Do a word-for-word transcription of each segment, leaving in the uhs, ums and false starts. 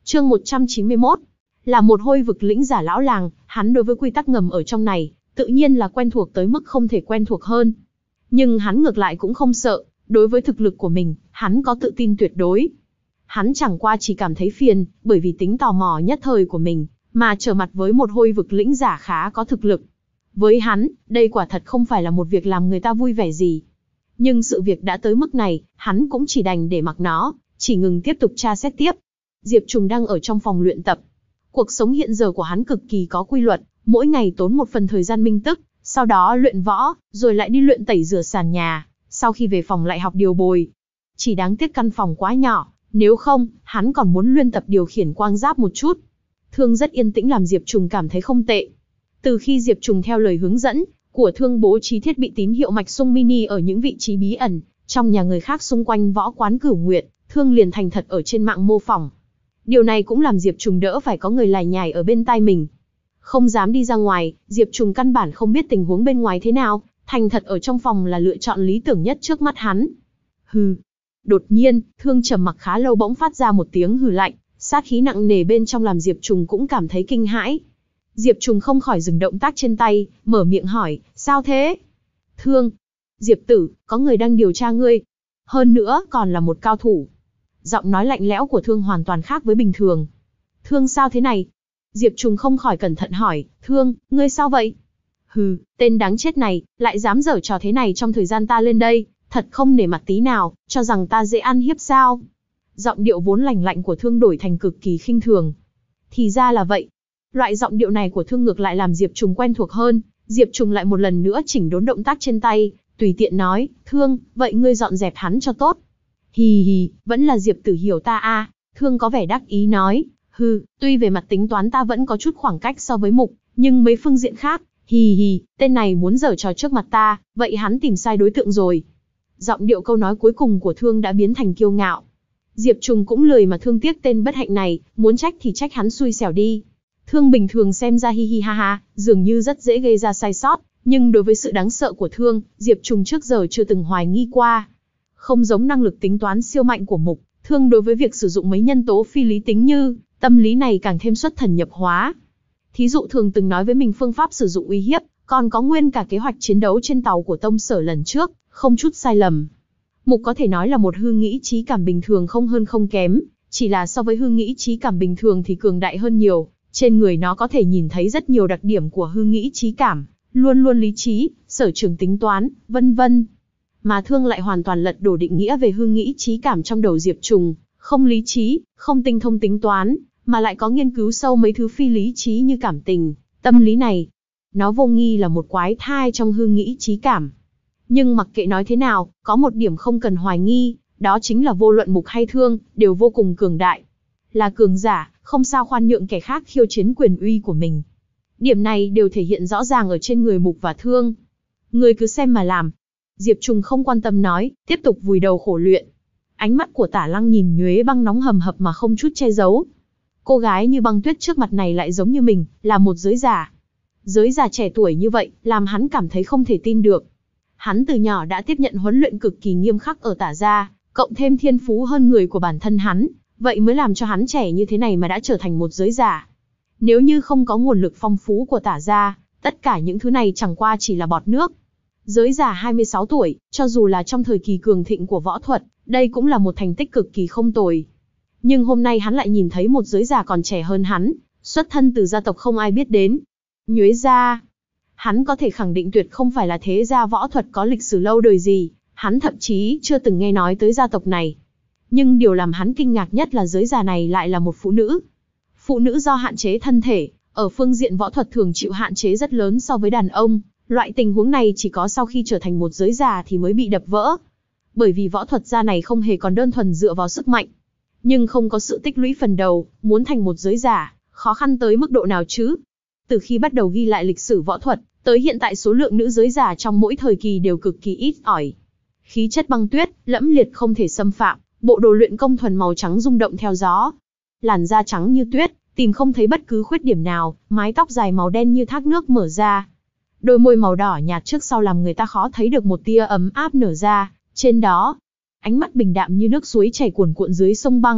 Chương một trăm chín mươi mốt. Là một hôi vực lĩnh giả lão làng, hắn đối với quy tắc ngầm ở trong này, tự nhiên là quen thuộc tới mức không thể quen thuộc hơn. Nhưng hắn ngược lại cũng không sợ, đối với thực lực của mình, hắn có tự tin tuyệt đối. Hắn chẳng qua chỉ cảm thấy phiền, bởi vì tính tò mò nhất thời của mình, mà trở mặt với một hôi vực lĩnh giả khá có thực lực. Với hắn, đây quả thật không phải là một việc làm người ta vui vẻ gì. Nhưng sự việc đã tới mức này, hắn cũng chỉ đành để mặc nó, chỉ ngừng tiếp tục tra xét tiếp. Diệp Trùng đang ở trong phòng luyện tập. Cuộc sống hiện giờ của hắn cực kỳ có quy luật, mỗi ngày tốn một phần thời gian minh tức, sau đó luyện võ, rồi lại đi luyện tẩy rửa sàn nhà, sau khi về phòng lại học điều bồi. Chỉ đáng tiếc căn phòng quá nhỏ, nếu không, hắn còn muốn luyện tập điều khiển quang giáp một chút. Thương rất yên tĩnh làm Diệp Trùng cảm thấy không tệ. Từ khi Diệp Trùng theo lời hướng dẫn của Thương bố trí thiết bị tín hiệu mạch sung mini ở những vị trí bí ẩn, trong nhà người khác xung quanh võ quán Cửu Nguyệt, Thương liền thành thật ở trên mạng mô phỏng. Điều này cũng làm Diệp Trùng đỡ phải có người lải nhải ở bên tai mình. Không dám đi ra ngoài, Diệp Trùng căn bản không biết tình huống bên ngoài thế nào, thành thật ở trong phòng là lựa chọn lý tưởng nhất trước mắt hắn. Hừ. Đột nhiên, Thương trầm mặc khá lâu bỗng phát ra một tiếng hừ lạnh, sát khí nặng nề bên trong làm Diệp Trùng cũng cảm thấy kinh hãi. Diệp Trùng không khỏi dừng động tác trên tay, mở miệng hỏi, sao thế? Thương. Diệp tử, có người đang điều tra ngươi. Hơn nữa, còn là một cao thủ. Giọng nói lạnh lẽo của Thương hoàn toàn khác với bình thường. Thương sao thế này? Diệp Trùng không khỏi cẩn thận hỏi, Thương, ngươi sao vậy? Hừ, tên đáng chết này, lại dám giở trò thế này trong thời gian ta lên đây, thật không nể mặt tí nào, cho rằng ta dễ ăn hiếp sao? Giọng điệu vốn lành lạnh của Thương đổi thành cực kỳ khinh thường. Thì ra là vậy. Loại giọng điệu này của Thương ngược lại làm Diệp Trùng quen thuộc hơn, Diệp Trùng lại một lần nữa chỉnh đốn động tác trên tay, tùy tiện nói, Thương, vậy ngươi dọn dẹp hắn cho tốt. Hì hì, vẫn là Diệp tử hiểu ta a. À. Thương có vẻ đắc ý nói, hừ, tuy về mặt tính toán ta vẫn có chút khoảng cách so với Mục, nhưng mấy phương diện khác, hì hì, tên này muốn giở trò trước mặt ta, vậy hắn tìm sai đối tượng rồi. Giọng điệu câu nói cuối cùng của Thương đã biến thành kiêu ngạo. Diệp Trùng cũng lười mà thương tiếc tên bất hạnh này, muốn trách thì trách hắn xui xẻo đi. Thương bình thường xem ra hi hi ha ha, dường như rất dễ gây ra sai sót, nhưng đối với sự đáng sợ của Thương, Diệp Trùng trước giờ chưa từng hoài nghi qua. Không giống năng lực tính toán siêu mạnh của Mục, Thương đối với việc sử dụng mấy nhân tố phi lý tính như tâm lý này càng thêm xuất thần nhập hóa. Thí dụ Thường từng nói với mình phương pháp sử dụng uy hiếp, còn có nguyên cả kế hoạch chiến đấu trên tàu của Tông Sở lần trước, không chút sai lầm. Mục có thể nói là một hư nghĩ trí cảm bình thường không hơn không kém, chỉ là so với hư nghĩ trí cảm bình thường thì cường đại hơn nhiều. Trên người nó có thể nhìn thấy rất nhiều đặc điểm của hư nghĩ trí cảm, luôn luôn lý trí, sở trường tính toán, vân vân. Mà Thương lại hoàn toàn lật đổ định nghĩa về hư nghĩ trí cảm trong đầu Diệp Trùng, không lý trí, không tinh thông tính toán, mà lại có nghiên cứu sâu mấy thứ phi lý trí như cảm tình, tâm lý này. Nó vô nghi là một quái thai trong hư nghĩ trí cảm. Nhưng mặc kệ nói thế nào, có một điểm không cần hoài nghi, đó chính là vô luận Mục hay Thương, đều vô cùng cường đại. Là cường giả, không sao khoan nhượng kẻ khác khiêu chiến quyền uy của mình. Điểm này đều thể hiện rõ ràng ở trên người Mục và Thương. Người cứ xem mà làm. Diệp Trùng không quan tâm nói, tiếp tục vùi đầu khổ luyện. Ánh mắt của Tả Lăng nhìn Nhuế Băng nóng hầm hập mà không chút che giấu. Cô gái như băng tuyết trước mặt này lại giống như mình, là một giới giả. Giới giả trẻ tuổi như vậy, làm hắn cảm thấy không thể tin được. Hắn từ nhỏ đã tiếp nhận huấn luyện cực kỳ nghiêm khắc ở Tả gia, cộng thêm thiên phú hơn người của bản thân hắn, vậy mới làm cho hắn trẻ như thế này mà đã trở thành một giới giả. Nếu như không có nguồn lực phong phú của Tả gia, tất cả những thứ này chẳng qua chỉ là bọt nước. Giới giả hai mươi sáu tuổi, cho dù là trong thời kỳ cường thịnh của võ thuật, đây cũng là một thành tích cực kỳ không tồi. Nhưng hôm nay hắn lại nhìn thấy một giới giả còn trẻ hơn hắn, xuất thân từ gia tộc không ai biết đến. Nhuế gia. Hắn có thể khẳng định tuyệt không phải là thế gia võ thuật có lịch sử lâu đời gì, hắn thậm chí chưa từng nghe nói tới gia tộc này. Nhưng điều làm hắn kinh ngạc nhất là giới giả này lại là một phụ nữ. Phụ nữ do hạn chế thân thể, ở phương diện võ thuật thường chịu hạn chế rất lớn so với đàn ông. Loại tình huống này chỉ có sau khi trở thành một giới giả thì mới bị đập vỡ. Bởi vì võ thuật gia này không hề còn đơn thuần dựa vào sức mạnh. Nhưng không có sự tích lũy phần đầu, muốn thành một giới giả, khó khăn tới mức độ nào chứ? Từ khi bắt đầu ghi lại lịch sử võ thuật, tới hiện tại số lượng nữ giới giả trong mỗi thời kỳ đều cực kỳ ít ỏi. Khí chất băng tuyết, lẫm liệt không thể xâm phạm, bộ đồ luyện công thuần màu trắng rung động theo gió. Làn da trắng như tuyết, tìm không thấy bất cứ khuyết điểm nào, mái tóc dài màu đen như thác nước mở ra. Đôi môi màu đỏ nhạt trước sau làm người ta khó thấy được một tia ấm áp nở ra, trên đó. Ánh mắt bình đạm như nước suối chảy cuồn cuộn dưới sông băng,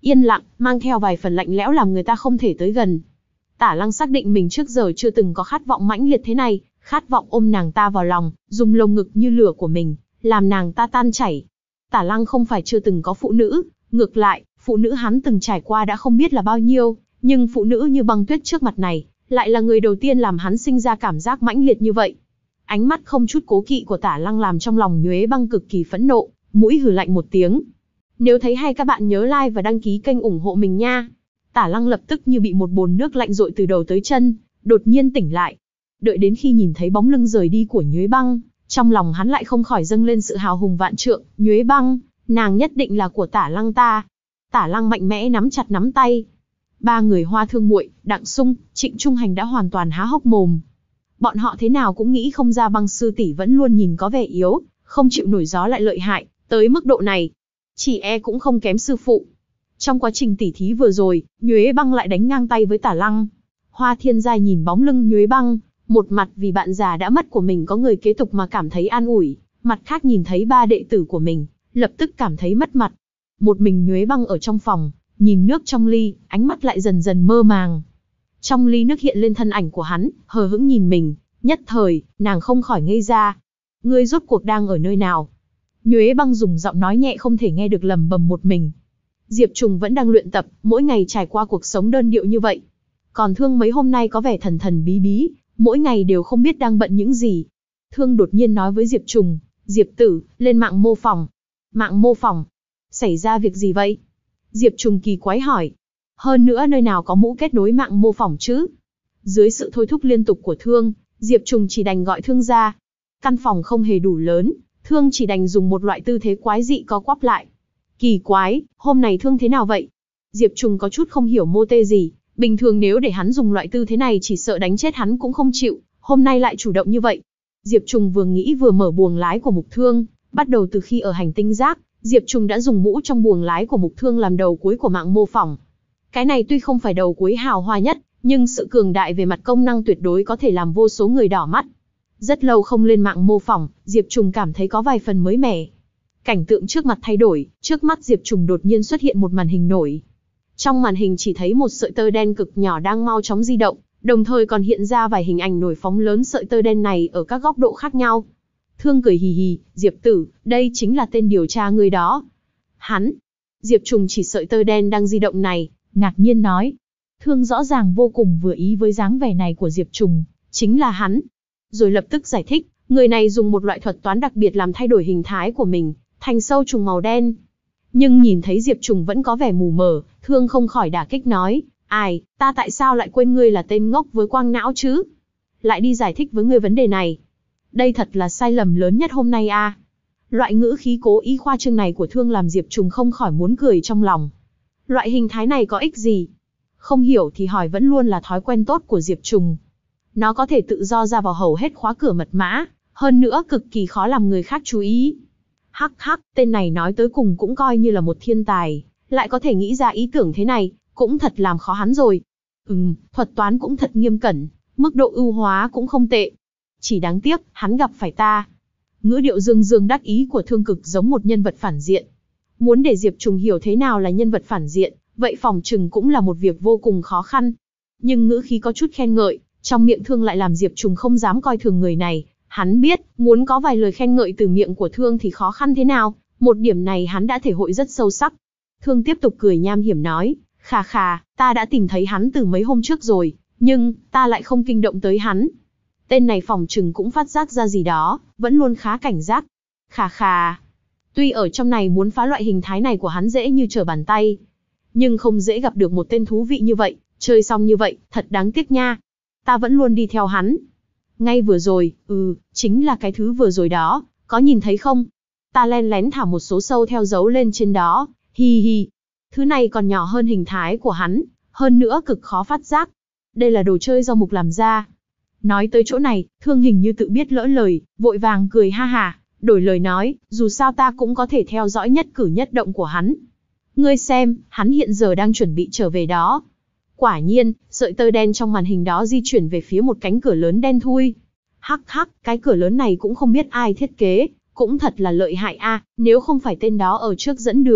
yên lặng, mang theo vài phần lạnh lẽo làm người ta không thể tới gần. Tả Lăng xác định mình trước giờ chưa từng có khát vọng mãnh liệt thế này, khát vọng ôm nàng ta vào lòng, dùng lồng ngực như lửa của mình, làm nàng ta tan chảy. Tả Lăng không phải chưa từng có phụ nữ, ngược lại, phụ nữ hắn từng trải qua đã không biết là bao nhiêu, nhưng phụ nữ như băng tuyết trước mặt này, lại là người đầu tiên làm hắn sinh ra cảm giác mãnh liệt như vậy. Ánh mắt không chút cố kỵ của Tả Lăng làm trong lòng Nhuế Băng cực kỳ phẫn nộ, mũi hừ lạnh một tiếng. Nếu thấy hay các bạn nhớ like và đăng ký kênh ủng hộ mình nha. Tả Lăng lập tức như bị một bồn nước lạnh dội từ đầu tới chân, đột nhiên tỉnh lại. Đợi đến khi nhìn thấy bóng lưng rời đi của Nhuế Băng, trong lòng hắn lại không khỏi dâng lên sự hào hùng vạn trượng. Nhuế Băng, nàng nhất định là của Tả Lăng ta. Tả Lăng mạnh mẽ nắm chặt nắm tay. Ba người Hoa Thương Muội, Đặng Sung, Trịnh Trung Hành đã hoàn toàn há hốc mồm. Bọn họ thế nào cũng nghĩ không ra Băng sư tỷ vẫn luôn nhìn có vẻ yếu, không chịu nổi gió lại lợi hại, tới mức độ này. Chỉ e cũng không kém sư phụ. Trong quá trình tỉ thí vừa rồi, Nhuế Băng lại đánh ngang tay với Tả Lăng. Hoa Thiên Giai nhìn bóng lưng Nhuế Băng, một mặt vì bạn già đã mất của mình có người kế tục mà cảm thấy an ủi, mặt khác nhìn thấy ba đệ tử của mình, lập tức cảm thấy mất mặt. Một mình Nhuế Băng ở trong phòng, nhìn nước trong ly, ánh mắt lại dần dần mơ màng. Trong ly nước hiện lên thân ảnh của hắn, hờ hững nhìn mình, nhất thời, nàng không khỏi ngây ra. Ngươi rốt cuộc đang ở nơi nào? Nhuế Băng dùng giọng nói nhẹ không thể nghe được lẩm bẩm một mình. Diệp Trùng vẫn đang luyện tập, mỗi ngày trải qua cuộc sống đơn điệu như vậy. Còn Thương mấy hôm nay có vẻ thần thần bí bí, mỗi ngày đều không biết đang bận những gì. Thương đột nhiên nói với Diệp Trùng, Diệp tử, lên mạng mô phỏng. Mạng mô phỏng? Xảy ra việc gì vậy? Diệp Trùng kỳ quái hỏi. Hơn nữa nơi nào có mũ kết nối mạng mô phỏng chứ? Dưới sự thôi thúc liên tục của Thương, Diệp Trùng chỉ đành gọi Thương ra. Căn phòng không hề đủ lớn, Thương chỉ đành dùng một loại tư thế quái dị co quắp lại. Kỳ quái, hôm nay Thương thế nào vậy? Diệp Trùng có chút không hiểu mô tê gì, bình thường nếu để hắn dùng loại tư thế này chỉ sợ đánh chết hắn cũng không chịu, hôm nay lại chủ động như vậy. Diệp Trùng vừa nghĩ vừa mở buồng lái của Mục Thương, bắt đầu từ khi ở hành tinh rác, Diệp Trùng đã dùng mũ trong buồng lái của Mục Thương làm đầu cuối của mạng mô phỏng. Cái này tuy không phải đầu cuối hào hoa nhất, nhưng sự cường đại về mặt công năng tuyệt đối có thể làm vô số người đỏ mắt. Rất lâu không lên mạng mô phỏng, Diệp Trùng cảm thấy có vài phần mới mẻ. Cảnh tượng trước mặt thay đổi, trước mắt Diệp Trùng đột nhiên xuất hiện một màn hình nổi. Trong màn hình chỉ thấy một sợi tơ đen cực nhỏ đang mau chóng di động, đồng thời còn hiện ra vài hình ảnh nổi phóng lớn sợi tơ đen này ở các góc độ khác nhau. Thương cười hì hì, Diệp tử, đây chính là tên điều tra người đó. Hắn. Diệp Trùng chỉ sợi tơ đen đang di động này, ngạc nhiên nói. Thương rõ ràng vô cùng vừa ý với dáng vẻ này của Diệp Trùng, chính là hắn. Rồi lập tức giải thích, người này dùng một loại thuật toán đặc biệt làm thay đổi hình thái của mình, thành sâu trùng màu đen. Nhưng nhìn thấy Diệp Trùng vẫn có vẻ mù mờ, Thương không khỏi đả kích nói, ai, ta tại sao lại quên ngươi là tên ngốc với quang não chứ? Lại đi giải thích với ngươi vấn đề này. Đây thật là sai lầm lớn nhất hôm nay a. À. Loại ngữ khí cố ý khoa trương này của Thương làm Diệp Trùng không khỏi muốn cười trong lòng. Loại hình thái này có ích gì? Không hiểu thì hỏi vẫn luôn là thói quen tốt của Diệp Trùng. Nó có thể tự do ra vào hầu hết khóa cửa mật mã, hơn nữa cực kỳ khó làm người khác chú ý. Hắc hắc, tên này nói tới cùng cũng coi như là một thiên tài, lại có thể nghĩ ra ý tưởng thế này, cũng thật làm khó hắn rồi. Ừm, thuật toán cũng thật nghiêm cẩn, mức độ ưu hóa cũng không tệ. Chỉ đáng tiếc, hắn gặp phải ta. Ngữ điệu dương dương đắc ý của Thương cực giống một nhân vật phản diện. Muốn để Diệp Trùng hiểu thế nào là nhân vật phản diện, vậy phòng trừng cũng là một việc vô cùng khó khăn. Nhưng ngữ khí có chút khen ngợi, trong miệng Thương lại làm Diệp Trùng không dám coi thường người này. Hắn biết, muốn có vài lời khen ngợi từ miệng của Thương thì khó khăn thế nào, một điểm này hắn đã thể hội rất sâu sắc. Thương tiếp tục cười nham hiểm nói, khà khà, ta đã tìm thấy hắn từ mấy hôm trước rồi, nhưng, ta lại không kinh động tới hắn. Tên này phòng trừng cũng phát giác ra gì đó, vẫn luôn khá cảnh giác. Khà khà, tuy ở trong này muốn phá loại hình thái này của hắn dễ như trở bàn tay, nhưng không dễ gặp được một tên thú vị như vậy, chơi xong như vậy, thật đáng tiếc nha. Ta vẫn luôn đi theo hắn. Ngay vừa rồi, ừ, chính là cái thứ vừa rồi đó, có nhìn thấy không? Ta len lén thả một số sâu theo dấu lên trên đó, hi hi. Thứ này còn nhỏ hơn hình thái của hắn, hơn nữa cực khó phát giác. Đây là đồ chơi do Mục làm ra. Nói tới chỗ này, Thương hình như tự biết lỡ lời, vội vàng cười ha hả, đổi lời nói, dù sao ta cũng có thể theo dõi nhất cử nhất động của hắn. Ngươi xem, hắn hiện giờ đang chuẩn bị trở về đó. Quả nhiên, sợi tơ đen trong màn hình đó di chuyển về phía một cánh cửa lớn đen thui. Hắc hắc, cái cửa lớn này cũng không biết ai thiết kế, cũng thật là lợi hại a. Nếu không phải tên đó ở trước dẫn đường,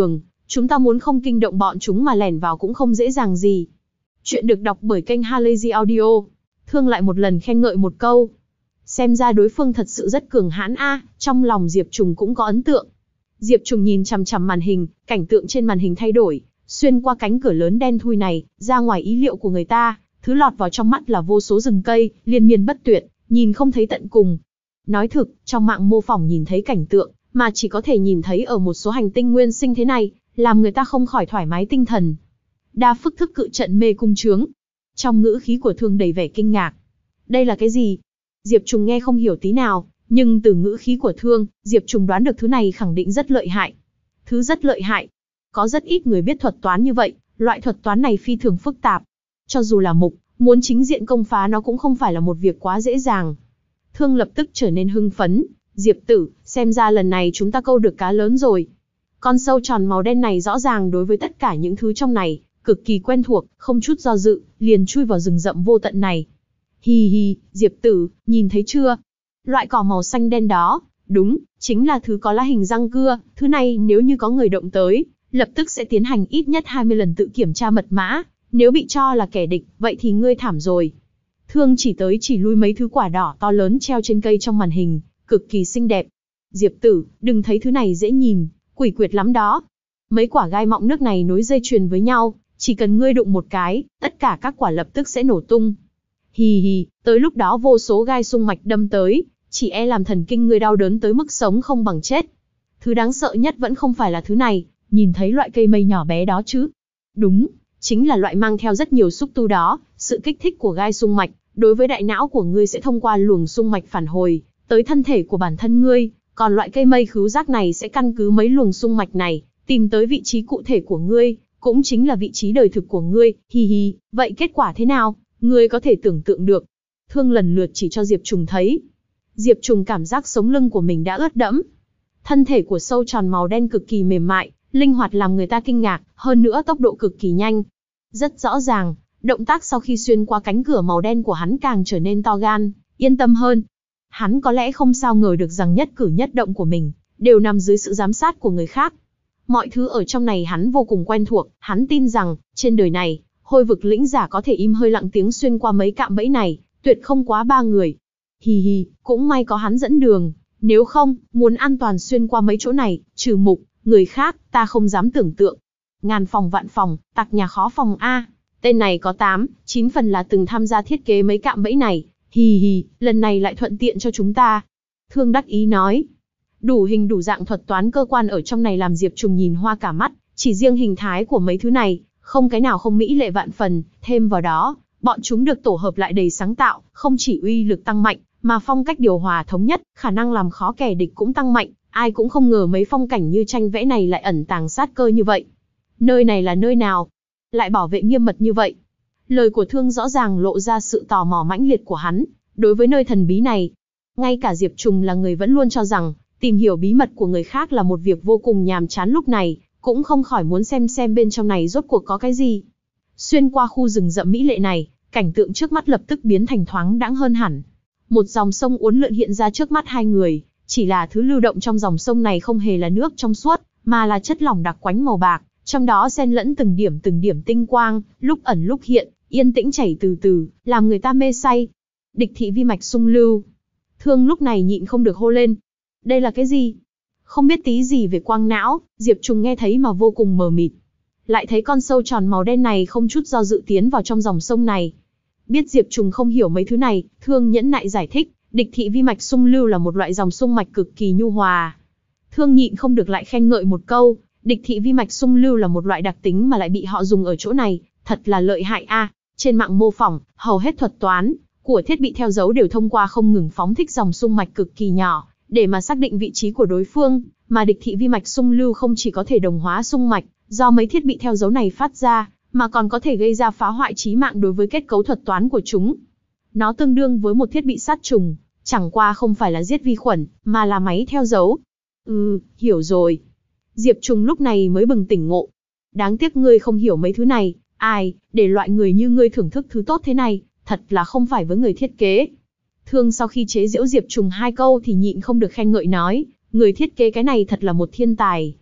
Chúng ta muốn không kinh động bọn chúng mà lẻn vào cũng không dễ dàng gì. Chuyện được đọc bởi kênh Halazy Audio. Thương lại một lần khen ngợi một câu. Xem ra đối phương thật sự rất cường hãn a, trong lòng Diệp Trùng cũng có ấn tượng. Diệp Trùng nhìn chằm chằm màn hình, cảnh tượng trên màn hình thay đổi, xuyên qua cánh cửa lớn đen thui này, ra ngoài ý liệu của người ta, thứ lọt vào trong mắt là vô số rừng cây, liên miên bất tuyệt, nhìn không thấy tận cùng. Nói thực, trong mạng mô phỏng nhìn thấy cảnh tượng, mà chỉ có thể nhìn thấy ở một số hành tinh nguyên sinh thế này, làm người ta không khỏi thoải mái tinh thần. Đa phức thức cự trận mê cung trướng. Trong ngữ khí của Thương đầy vẻ kinh ngạc. Đây là cái gì? Diệp Trùng nghe không hiểu tí nào, nhưng từ ngữ khí của Thương, Diệp Trùng đoán được thứ này khẳng định rất lợi hại. Thứ rất lợi hại. Có rất ít người biết thuật toán như vậy, loại thuật toán này phi thường phức tạp. Cho dù là mục, muốn chính diện công phá nó cũng không phải là một việc quá dễ dàng. Thương lập tức trở nên hưng phấn. Diệp tử, xem ra lần này chúng ta câu được cá lớn rồi. Con sâu tròn màu đen này rõ ràng đối với tất cả những thứ trong này, cực kỳ quen thuộc, không chút do dự, liền chui vào rừng rậm vô tận này. Hi hi, Diệp tử, nhìn thấy chưa? Loại cỏ màu xanh đen đó, đúng, chính là thứ có lá hình răng cưa, thứ này nếu như có người động tới, lập tức sẽ tiến hành ít nhất hai mươi lần tự kiểm tra mật mã, nếu bị cho là kẻ địch, vậy thì ngươi thảm rồi. Thương chỉ tới chỉ lui mấy thứ quả đỏ to lớn treo trên cây trong màn hình, cực kỳ xinh đẹp. Diệp tử, đừng thấy thứ này dễ nhìn, quỷ quyệt lắm đó. Mấy quả gai mọng nước này nối dây chuyền với nhau, chỉ cần ngươi đụng một cái, tất cả các quả lập tức sẽ nổ tung. Hì hì, tới lúc đó vô số gai xung mạch đâm tới, chỉ e làm thần kinh ngươi đau đớn tới mức sống không bằng chết. Thứ đáng sợ nhất vẫn không phải là thứ này, nhìn thấy loại cây mây nhỏ bé đó chứ? Đúng, chính là loại mang theo rất nhiều xúc tu đó, sự kích thích của gai xung mạch, đối với đại não của ngươi sẽ thông qua luồng xung mạch phản hồi, tới thân thể của bản thân ngươi, còn loại cây mây khứu giác này sẽ căn cứ mấy luồng xung mạch này, tìm tới vị trí cụ thể của ngươi, cũng chính là vị trí đời thực của ngươi, hi hi, vậy kết quả thế nào, ngươi có thể tưởng tượng được. Thương lần lượt chỉ cho Diệp Trùng thấy. Diệp Trùng cảm giác sống lưng của mình đã ướt đẫm. Thân thể của sâu tròn màu đen cực kỳ mềm mại, linh hoạt làm người ta kinh ngạc, hơn nữa tốc độ cực kỳ nhanh. Rất rõ ràng, động tác sau khi xuyên qua cánh cửa màu đen của hắn càng trở nên to gan, yên tâm hơn. Hắn có lẽ không sao ngờ được rằng nhất cử nhất động của mình, đều nằm dưới sự giám sát của người khác. Mọi thứ ở trong này hắn vô cùng quen thuộc, hắn tin rằng, trên đời này, hôi vực lĩnh giả có thể im hơi lặng tiếng xuyên qua mấy cạm bẫy này, tuyệt không quá ba người. Hì hì, cũng may có hắn dẫn đường, nếu không, muốn an toàn xuyên qua mấy chỗ này, trừ mục, người khác, ta không dám tưởng tượng. Ngàn phòng vạn phòng, tặc nhà khó phòng A. Tên này có tám, chín phần là từng tham gia thiết kế mấy cạm bẫy này. Hì hì, lần này lại thuận tiện cho chúng ta. Thương đắc ý nói. Đủ hình đủ dạng thuật toán cơ quan ở trong này làm Diệp Trùng nhìn hoa cả mắt, chỉ riêng hình thái của mấy thứ này, không cái nào không mỹ lệ vạn phần, thêm vào đó, bọn chúng được tổ hợp lại đầy sáng tạo, không chỉ uy lực tăng mạnh, mà phong cách điều hòa thống nhất, khả năng làm khó kẻ địch cũng tăng mạnh, ai cũng không ngờ mấy phong cảnh như tranh vẽ này lại ẩn tàng sát cơ như vậy. Nơi này là nơi nào? Lại bảo vệ nghiêm mật như vậy? Lời của Thương rõ ràng lộ ra sự tò mò mãnh liệt của hắn, đối với nơi thần bí này. Ngay cả Diệp Trùng là người vẫn luôn cho rằng, tìm hiểu bí mật của người khác là một việc vô cùng nhàm chán lúc này, cũng không khỏi muốn xem xem bên trong này rốt cuộc có cái gì. Xuyên qua khu rừng rậm mỹ lệ này, cảnh tượng trước mắt lập tức biến thành thoáng đãng hơn hẳn. Một dòng sông uốn lượn hiện ra trước mắt hai người, chỉ là thứ lưu động trong dòng sông này không hề là nước trong suốt, mà là chất lỏng đặc quánh màu bạc, trong đó xen lẫn từng điểm từng điểm tinh quang, lúc ẩn lúc hiện, yên tĩnh chảy từ từ, làm người ta mê say. Địch thị vi mạch xung lưu. Thương lúc này nhịn không được hô lên. Đây là cái gì? Không biết tí gì về quang não, Diệp Trùng nghe thấy mà vô cùng mờ mịt. Lại thấy con sâu tròn màu đen này không chút do dự tiến vào trong dòng sông này. Biết Diệp Trùng không hiểu mấy thứ này, Thương nhẫn nại giải thích, địch thị vi mạch xung lưu là một loại dòng sung mạch cực kỳ nhu hòa. Thương nhịn không được lại khen ngợi một câu, địch thị vi mạch xung lưu là một loại đặc tính mà lại bị họ dùng ở chỗ này, thật là lợi hại a. À, trên mạng mô phỏng, hầu hết thuật toán của thiết bị theo dấu đều thông qua không ngừng phóng thích dòng sung mạch cực kỳ nhỏ, để mà xác định vị trí của đối phương, mà địch thị vi mạch xung lưu không chỉ có thể đồng hóa xung mạch, do mấy thiết bị theo dấu này phát ra, mà còn có thể gây ra phá hoại chí mạng đối với kết cấu thuật toán của chúng. Nó tương đương với một thiết bị sát trùng, chẳng qua không phải là giết vi khuẩn, mà là máy theo dấu. Ừ, hiểu rồi. Diệp Trùng lúc này mới bừng tỉnh ngộ. Đáng tiếc ngươi không hiểu mấy thứ này, ai, để loại người như ngươi thưởng thức thứ tốt thế này, thật là không phải với người thiết kế. Thương sau khi chế giễu Diệp Trùng hai câu thì nhịn không được khen ngợi nói, người thiết kế cái này thật là một thiên tài.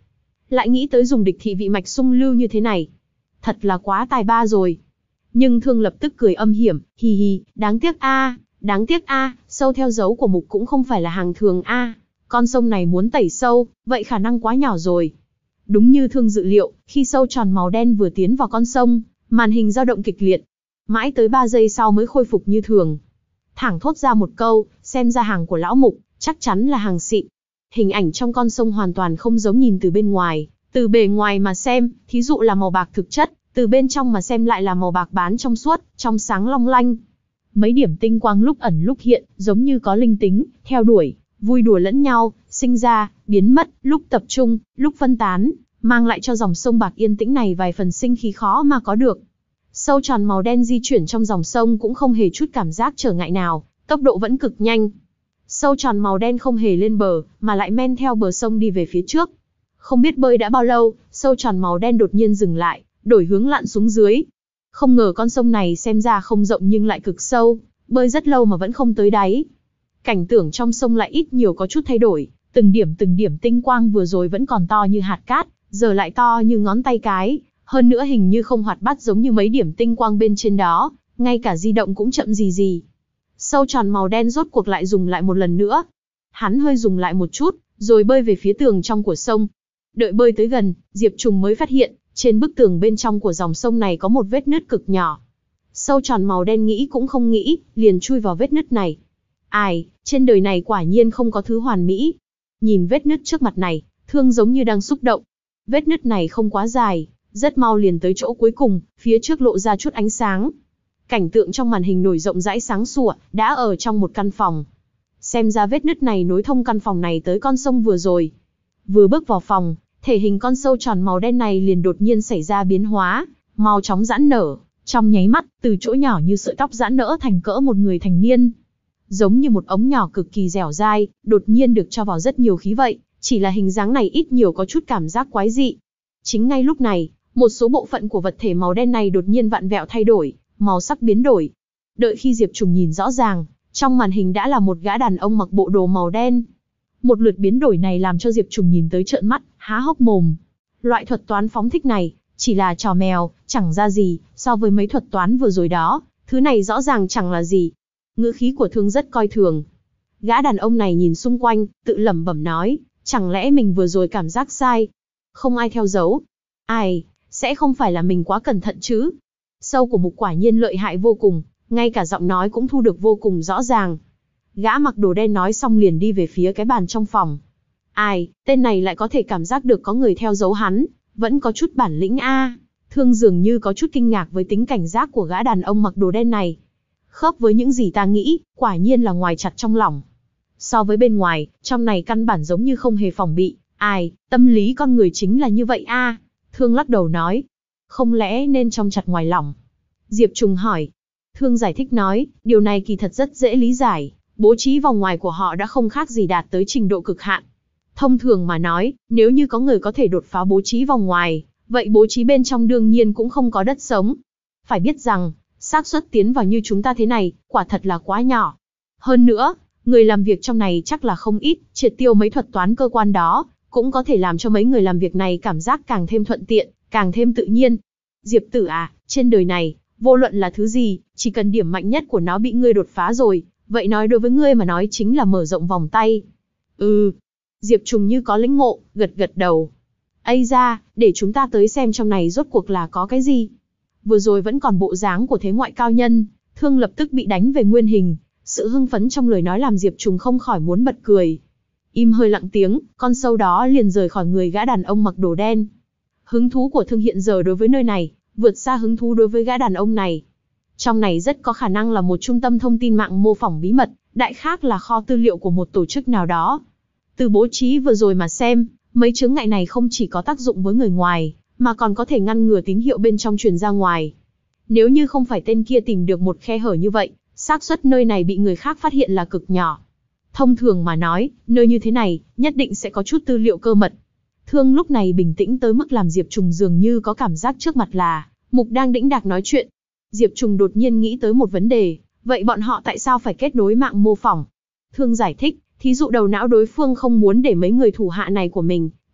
lại nghĩ tới dùng địch thị vị mạch xung lưu như thế này. Thật là quá tài ba rồi. Nhưng Thương lập tức cười âm hiểm, hì hì, đáng tiếc a, đáng tiếc a, sâu theo dấu của Mục cũng không phải là hàng thường a. Con sông này muốn tẩy sâu, vậy khả năng quá nhỏ rồi. Đúng như Thương dự liệu, khi sâu tròn màu đen vừa tiến vào con sông, màn hình dao động kịch liệt. Mãi tới ba giây sau mới khôi phục như thường. Thẳng thốt ra một câu, xem ra hàng của lão Mục, chắc chắn là hàng xịn. Hình ảnh trong con sông hoàn toàn không giống nhìn từ bên ngoài. Từ bề ngoài mà xem, thí dụ là màu bạc thực chất, từ bên trong mà xem lại là màu bạc bán trong suốt, trong sáng long lanh. Mấy điểm tinh quang lúc ẩn lúc hiện, giống như có linh tính, theo đuổi, vui đùa lẫn nhau, sinh ra, biến mất, lúc tập trung, lúc phân tán, mang lại cho dòng sông bạc yên tĩnh này vài phần sinh khí khó mà có được. Sâu tròn màu đen di chuyển trong dòng sông cũng không hề chút cảm giác trở ngại nào, tốc độ vẫn cực nhanh. Sâu tròn màu đen không hề lên bờ, mà lại men theo bờ sông đi về phía trước. Không biết bơi đã bao lâu, sâu tròn màu đen đột nhiên dừng lại, đổi hướng lặn xuống dưới. Không ngờ con sông này xem ra không rộng nhưng lại cực sâu, bơi rất lâu mà vẫn không tới đáy. Cảnh tượng trong sông lại ít nhiều có chút thay đổi, từng điểm từng điểm tinh quang vừa rồi vẫn còn to như hạt cát, giờ lại to như ngón tay cái, hơn nữa hình như không hoạt bát giống như mấy điểm tinh quang bên trên đó, ngay cả di động cũng chậm gì gì. Sâu tròn màu đen rốt cuộc lại dùng lại một lần nữa. Hắn hơi dùng lại một chút, rồi bơi về phía tường trong của sông. Đợi bơi tới gần, Diệp Trùng mới phát hiện, trên bức tường bên trong của dòng sông này có một vết nứt cực nhỏ. Sâu tròn màu đen nghĩ cũng không nghĩ, liền chui vào vết nứt này. Ai, trên đời này quả nhiên không có thứ hoàn mỹ. Nhìn vết nứt trước mặt này, Thương giống như đang xúc động. Vết nứt này không quá dài, rất mau liền tới chỗ cuối cùng, phía trước lộ ra chút ánh sáng. Cảnh tượng trong màn hình nổi rộng rãi sáng sủa, đã ở trong một căn phòng. Xem ra vết nứt này nối thông căn phòng này tới con sông vừa rồi. Vừa bước vào phòng, thể hình con sâu tròn màu đen này liền đột nhiên xảy ra biến hóa, mau chóng giãn nở, trong nháy mắt, từ chỗ nhỏ như sợi tóc giãn nở thành cỡ một người thành niên. Giống như một ống nhỏ cực kỳ dẻo dai, đột nhiên được cho vào rất nhiều khí vậy, chỉ là hình dáng này ít nhiều có chút cảm giác quái dị. Chính ngay lúc này, một số bộ phận của vật thể màu đen này đột nhiên vặn vẹo thay đổi, màu sắc biến đổi. Đợi khi Diệp Trùng nhìn rõ ràng, trong màn hình đã là một gã đàn ông mặc bộ đồ màu đen. Một lượt biến đổi này làm cho Diệp Trùng nhìn tới trợn mắt, há hốc mồm. Loại thuật toán phóng thích này, chỉ là trò mèo, chẳng ra gì, so với mấy thuật toán vừa rồi đó, thứ này rõ ràng chẳng là gì. Ngữ khí của Thương rất coi thường. Gã đàn ông này nhìn xung quanh, tự lẩm bẩm nói, chẳng lẽ mình vừa rồi cảm giác sai? Không ai theo dấu. Ai, sẽ không phải là mình quá cẩn thận chứ? Sâu của Mục quả nhiên lợi hại vô cùng, ngay cả giọng nói cũng thu được vô cùng rõ ràng. Gã mặc đồ đen nói xong liền đi về phía cái bàn trong phòng. Ai, tên này lại có thể cảm giác được có người theo dấu hắn, vẫn có chút bản lĩnh a. Thương dường như có chút kinh ngạc với tính cảnh giác của gã đàn ông mặc đồ đen này. Khớp với những gì ta nghĩ, quả nhiên là ngoài chặt trong lỏng. So với bên ngoài, trong này căn bản giống như không hề phòng bị. Ai, tâm lý con người chính là như vậy a. Thương lắc đầu nói. Không lẽ nên trong chặt ngoài lỏng? Diệp Trùng hỏi. Thương giải thích nói, điều này kỳ thật rất dễ lý giải. Bố trí vòng ngoài của họ đã không khác gì đạt tới trình độ cực hạn. Thông thường mà nói, nếu như có người có thể đột phá bố trí vòng ngoài, vậy bố trí bên trong đương nhiên cũng không có đất sống. Phải biết rằng, xác suất tiến vào như chúng ta thế này, quả thật là quá nhỏ. Hơn nữa, người làm việc trong này chắc là không ít, triệt tiêu mấy thuật toán cơ quan đó, cũng có thể làm cho mấy người làm việc này cảm giác càng thêm thuận tiện, càng thêm tự nhiên. Diệp tử à, trên đời này, vô luận là thứ gì, chỉ cần điểm mạnh nhất của nó bị ngươi đột phá rồi, vậy nói đối với ngươi mà nói chính là mở rộng vòng tay. Ừ. Diệp Trùng như có lĩnh ngộ, gật gật đầu. Ây ra, để chúng ta tới xem trong này rốt cuộc là có cái gì. Vừa rồi vẫn còn bộ dáng của thế ngoại cao nhân, Thương lập tức bị đánh về nguyên hình. Sự hưng phấn trong lời nói làm Diệp Trùng không khỏi muốn bật cười. Im hơi lặng tiếng, con sâu đó liền rời khỏi người gã đàn ông mặc đồ đen. Hứng thú của Thương hiện giờ đối với nơi này, vượt xa hứng thú đối với gã đàn ông này. Trong này rất có khả năng là một trung tâm thông tin mạng mô phỏng bí mật, đại khác là kho tư liệu của một tổ chức nào đó. Từ bố trí vừa rồi mà xem, mấy chướng ngại này không chỉ có tác dụng với người ngoài, mà còn có thể ngăn ngừa tín hiệu bên trong truyền ra ngoài. Nếu như không phải tên kia tìm được một khe hở như vậy, xác suất nơi này bị người khác phát hiện là cực nhỏ. Thông thường mà nói, nơi như thế này, nhất định sẽ có chút tư liệu cơ mật. Thương lúc này bình tĩnh tới mức làm Diệp Trùng dường như có cảm giác trước mặt là Mục đang đĩnh đạc nói chuyện. Diệp Trùng đột nhiên nghĩ tới một vấn đề, vậy bọn họ tại sao phải kết nối mạng mô phỏng? Thương giải thích, thí dụ đầu não đối phương không muốn để mấy người thủ hạ này của mình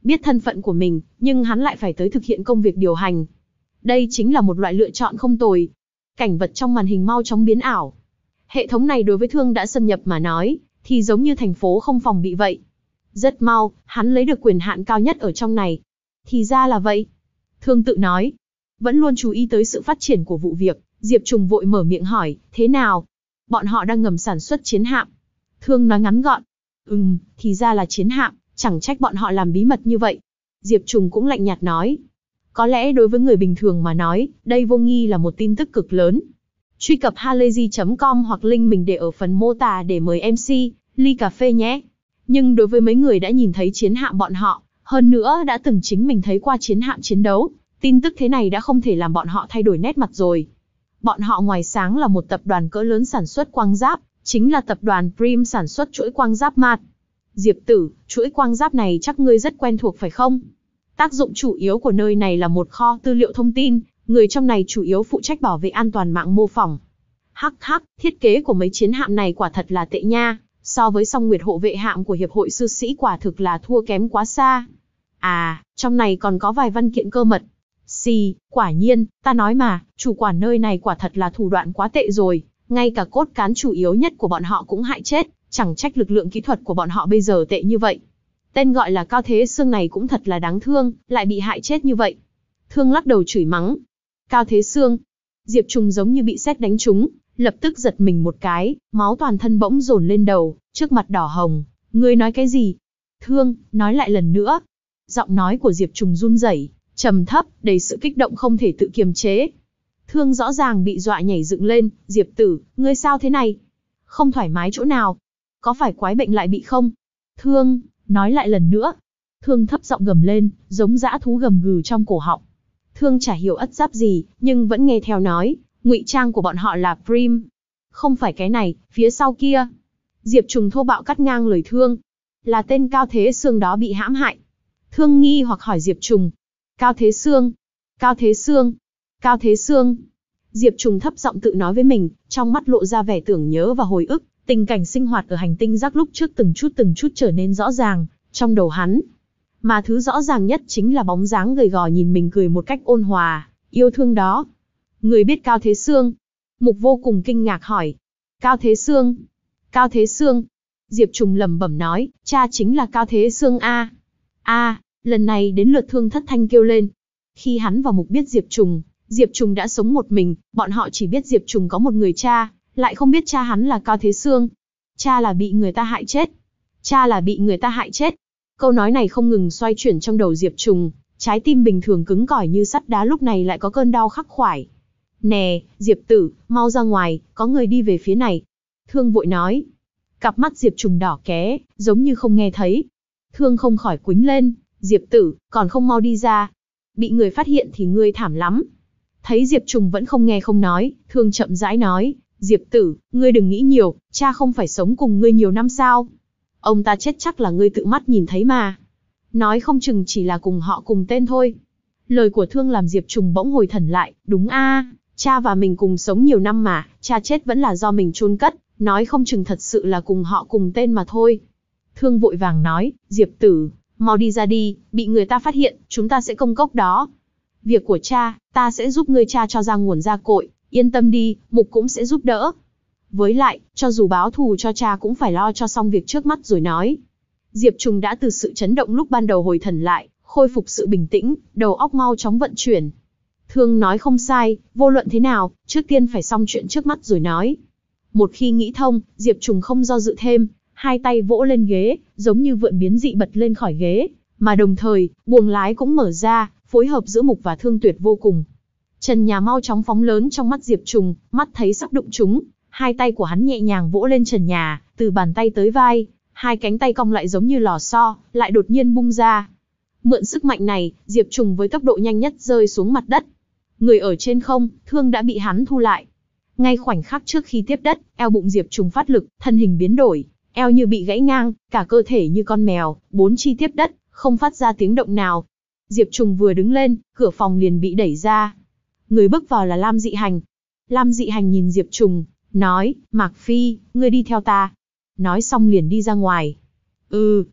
biết thân phận của mình, nhưng hắn lại phải tới thực hiện công việc điều hành. Đây chính là một loại lựa chọn không tồi. Cảnh vật trong màn hình mau chóng biến ảo. Hệ thống này đối với Thương đã xâm nhập mà nói, thì giống như thành phố không phòng bị vậy. Rất mau, hắn lấy được quyền hạn cao nhất ở trong này. Thì ra là vậy. Thương tự nói. Vẫn luôn chú ý tới sự phát triển của vụ việc, Diệp Trùng vội mở miệng hỏi, thế nào? Bọn họ đang ngầm sản xuất chiến hạm. Thương nói ngắn gọn. Ừm, thì ra là chiến hạm, chẳng trách bọn họ làm bí mật như vậy. Diệp Trùng cũng lạnh nhạt nói. Có lẽ đối với người bình thường mà nói, đây vô nghi là một tin tức cực lớn. Truy cập halayzi chấm com hoặc link mình để ở phần mô tả để mời em xê, ly cà phê nhé. Nhưng đối với mấy người đã nhìn thấy chiến hạm bọn họ, hơn nữa đã từng chính mình thấy qua chiến hạm chiến đấu, tin tức thế này đã không thể làm bọn họ thay đổi nét mặt rồi. Bọn họ ngoài sáng là một tập đoàn cỡ lớn sản xuất quang giáp, chính là tập đoàn Prim sản xuất chuỗi quang giáp mát. Diệp Tử, chuỗi quang giáp này chắc ngươi rất quen thuộc phải không? Tác dụng chủ yếu của nơi này là một kho tư liệu thông tin, người trong này chủ yếu phụ trách bảo vệ an toàn mạng mô phỏng. Hắc hắc, thiết kế của mấy chiến hạm này quả thật là tệ nha, so với Song Nguyệt hộ vệ hạm của Hiệp hội sư sĩ quả thực là thua kém quá xa. À, trong này còn có vài văn kiện cơ mật. Xì, quả nhiên, ta nói mà, chủ quản nơi này quả thật là thủ đoạn quá tệ rồi, ngay cả cốt cán chủ yếu nhất của bọn họ cũng hại chết, chẳng trách lực lượng kỹ thuật của bọn họ bây giờ tệ như vậy. Tên gọi là Cao Thế Sương này cũng thật là đáng thương, lại bị hại chết như vậy. Thương lắc đầu chửi mắng. Cao Thế Sương. Diệp Trùng giống như bị sét đánh trúng, lập tức giật mình một cái, máu toàn thân bỗng dồn lên đầu, trước mặt đỏ hồng. Ngươi nói cái gì? Thương, nói lại lần nữa. Giọng nói của Diệp Trùng run rẩy, trầm thấp, đầy sự kích động không thể tự kiềm chế. Thương rõ ràng bị dọa nhảy dựng lên. Diệp Tử, ngươi sao thế này? Không thoải mái chỗ nào? Có phải quái bệnh lại bị không? Thương, nói lại lần nữa. Thương thấp giọng gầm lên, giống dã thú gầm gừ trong cổ họng. Thương chả hiểu ất giáp gì, nhưng vẫn nghe theo nói, ngụy trang của bọn họ là Prim. Không phải cái này, phía sau kia. Diệp Trùng thô bạo cắt ngang lời Thương. Là tên Cao Thế Sương đó bị hãm hại. Thương nghi hoặc hỏi Diệp Trùng. Cao Thế Sương, Cao Thế Sương, Cao Thế Sương. Diệp Trùng thấp giọng tự nói với mình, trong mắt lộ ra vẻ tưởng nhớ và hồi ức, tình cảnh sinh hoạt ở hành tinh rác lúc trước từng chút từng chút trở nên rõ ràng, trong đầu hắn. Mà thứ rõ ràng nhất chính là bóng dáng gầy gò nhìn mình cười một cách ôn hòa, yêu thương đó. Người biết Cao Thế Sương? Mục vô cùng kinh ngạc hỏi. Cao Thế Sương, Cao Thế Sương. Diệp Trùng lẩm bẩm nói, cha chính là Cao Thế Sương a. A, lần này đến lượt Thương thất thanh kêu lên. Khi hắn và Mục biết Diệp Trùng, Diệp Trùng đã sống một mình, bọn họ chỉ biết Diệp Trùng có một người cha, lại không biết cha hắn là Cao Thế Sương. Cha là bị người ta hại chết. Cha là bị người ta hại chết. Câu nói này không ngừng xoay chuyển trong đầu Diệp Trùng, trái tim bình thường cứng cỏi như sắt đá lúc này lại có cơn đau khắc khoải. Nè, Diệp Tử, mau ra ngoài, có người đi về phía này. Thương vội nói. Cặp mắt Diệp Trùng đỏ ké, giống như không nghe thấy. Thương không khỏi quĩnh lên. Diệp Tử, còn không mau đi ra. Bị người phát hiện thì ngươi thảm lắm. Thấy Diệp Trùng vẫn không nghe không nói, Thương chậm rãi nói. Diệp Tử, ngươi đừng nghĩ nhiều, cha không phải sống cùng ngươi nhiều năm sao? Ông ta chết chắc là ngươi tự mắt nhìn thấy mà. Nói không chừng chỉ là cùng họ cùng tên thôi. Lời của Thương làm Diệp Trùng bỗng hồi thần lại, đúng a, cha và mình cùng sống nhiều năm mà, cha chết vẫn là do mình chôn cất, nói không chừng thật sự là cùng họ cùng tên mà thôi. Thương vội vàng nói, Diệp Tử, mau đi ra đi, bị người ta phát hiện, chúng ta sẽ công cốc đó. Việc của cha, ta sẽ giúp ngươi cha cho ra nguồn ra cội, yên tâm đi, Mục cũng sẽ giúp đỡ. Với lại, cho dù báo thù cho cha cũng phải lo cho xong việc trước mắt rồi nói. Diệp Trùng đã từ sự chấn động lúc ban đầu hồi thần lại, khôi phục sự bình tĩnh, đầu óc mau chóng vận chuyển. Thương nói không sai, vô luận thế nào, trước tiên phải xong chuyện trước mắt rồi nói. Một khi nghĩ thông, Diệp Trùng không do dự thêm, hai tay vỗ lên ghế, giống như vượn biến dị bật lên khỏi ghế, mà đồng thời, buồng lái cũng mở ra, phối hợp giữa Mục và Thương tuyệt vô cùng. Trần nhà mau chóng phóng lớn trong mắt Diệp Trùng, mắt thấy sắp đụng chúng, hai tay của hắn nhẹ nhàng vỗ lên trần nhà, từ bàn tay tới vai, hai cánh tay cong lại giống như lò xo, lại đột nhiên bung ra. Mượn sức mạnh này, Diệp Trùng với tốc độ nhanh nhất rơi xuống mặt đất. Người ở trên không, Thương đã bị hắn thu lại. Ngay khoảnh khắc trước khi tiếp đất, eo bụng Diệp Trùng phát lực, thân hình biến đổi, eo như bị gãy ngang, cả cơ thể như con mèo, bốn chi tiếp đất, không phát ra tiếng động nào. Diệp Trùng vừa đứng lên, cửa phòng liền bị đẩy ra. Người bước vào là Lam Dị Hành. Lam Dị Hành nhìn Diệp Trùng, nói, Mạc Phi, ngươi đi theo ta. Nói xong liền đi ra ngoài. Ừ.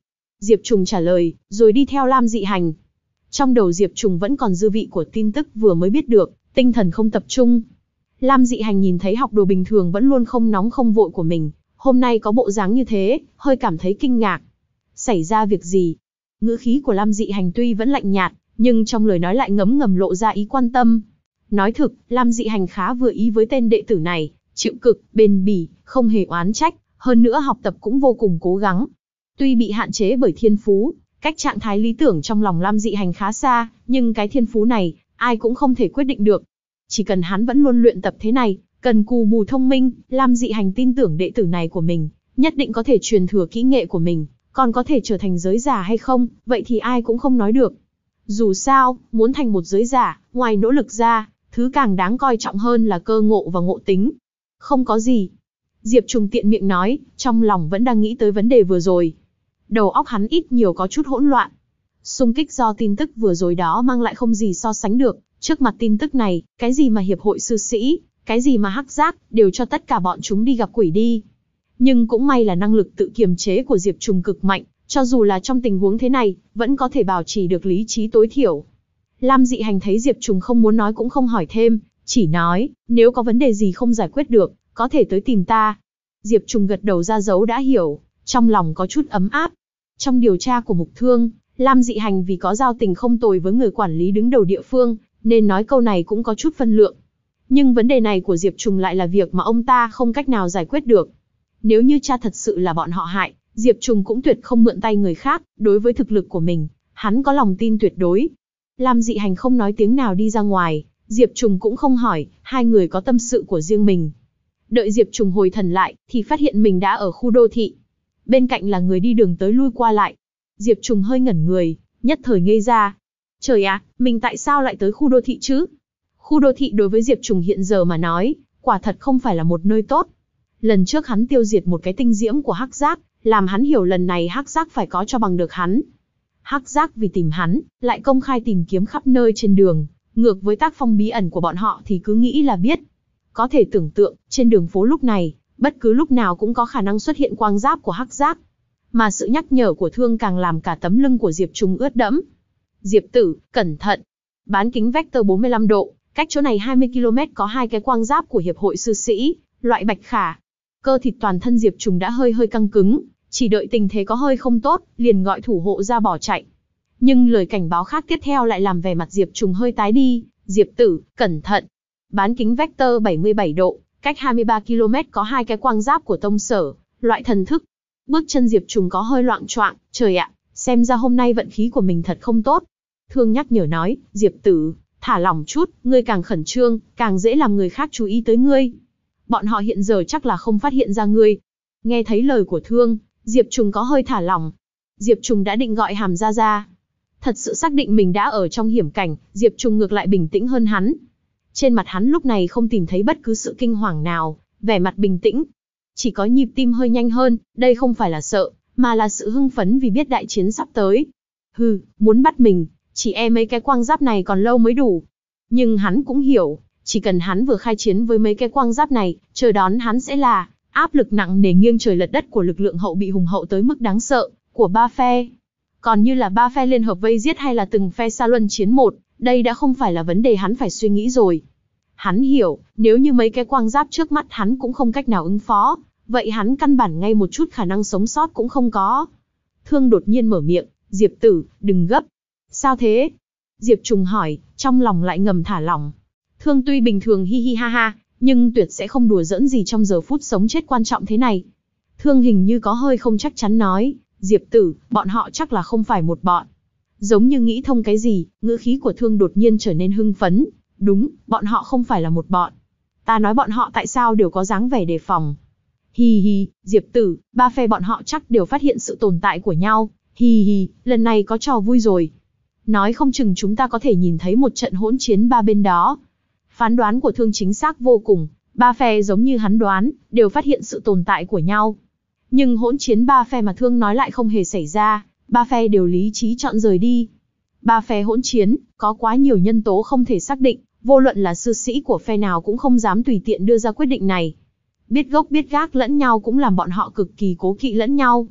Diệp Trùng trả lời, rồi đi theo Lam Dị Hành. Trong đầu Diệp Trùng vẫn còn dư vị của tin tức vừa mới biết được, tinh thần không tập trung. Lam Dị Hành nhìn thấy học đồ bình thường vẫn luôn không nóng không vội của mình, hôm nay có bộ dáng như thế, hơi cảm thấy kinh ngạc. Xảy ra việc gì? Ngữ khí của Lam Dị Hành tuy vẫn lạnh nhạt, nhưng trong lời nói lại ngấm ngầm lộ ra ý quan tâm. Nói thực, Lam Dị Hành khá vừa ý với tên đệ tử này, chịu cực, bền bỉ, không hề oán trách, hơn nữa học tập cũng vô cùng cố gắng. Tuy bị hạn chế bởi thiên phú, cách trạng thái lý tưởng trong lòng Lam Dị Hành khá xa, nhưng cái thiên phú này, ai cũng không thể quyết định được. Chỉ cần hắn vẫn luôn luyện tập thế này, cần cù bù thông minh, Lam Dị Hành tin tưởng đệ tử này của mình, nhất định có thể truyền thừa kỹ nghệ của mình, còn có thể trở thành giới giả hay không, vậy thì ai cũng không nói được. Dù sao, muốn thành một giới giả, ngoài nỗ lực ra, thứ càng đáng coi trọng hơn là cơ ngộ và ngộ tính. Không có gì. Diệp Trùng tiện miệng nói, trong lòng vẫn đang nghĩ tới vấn đề vừa rồi. Đầu óc hắn ít nhiều có chút hỗn loạn. Xung kích do tin tức vừa rồi đó mang lại không gì so sánh được. Trước mặt tin tức này, cái gì mà hiệp hội sư sĩ, cái gì mà hắc giác, đều cho tất cả bọn chúng đi gặp quỷ đi. Nhưng cũng may là năng lực tự kiềm chế của Diệp Trùng cực mạnh, cho dù là trong tình huống thế này, vẫn có thể bảo trì được lý trí tối thiểu. Lam Dị Hành thấy Diệp Trùng không muốn nói cũng không hỏi thêm, chỉ nói, nếu có vấn đề gì không giải quyết được, có thể tới tìm ta. Diệp Trùng gật đầu ra dấu đã hiểu, trong lòng có chút ấm áp. Trong điều tra của Mục Thương, Lam Dị Hành vì có giao tình không tồi với người quản lý đứng đầu địa phương, nên nói câu này cũng có chút phân lượng. Nhưng vấn đề này của Diệp Trùng lại là việc mà ông ta không cách nào giải quyết được. Nếu như cha thật sự là bọn họ hại, Diệp Trùng cũng tuyệt không mượn tay người khác, đối với thực lực của mình, hắn có lòng tin tuyệt đối. Lam Dị Hành không nói tiếng nào đi ra ngoài, Diệp Trùng cũng không hỏi, hai người có tâm sự của riêng mình. Đợi Diệp Trùng hồi thần lại, thì phát hiện mình đã ở khu đô thị. Bên cạnh là người đi đường tới lui qua lại. Diệp Trùng hơi ngẩn người, nhất thời ngây ra. Trời ạ, mình tại sao lại tới khu đô thị chứ? Khu đô thị đối với Diệp Trùng hiện giờ mà nói, quả thật không phải là một nơi tốt. Lần trước hắn tiêu diệt một cái tinh diễm của hắc giác, làm hắn hiểu lần này hắc giác phải có cho bằng được hắn. Hắc giác vì tìm hắn, lại công khai tìm kiếm khắp nơi trên đường, ngược với tác phong bí ẩn của bọn họ thì cứ nghĩ là biết. Có thể tưởng tượng, trên đường phố lúc này, bất cứ lúc nào cũng có khả năng xuất hiện quang giáp của hắc giác. Mà sự nhắc nhở của Thương càng làm cả tấm lưng của Diệp Trùng ướt đẫm. Diệp tử, cẩn thận. Bán kính vector bốn mươi lăm độ, cách chỗ này hai mươi ki lô mét có hai cái quang giáp của hiệp hội sư sĩ, loại bạch khả. Cơ thịt toàn thân Diệp Trùng đã hơi hơi căng cứng, chỉ đợi tình thế có hơi không tốt, liền gọi thủ hộ ra bỏ chạy. Nhưng lời cảnh báo khác tiếp theo lại làm vẻ mặt Diệp Trùng hơi tái đi. Diệp tử, cẩn thận. Bán kính vector bảy mươi bảy độ, cách hai mươi ba ki lô mét có hai cái quang giáp của tông sở, loại thần thức. Bước chân Diệp Trùng có hơi loạng choạng, trời ạ, xem ra hôm nay vận khí của mình thật không tốt. Thương nhắc nhở nói, Diệp tử, thả lỏng chút, ngươi càng khẩn trương, càng dễ làm người khác chú ý tới ngươi. Bọn họ hiện giờ chắc là không phát hiện ra ngươi. Nghe thấy lời của Thương, Diệp Trùng có hơi thả lỏng. Diệp Trùng đã định gọi Hàm Gia ra. Thật sự xác định mình đã ở trong hiểm cảnh, Diệp Trùng ngược lại bình tĩnh hơn hắn. Trên mặt hắn lúc này không tìm thấy bất cứ sự kinh hoàng nào, vẻ mặt bình tĩnh. Chỉ có nhịp tim hơi nhanh hơn, đây không phải là sợ, mà là sự hưng phấn vì biết đại chiến sắp tới. Hừ, muốn bắt mình, chỉ e mấy cái quang giáp này còn lâu mới đủ. Nhưng hắn cũng hiểu, chỉ cần hắn vừa khai chiến với mấy cái quang giáp này, chờ đón hắn sẽ là áp lực nặng nề nghiêng trời lật đất của lực lượng hậu bị hùng hậu tới mức đáng sợ, của ba phe. Còn như là ba phe liên hợp vây giết hay là từng phe xa luân chiến một, đây đã không phải là vấn đề hắn phải suy nghĩ rồi. Hắn hiểu, nếu như mấy cái quang giáp trước mắt hắn cũng không cách nào ứng phó, vậy hắn căn bản ngay một chút khả năng sống sót cũng không có. Thương đột nhiên mở miệng, Diệp tử, đừng gấp. Sao thế? Diệp Trùng hỏi, trong lòng lại ngầm thả lỏng. Thương tuy bình thường hi hi ha ha, nhưng tuyệt sẽ không đùa giỡn gì trong giờ phút sống chết quan trọng thế này. Thương hình như có hơi không chắc chắn nói, Diệp tử, bọn họ chắc là không phải một bọn. Giống như nghĩ thông cái gì, ngữ khí của Thương đột nhiên trở nên hưng phấn. Đúng, bọn họ không phải là một bọn. Ta nói bọn họ tại sao đều có dáng vẻ đề phòng. Hi hi, Diệp tử, ba phe bọn họ chắc đều phát hiện sự tồn tại của nhau. Hi hi, lần này có trò vui rồi. Nói không chừng chúng ta có thể nhìn thấy một trận hỗn chiến ba bên đó. Phán đoán của Thương chính xác vô cùng, ba phe giống như hắn đoán, đều phát hiện sự tồn tại của nhau. Nhưng hỗn chiến ba phe mà Thương nói lại không hề xảy ra, ba phe đều lý trí chọn rời đi. Ba phe hỗn chiến, có quá nhiều nhân tố không thể xác định, vô luận là sư sĩ của phe nào cũng không dám tùy tiện đưa ra quyết định này. Biết gốc biết gác lẫn nhau cũng làm bọn họ cực kỳ cố kỵ lẫn nhau.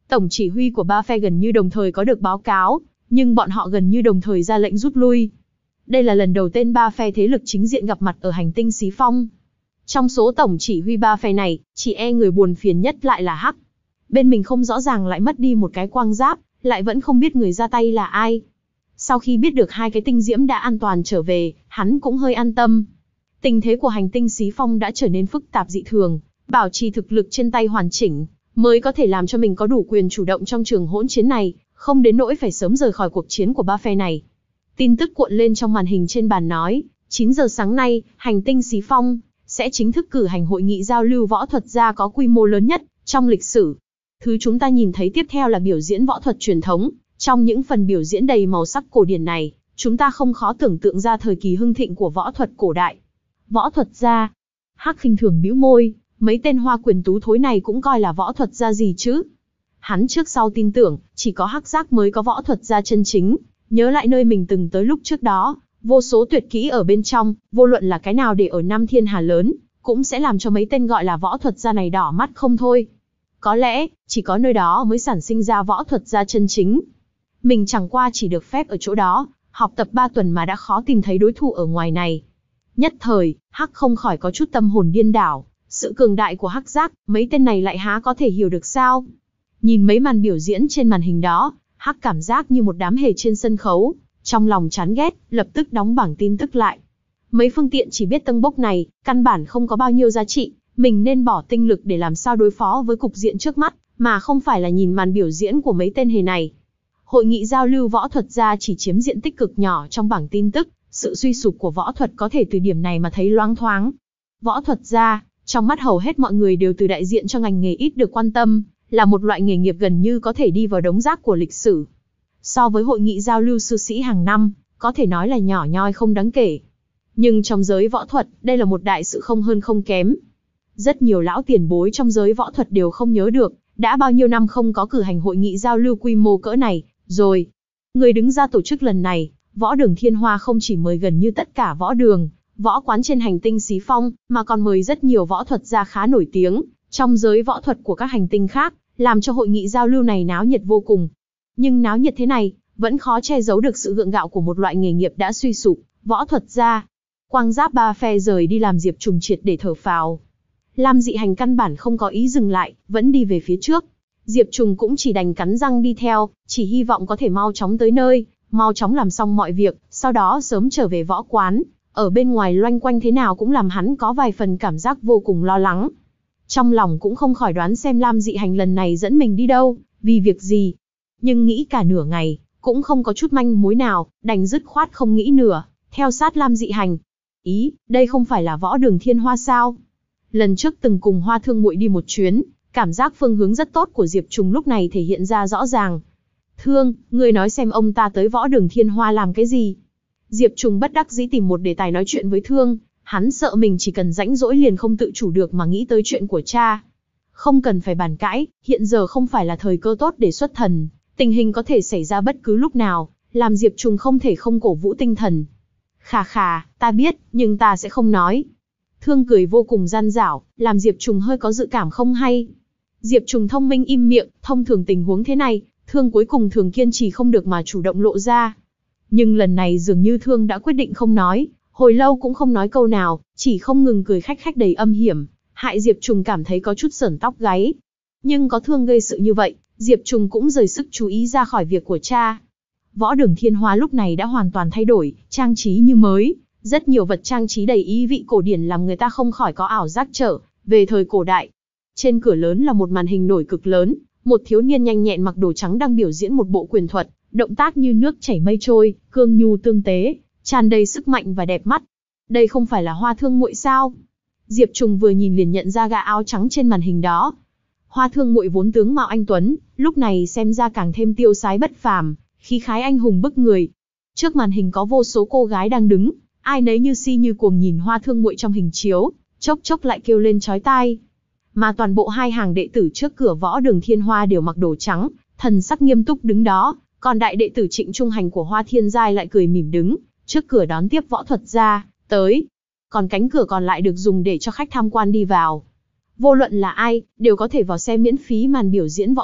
Tổng chỉ huy của ba phe gần như đồng thời có được báo cáo, nhưng bọn họ gần như đồng thời ra lệnh rút lui. Đây là lần đầu tiên ba phe thế lực chính diện gặp mặt ở hành tinh Xí Phong. Trong số tổng chỉ huy ba phe này, chỉ e người buồn phiền nhất lại là Hắc. Bên mình không rõ ràng lại mất đi một cái quang giáp, lại vẫn không biết người ra tay là ai. Sau khi biết được hai cái tinh diễm đã an toàn trở về, hắn cũng hơi an tâm. Tình thế của hành tinh Xí Phong đã trở nên phức tạp dị thường, bảo trì thực lực trên tay hoàn chỉnh, mới có thể làm cho mình có đủ quyền chủ động trong trường hỗn chiến này, không đến nỗi phải sớm rời khỏi cuộc chiến của ba phe này. Tin tức cuộn lên trong màn hình trên bàn nói, chín giờ sáng nay, hành tinh Xí Phong sẽ chính thức cử hành hội nghị giao lưu võ thuật gia có quy mô lớn nhất trong lịch sử. Thứ chúng ta nhìn thấy tiếp theo là biểu diễn võ thuật truyền thống. Trong những phần biểu diễn đầy màu sắc cổ điển này, chúng ta không khó tưởng tượng ra thời kỳ hưng thịnh của võ thuật cổ đại. Võ thuật gia. Hắc khinh thường bĩu môi, mấy tên hoa quyền tú thối này cũng coi là võ thuật gia gì chứ? Hắn trước sau tin tưởng, chỉ có Hắc Giác mới có võ thuật gia chân chính. Nhớ lại nơi mình từng tới lúc trước đó, vô số tuyệt kỹ ở bên trong, vô luận là cái nào để ở Nam Thiên Hà lớn, cũng sẽ làm cho mấy tên gọi là võ thuật gia này đỏ mắt không thôi. Có lẽ, chỉ có nơi đó mới sản sinh ra võ thuật gia chân chính. Mình chẳng qua chỉ được phép ở chỗ đó, học tập ba tuần mà đã khó tìm thấy đối thủ ở ngoài này. Nhất thời, Hắc không khỏi có chút tâm hồn điên đảo, sự cường đại của Hắc Giác, mấy tên này lại há có thể hiểu được sao? Nhìn mấy màn biểu diễn trên màn hình đó, Hắc cảm giác như một đám hề trên sân khấu, trong lòng chán ghét, lập tức đóng bảng tin tức lại. Mấy phương tiện chỉ biết tâng bốc này, căn bản không có bao nhiêu giá trị, mình nên bỏ tinh lực để làm sao đối phó với cục diện trước mắt, mà không phải là nhìn màn biểu diễn của mấy tên hề này. Hội nghị giao lưu võ thuật gia chỉ chiếm diện tích cực nhỏ trong bảng tin tức, sự suy sụp của võ thuật có thể từ điểm này mà thấy loáng thoáng. Võ thuật gia, trong mắt hầu hết mọi người đều từ đại diện cho ngành nghề ít được quan tâm, là một loại nghề nghiệp gần như có thể đi vào đống rác của lịch sử. So với hội nghị giao lưu sư sĩ hàng năm, có thể nói là nhỏ nhoi không đáng kể. Nhưng trong giới võ thuật, đây là một đại sự không hơn không kém. Rất nhiều lão tiền bối trong giới võ thuật đều không nhớ được, đã bao nhiêu năm không có cử hành hội nghị giao lưu quy mô cỡ này, rồi. Người đứng ra tổ chức lần này, Võ Đường Thiên Hoa không chỉ mời gần như tất cả võ đường, võ quán trên hành tinh Xí Phong, mà còn mời rất nhiều võ thuật gia khá nổi tiếng, trong giới võ thuật của các hành tinh khác, làm cho hội nghị giao lưu này náo nhiệt vô cùng. Nhưng náo nhiệt thế này, vẫn khó che giấu được sự gượng gạo của một loại nghề nghiệp đã suy sụp, võ thuật gia. Quang giáp ba phe rời đi làm Diệp Trùng triệt để thở phào. Lam Dị Hành căn bản không có ý dừng lại, vẫn đi về phía trước. Diệp Trùng cũng chỉ đành cắn răng đi theo, chỉ hy vọng có thể mau chóng tới nơi, mau chóng làm xong mọi việc, sau đó sớm trở về võ quán. Ở bên ngoài loanh quanh thế nào cũng làm hắn có vài phần cảm giác vô cùng lo lắng. Trong lòng cũng không khỏi đoán xem Lam Dị Hành lần này dẫn mình đi đâu, vì việc gì. Nhưng nghĩ cả nửa ngày, cũng không có chút manh mối nào, đành dứt khoát không nghĩ nửa, theo sát Lam Dị Hành. Ý, đây không phải là Võ Đường Thiên Hoa sao? Lần trước từng cùng Hoa Thương Muội đi một chuyến, cảm giác phương hướng rất tốt của Diệp Trùng lúc này thể hiện ra rõ ràng. Thương, ngươi nói xem ông ta tới Võ Đường Thiên Hoa làm cái gì? Diệp Trùng bất đắc dĩ tìm một đề tài nói chuyện với Thương, hắn sợ mình chỉ cần rãnh rỗi liền không tự chủ được mà nghĩ tới chuyện của cha. Không cần phải bàn cãi, hiện giờ không phải là thời cơ tốt để xuất thần, tình hình có thể xảy ra bất cứ lúc nào, làm Diệp Trùng không thể không cổ vũ tinh thần. Khà khà, ta biết, nhưng ta sẽ không nói. Thương cười vô cùng gian dảo, làm Diệp Trùng hơi có dự cảm không hay. Diệp Trùng thông minh im miệng, thông thường tình huống thế này, Thương cuối cùng thường kiên trì không được mà chủ động lộ ra. Nhưng lần này dường như Thương đã quyết định không nói, hồi lâu cũng không nói câu nào, chỉ không ngừng cười khách khách đầy âm hiểm, hại Diệp Trùng cảm thấy có chút sởn tóc gáy. Nhưng có Thương gây sự như vậy, Diệp Trùng cũng rời sức chú ý ra khỏi việc của cha. Võ Đường Thiên Hoa lúc này đã hoàn toàn thay đổi, trang trí như mới, rất nhiều vật trang trí đầy ý vị cổ điển làm người ta không khỏi có ảo giác trở về thời cổ đại. Trên cửa lớn là một màn hình nổi cực lớn, một thiếu niên nhanh nhẹn mặc đồ trắng đang biểu diễn một bộ quyền thuật, động tác như nước chảy mây trôi, cương nhu tương tế, tràn đầy sức mạnh và đẹp mắt. Đây không phải là Hoa Thương Muội sao? Diệp Trùng vừa nhìn liền nhận ra gã áo trắng trên màn hình đó. Hoa Thương Muội vốn tướng mạo anh tuấn, lúc này xem ra càng thêm tiêu sái bất phàm, khí khái anh hùng bức người. Trước màn hình có vô số cô gái đang đứng, ai nấy như si như cuồng nhìn Hoa Thương Muội trong hình chiếu, chốc chốc lại kêu lên chói tai. Mà toàn bộ hai hàng đệ tử trước cửa Võ Đường Thiên Hoa đều mặc đồ trắng, thần sắc nghiêm túc đứng đó, còn đại đệ tử Trịnh Trung Hành của Hoa Thiên Giai lại cười mỉm đứng trước cửa đón tiếp võ thuật gia tới. Còn cánh cửa còn lại được dùng để cho khách tham quan đi vào. Vô luận là ai, đều có thể vào xem miễn phí màn biểu diễn võ thuật,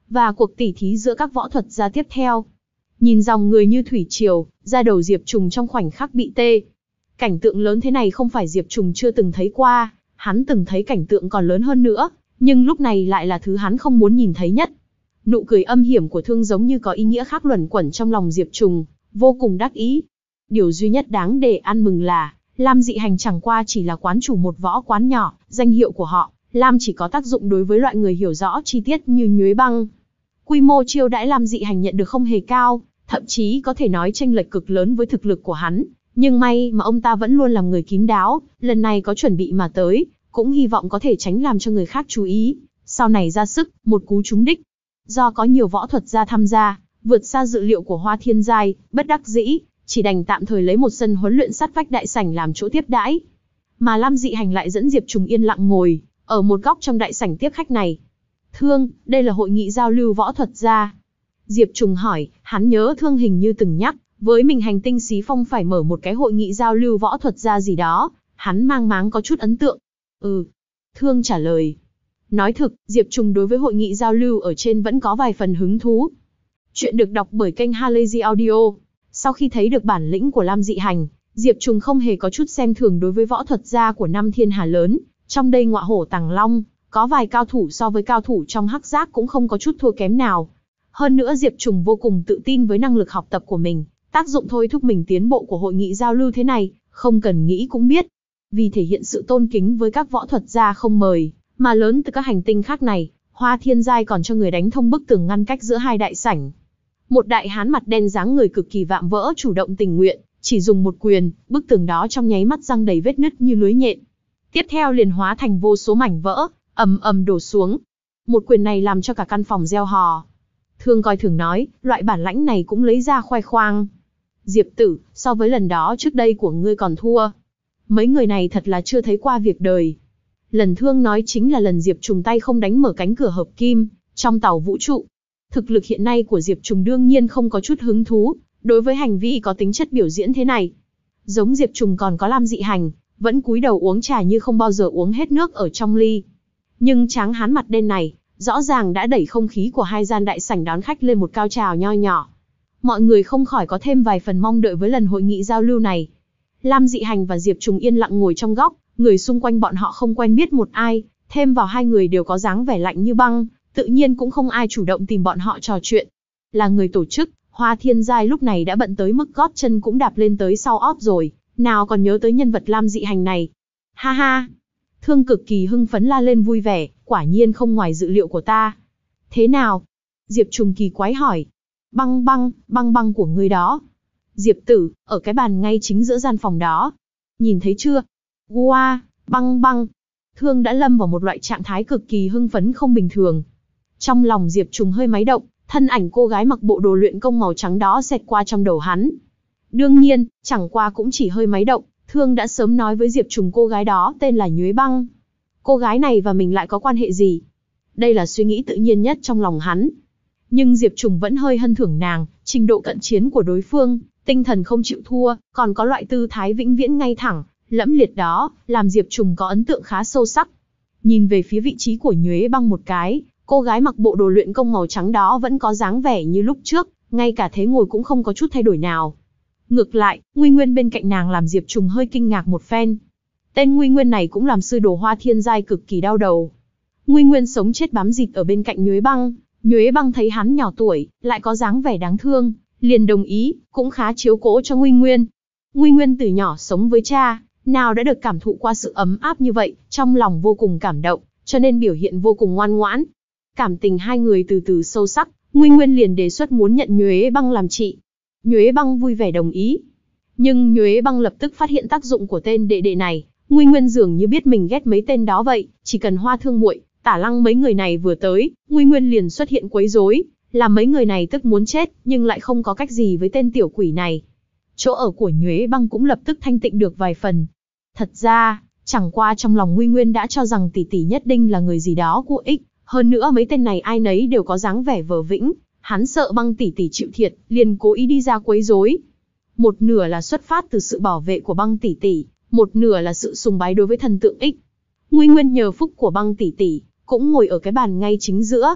và cuộc tỉ thí giữa các võ thuật gia tiếp theo. Nhìn dòng người như thủy triều, da đầu Diệp Trùng trong khoảnh khắc bị tê. Cảnh tượng lớn thế này không phải Diệp Trùng chưa từng thấy qua, hắn từng thấy cảnh tượng còn lớn hơn nữa, nhưng lúc này lại là thứ hắn không muốn nhìn thấy nhất. Nụ cười âm hiểm của Thương giống như có ý nghĩa khác luẩn quẩn trong lòng Diệp Trùng, vô cùng đắc ý. Điều duy nhất đáng để ăn mừng là, Lam Dị Hành chẳng qua chỉ là quán chủ một võ quán nhỏ, danh hiệu của họ, Lam chỉ có tác dụng đối với loại người hiểu rõ chi tiết như Nhuế Băng. Quy mô chiêu đãi Lam Dị Hành nhận được không hề cao, thậm chí có thể nói chênh lệch cực lớn với thực lực của hắn. Nhưng may mà ông ta vẫn luôn làm người kín đáo, lần này có chuẩn bị mà tới, cũng hy vọng có thể tránh làm cho người khác chú ý. Sau này ra sức, một cú trúng đích. Do có nhiều võ thuật gia tham gia, vượt xa dự liệu của Hoa Thiên Giai, bất đắc dĩ, chỉ đành tạm thời lấy một sân huấn luyện sát vách đại sảnh làm chỗ tiếp đãi. Mà Lam Dị Hành lại dẫn Diệp Trùng yên lặng ngồi ở một góc trong đại sảnh tiếp khách này. Thương, đây là hội nghị giao lưu võ thuật gia. Diệp Trùng hỏi, hắn nhớ Thương hình như từng nhắc với mình hành tinh Xí Phong phải mở một cái hội nghị giao lưu võ thuật gia gì đó, hắn mang máng có chút ấn tượng. Ừ. Thương trả lời. Nói thực, Diệp Trùng đối với hội nghị giao lưu ở trên vẫn có vài phần hứng thú. Chuyện được đọc bởi kênh Halazy Audio. Sau khi thấy được bản lĩnh của Lam Dị Hành, Diệp Trùng không hề có chút xem thường đối với võ thuật gia của năm thiên hà lớn. Trong đây ngọa hổ tàng long, có vài cao thủ so với cao thủ trong hắc giác cũng không có chút thua kém nào. Hơn nữa Diệp Trùng vô cùng tự tin với năng lực học tập của mình, tác dụng thôi thúc mình tiến bộ của hội nghị giao lưu thế này, không cần nghĩ cũng biết. Vì thể hiện sự tôn kính với các võ thuật gia không mời, mà lớn từ các hành tinh khác này, Hoa Thiên Giai còn cho người đánh thông bức tường ngăn cách giữa hai đại sảnh. Một đại hán mặt đen dáng người cực kỳ vạm vỡ chủ động tình nguyện, chỉ dùng một quyền, bức tường đó trong nháy mắt răng đầy vết nứt như lưới nhện. Tiếp theo liền hóa thành vô số mảnh vỡ, ầm ầm đổ xuống. Một quyền này làm cho cả căn phòng reo hò. Thương coi thường nói, loại bản lãnh này cũng lấy ra khoe khoang. Diệp tử, so với lần đó trước đây của ngươi còn thua. Mấy người này thật là chưa thấy qua việc đời. Lần Thương nói chính là lần Diệp Trùng tay không đánh mở cánh cửa hợp kim, trong tàu vũ trụ. Thực lực hiện nay của Diệp Trùng đương nhiên không có chút hứng thú, đối với hành vi có tính chất biểu diễn thế này. Giống Diệp Trùng còn có Lam Dị Hành, vẫn cúi đầu uống trà như không bao giờ uống hết nước ở trong ly. Nhưng tráng hán mặt đen này, rõ ràng đã đẩy không khí của hai gian đại sảnh đón khách lên một cao trào nho nhỏ. Mọi người không khỏi có thêm vài phần mong đợi với lần hội nghị giao lưu này. Lam Dị Hành và Diệp Trùng yên lặng ngồi trong góc, người xung quanh bọn họ không quen biết một ai, thêm vào hai người đều có dáng vẻ lạnh như băng, tự nhiên cũng không ai chủ động tìm bọn họ trò chuyện. Là người tổ chức, Hoa Thiên Giai lúc này đã bận tới mức gót chân cũng đạp lên tới sau ót rồi, nào còn nhớ tới nhân vật Lam Dị Hành này. Ha ha! Thương cực kỳ hưng phấn la lên vui vẻ, quả nhiên không ngoài dự liệu của ta. Thế nào? Diệp Trùng kỳ quái hỏi. Băng băng, băng băng của ngươi đó. Diệp tử, ở cái bàn ngay chính giữa gian phòng đó. Nhìn thấy chưa? Wow, băng băng. Thương đã lâm vào một loại trạng thái cực kỳ hưng phấn không bình thường. Trong lòng Diệp Trùng hơi máy động, thân ảnh cô gái mặc bộ đồ luyện công màu trắng đó xẹt qua trong đầu hắn. Đương nhiên, chẳng qua cũng chỉ hơi máy động, Thương đã sớm nói với Diệp Trùng cô gái đó tên là Nhuế Băng. Cô gái này và mình lại có quan hệ gì? Đây là suy nghĩ tự nhiên nhất trong lòng hắn. Nhưng Diệp Trùng vẫn hơi hân thưởng nàng, trình độ cận chiến của đối phương, tinh thần không chịu thua, còn có loại tư thái vĩnh viễn ngay thẳng, lẫm liệt đó, làm Diệp Trùng có ấn tượng khá sâu sắc. Nhìn về phía vị trí của Nhuế Băng một cái, cô gái mặc bộ đồ luyện công màu trắng đó vẫn có dáng vẻ như lúc trước, ngay cả thế ngồi cũng không có chút thay đổi nào. Ngược lại, Nguy Nguyên bên cạnh nàng làm Diệp Trùng hơi kinh ngạc một phen. Tên Nguy Nguyên này cũng làm sư đồ Hoa Thiên Giai cực kỳ đau đầu. Nguy Nguyên sống chết bám dịt ở bên cạnh Nhuế Băng, Nhuế Băng thấy hắn nhỏ tuổi, lại có dáng vẻ đáng thương, liền đồng ý, cũng khá chiếu cố cho Nguy Nguyên. Nguy Nguyên từ nhỏ sống với cha, nào đã được cảm thụ qua sự ấm áp như vậy, trong lòng vô cùng cảm động, cho nên biểu hiện vô cùng ngoan ngoãn. Cảm tình hai người từ từ sâu sắc, Nguy Nguyên liền đề xuất muốn nhận Nhuế Băng làm chị. Nhuế Băng vui vẻ đồng ý. Nhưng Nhuế Băng lập tức phát hiện tác dụng của tên đệ đệ này, Nguy Nguyên dường như biết mình ghét mấy tên đó vậy, chỉ cần Hoa Thương muội, Tả Lăng mấy người này vừa tới, Nguy Nguyên liền xuất hiện quấy rối, làm mấy người này tức muốn chết, nhưng lại không có cách gì với tên tiểu quỷ này. Chỗ ở của Nhuế Băng cũng lập tức thanh tịnh được vài phần. Thật ra, chẳng qua trong lòng Nguy Nguyên đã cho rằng tỷ tỷ nhất định là người gì đó của ích, hơn nữa mấy tên này ai nấy đều có dáng vẻ vờ vĩnh, hắn sợ Băng tỷ tỷ chịu thiệt, liền cố ý đi ra quấy rối. Một nửa là xuất phát từ sự bảo vệ của Băng tỷ tỷ, một nửa là sự sùng bái đối với thần tượng ích. Nguy Nguyên nhờ phúc của Băng tỷ tỷ, cũng ngồi ở cái bàn ngay chính giữa.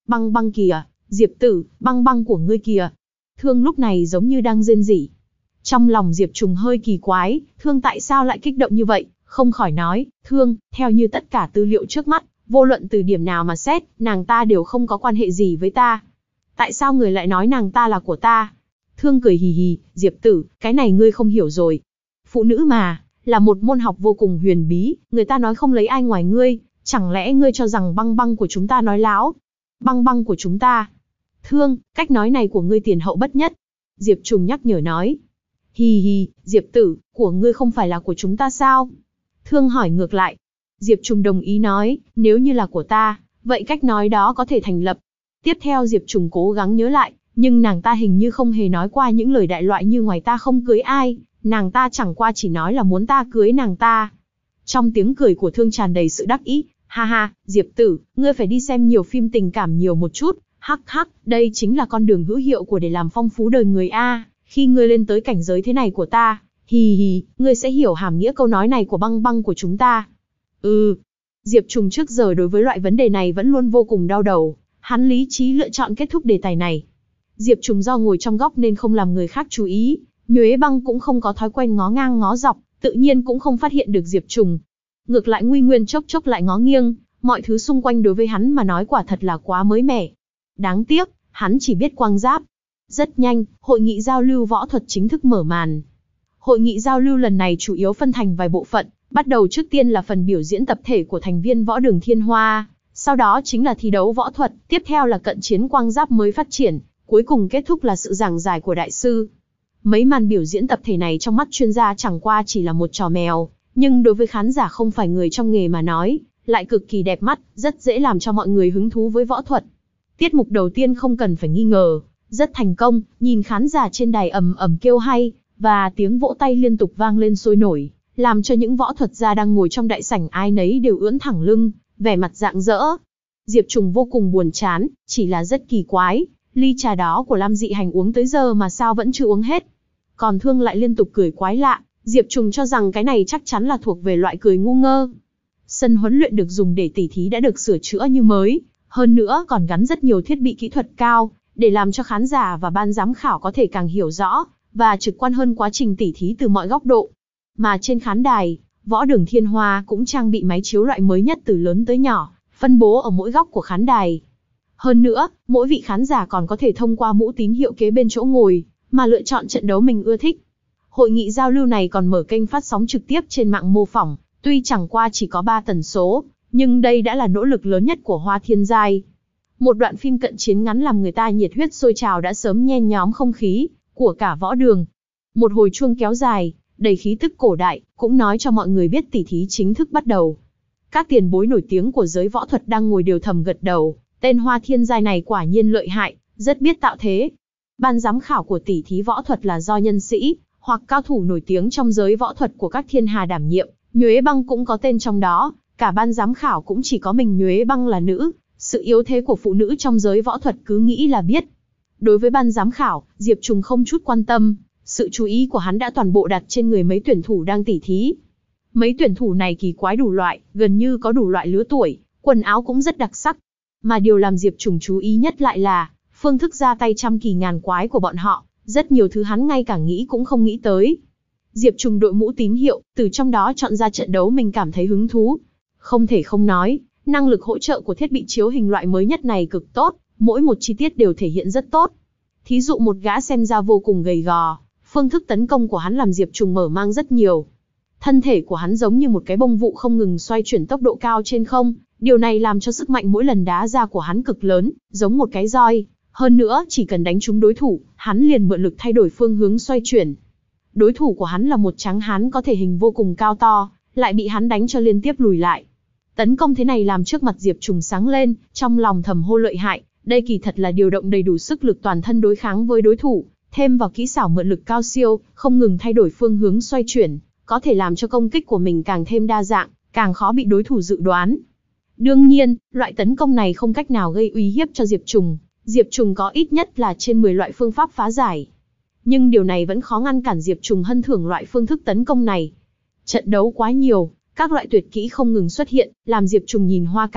Băng băng kìa, Diệp tử, băng băng của ngươi kìa. Thương lúc này giống như đang rên rỉ. Trong lòng Diệp Trùng hơi kỳ quái, Thương tại sao lại kích động như vậy, không khỏi nói, Thương, theo như tất cả tư liệu trước mắt, vô luận từ điểm nào mà xét, nàng ta đều không có quan hệ gì với ta. Tại sao người lại nói nàng ta là của ta? Thương cười hì hì, Diệp tử, cái này ngươi không hiểu rồi. Phụ nữ mà, là một môn học vô cùng huyền bí, người ta nói không lấy ai ngoài ngươi, chẳng lẽ ngươi cho rằng băng băng của chúng ta nói láo? Băng băng của chúng ta. Thương, cách nói này của ngươi tiền hậu bất nhất. Diệp Trùng nhắc nhở nói. Hì hì, Diệp tử, của ngươi không phải là của chúng ta sao? Thương hỏi ngược lại. Diệp Trùng đồng ý nói, nếu như là của ta, vậy cách nói đó có thể thành lập. Tiếp theo Diệp Trùng cố gắng nhớ lại, nhưng nàng ta hình như không hề nói qua những lời đại loại như ngoài ta không cưới ai, nàng ta chẳng qua chỉ nói là muốn ta cưới nàng ta. Trong tiếng cười của Thương tràn đầy sự đắc ý, ha ha, Diệp tử, ngươi phải đi xem nhiều phim tình cảm nhiều một chút, hắc hắc, đây chính là con đường hữu hiệu của để làm phong phú đời người a. Khi ngươi lên tới cảnh giới thế này của ta, hì hì, ngươi sẽ hiểu hàm nghĩa câu nói này của băng băng của chúng ta. Ừ, Diệp Trùng trước giờ đối với loại vấn đề này vẫn luôn vô cùng đau đầu, hắn lý trí lựa chọn kết thúc đề tài này. Diệp Trùng do ngồi trong góc nên không làm người khác chú ý, Nhuế Băng cũng không có thói quen ngó ngang ngó dọc, tự nhiên cũng không phát hiện được Diệp Trùng. Ngược lại Nguy Nguyên chốc chốc lại ngó nghiêng, mọi thứ xung quanh đối với hắn mà nói quả thật là quá mới mẻ. Đáng tiếc, hắn chỉ biết quang giáp. Rất nhanh, hội nghị giao lưu võ thuật chính thức mở màn. Hội nghị giao lưu lần này chủ yếu phân thành vài bộ phận, bắt đầu trước tiên là phần biểu diễn tập thể của thành viên võ đường Thiên Hoa, sau đó chính là thi đấu võ thuật, tiếp theo là cận chiến quang giáp mới phát triển, cuối cùng kết thúc là sự giảng giải của đại sư. Mấy màn biểu diễn tập thể này trong mắt chuyên gia chẳng qua chỉ là một trò mèo, nhưng đối với khán giả không phải người trong nghề mà nói, lại cực kỳ đẹp mắt, rất dễ làm cho mọi người hứng thú với võ thuật. Tiết mục đầu tiên không cần phải nghi ngờ, rất thành công, nhìn khán giả trên đài ầm ầm kêu hay, và tiếng vỗ tay liên tục vang lên sôi nổi, làm cho những võ thuật gia đang ngồi trong đại sảnh ai nấy đều ưỡn thẳng lưng, vẻ mặt rạng rỡ. Diệp Trùng vô cùng buồn chán, chỉ là rất kỳ quái, ly trà đó của Lam Dị Hành uống tới giờ mà sao vẫn chưa uống hết. Còn Thương lại liên tục cười quái lạ, Diệp Trùng cho rằng cái này chắc chắn là thuộc về loại cười ngu ngơ. Sân huấn luyện được dùng để tỉ thí đã được sửa chữa như mới, hơn nữa còn gắn rất nhiều thiết bị kỹ thuật cao, để làm cho khán giả và ban giám khảo có thể càng hiểu rõ, và trực quan hơn quá trình tỉ thí từ mọi góc độ. Mà trên khán đài, võ đường Thiên Hoa cũng trang bị máy chiếu loại mới nhất từ lớn tới nhỏ, phân bố ở mỗi góc của khán đài. Hơn nữa, mỗi vị khán giả còn có thể thông qua mũ tín hiệu kế bên chỗ ngồi, mà lựa chọn trận đấu mình ưa thích. Hội nghị giao lưu này còn mở kênh phát sóng trực tiếp trên mạng mô phỏng, tuy chẳng qua chỉ có ba tần số, nhưng đây đã là nỗ lực lớn nhất của Hoa Thiên Giai. Một đoạn phim cận chiến ngắn làm người ta nhiệt huyết sôi trào đã sớm nhen nhóm không khí của cả võ đường. Một hồi chuông kéo dài, đầy khí tức cổ đại, cũng nói cho mọi người biết tỉ thí chính thức bắt đầu. Các tiền bối nổi tiếng của giới võ thuật đang ngồi đều thầm gật đầu, tên Hoa Thiên Giai này quả nhiên lợi hại, rất biết tạo thế. Ban giám khảo của tỉ thí võ thuật là do nhân sĩ hoặc cao thủ nổi tiếng trong giới võ thuật của các thiên hà đảm nhiệm, Nhuế Băng cũng có tên trong đó, cả ban giám khảo cũng chỉ có mình Nhuế Băng là nữ, sự yếu thế của phụ nữ trong giới võ thuật cứ nghĩ là biết. Đối với ban giám khảo, Diệp Trùng không chút quan tâm, sự chú ý của hắn đã toàn bộ đặt trên người mấy tuyển thủ đang tỉ thí. Mấy tuyển thủ này kỳ quái đủ loại, gần như có đủ loại lứa tuổi, quần áo cũng rất đặc sắc. Mà điều làm Diệp Trùng chú ý nhất lại là phương thức ra tay trăm kỳ ngàn quái của bọn họ, rất nhiều thứ hắn ngay cả nghĩ cũng không nghĩ tới. Diệp Trùng đội mũ tín hiệu, từ trong đó chọn ra trận đấu mình cảm thấy hứng thú. Không thể không nói, năng lực hỗ trợ của thiết bị chiếu hình loại mới nhất này cực tốt, mỗi một chi tiết đều thể hiện rất tốt. Thí dụ một gã xem ra vô cùng gầy gò, phương thức tấn công của hắn làm Diệp Trùng mở mang rất nhiều. Thân thể của hắn giống như một cái bông vụ không ngừng xoay chuyển tốc độ cao trên không, điều này làm cho sức mạnh mỗi lần đá ra của hắn cực lớn, giống một cái roi. Hơn nữa, chỉ cần đánh trúng đối thủ, hắn liền mượn lực thay đổi phương hướng xoay chuyển. Đối thủ của hắn là một tráng hán có thể hình vô cùng cao to, lại bị hắn đánh cho liên tiếp lùi lại. Tấn công thế này làm trước mặt Diệp Trùng sáng lên, trong lòng thầm hô lợi hại, đây kỳ thật là điều động đầy đủ sức lực toàn thân đối kháng với đối thủ, thêm vào kỹ xảo mượn lực cao siêu, không ngừng thay đổi phương hướng xoay chuyển, có thể làm cho công kích của mình càng thêm đa dạng, càng khó bị đối thủ dự đoán. Đương nhiên, loại tấn công này không cách nào gây uy hiếp cho Diệp Trùng, Diệp Trùng có ít nhất là trên mười loại phương pháp phá giải. Nhưng điều này vẫn khó ngăn cản Diệp Trùng hân thưởng loại phương thức tấn công này. Trận đấu quá nhiều, các loại tuyệt kỹ không ngừng xuất hiện, làm Diệp Trùng nhìn hoa cả mắt,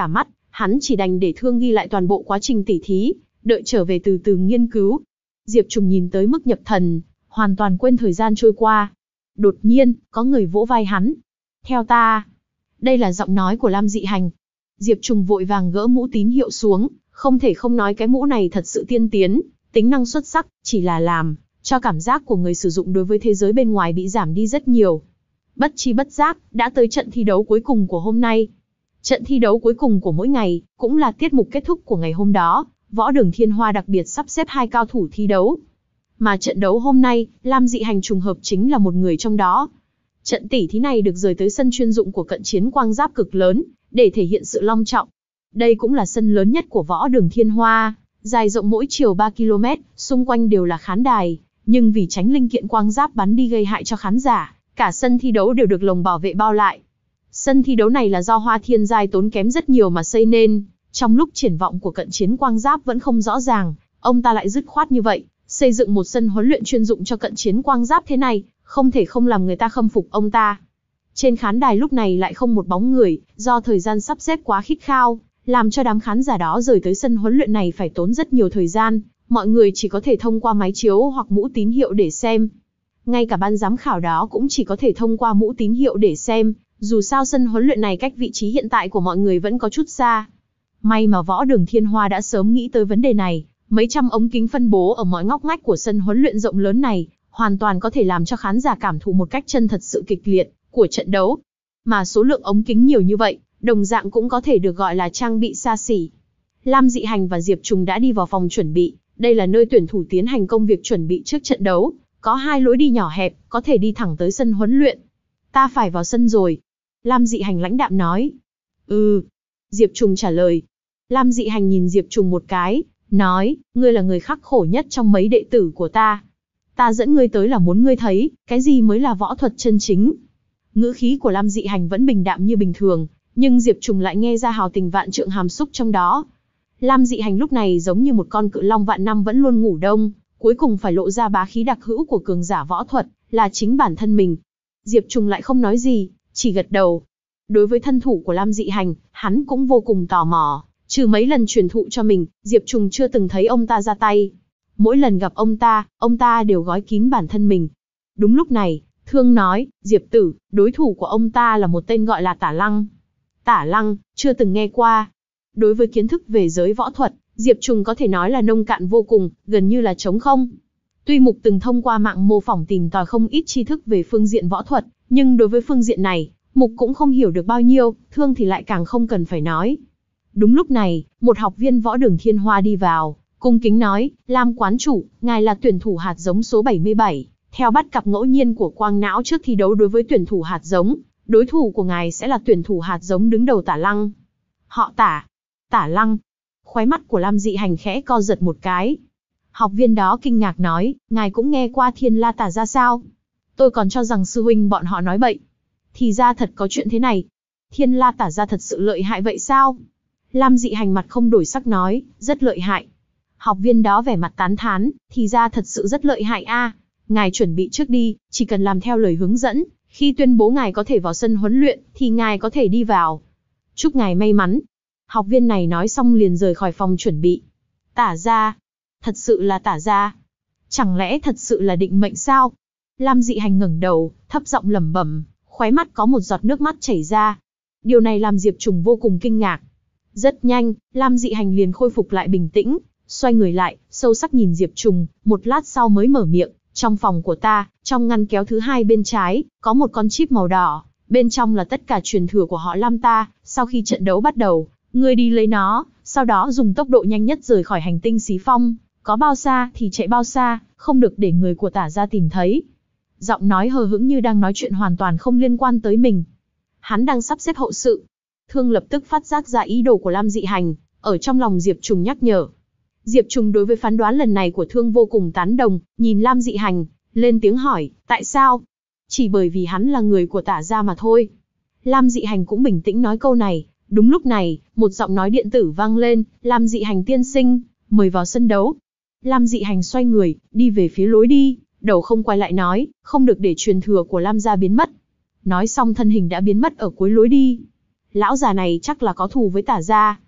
hắn chỉ đành để Thương ghi lại toàn bộ quá trình tỉ thí, đợi trở về từ từ nghiên cứu. Diệp Trùng nhìn tới mức nhập thần, hoàn toàn quên thời gian trôi qua. Đột nhiên, có người vỗ vai hắn. Theo ta. Đây là giọng nói của Lam Dị Hành. Diệp Trùng vội vàng gỡ mũ tín hiệu xuống, không thể không nói cái mũ này thật sự tiên tiến, tính năng xuất sắc, chỉ là làm cho cảm giác của người sử dụng đối với thế giới bên ngoài bị giảm đi rất nhiều. Bất chi bất giác, đã tới trận thi đấu cuối cùng của hôm nay. Trận thi đấu cuối cùng của mỗi ngày, cũng là tiết mục kết thúc của ngày hôm đó, Võ Đường Thiên Hoa đặc biệt sắp xếp hai cao thủ thi đấu. Mà trận đấu hôm nay, Lam Dị Hành trùng hợp chính là một người trong đó. Trận tỉ thí này được rời tới sân chuyên dụng của cận chiến quang giáp cực lớn, để thể hiện sự long trọng. Đây cũng là sân lớn nhất của Võ Đường Thiên Hoa, dài rộng mỗi chiều ba ki lô mét, xung quanh đều là khán đài, nhưng vì tránh linh kiện quang giáp bắn đi gây hại cho khán giả, cả sân thi đấu đều được lồng bảo vệ bao lại. Sân thi đấu này là do Hoa Thiên Giai tốn kém rất nhiều mà xây nên, trong lúc triển vọng của cận chiến quang giáp vẫn không rõ ràng, ông ta lại dứt khoát như vậy, xây dựng một sân huấn luyện chuyên dụng cho cận chiến quang giáp thế này, không thể không làm người ta khâm phục ông ta. Trên khán đài lúc này lại không một bóng người, do thời gian sắp xếp quá khít khao, làm cho đám khán giả đó rời tới sân huấn luyện này phải tốn rất nhiều thời gian, mọi người chỉ có thể thông qua máy chiếu hoặc mũ tín hiệu để xem. Ngay cả ban giám khảo đó cũng chỉ có thể thông qua mũ tín hiệu để xem, dù sao sân huấn luyện này cách vị trí hiện tại của mọi người vẫn có chút xa. May mà Võ Đường Thiên Hoa đã sớm nghĩ tới vấn đề này, mấy trăm ống kính phân bố ở mọi ngóc ngách của sân huấn luyện rộng lớn này, hoàn toàn có thể làm cho khán giả cảm thụ một cách chân thật sự kịch liệt của trận đấu. Mà số lượng ống kính nhiều như vậy, đồng dạng cũng có thể được gọi là trang bị xa xỉ. Lam Dị Hành và Diệp Trùng đã đi vào phòng chuẩn bị, đây là nơi tuyển thủ tiến hành công việc chuẩn bị trước trận đấu, có hai lối đi nhỏ hẹp, có thể đi thẳng tới sân huấn luyện. Ta phải vào sân rồi. Lam Dị Hành lãnh đạm nói. Ừ. Diệp Trùng trả lời. Lam Dị Hành nhìn Diệp Trùng một cái, nói, ngươi là người khắc khổ nhất trong mấy đệ tử của ta. Ta dẫn ngươi tới là muốn ngươi thấy, cái gì mới là võ thuật chân chính. Ngữ khí của Lam Dị Hành vẫn bình đạm như bình thường, nhưng Diệp Trùng lại nghe ra hào tình vạn trượng hàm xúc trong đó. Lam Dị Hành lúc này giống như một con cự long vạn năm vẫn luôn ngủ đông, cuối cùng phải lộ ra bá khí đặc hữu của cường giả võ thuật, là chính bản thân mình. Diệp Trùng lại không nói gì, chỉ gật đầu. Đối với thân thủ của Lam Dị Hành, hắn cũng vô cùng tò mò, trừ mấy lần truyền thụ cho mình, Diệp Trùng chưa từng thấy ông ta ra tay. Mỗi lần gặp ông ta, ông ta đều gói kín bản thân mình. Đúng lúc này, Thương nói, Diệp tử, đối thủ của ông ta là một tên gọi là Tả Lăng. Tả Lăng, chưa từng nghe qua. Đối với kiến thức về giới võ thuật, Diệp Trùng có thể nói là nông cạn vô cùng, gần như là trống không. Tuy Mục từng thông qua mạng mô phỏng tìm tòi không ít tri thức về phương diện võ thuật, nhưng đối với phương diện này, Mục cũng không hiểu được bao nhiêu, Thương thì lại càng không cần phải nói. Đúng lúc này, một học viên Võ Đường Thiên Hoa đi vào, cung kính nói, Lam quán chủ, ngài là tuyển thủ hạt giống số bảy mươi bảy, theo bắt cặp ngẫu nhiên của Quang Não trước thi đấu đối với tuyển thủ hạt giống, đối thủ của ngài sẽ là tuyển thủ hạt giống đứng đầu Tả Lăng. Họ Tả. Tả Lăng. Khóe mắt của Lam Dị Hành khẽ co giật một cái. Học viên đó kinh ngạc nói, ngài cũng nghe qua Thiên La Tả Gia sao? Tôi còn cho rằng sư huynh bọn họ nói bậy. Thì ra thật có chuyện thế này. Thiên La Tả Gia thật sự lợi hại vậy sao? Lam Dị Hành mặt không đổi sắc nói, rất lợi hại. Học viên đó vẻ mặt tán thán, thì ra thật sự rất lợi hại a. Ngài chuẩn bị trước đi, chỉ cần làm theo lời hướng dẫn, khi tuyên bố ngài có thể vào sân huấn luyện, thì ngài có thể đi vào. Chúc ngài may mắn. Học viên này nói xong liền rời khỏi phòng chuẩn bị. Tả Gia. Thật sự là Tả Gia. Chẳng lẽ thật sự là định mệnh sao? Lam Dị Hành ngẩng đầu, thấp giọng lẩm bẩm, khóe mắt có một giọt nước mắt chảy ra. Điều này làm Diệp Trùng vô cùng kinh ngạc. Rất nhanh, Lam Dị Hành liền khôi phục lại bình tĩnh, xoay người lại, sâu sắc nhìn Diệp Trùng, một lát sau mới mở miệng, trong phòng của ta, trong ngăn kéo thứ hai bên trái, có một con chip màu đỏ, bên trong là tất cả truyền thừa của họ Lam ta, sau khi trận đấu bắt đầu, ngươi đi lấy nó, sau đó dùng tốc độ nhanh nhất rời khỏi hành tinh Xí Phong, có bao xa thì chạy bao xa, không được để người của Tả Gia tìm thấy. Giọng nói hờ hững như đang nói chuyện hoàn toàn không liên quan tới mình. Hắn đang sắp xếp hậu sự. Thương lập tức phát giác ra ý đồ của Lam Dị Hành, ở trong lòng Diệp Trùng nhắc nhở. Diệp Trùng đối với phán đoán lần này của Thương vô cùng tán đồng, nhìn Lam Dị Hành, lên tiếng hỏi, tại sao? Chỉ bởi vì hắn là người của Tả Gia mà thôi. Lam Dị Hành cũng bình tĩnh nói câu này. Đúng lúc này, một giọng nói điện tử vang lên, Lam Dị Hành tiên sinh, mời vào sân đấu. Lam Dị Hành xoay người, đi về phía lối đi, đầu không quay lại nói, không được để truyền thừa của Lam gia biến mất. Nói xong thân hình đã biến mất ở cuối lối đi. Lão già này chắc là có thù với Tả Gia.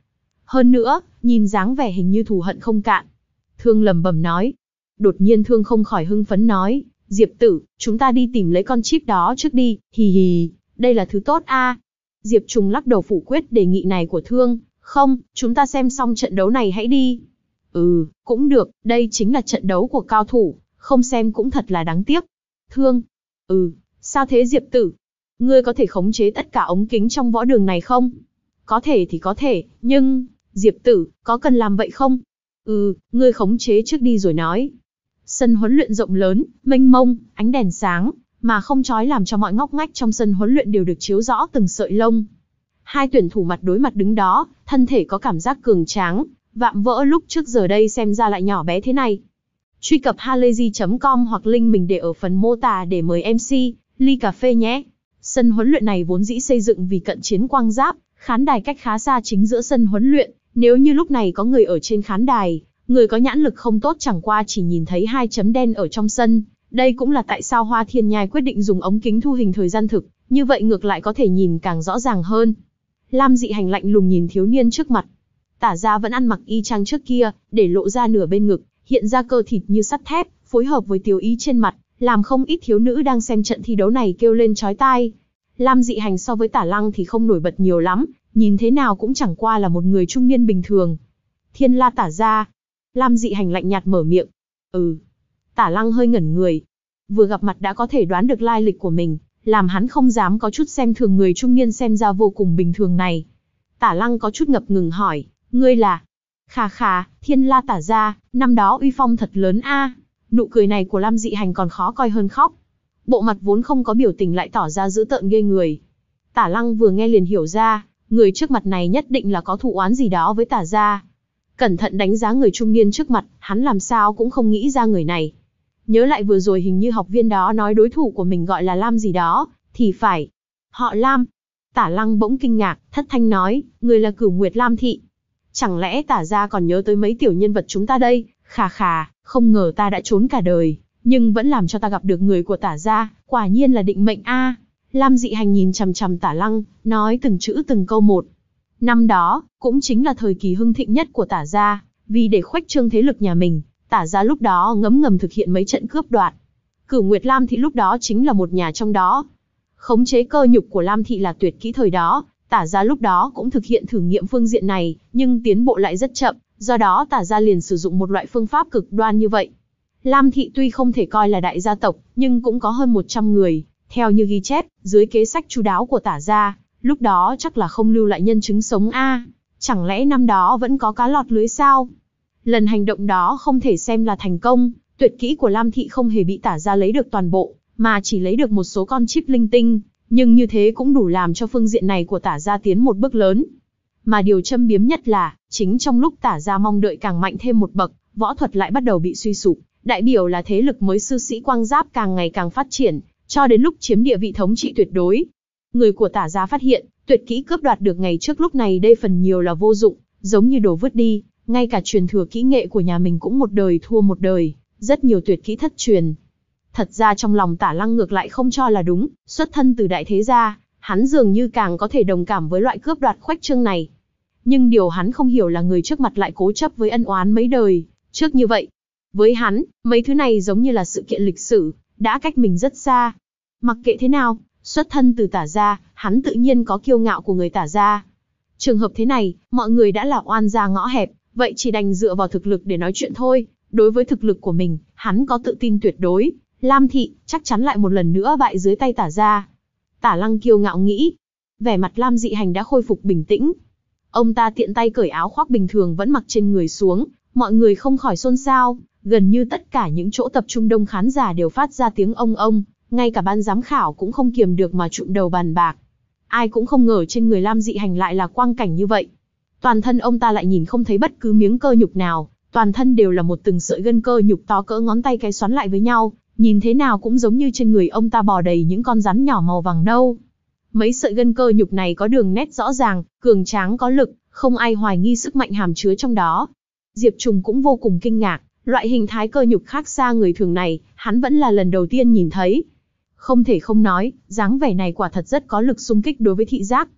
Hơn nữa, nhìn dáng vẻ hình như thù hận không cạn. Thương lẩm bẩm nói. Đột nhiên Thương không khỏi hưng phấn nói, Diệp tử, chúng ta đi tìm lấy con chip đó trước đi, hì hì, đây là thứ tốt a. Diệp Trùng lắc đầu phủ quyết đề nghị này của Thương, không, chúng ta xem xong trận đấu này hãy đi. Ừ, cũng được, đây chính là trận đấu của cao thủ, không xem cũng thật là đáng tiếc. Thương, ừ, sao thế Diệp tử? Ngươi có thể khống chế tất cả ống kính trong võ đường này không? Có thể thì có thể, nhưng, Diệp tử, có cần làm vậy không? Ừ, ngươi khống chế trước đi rồi nói. Sân huấn luyện rộng lớn, mênh mông, ánh đèn sáng, mà không chói làm cho mọi ngóc ngách trong sân huấn luyện đều được chiếu rõ từng sợi lông. Hai tuyển thủ mặt đối mặt đứng đó, thân thể có cảm giác cường tráng, vạm vỡ lúc trước giờ đây xem ra lại nhỏ bé thế này. Truy cập halayzi chấm com hoặc link mình để ở phần mô tả để mời em xê, ly cà phê nhé. Sân huấn luyện này vốn dĩ xây dựng vì cận chiến quang giáp, khán đài cách khá xa chính giữa sân huấn luyện, nếu như lúc này có người ở trên khán đài, người có nhãn lực không tốt chẳng qua chỉ nhìn thấy hai chấm đen ở trong sân. Đây cũng là tại sao Hoa Thiên Nhai quyết định dùng ống kính thu hình thời gian thực, như vậy ngược lại có thể nhìn càng rõ ràng hơn. Lam Dị Hành lạnh lùng nhìn thiếu niên trước mặt. Tả Gia vẫn ăn mặc y chang trước kia, để lộ ra nửa bên ngực, hiện ra cơ thịt như sắt thép, phối hợp với tiêu ý trên mặt, làm không ít thiếu nữ đang xem trận thi đấu này kêu lên chói tai. Lam Dị Hành so với Tả Lăng thì không nổi bật nhiều lắm, nhìn thế nào cũng chẳng qua là một người trung niên bình thường. Thiên La Tả Gia. Lam Dị Hành lạnh nhạt mở miệng. Ừ. Tả Lăng hơi ngẩn người. Vừa gặp mặt đã có thể đoán được lai lịch của mình, làm hắn không dám có chút xem thường người trung niên xem ra vô cùng bình thường này. Tả Lăng có chút ngập ngừng hỏi, ngươi là? Khà khà, Thiên La Tả Gia, năm đó uy phong thật lớn a. Nụ cười này của Lam Dị Hành còn khó coi hơn khóc. Bộ mặt vốn không có biểu tình lại tỏ ra dữ tợn ghê người. Tả Lăng vừa nghe liền hiểu ra, người trước mặt này nhất định là có thù oán gì đó với Tả Gia. Cẩn thận đánh giá người trung niên trước mặt, hắn làm sao cũng không nghĩ ra người này. Nhớ lại vừa rồi hình như học viên đó nói đối thủ của mình gọi là Lam gì đó, thì phải. Họ Lam. Tả Lăng bỗng kinh ngạc, thất thanh nói, người là Cửu Nguyệt Lam Thị. Chẳng lẽ Tả Gia còn nhớ tới mấy tiểu nhân vật chúng ta đây, khà khà, không ngờ ta đã trốn cả đời, nhưng vẫn làm cho ta gặp được người của Tả Gia, quả nhiên là định mệnh a. Lam Dị Hành nhìn chằm chằm Tả Lăng, nói từng chữ từng câu một. Năm đó, cũng chính là thời kỳ hưng thịnh nhất của Tả Gia, vì để khuếch trương thế lực nhà mình, Tả Gia lúc đó ngấm ngầm thực hiện mấy trận cướp đoạt. Cửu Nguyệt Lam Thị lúc đó chính là một nhà trong đó. Khống chế cơ nhục của Lam Thị là tuyệt kỹ thời đó, Tả Gia lúc đó cũng thực hiện thử nghiệm phương diện này, nhưng tiến bộ lại rất chậm, do đó Tả Gia liền sử dụng một loại phương pháp cực đoan như vậy. Lam Thị tuy không thể coi là đại gia tộc, nhưng cũng có hơn một trăm người, theo như ghi chép, dưới kế sách chu đáo của Tả Gia, lúc đó chắc là không lưu lại nhân chứng sống a. Chẳng lẽ năm đó vẫn có cá lọt lưới sao? Lần hành động đó không thể xem là thành công, tuyệt kỹ của Lam Thị không hề bị Tả Gia lấy được toàn bộ, mà chỉ lấy được một số con chip linh tinh, nhưng như thế cũng đủ làm cho phương diện này của Tả Gia tiến một bước lớn. Mà điều châm biếm nhất là, chính trong lúc Tả Gia mong đợi càng mạnh thêm một bậc, võ thuật lại bắt đầu bị suy sụp, đại biểu là thế lực mới sư sĩ quang giáp càng ngày càng phát triển, cho đến lúc chiếm địa vị thống trị tuyệt đối. Người của Tả Gia phát hiện, tuyệt kỹ cướp đoạt được ngày trước lúc này đây phần nhiều là vô dụng, giống như đồ vứt đi, ngay cả truyền thừa kỹ nghệ của nhà mình cũng một đời thua một đời, rất nhiều tuyệt kỹ thất truyền. Thật ra trong lòng Tả Lăng ngược lại không cho là đúng, xuất thân từ đại thế gia, hắn dường như càng có thể đồng cảm với loại cướp đoạt khuếch trương này. Nhưng điều hắn không hiểu là người trước mặt lại cố chấp với ân oán mấy đời trước như vậy. Với hắn, mấy thứ này giống như là sự kiện lịch sử, đã cách mình rất xa. Mặc kệ thế nào, xuất thân từ Tả Gia, hắn tự nhiên có kiêu ngạo của người Tả Gia. Trường hợp thế này, mọi người đã là oan gia ngõ hẹp, vậy chỉ đành dựa vào thực lực để nói chuyện thôi. Đối với thực lực của mình, hắn có tự tin tuyệt đối. Lam Thị chắc chắn lại một lần nữa bại dưới tay Tả Gia. Tả Lăng kiêu ngạo nghĩ. Vẻ mặt Lam Dị Hành đã khôi phục bình tĩnh. Ông ta tiện tay cởi áo khoác bình thường vẫn mặc trên người xuống, mọi người không khỏi xôn xao, gần như tất cả những chỗ tập trung đông khán giả đều phát ra tiếng ông ông, ngay cả ban giám khảo cũng không kiềm được mà trụm đầu bàn bạc. Ai cũng không ngờ trên người Lam Dị Hành lại là quang cảnh như vậy. Toàn thân ông ta lại nhìn không thấy bất cứ miếng cơ nhục nào, toàn thân đều là một từng sợi gân cơ nhục to cỡ ngón tay cái xoắn lại với nhau, nhìn thế nào cũng giống như trên người ông ta bò đầy những con rắn nhỏ màu vàng nâu. Mấy sợi gân cơ nhục này có đường nét rõ ràng, cường tráng có lực, không ai hoài nghi sức mạnh hàm chứa trong đó. Diệp Trùng cũng vô cùng kinh ngạc, loại hình thái cơ nhục khác xa người thường này, hắn vẫn là lần đầu tiên nhìn thấy. Không thể không nói, dáng vẻ này quả thật rất có lực xung kích đối với thị giác.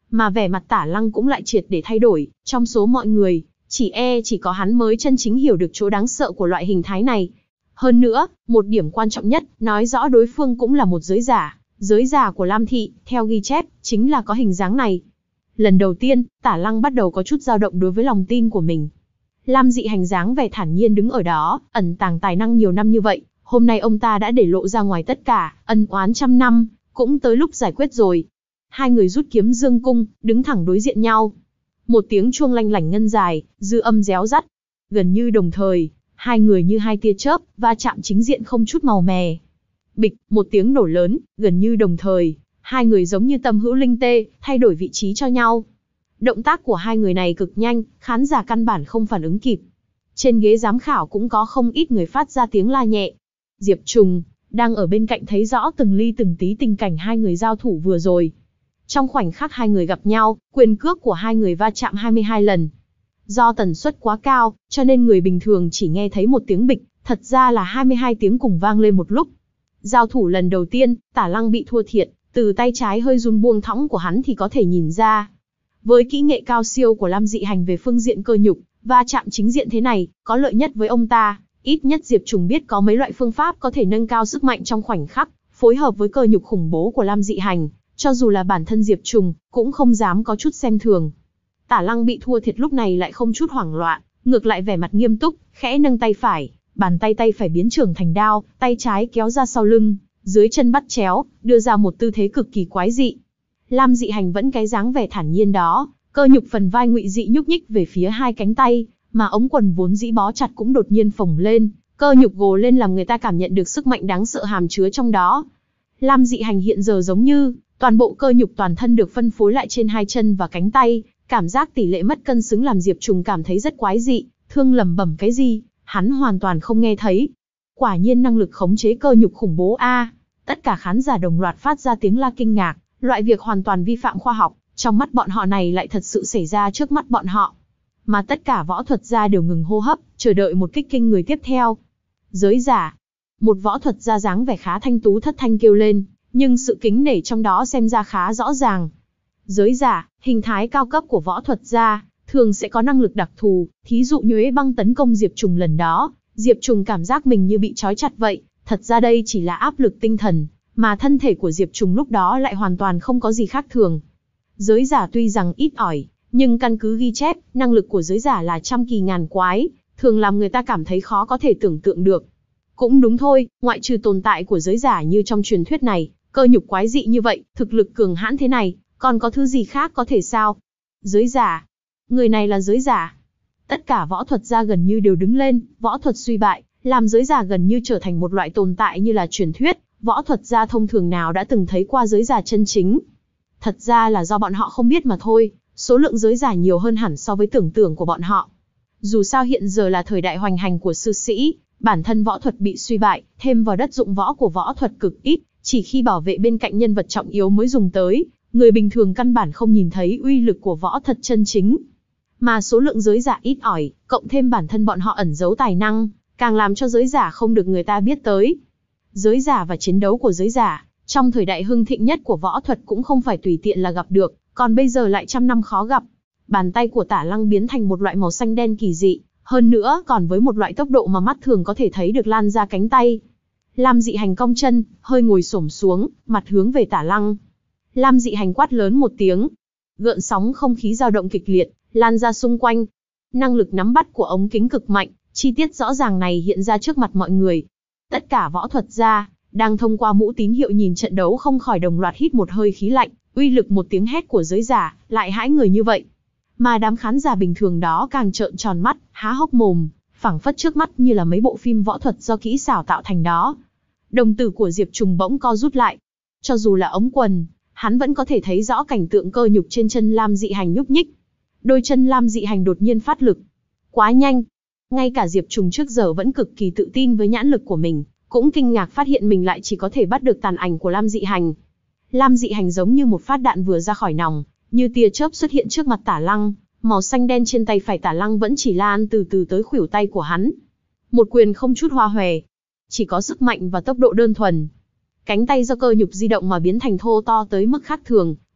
Mà vẻ mặt Tả Lăng cũng lại triệt để thay đổi, trong số mọi người, chỉ e chỉ có hắn mới chân chính hiểu được chỗ đáng sợ của loại hình thái này. Hơn nữa, một điểm quan trọng nhất, nói rõ đối phương cũng là một giới giả. Giới giả của Lam Thị, theo ghi chép, chính là có hình dáng này. Lần đầu tiên, Tả Lăng bắt đầu có chút dao động đối với lòng tin của mình. Lam Dị Hành dáng vẻ thản nhiên đứng ở đó, ẩn tàng tài năng nhiều năm như vậy, hôm nay ông ta đã để lộ ra ngoài tất cả, ân oán trăm năm, cũng tới lúc giải quyết rồi. Hai người rút kiếm dương cung, đứng thẳng đối diện nhau. Một tiếng chuông lanh lảnh ngân dài, dư âm réo rắt. Gần như đồng thời, hai người như hai tia chớp, va chạm chính diện không chút màu mè. Bịch, một tiếng nổ lớn, gần như đồng thời, hai người giống như tâm hữu linh tê, thay đổi vị trí cho nhau. Động tác của hai người này cực nhanh, khán giả căn bản không phản ứng kịp. Trên ghế giám khảo cũng có không ít người phát ra tiếng la nhẹ. Diệp Trùng, đang ở bên cạnh thấy rõ từng ly từng tí tình cảnh hai người giao thủ vừa rồi. Trong khoảnh khắc hai người gặp nhau, quyền cước của hai người va chạm hai mươi hai lần. Do tần suất quá cao, cho nên người bình thường chỉ nghe thấy một tiếng bịch, thật ra là hai mươi hai tiếng cùng vang lên một lúc. Giao thủ lần đầu tiên, Tả Lăng bị thua thiệt, từ tay trái hơi run buông thõng của hắn thì có thể nhìn ra. Với kỹ nghệ cao siêu của Lam Dị Hành về phương diện cơ nhục, va chạm chính diện thế này, có lợi nhất với ông ta. Ít nhất Diệp Trùng biết có mấy loại phương pháp có thể nâng cao sức mạnh trong khoảnh khắc, phối hợp với cơ nhục khủng bố của Lam Dị Hành, cho dù là bản thân Diệp Trùng, cũng không dám có chút xem thường. Tả Lăng bị thua thiệt lúc này lại không chút hoảng loạn, ngược lại vẻ mặt nghiêm túc, khẽ nâng tay phải, bàn tay tay phải biến trưởng thành đao, tay trái kéo ra sau lưng, dưới chân bắt chéo, đưa ra một tư thế cực kỳ quái dị. Lam Dị Hành vẫn cái dáng vẻ thản nhiên đó, cơ nhục phần vai ngụy dị nhúc nhích về phía hai cánh tay, mà ống quần vốn dĩ bó chặt cũng đột nhiên phồng lên, cơ nhục gồ lên làm người ta cảm nhận được sức mạnh đáng sợ hàm chứa trong đó. Lam Dị Hành hiện giờ giống như toàn bộ cơ nhục toàn thân được phân phối lại trên hai chân và cánh tay, cảm giác tỷ lệ mất cân xứng làm Diệp Trùng cảm thấy rất quái dị, thương lẩm bẩm cái gì, hắn hoàn toàn không nghe thấy. Quả nhiên năng lực khống chế cơ nhục khủng bố a. Tất cả khán giả đồng loạt phát ra tiếng la kinh ngạc, loại việc hoàn toàn vi phạm khoa học, trong mắt bọn họ này lại thật sự xảy ra trước mắt bọn họ. Mà tất cả võ thuật gia đều ngừng hô hấp, chờ đợi một kích kinh người tiếp theo. Giới giả. Một võ thuật gia dáng vẻ khá thanh tú thất thanh kêu lên, nhưng sự kính nể trong đó xem ra khá rõ ràng. Giới giả, hình thái cao cấp của võ thuật gia, thường sẽ có năng lực đặc thù, thí dụ như Uế Băng tấn công Diệp Trùng lần đó, Diệp Trùng cảm giác mình như bị trói chặt vậy, thật ra đây chỉ là áp lực tinh thần, mà thân thể của Diệp Trùng lúc đó lại hoàn toàn không có gì khác thường. Giới giả tuy rằng ít ỏi, nhưng căn cứ ghi chép, năng lực của giới giả là trăm kỳ ngàn quái, thường làm người ta cảm thấy khó có thể tưởng tượng được. Cũng đúng thôi, ngoại trừ tồn tại của giới giả như trong truyền thuyết này, cơ nhục quái dị như vậy, thực lực cường hãn thế này, còn có thứ gì khác có thể sao? Giới giả. Người này là giới giả. Tất cả võ thuật gia gần như đều đứng lên, võ thuật suy bại, làm giới giả gần như trở thành một loại tồn tại như là truyền thuyết, võ thuật gia thông thường nào đã từng thấy qua giới giả chân chính. Thật ra là do bọn họ không biết mà thôi, số lượng giới giả nhiều hơn hẳn so với tưởng tượng của bọn họ. Dù sao hiện giờ là thời đại hoành hành của sư sĩ, bản thân võ thuật bị suy bại, thêm vào đất dụng võ của võ thuật cực ít, chỉ khi bảo vệ bên cạnh nhân vật trọng yếu mới dùng tới, người bình thường căn bản không nhìn thấy uy lực của võ thuật chân chính. Mà số lượng giới giả ít ỏi, cộng thêm bản thân bọn họ ẩn giấu tài năng, càng làm cho giới giả không được người ta biết tới. Giới giả và chiến đấu của giới giả, trong thời đại hưng thịnh nhất của võ thuật cũng không phải tùy tiện là gặp được, còn bây giờ lại trăm năm khó gặp. Bàn tay của Tả Lăng biến thành một loại màu xanh đen kỳ dị, hơn nữa còn với một loại tốc độ mà mắt thường có thể thấy được lan ra cánh tay. Lam Dị Hành cong chân, hơi ngồi xổm xuống, mặt hướng về Tả Lăng. Lam Dị Hành quát lớn một tiếng. Gợn sóng không khí dao động kịch liệt, lan ra xung quanh. Năng lực nắm bắt của ống kính cực mạnh, chi tiết rõ ràng này hiện ra trước mặt mọi người. Tất cả võ thuật gia, đang thông qua mũ tín hiệu nhìn trận đấu không khỏi đồng loạt hít một hơi khí lạnh, uy lực một tiếng hét của giới giả, lại hãi người như vậy. Mà đám khán giả bình thường đó càng trợn tròn mắt, há hốc mồm, phảng phất trước mắt như là mấy bộ phim võ thuật do kỹ xảo tạo thành đó. Đồng tử của Diệp Trùng bỗng co rút lại. Cho dù là ống quần, hắn vẫn có thể thấy rõ cảnh tượng cơ nhục trên chân Lam Dị Hành nhúc nhích. Đôi chân Lam Dị Hành đột nhiên phát lực. Quá nhanh. Ngay cả Diệp Trùng trước giờ vẫn cực kỳ tự tin với nhãn lực của mình, cũng kinh ngạc phát hiện mình lại chỉ có thể bắt được tàn ảnh của Lam Dị Hành. Lam Dị Hành giống như một phát đạn vừa ra khỏi nòng, như tia chớp xuất hiện trước mặt Tả Lăng, màu xanh đen trên tay phải Tả Lăng vẫn chỉ lan từ từ tới khuỷu tay của hắn. Một quyền không chút hoa hòe, chỉ có sức mạnh và tốc độ đơn thuần. Cánh tay do cơ nhục di động mà biến thành thô to tới mức khác thường,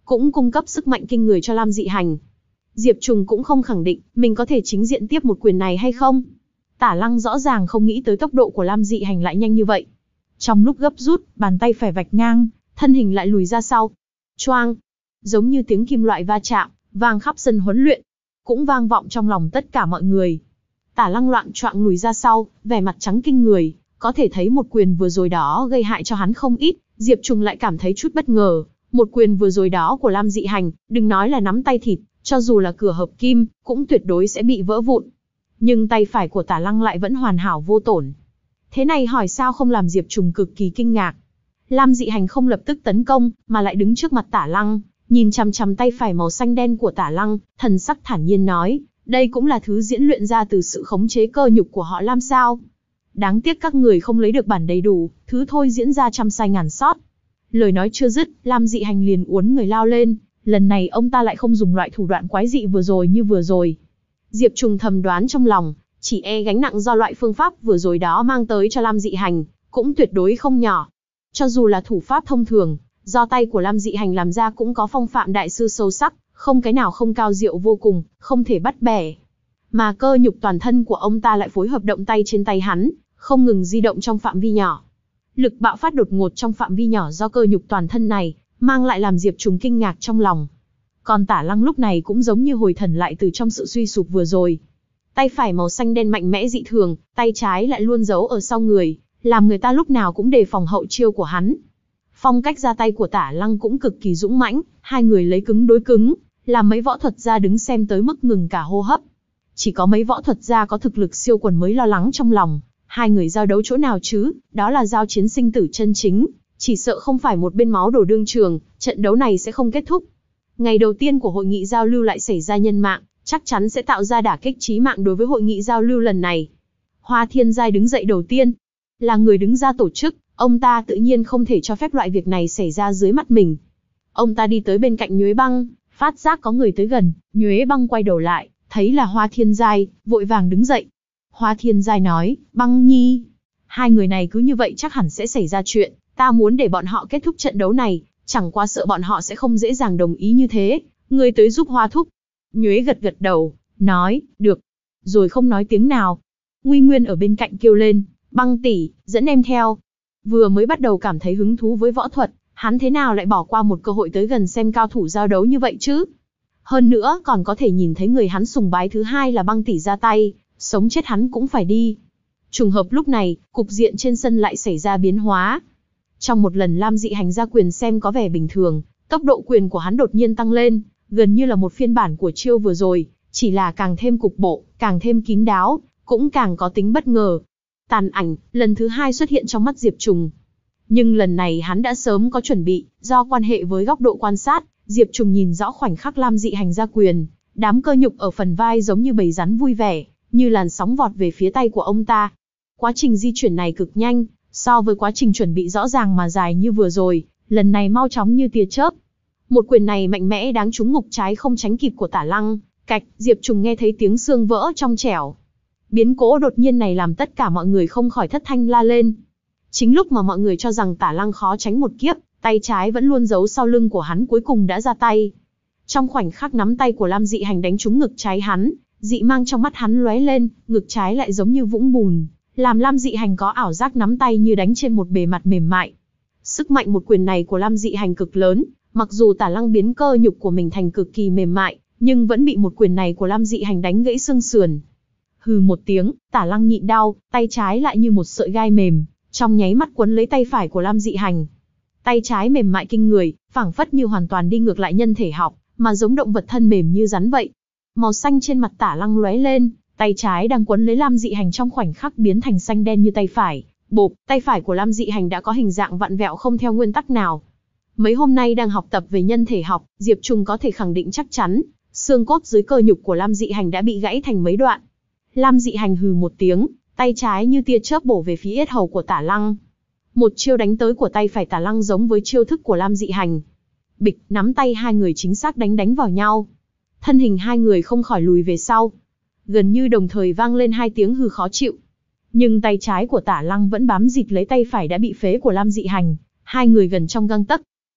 cũng cung cấp sức mạnh kinh người cho Lam Dị Hành. Diệp Trùng cũng không khẳng định mình có thể chính diện tiếp một quyền này hay không. Tả Lăng rõ ràng không nghĩ tới tốc độ của Lam Dị Hành lại nhanh như vậy. Trong lúc gấp rút, bàn tay phải vạch ngang, thân hình lại lùi ra sau. Choang! Giống như tiếng kim loại va chạm, vang khắp sân huấn luyện, cũng vang vọng trong lòng tất cả mọi người. Tả Lăng loạng choạng lùi ra sau, vẻ mặt trắng kinh người, có thể thấy một quyền vừa rồi đó gây hại cho hắn không ít. Diệp Trùng lại cảm thấy chút bất ngờ, một quyền vừa rồi đó của Lam Dị Hành, đừng nói là nắm tay thịt, cho dù là cửa hợp kim, cũng tuyệt đối sẽ bị vỡ vụn. Nhưng tay phải của Tả Lăng lại vẫn hoàn hảo vô tổn. Thế này hỏi sao không làm Diệp Trùng cực kỳ kinh ngạc. Lam Dị Hành không lập tức tấn công, mà lại đứng trước mặt Tả Lăng, nhìn chằm chằm tay phải màu xanh đen của Tả Lăng, thần sắc thản nhiên nói, đây cũng là thứ diễn luyện ra từ sự khống chế cơ nhục của họ Lam sao. Đáng tiếc các người không lấy được bản đầy đủ, thứ thôi diễn ra trăm sai ngàn sót. Lời nói chưa dứt, Lam Dị Hành liền uốn người lao lên, lần này ông ta lại không dùng loại thủ đoạn quái dị vừa rồi như vừa rồi. Diệp Trùng thầm đoán trong lòng, chỉ e gánh nặng do loại phương pháp vừa rồi đó mang tới cho Lam Dị Hành, cũng tuyệt đối không nhỏ. Cho dù là thủ pháp thông thường, do tay của Lam Dị Hành làm ra cũng có phong phạm đại sư sâu sắc, không cái nào không cao diệu vô cùng, không thể bắt bẻ. Mà cơ nhục toàn thân của ông ta lại phối hợp động tay trên tay hắn, không ngừng di động trong phạm vi nhỏ. Lực bạo phát đột ngột trong phạm vi nhỏ do cơ nhục toàn thân này, mang lại làm Diệp Trùng kinh ngạc trong lòng. Còn Tả Lăng lúc này cũng giống như hồi thần lại từ trong sự suy sụp vừa rồi. Tay phải màu xanh đen mạnh mẽ dị thường, tay trái lại luôn giấu ở sau người, làm người ta lúc nào cũng đề phòng hậu chiêu của hắn. Phong cách ra tay của Tả Lăng cũng cực kỳ dũng mãnh, hai người lấy cứng đối cứng, làm mấy võ thuật gia đứng xem tới mức ngừng cả hô hấp. Chỉ có mấy võ thuật gia có thực lực siêu quần mới lo lắng trong lòng, hai người giao đấu chỗ nào chứ, đó là giao chiến sinh tử chân chính, chỉ sợ không phải một bên máu đổ đương trường, trận đấu này sẽ không kết thúc. Ngày đầu tiên của hội nghị giao lưu lại xảy ra nhân mạng, chắc chắn sẽ tạo ra đả kích chí mạng đối với hội nghị giao lưu lần này. Hoa Thiên Giai đứng dậy đầu tiên, là người đứng ra tổ chức, ông ta tự nhiên không thể cho phép loại việc này xảy ra dưới mắt mình. Ông ta đi tới bên cạnh Nhuế Băng, phát giác có người tới gần, Nhuế Băng quay đầu lại, thấy là Hoa Thiên Giai, vội vàng đứng dậy. Hoa Thiên Giai nói, Băng Nhi, hai người này cứ như vậy chắc hẳn sẽ xảy ra chuyện, ta muốn để bọn họ kết thúc trận đấu này, chẳng qua sợ bọn họ sẽ không dễ dàng đồng ý như thế, người tới giúp Hoa thúc. Nhuế gật gật đầu, nói, được, rồi không nói tiếng nào. Nguy Nguyên ở bên cạnh kêu lên, Băng tỷ, dẫn em theo. Vừa mới bắt đầu cảm thấy hứng thú với võ thuật, hắn thế nào lại bỏ qua một cơ hội tới gần xem cao thủ giao đấu như vậy chứ? Hơn nữa còn có thể nhìn thấy người hắn sùng bái thứ hai là Băng tỷ ra tay, sống chết hắn cũng phải đi. Trùng hợp lúc này, cục diện trên sân lại xảy ra biến hóa. Trong một lần Lam Dị Hành ra quyền xem có vẻ bình thường, tốc độ quyền của hắn đột nhiên tăng lên, gần như là một phiên bản của chiêu vừa rồi, chỉ là càng thêm cục bộ, càng thêm kín đáo, cũng càng có tính bất ngờ. Tàn ảnh, lần thứ hai xuất hiện trong mắt Diệp Trùng. Nhưng lần này hắn đã sớm có chuẩn bị, do quan hệ với góc độ quan sát, Diệp Trùng nhìn rõ khoảnh khắc Lam Dị Hành ra quyền, đám cơ nhục ở phần vai giống như bầy rắn vui vẻ, như làn sóng vọt về phía tay của ông ta. Quá trình di chuyển này cực nhanh, so với quá trình chuẩn bị rõ ràng mà dài như vừa rồi, lần này mau chóng như tia chớp. Một quyền này mạnh mẽ đáng trúng ngực trái không tránh kịp của Tả Lăng, cạch, Diệp Trùng nghe thấy tiếng xương vỡ trong trẻo. Biến cố đột nhiên này làm tất cả mọi người không khỏi thất thanh la lên. Chính lúc mà mọi người cho rằng Tả Lăng khó tránh một kiếp, tay trái vẫn luôn giấu sau lưng của hắn cuối cùng đã ra tay. Trong khoảnh khắc nắm tay của Lam Dị Hành đánh trúng ngực trái hắn, dị mang trong mắt hắn lóe lên, ngực trái lại giống như vũng bùn, làm Lam Dị Hành có ảo giác nắm tay như đánh trên một bề mặt mềm mại. Sức mạnh một quyền này của Lam Dị Hành cực lớn, mặc dù Tả Lăng biến cơ nhục của mình thành cực kỳ mềm mại, nhưng vẫn bị một quyền này của Lam Dị Hành đánh gãy xương sườn. Hừ một tiếng, Tả Lăng nhịn đau, tay trái lại như một sợi gai mềm, trong nháy mắt quấn lấy tay phải của Lam Dị Hành. Tay trái mềm mại kinh người, phảng phất như hoàn toàn đi ngược lại nhân thể học, mà giống động vật thân mềm như rắn vậy. Màu xanh trên mặt Tả Lăng lóe lên, tay trái đang quấn lấy Lam Dị Hành trong khoảnh khắc biến thành xanh đen như tay phải. Bộp, tay phải của Lam Dị Hành đã có hình dạng vặn vẹo không theo nguyên tắc nào. Mấy hôm nay đang học tập về nhân thể học, Diệp Trùng có thể khẳng định chắc chắn, xương cốt dưới cơ nhục của Lam Dị Hành đã bị gãy thành mấy đoạn. Lam Dị Hành hừ một tiếng, tay trái như tia chớp bổ về phía yết hầu của Tả Lăng. Một chiêu đánh tới của tay phải Tả Lăng giống với chiêu thức của Lam Dị Hành. Bịch, nắm tay hai người chính xác đánh đánh vào nhau. Thân hình hai người không khỏi lùi về sau. Gần như đồng thời vang lên hai tiếng hừ khó chịu. Nhưng tay trái của Tả Lăng vẫn bám dịt lấy tay phải đã bị phế của Lam Dị Hành. Hai người gần trong gang tấc.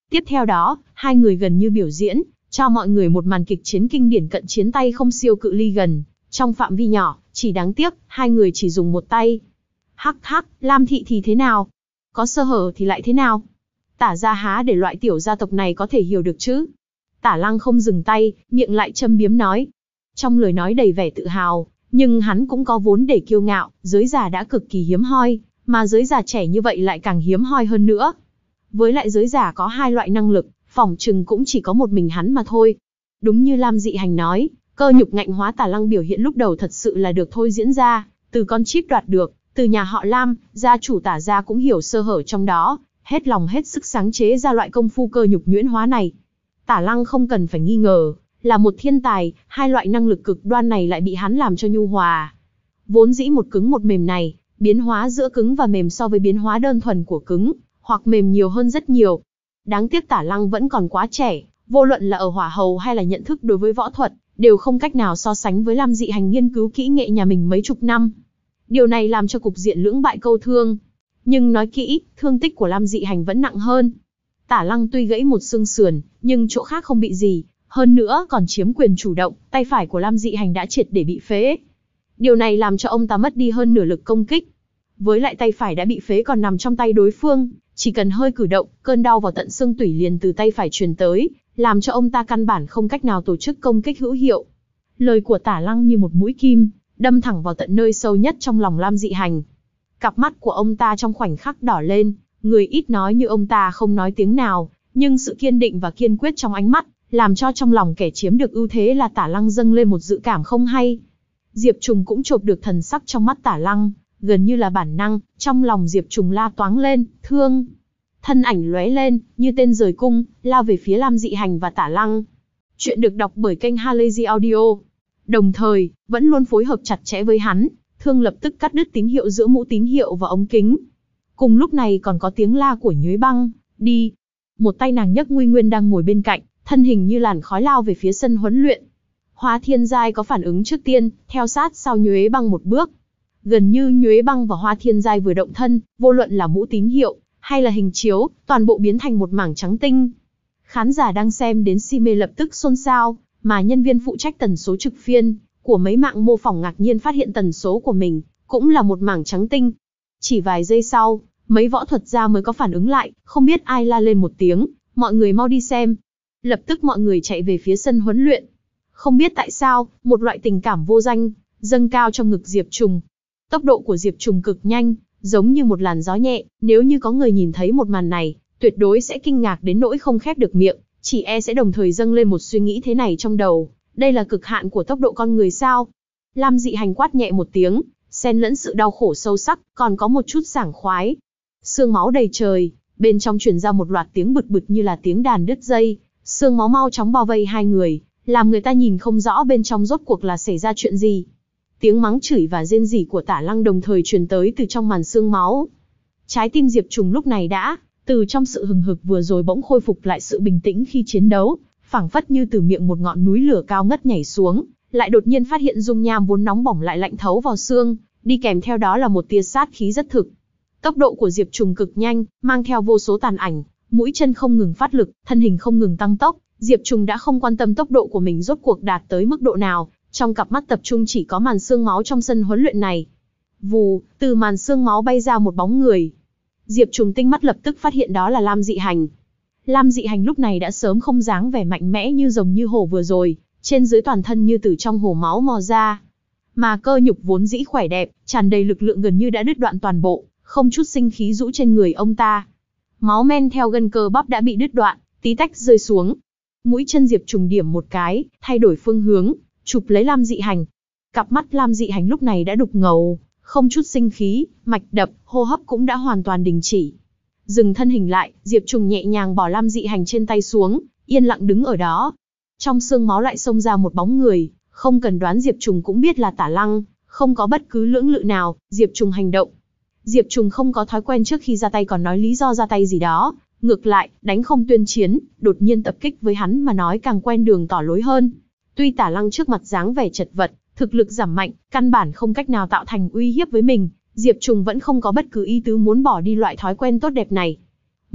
Tiếp theo đó, hai người gần như biểu diễn, cho mọi người một màn kịch chiến kinh điển cận chiến tay không siêu cự ly gần, trong phạm vi nhỏ, chỉ đáng tiếc, hai người chỉ dùng một tay. Hắc hắc, Lam thị thì thế nào? Có sơ hở thì lại thế nào? Tả gia há để loại tiểu gia tộc này có thể hiểu được chứ? Tả Lăng không dừng tay, miệng lại châm biếm nói. Trong lời nói đầy vẻ tự hào, nhưng hắn cũng có vốn để kiêu ngạo, giới già đã cực kỳ hiếm hoi, mà giới già trẻ như vậy lại càng hiếm hoi hơn nữa. Với lại giới già có hai loại năng lực, phỏng chừng cũng chỉ có một mình hắn mà thôi. Đúng như Lam Dị Hành nói, cơ nhục ngạnh hóa Tả Lăng biểu hiện lúc đầu thật sự là được thôi diễn ra, từ con chip đoạt được, từ nhà họ Lam, gia chủ Tả gia cũng hiểu sơ hở trong đó, hết lòng hết sức sáng chế ra loại công phu cơ nhục nhuyễn hóa này. Tả Lăng không cần phải nghi ngờ, là một thiên tài, hai loại năng lực cực đoan này lại bị hắn làm cho nhu hòa. Vốn dĩ một cứng một mềm này, biến hóa giữa cứng và mềm so với biến hóa đơn thuần của cứng, hoặc mềm nhiều hơn rất nhiều. Đáng tiếc Tả Lăng vẫn còn quá trẻ, vô luận là ở hỏa hầu hay là nhận thức đối với võ thuật, đều không cách nào so sánh với Lam Dị Hành nghiên cứu kỹ nghệ nhà mình mấy chục năm. Điều này làm cho cục diện lưỡng bại câu thương. Nhưng nói kỹ, thương tích của Lam Dị Hành vẫn nặng hơn. Tả Lăng tuy gãy một xương sườn, nhưng chỗ khác không bị gì, hơn nữa còn chiếm quyền chủ động, tay phải của Lam Dị Hành đã triệt để bị phế. Điều này làm cho ông ta mất đi hơn nửa lực công kích. Với lại tay phải đã bị phế còn nằm trong tay đối phương, chỉ cần hơi cử động, cơn đau vào tận xương tủy liền từ tay phải truyền tới, làm cho ông ta căn bản không cách nào tổ chức công kích hữu hiệu. Lời của Tả Lăng như một mũi kim, đâm thẳng vào tận nơi sâu nhất trong lòng Lam Dị Hành. Cặp mắt của ông ta trong khoảnh khắc đỏ lên, người ít nói như ông ta không nói tiếng nào, nhưng sự kiên định và kiên quyết trong ánh mắt, làm cho trong lòng kẻ chiếm được ưu thế là Tả Lăng dâng lên một dự cảm không hay. Diệp Trùng cũng chộp được thần sắc trong mắt Tả Lăng, gần như là bản năng, trong lòng Diệp Trùng la toáng lên, thương. Thân ảnh lóe lên, như tên rời cung, lao về phía Lam Dị Hành và Tả Lăng. Chuyện được đọc bởi kênh Halazy Audio. Đồng thời, vẫn luôn phối hợp chặt chẽ với hắn, Thương lập tức cắt đứt tín hiệu giữa mũ tín hiệu và ống kính. Cùng lúc này còn có tiếng la của Nhuế Băng, đi. Một tay nàng nhấc Nguy Nguyên đang ngồi bên cạnh, thân hình như làn khói lao về phía sân huấn luyện. Hoa Thiên Giai có phản ứng trước tiên, theo sát sau Nhuế Băng một bước. Gần như Nhuế Băng và Hoa Thiên Giai vừa động thân, vô luận là mũ tín hiệu, hay là hình chiếu, toàn bộ biến thành một mảng trắng tinh. Khán giả đang xem đến si mê lập tức xôn xao, mà nhân viên phụ trách tần số trực phiên của mấy mạng mô phỏng ngạc nhiên phát hiện tần số của mình cũng là một mảng trắng tinh. Chỉ vài giây sau, mấy võ thuật gia mới có phản ứng lại, không biết ai la lên một tiếng, mọi người mau đi xem. Lập tức mọi người chạy về phía sân huấn luyện. Không biết tại sao, một loại tình cảm vô danh dâng cao trong ngực Diệp Trùng. Tốc độ của Diệp Trùng cực nhanh, giống như một làn gió nhẹ, nếu như có người nhìn thấy một màn này, tuyệt đối sẽ kinh ngạc đến nỗi không khép được miệng, chỉ e sẽ đồng thời dâng lên một suy nghĩ thế này trong đầu, đây là cực hạn của tốc độ con người sao? Lam Dị Hành quát nhẹ một tiếng, xen lẫn sự đau khổ sâu sắc, còn có một chút sảng khoái. Xương máu đầy trời, bên trong truyền ra một loạt tiếng bực bực như là tiếng đàn đứt dây, xương máu mau chóng bao vây hai người, làm người ta nhìn không rõ bên trong rốt cuộc là xảy ra chuyện gì. Tiếng mắng chửi và rên rỉ của Tả Lăng đồng thời truyền tới từ trong màn xương máu. Trái tim Diệp Trùng lúc này đã, từ trong sự hừng hực vừa rồi bỗng khôi phục lại sự bình tĩnh khi chiến đấu, phảng phất như từ miệng một ngọn núi lửa cao ngất nhảy xuống, lại đột nhiên phát hiện dung nham vốn nóng bỏng lại lạnh thấu vào xương, đi kèm theo đó là một tia sát khí rất thực. Tốc độ của Diệp Trùng cực nhanh, mang theo vô số tàn ảnh, mũi chân không ngừng phát lực, thân hình không ngừng tăng tốc, Diệp Trùng đã không quan tâm tốc độ của mình rốt cuộc đạt tới mức độ nào, trong cặp mắt tập trung chỉ có màn xương máu trong sân huấn luyện này. Vù, từ màn xương máu bay ra một bóng người. Diệp Trùng tinh mắt lập tức phát hiện đó là Lam Dị Hành. Lam Dị Hành lúc này đã sớm không dáng vẻ mạnh mẽ như rồng như hổ vừa rồi, trên dưới toàn thân như từ trong hồ máu mò ra. Mà cơ nhục vốn dĩ khỏe đẹp, tràn đầy lực lượng gần như đã đứt đoạn toàn bộ, không chút sinh khí rũ trên người ông ta. Máu men theo gân cơ bắp đã bị đứt đoạn, tí tách rơi xuống. Mũi chân Diệp Trùng điểm một cái, thay đổi phương hướng, chụp lấy Lam Dị Hành. Cặp mắt Lam Dị Hành lúc này đã đục ngầu, không chút sinh khí, mạch đập, hô hấp cũng đã hoàn toàn đình chỉ. Dừng thân hình lại, Diệp Trùng nhẹ nhàng bỏ Lam Dị Hành trên tay xuống, yên lặng đứng ở đó. Trong xương máu lại xông ra một bóng người, không cần đoán Diệp Trùng cũng biết là Tả Lăng, không có bất cứ lưỡng lự nào, Diệp Trùng hành động. Diệp Trùng không có thói quen trước khi ra tay còn nói lý do ra tay gì đó, ngược lại, đánh không tuyên chiến, đột nhiên tập kích với hắn mà nói càng quen đường tỏ lối hơn. Tuy Tả Lăng trước mặt dáng vẻ chật vật, thực lực giảm mạnh, căn bản không cách nào tạo thành uy hiếp với mình, Diệp Trùng vẫn không có bất cứ ý tứ muốn bỏ đi loại thói quen tốt đẹp này.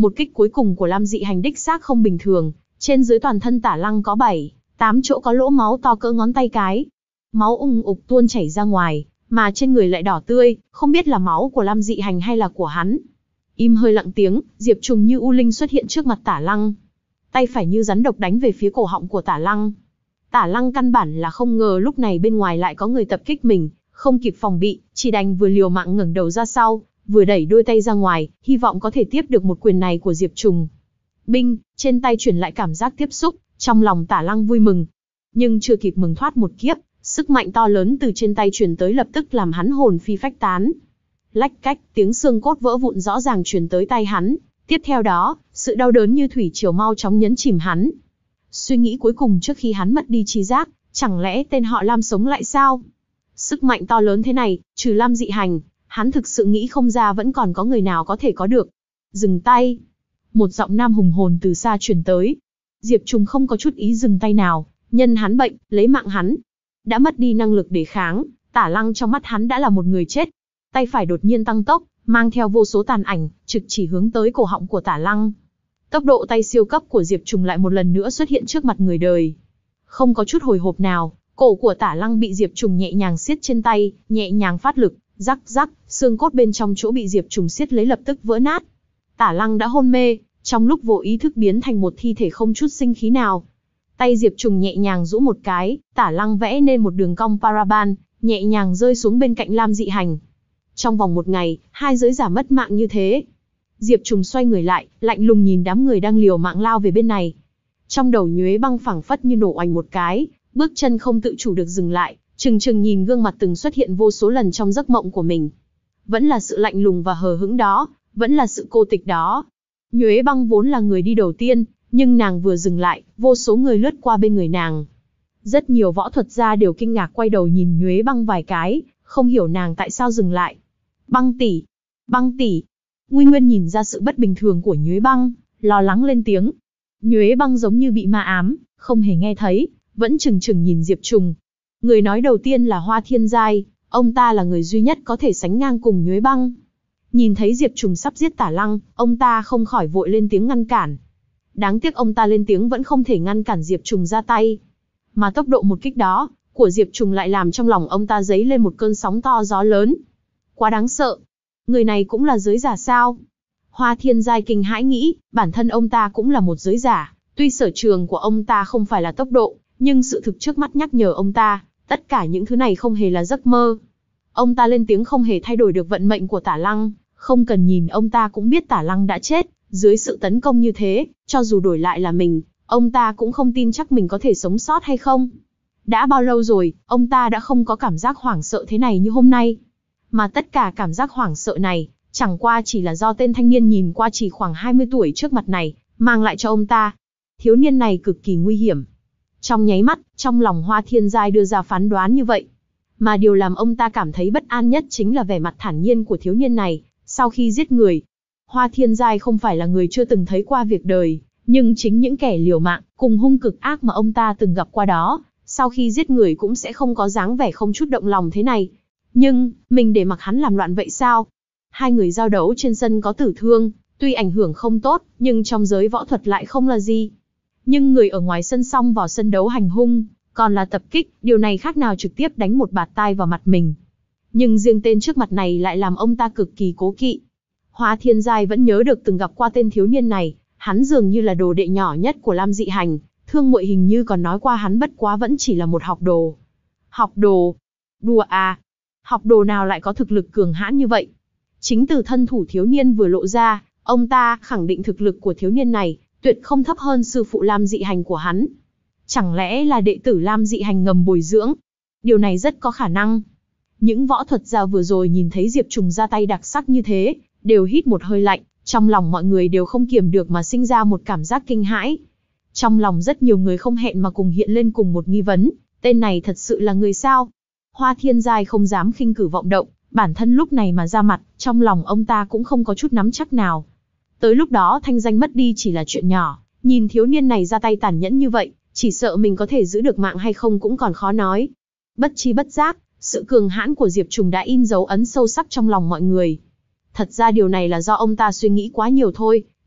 Một kích cuối cùng của Lam Dị Hành đích xác không bình thường, trên dưới toàn thân Tả Lăng có bảy, tám chỗ có lỗ máu to cỡ ngón tay cái. Máu ùng ục tuôn chảy ra ngoài, mà trên người lại đỏ tươi, không biết là máu của Lam Dị Hành hay là của hắn. Im hơi lặng tiếng, Diệp Trùng như u linh xuất hiện trước mặt Tả Lăng. Tay phải như rắn độc đánh về phía cổ họng của Tả Lăng. Tả Lăng căn bản là không ngờ lúc này bên ngoài lại có người tập kích mình, không kịp phòng bị, chỉ đành vừa liều mạng ngẩng đầu ra sau, vừa đẩy đôi tay ra ngoài, hy vọng có thể tiếp được một quyền này của Diệp Trùng. Binh, trên tay chuyển lại cảm giác tiếp xúc, trong lòng Tả Lăng vui mừng. Nhưng chưa kịp mừng thoát một kiếp, sức mạnh to lớn từ trên tay truyền tới lập tức làm hắn hồn phi phách tán. Lách cách, tiếng xương cốt vỡ vụn rõ ràng truyền tới tay hắn, tiếp theo đó, sự đau đớn như thủy triều mau chóng nhấn chìm hắn. Suy nghĩ cuối cùng trước khi hắn mất đi trí giác, chẳng lẽ tên họ Lam sống lại sao? Sức mạnh to lớn thế này, trừ Lam Dị Hành, hắn thực sự nghĩ không ra vẫn còn có người nào có thể có được. Dừng tay. Một giọng nam hùng hồn từ xa truyền tới. Diệp Trùng không có chút ý dừng tay nào, nhân hắn bệnh, lấy mạng hắn. Đã mất đi năng lực đề kháng, Tả Lăng trong mắt hắn đã là một người chết. Tay phải đột nhiên tăng tốc, mang theo vô số tàn ảnh, trực chỉ hướng tới cổ họng của Tả Lăng. Tốc độ tay siêu cấp của Diệp Trùng lại một lần nữa xuất hiện trước mặt người đời. Không có chút hồi hộp nào, cổ của Tả Lăng bị Diệp Trùng nhẹ nhàng siết trên tay, nhẹ nhàng phát lực, rắc rắc, xương cốt bên trong chỗ bị Diệp Trùng siết lấy lập tức vỡ nát. Tả Lăng đã hôn mê, trong lúc vô ý thức biến thành một thi thể không chút sinh khí nào. Tay Diệp Trùng nhẹ nhàng rũ một cái, Tả Lăng vẽ nên một đường cong paraban, nhẹ nhàng rơi xuống bên cạnh Lam Dị Hành. Trong vòng một ngày, hai giới giả mất mạng như thế. Diệp Trùng xoay người lại, lạnh lùng nhìn đám người đang liều mạng lao về bên này. Trong đầu Nhuế Băng phảng phất như nổ oành một cái, bước chân không tự chủ được dừng lại, trừng trừng nhìn gương mặt từng xuất hiện vô số lần trong giấc mộng của mình. Vẫn là sự lạnh lùng và hờ hững đó, vẫn là sự cô tịch đó. Nhuế Băng vốn là người đi đầu tiên, nhưng nàng vừa dừng lại, vô số người lướt qua bên người nàng. Rất nhiều võ thuật gia đều kinh ngạc quay đầu nhìn Nhuế Băng vài cái, không hiểu nàng tại sao dừng lại. Băng tỷ, Băng tỷ. Nguy Nguyên nhìn ra sự bất bình thường của Nhuế Băng, lo lắng lên tiếng. Nhuế Băng giống như bị ma ám, không hề nghe thấy, vẫn chừng chừng nhìn Diệp Trùng. Người nói đầu tiên là Hoa Thiên Giai, ông ta là người duy nhất có thể sánh ngang cùng Nhuế Băng. Nhìn thấy Diệp Trùng sắp giết Tả Lăng, ông ta không khỏi vội lên tiếng ngăn cản. Đáng tiếc ông ta lên tiếng vẫn không thể ngăn cản Diệp Trùng ra tay. Mà tốc độ một kích đó, của Diệp Trùng lại làm trong lòng ông ta dấy lên một cơn sóng to gió lớn. Quá đáng sợ. Người này cũng là giới giả sao? Hoa Thiên Giai kinh hãi nghĩ, bản thân ông ta cũng là một giới giả. Tuy sở trường của ông ta không phải là tốc độ, nhưng sự thực trước mắt nhắc nhở ông ta, tất cả những thứ này không hề là giấc mơ. Ông ta lên tiếng không hề thay đổi được vận mệnh của Tả Lăng, không cần nhìn ông ta cũng biết Tả Lăng đã chết. Dưới sự tấn công như thế, cho dù đổi lại là mình, ông ta cũng không tin chắc mình có thể sống sót hay không. Đã bao lâu rồi, ông ta đã không có cảm giác hoảng sợ thế này như hôm nay. Mà tất cả cảm giác hoảng sợ này, chẳng qua chỉ là do tên thanh niên nhìn qua chỉ khoảng hai mươi tuổi trước mặt này, mang lại cho ông ta. Thiếu niên này cực kỳ nguy hiểm. Trong nháy mắt, trong lòng Hoa Thiên Giai đưa ra phán đoán như vậy. Mà điều làm ông ta cảm thấy bất an nhất chính là vẻ mặt thản nhiên của thiếu niên này, sau khi giết người. Hoa Thiên Giai không phải là người chưa từng thấy qua việc đời, nhưng chính những kẻ liều mạng, cùng hung cực ác mà ông ta từng gặp qua đó, sau khi giết người cũng sẽ không có dáng vẻ không chút động lòng thế này. Nhưng, mình để mặc hắn làm loạn vậy sao? Hai người giao đấu trên sân có tử thương, tuy ảnh hưởng không tốt, nhưng trong giới võ thuật lại không là gì. Nhưng người ở ngoài sân xông vào sân đấu hành hung, còn là tập kích, điều này khác nào trực tiếp đánh một bạt tai vào mặt mình. Nhưng riêng tên trước mặt này lại làm ông ta cực kỳ cố kỵ. Hoa Thiên Giai vẫn nhớ được từng gặp qua tên thiếu niên này, hắn dường như là đồ đệ nhỏ nhất của Lam Dị Hành, Thương Muội hình như còn nói qua hắn bất quá vẫn chỉ là một học đồ. Học đồ? Đùa à? Học đồ nào lại có thực lực cường hãn như vậy? Chính từ thân thủ thiếu niên vừa lộ ra, ông ta khẳng định thực lực của thiếu niên này, tuyệt không thấp hơn sư phụ Lam Dị Hành của hắn. Chẳng lẽ là đệ tử Lam Dị Hành ngầm bồi dưỡng? Điều này rất có khả năng. Những võ thuật gia vừa rồi nhìn thấy Diệp Trùng ra tay đặc sắc như thế, đều hít một hơi lạnh, trong lòng mọi người đều không kiềm được mà sinh ra một cảm giác kinh hãi. Trong lòng rất nhiều người không hẹn mà cùng hiện lên cùng một nghi vấn, tên này thật sự là người sao? Hoa Thiên Giai không dám khinh cử vọng động, bản thân lúc này mà ra mặt, trong lòng ông ta cũng không có chút nắm chắc nào. Tới lúc đó thanh danh mất đi chỉ là chuyện nhỏ, nhìn thiếu niên này ra tay tàn nhẫn như vậy, chỉ sợ mình có thể giữ được mạng hay không cũng còn khó nói. Bất chi bất giác, sự cường hãn của Diệp Trùng đã in dấu ấn sâu sắc trong lòng mọi người. Thật ra điều này là do ông ta suy nghĩ quá nhiều thôi,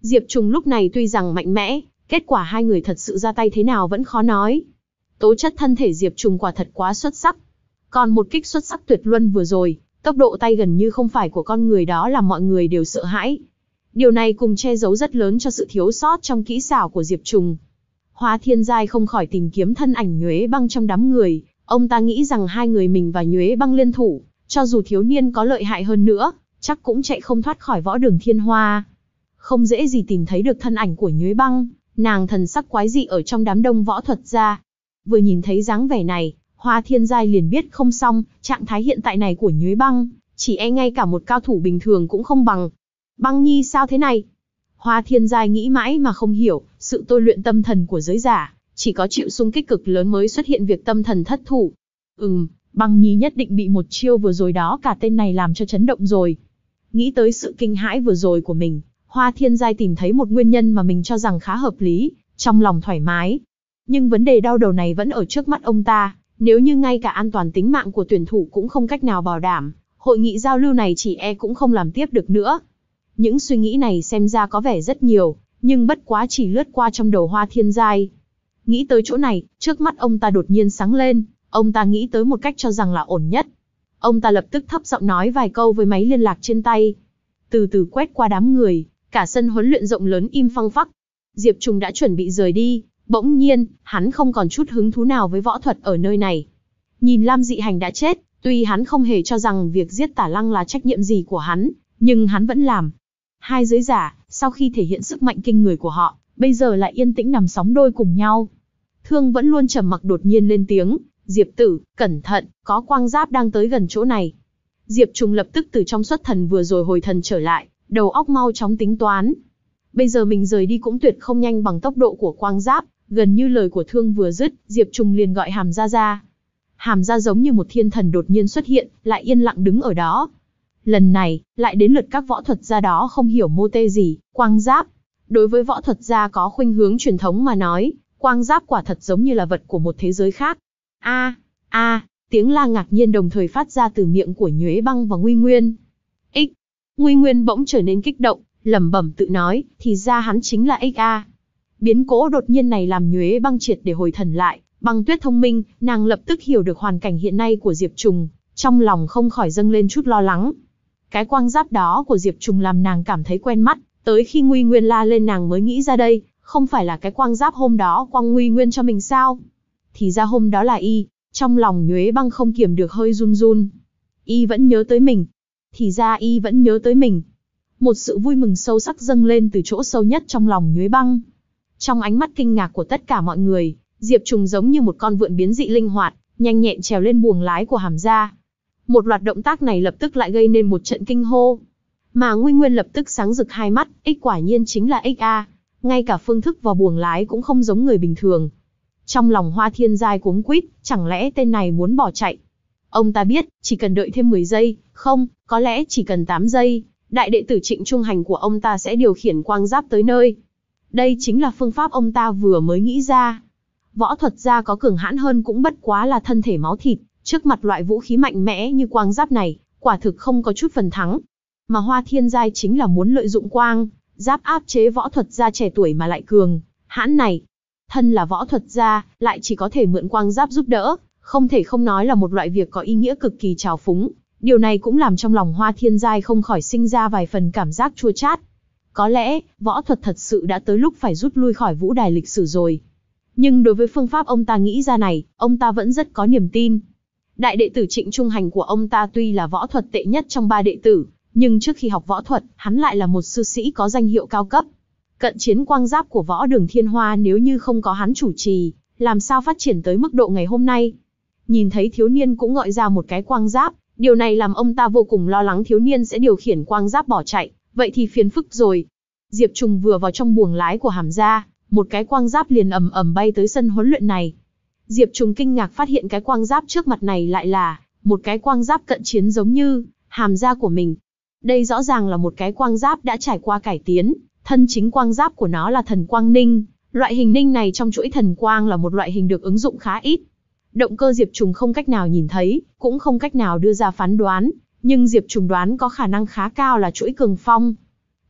Diệp Trùng lúc này tuy rằng mạnh mẽ, kết quả hai người thật sự ra tay thế nào vẫn khó nói. Tố chất thân thể Diệp Trùng quả thật quá xuất sắc. Còn một kích xuất sắc tuyệt luân vừa rồi, tốc độ tay gần như không phải của con người đó làm mọi người đều sợ hãi. Điều này cùng che giấu rất lớn cho sự thiếu sót trong kỹ xảo của Diệp Trùng. Hoa Thiên Giai không khỏi tìm kiếm thân ảnh Nhuế Băng trong đám người, ông ta nghĩ rằng hai người mình và Nhuế Băng liên thủ, cho dù thiếu niên có lợi hại hơn nữa, chắc cũng chạy không thoát khỏi võ đường Thiên Hoa. Không dễ gì tìm thấy được thân ảnh của Nhuế Băng, nàng thần sắc quái dị ở trong đám đông võ thuật gia. Vừa nhìn thấy dáng vẻ này, Hoa Thiên Giai liền biết không xong, trạng thái hiện tại này của Nhuế Băng, chỉ e ngay cả một cao thủ bình thường cũng không bằng. Băng Nhi sao thế này? Hoa Thiên Giai nghĩ mãi mà không hiểu, sự tôi luyện tâm thần của giới giả, chỉ có chịu xung kích cực lớn mới xuất hiện việc tâm thần thất thủ. Ừm, Băng Nhi nhất định bị một chiêu vừa rồi đó cả tên này làm cho chấn động rồi. Nghĩ tới sự kinh hãi vừa rồi của mình, Hoa Thiên Giai tìm thấy một nguyên nhân mà mình cho rằng khá hợp lý, trong lòng thoải mái. Nhưng vấn đề đau đầu này vẫn ở trước mắt ông ta, nếu như ngay cả an toàn tính mạng của tuyển thủ cũng không cách nào bảo đảm, hội nghị giao lưu này chỉ e cũng không làm tiếp được nữa. Những suy nghĩ này xem ra có vẻ rất nhiều, nhưng bất quá chỉ lướt qua trong đầu Hoa Thiên Giai. Nghĩ tới chỗ này, trước mắt ông ta đột nhiên sáng lên, ông ta nghĩ tới một cách cho rằng là ổn nhất. Ông ta lập tức thấp giọng nói vài câu với máy liên lạc trên tay. Từ từ quét qua đám người, cả sân huấn luyện rộng lớn im phăng phắc. Diệp Trùng đã chuẩn bị rời đi, bỗng nhiên, hắn không còn chút hứng thú nào với võ thuật ở nơi này. Nhìn Lam Dị Hành đã chết, tuy hắn không hề cho rằng việc giết Tả Lăng là trách nhiệm gì của hắn, nhưng hắn vẫn làm. Hai giới giả, sau khi thể hiện sức mạnh kinh người của họ, bây giờ lại yên tĩnh nằm sóng đôi cùng nhau. Thương vẫn luôn trầm mặc đột nhiên lên tiếng, Diệp tử, cẩn thận, có quang giáp đang tới gần chỗ này. Diệp Trùng lập tức từ trong xuất thần vừa rồi hồi thần trở lại, đầu óc mau chóng tính toán. Bây giờ mình rời đi cũng tuyệt không nhanh bằng tốc độ của quang giáp, gần như lời của Thương vừa dứt, Diệp Trùng liền gọi Hàm Gia ra. Hàm Gia giống như một thiên thần đột nhiên xuất hiện, lại yên lặng đứng ở đó. Lần này, lại đến lượt các võ thuật gia đó không hiểu mô tê gì, quang giáp. Đối với võ thuật gia có khuynh hướng truyền thống mà nói, quang giáp quả thật giống như là vật của một thế giới khác. A, a, tiếng la ngạc nhiên đồng thời phát ra từ miệng của Nhuế Băng và Nguy Nguyên. Ích, Nguy Nguyên bỗng trở nên kích động, lẩm bẩm tự nói, thì ra hắn chính là Ích A. Biến cố đột nhiên này làm Nhuế Băng triệt để hồi thần lại, Băng Tuyết thông minh, nàng lập tức hiểu được hoàn cảnh hiện nay của Diệp Trùng, trong lòng không khỏi dâng lên chút lo lắng. Cái quang giáp đó của Diệp Trùng làm nàng cảm thấy quen mắt, tới khi Nguy Nguyên la lên nàng mới nghĩ ra đây, không phải là cái quang giáp hôm đó quang Nguy Nguyên cho mình sao? Thì ra hôm đó là y, trong lòng Nhuế Băng không kiềm được hơi run run. Y vẫn nhớ tới mình. Thì ra y vẫn nhớ tới mình. Một sự vui mừng sâu sắc dâng lên từ chỗ sâu nhất trong lòng Nhuế Băng. Trong ánh mắt kinh ngạc của tất cả mọi người, Diệp Trùng giống như một con vượn biến dị linh hoạt, nhanh nhẹn trèo lên buồng lái của Hàm Gia. Một loạt động tác này lập tức lại gây nên một trận kinh hô. Mà Nguy Nguyên lập tức sáng rực hai mắt, Ích quả nhiên chính là Ích A. Ngay cả phương thức vào buồng lái cũng không giống người bình thường. Trong lòng Hoa Thiên Giai cuống quýt, chẳng lẽ tên này muốn bỏ chạy? Ông ta biết, chỉ cần đợi thêm mười giây, không, có lẽ chỉ cần tám giây, đại đệ tử Trịnh Trung Hành của ông ta sẽ điều khiển quang giáp tới nơi. Đây chính là phương pháp ông ta vừa mới nghĩ ra. Võ thuật gia có cường hãn hơn cũng bất quá là thân thể máu thịt, trước mặt loại vũ khí mạnh mẽ như quang giáp này, quả thực không có chút phần thắng. Mà Hoa Thiên Giai chính là muốn lợi dụng quang giáp áp chế võ thuật gia trẻ tuổi mà lại cường hãn này. Thân là võ thuật gia, lại chỉ có thể mượn quang giáp giúp đỡ, không thể không nói là một loại việc có ý nghĩa cực kỳ trào phúng. Điều này cũng làm trong lòng Hoa Thiên Giai không khỏi sinh ra vài phần cảm giác chua chát. Có lẽ, võ thuật thật sự đã tới lúc phải rút lui khỏi vũ đài lịch sử rồi. Nhưng đối với phương pháp ông ta nghĩ ra này, ông ta vẫn rất có niềm tin. Đại đệ tử Trịnh Trung Hành của ông ta tuy là võ thuật tệ nhất trong ba đệ tử, nhưng trước khi học võ thuật, hắn lại là một sư sĩ có danh hiệu cao cấp. Cận chiến quang giáp của võ đường Thiên Hoa nếu như không có hắn chủ trì, làm sao phát triển tới mức độ ngày hôm nay. Nhìn thấy thiếu niên cũng gọi ra một cái quang giáp, điều này làm ông ta vô cùng lo lắng thiếu niên sẽ điều khiển quang giáp bỏ chạy, vậy thì phiền phức rồi. Diệp Trùng vừa vào trong buồng lái của Hàm Gia, một cái quang giáp liền ầm ầm bay tới sân huấn luyện này. Diệp Trùng kinh ngạc phát hiện cái quang giáp trước mặt này lại là một cái quang giáp cận chiến giống như Hàm Gia của mình. Đây rõ ràng là một cái quang giáp đã trải qua cải tiến, thân chính quang giáp của nó là thần quang ninh. Loại hình ninh này trong chuỗi thần quang là một loại hình được ứng dụng khá ít. Động cơ Diệp Trùng không cách nào nhìn thấy, cũng không cách nào đưa ra phán đoán, nhưng Diệp Trùng đoán có khả năng khá cao là chuỗi cường phong.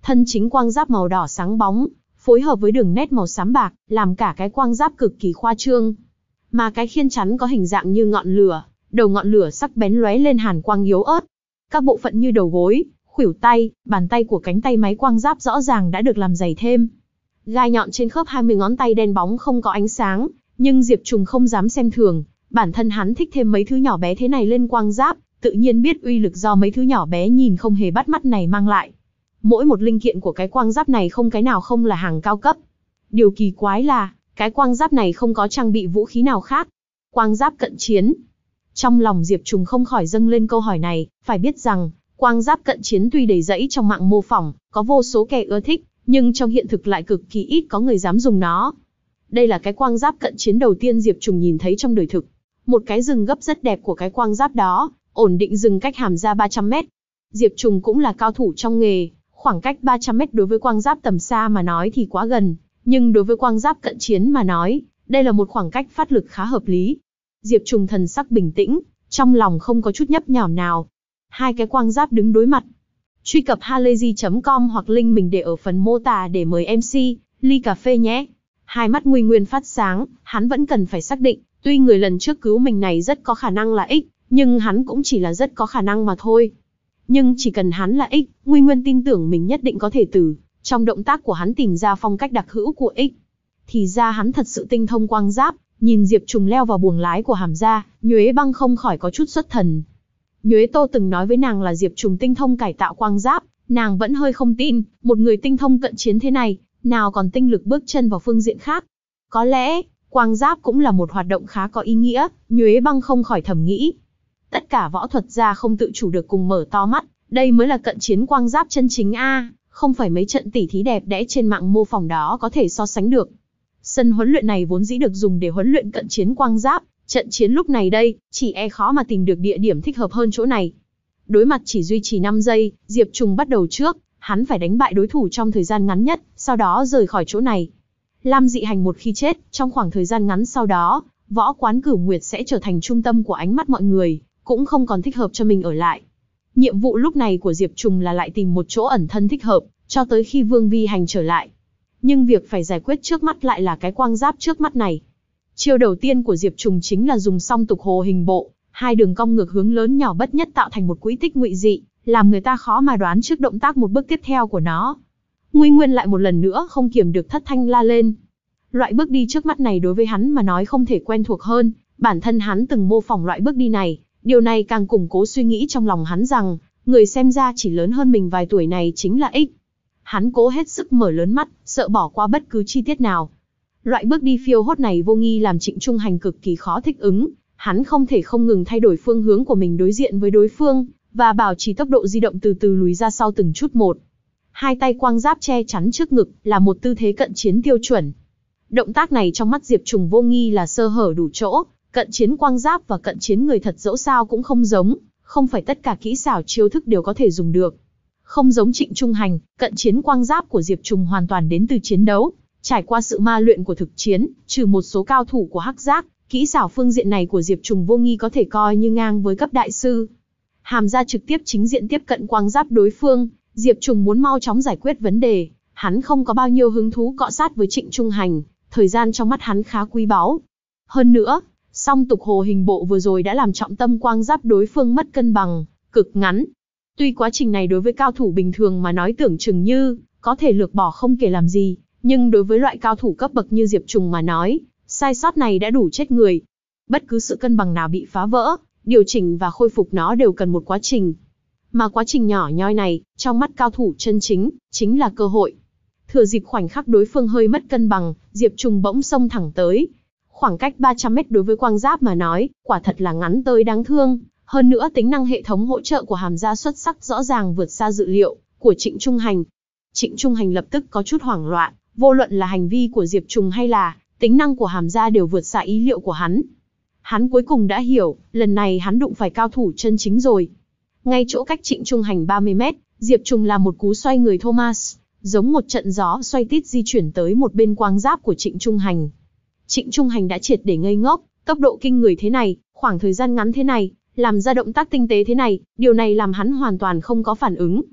Thân chính quang giáp màu đỏ sáng bóng, phối hợp với đường nét màu xám bạc, làm cả cái quang giáp cực kỳ khoa trương. Mà cái khiên chắn có hình dạng như ngọn lửa, đầu ngọn lửa sắc bén lóe lên hàn quang yếu ớt. Các bộ phận như đầu gối, khuỷu tay, bàn tay của cánh tay máy quang giáp rõ ràng đã được làm dày thêm. Gai nhọn trên khớp hai mươi ngón tay đen bóng không có ánh sáng, nhưng Diệp Trùng không dám xem thường, bản thân hắn thích thêm mấy thứ nhỏ bé thế này lên quang giáp, tự nhiên biết uy lực do mấy thứ nhỏ bé nhìn không hề bắt mắt này mang lại. Mỗi một linh kiện của cái quang giáp này không cái nào không là hàng cao cấp. Điều kỳ quái là, cái quang giáp này không có trang bị vũ khí nào khác. Quang giáp cận chiến. Trong lòng Diệp Trùng không khỏi dâng lên câu hỏi này, phải biết rằng, quang giáp cận chiến tuy đầy rẫy trong mạng mô phỏng, có vô số kẻ ưa thích, nhưng trong hiện thực lại cực kỳ ít có người dám dùng nó. Đây là cái quang giáp cận chiến đầu tiên Diệp Trùng nhìn thấy trong đời thực. Một cái dừng gấp rất đẹp của cái quang giáp đó, ổn định dừng cách Hàm Gia ba trăm mét. Diệp Trùng cũng là cao thủ trong nghề, khoảng cách ba trăm mét đối với quang giáp tầm xa mà nói thì quá gần, nhưng đối với quang giáp cận chiến mà nói, đây là một khoảng cách phát lực khá hợp lý. Diệp Trùng thần sắc bình tĩnh, trong lòng không có chút nhấp nhổm nào. Hai cái quang giáp đứng đối mặt. Truy cập halayzi chấm com hoặc link mình để ở phần mô tả để mời em xê, ly cà phê nhé. Hai mắt Nguy Nguyên phát sáng, hắn vẫn cần phải xác định, tuy người lần trước cứu mình này rất có khả năng là X, nhưng hắn cũng chỉ là rất có khả năng mà thôi. Nhưng chỉ cần hắn là X, Nguy Nguyên tin tưởng mình nhất định có thể từ trong động tác của hắn tìm ra phong cách đặc hữu của X. Thì ra hắn thật sự tinh thông quang giáp, nhìn Diệp Trùng leo vào buồng lái của Hàm Gia, Nhuế Băng không khỏi có chút xuất thần. Nhuế Tô từng nói với nàng là Diệp Trùng tinh thông cải tạo quang giáp, nàng vẫn hơi không tin, một người tinh thông cận chiến thế này, nào còn tinh lực bước chân vào phương diện khác. Có lẽ, quang giáp cũng là một hoạt động khá có ý nghĩa, Nhuế Băng không khỏi thầm nghĩ. Tất cả võ thuật gia không tự chủ được cùng mở to mắt, đây mới là cận chiến quang giáp chân chính a, không phải mấy trận tỉ thí đẹp đẽ trên mạng mô phỏng đó có thể so sánh được. Sân huấn luyện này vốn dĩ được dùng để huấn luyện cận chiến quang giáp, trận chiến lúc này đây, chỉ e khó mà tìm được địa điểm thích hợp hơn chỗ này. Đối mặt chỉ duy trì năm giây, Diệp Trùng bắt đầu trước, hắn phải đánh bại đối thủ trong thời gian ngắn nhất, sau đó rời khỏi chỗ này. Lam Dị Hành một khi chết, trong khoảng thời gian ngắn sau đó, võ quán Cửu Nguyệt sẽ trở thành trung tâm của ánh mắt mọi người, cũng không còn thích hợp cho mình ở lại. Nhiệm vụ lúc này của Diệp Trùng là lại tìm một chỗ ẩn thân thích hợp, cho tới khi Vương Vi Hành trở lại. Nhưng việc phải giải quyết trước mắt lại là cái quang giáp trước mắt này. Chiêu đầu tiên của Diệp Trùng chính là dùng song tục hồ hình bộ, hai đường cong ngược hướng lớn nhỏ bất nhất tạo thành một quỹ tích ngụy dị, làm người ta khó mà đoán trước động tác một bước tiếp theo của nó. Nguy Nguyên lại một lần nữa không kiềm được thất thanh la lên. Loại bước đi trước mắt này đối với hắn mà nói không thể quen thuộc hơn, bản thân hắn từng mô phỏng loại bước đi này, điều này càng củng cố suy nghĩ trong lòng hắn rằng, người xem ra chỉ lớn hơn mình vài tuổi này chính là X. Hắn cố hết sức mở lớn mắt, sợ bỏ qua bất cứ chi tiết nào. Loại bước đi phiêu hốt này vô nghi làm Trịnh Trung Hành cực kỳ khó thích ứng, hắn không thể không ngừng thay đổi phương hướng của mình đối diện với đối phương, và bảo trì tốc độ di động từ từ lùi ra sau từng chút một. Hai tay quang giáp che chắn trước ngực, là một tư thế cận chiến tiêu chuẩn. Động tác này trong mắt Diệp Trùng vô nghi là sơ hở đủ chỗ, cận chiến quang giáp và cận chiến người thật dẫu sao cũng không giống, không phải tất cả kỹ xảo chiêu thức đều có thể dùng được. Không giống Trịnh Trung Hành, cận chiến quang giáp của Diệp Trùng hoàn toàn đến từ chiến đấu, trải qua sự ma luyện của thực chiến, trừ một số cao thủ của Hắc Giác, kỹ xảo phương diện này của Diệp Trùng vô nghi có thể coi như ngang với cấp đại sư. Hàm Gia trực tiếp chính diện tiếp cận quang giáp đối phương, Diệp Trùng muốn mau chóng giải quyết vấn đề, hắn không có bao nhiêu hứng thú cọ sát với Trịnh Trung Hành, thời gian trong mắt hắn khá quý báu. Hơn nữa, song tục hồ hình bộ vừa rồi đã làm trọng tâm quang giáp đối phương mất cân bằng, cực ngắn. Tuy quá trình này đối với cao thủ bình thường mà nói tưởng chừng như có thể lược bỏ không kể làm gì, nhưng đối với loại cao thủ cấp bậc như Diệp Trùng mà nói, sai sót này đã đủ chết người. Bất cứ sự cân bằng nào bị phá vỡ, điều chỉnh và khôi phục nó đều cần một quá trình. Mà quá trình nhỏ nhoi này, trong mắt cao thủ chân chính, chính là cơ hội. Thừa dịp khoảnh khắc đối phương hơi mất cân bằng, Diệp Trùng bỗng xông thẳng tới. Khoảng cách ba trăm mét đối với quang giáp mà nói, quả thật là ngắn tới đáng thương. Hơn nữa tính năng hệ thống hỗ trợ của Hàm Gia xuất sắc rõ ràng vượt xa dự liệu của Trịnh Trung Hành. Trịnh Trung Hành lập tức có chút hoảng loạn, vô luận là hành vi của Diệp Trùng hay là tính năng của Hàm Gia đều vượt xa ý liệu của hắn. Hắn cuối cùng đã hiểu, lần này hắn đụng phải cao thủ chân chính rồi. Ngay chỗ cách Trịnh Trung Hành ba mươi mét, Diệp Trùng làm một cú xoay người Thomas, giống một trận gió xoay tít di chuyển tới một bên quang giáp của Trịnh Trung Hành. Trịnh Trung Hành đã triệt để ngây ngốc, tốc độ kinh người thế này, khoảng thời gian ngắn thế này, làm ra động tác tinh tế thế này, điều này làm hắn hoàn toàn không có phản ứng.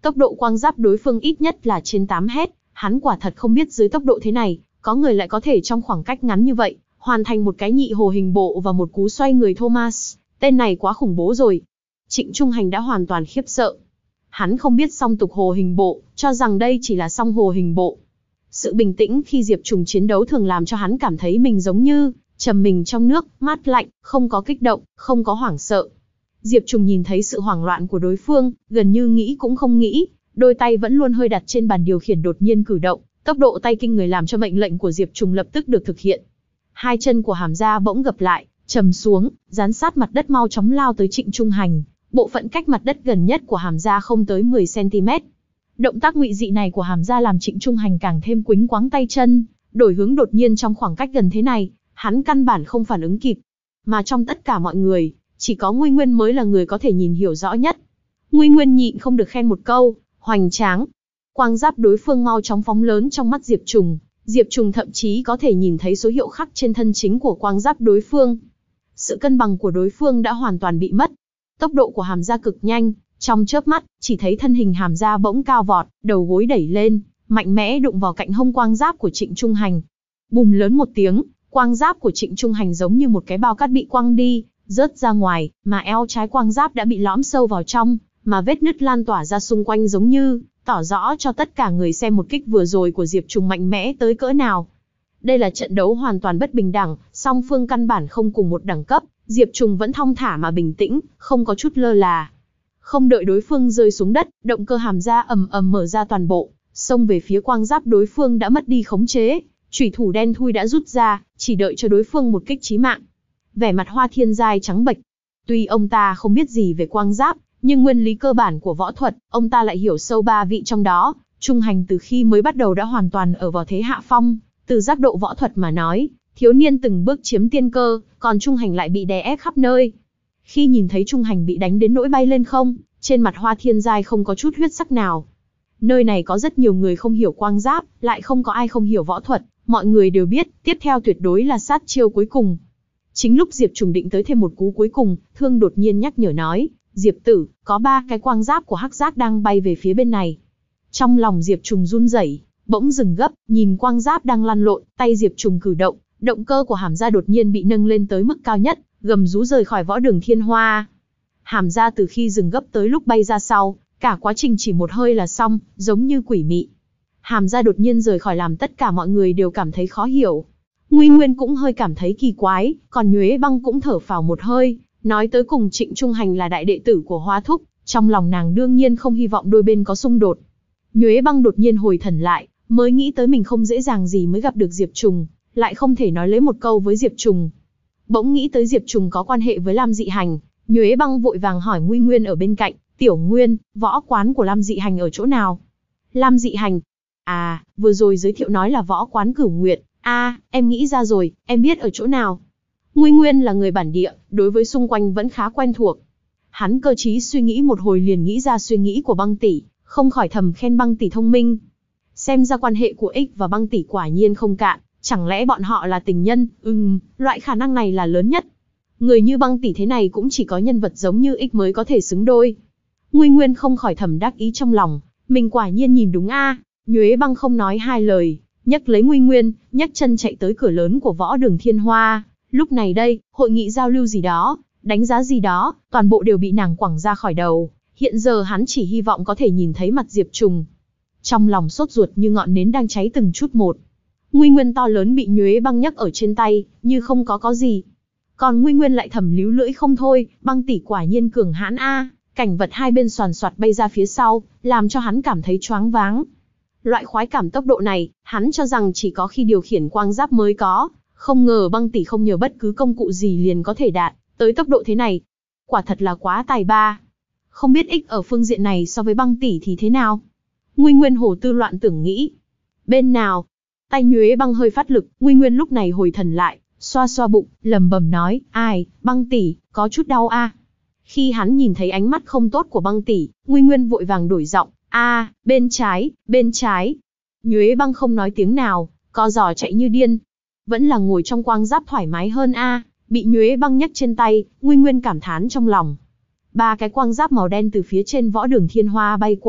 Tốc độ quang giáp đối phương ít nhất là trên tám mét, hắn quả thật không biết dưới tốc độ thế này, có người lại có thể trong khoảng cách ngắn như vậy, hoàn thành một cái nhị hồ hình bộ và một cú xoay người Thomas, tên này quá khủng bố rồi. Trịnh Trung Hành đã hoàn toàn khiếp sợ. Hắn không biết song tục hồ hình bộ, cho rằng đây chỉ là song hồ hình bộ. Sự bình tĩnh khi Diệp Trùng chiến đấu thường làm cho hắn cảm thấy mình giống như trầm mình trong nước, mát lạnh, không có kích động, không có hoảng sợ. Diệp Trùng nhìn thấy sự hoảng loạn của đối phương, gần như nghĩ cũng không nghĩ, đôi tay vẫn luôn hơi đặt trên bàn điều khiển đột nhiên cử động, tốc độ tay kinh người làm cho mệnh lệnh của Diệp Trùng lập tức được thực hiện. Hai chân của Hàm Gia bỗng gập lại, trầm xuống, dán sát mặt đất mau chóng lao tới Trịnh Trung Hành. Bộ phận cách mặt đất gần nhất của Hàm Gia không tới mười xăng ti mét. Động tác ngụy dị này của Hàm Gia làm Trịnh Trung Hành càng thêm quĩnh quáng tay chân, đổi hướng đột nhiên trong khoảng cách gần thế này, hắn căn bản không phản ứng kịp. Mà trong tất cả mọi người, chỉ có Nguy Nguyên mới là người có thể nhìn hiểu rõ nhất. Nguy Nguyên nhịn không được khen một câu, hoành tráng. Quang giáp đối phương mau chóng phóng lớn trong mắt Diệp Trùng, Diệp Trùng thậm chí có thể nhìn thấy số hiệu khắc trên thân chính của quang giáp đối phương. Sự cân bằng của đối phương đã hoàn toàn bị mất. Tốc độ của Hàm Gia cực nhanh, trong chớp mắt, chỉ thấy thân hình Hàm Gia bỗng cao vọt, đầu gối đẩy lên, mạnh mẽ đụng vào cạnh hông quang giáp của Trịnh Trung Hành. Bùm lớn một tiếng, quang giáp của Trịnh Trung Hành giống như một cái bao cát bị quăng đi, rớt ra ngoài, mà eo trái quang giáp đã bị lõm sâu vào trong, mà vết nứt lan tỏa ra xung quanh giống như tỏ rõ cho tất cả người xem một kích vừa rồi của Diệp Trùng mạnh mẽ tới cỡ nào. Đây là trận đấu hoàn toàn bất bình đẳng, song phương căn bản không cùng một đẳng cấp, Diệp Trùng vẫn thong thả mà bình tĩnh, không có chút lơ là. Không đợi đối phương rơi xuống đất, động cơ Hàm Gia ầm ầm mở ra toàn bộ, xông về phía quang giáp đối phương đã mất đi khống chế, chủy thủ đen thui đã rút ra, chỉ đợi cho đối phương một kích chí mạng. Vẻ mặt Hoa Thiên Giai trắng bệch. Tuy ông ta không biết gì về quang giáp, nhưng nguyên lý cơ bản của võ thuật, ông ta lại hiểu sâu ba vị trong đó. Trung Hành từ khi mới bắt đầu đã hoàn toàn ở vào thế hạ phong, từ giác độ võ thuật mà nói, thiếu niên từng bước chiếm tiên cơ, còn Trung Hành lại bị đè ép khắp nơi. Khi nhìn thấy Trung Hành bị đánh đến nỗi bay lên không, trên mặt Hoa Thiên Giai không có chút huyết sắc nào. Nơi này có rất nhiều người không hiểu quang giáp, lại không có ai không hiểu võ thuật, mọi người đều biết, tiếp theo tuyệt đối là sát chiêu cuối cùng. Chính lúc Diệp Trùng định tới thêm một cú cuối cùng, Thương đột nhiên nhắc nhở nói, Diệp tử, có ba cái quang giáp của hắc giác đang bay về phía bên này. Trong lòng Diệp Trùng run rẩy, bỗng dừng gấp, nhìn quang giáp đang lăn lộn, tay Diệp Trùng cử động, động cơ của Hàm Gia đột nhiên bị nâng lên tới mức cao nhất, gầm rú rời khỏi võ đường Thiên Hoa. Hàm Gia từ khi dừng gấp tới lúc bay ra sau, cả quá trình chỉ một hơi là xong, giống như quỷ mị. Hàm Gia đột nhiên rời khỏi làm tất cả mọi người đều cảm thấy khó hiểu. Nguy Nguyên cũng hơi cảm thấy kỳ quái, còn Nhuế Băng cũng thở phào một hơi, nói tới cùng Trịnh Trung Hành là đại đệ tử của Hoa Thúc, trong lòng nàng đương nhiên không hy vọng đôi bên có xung đột. Nhuế Băng đột nhiên hồi thần lại, mới nghĩ tới mình không dễ dàng gì mới gặp được Diệp Trùng, lại không thể nói lấy một câu với Diệp Trùng. Bỗng nghĩ tới Diệp Trùng có quan hệ với Lam Dị Hành, Nhuế Băng vội vàng hỏi Nguy Nguyên ở bên cạnh, Tiểu Nguyên, võ quán của Lam Dị Hành ở chỗ nào? Lam Dị Hành? À, vừa rồi giới thiệu nói là võ quán Cửu Nguyệt. À, em nghĩ ra rồi, em biết ở chỗ nào. Nguy Nguyên là người bản địa, đối với xung quanh vẫn khá quen thuộc. Hắn cơ trí suy nghĩ một hồi liền nghĩ ra suy nghĩ của Băng tỷ, không khỏi thầm khen Băng tỷ thông minh. Xem ra quan hệ của X và Băng tỷ quả nhiên không cạn, chẳng lẽ bọn họ là tình nhân? Ừm, loại khả năng này là lớn nhất. Người như Băng tỷ thế này cũng chỉ có nhân vật giống như X mới có thể xứng đôi. Nguy Nguyên không khỏi thầm đắc ý trong lòng, mình quả nhiên nhìn đúng a. À. Nhuế Băng không nói hai lời, nhấc lấy Nguy Nguyên, nhấc chân chạy tới cửa lớn của võ đường Thiên Hoa. Lúc này đây, hội nghị giao lưu gì đó, đánh giá gì đó, toàn bộ đều bị nàng quẳng ra khỏi đầu. Hiện giờ hắn chỉ hy vọng có thể nhìn thấy mặt Diệp Trùng. Trong lòng sốt ruột như ngọn nến đang cháy từng chút một. Nguy Nguyên to lớn bị Nhuế Băng nhấc ở trên tay, như không có có gì. Còn Nguy Nguyên lại thầm líu lưỡi không thôi, Băng tỷ quả nhiên cường hãn a. Cảnh vật hai bên xoàn xoạt bay ra phía sau, làm cho hắn cảm thấy choáng váng. Loại khoái cảm tốc độ này, hắn cho rằng chỉ có khi điều khiển quang giáp mới có, không ngờ Băng tỷ không nhờ bất cứ công cụ gì liền có thể đạt tới tốc độ thế này. Quả thật là quá tài ba. Không biết X ở phương diện này so với Băng tỷ thì thế nào? Nguy Nguyên hồ tư loạn tưởng nghĩ. Bên nào? Tay Nhuế Băng hơi phát lực, Nguy Nguyên lúc này hồi thần lại, xoa xoa bụng, lầm bầm nói, ai, Băng tỷ, có chút đau a. À. Khi hắn nhìn thấy ánh mắt không tốt của Băng tỷ, Nguy Nguyên vội vàng đổi giọng, a, à, bên trái, bên trái. Nhuế Băng không nói tiếng nào, co giò chạy như điên. Vẫn là ngồi trong quang giáp thoải mái hơn a. À. Bị Nhuế Băng nhấc trên tay, Nguy Nguyên cảm thán trong lòng. Ba cái quang giáp màu đen từ phía trên võ đường Thiên Hoa bay qua,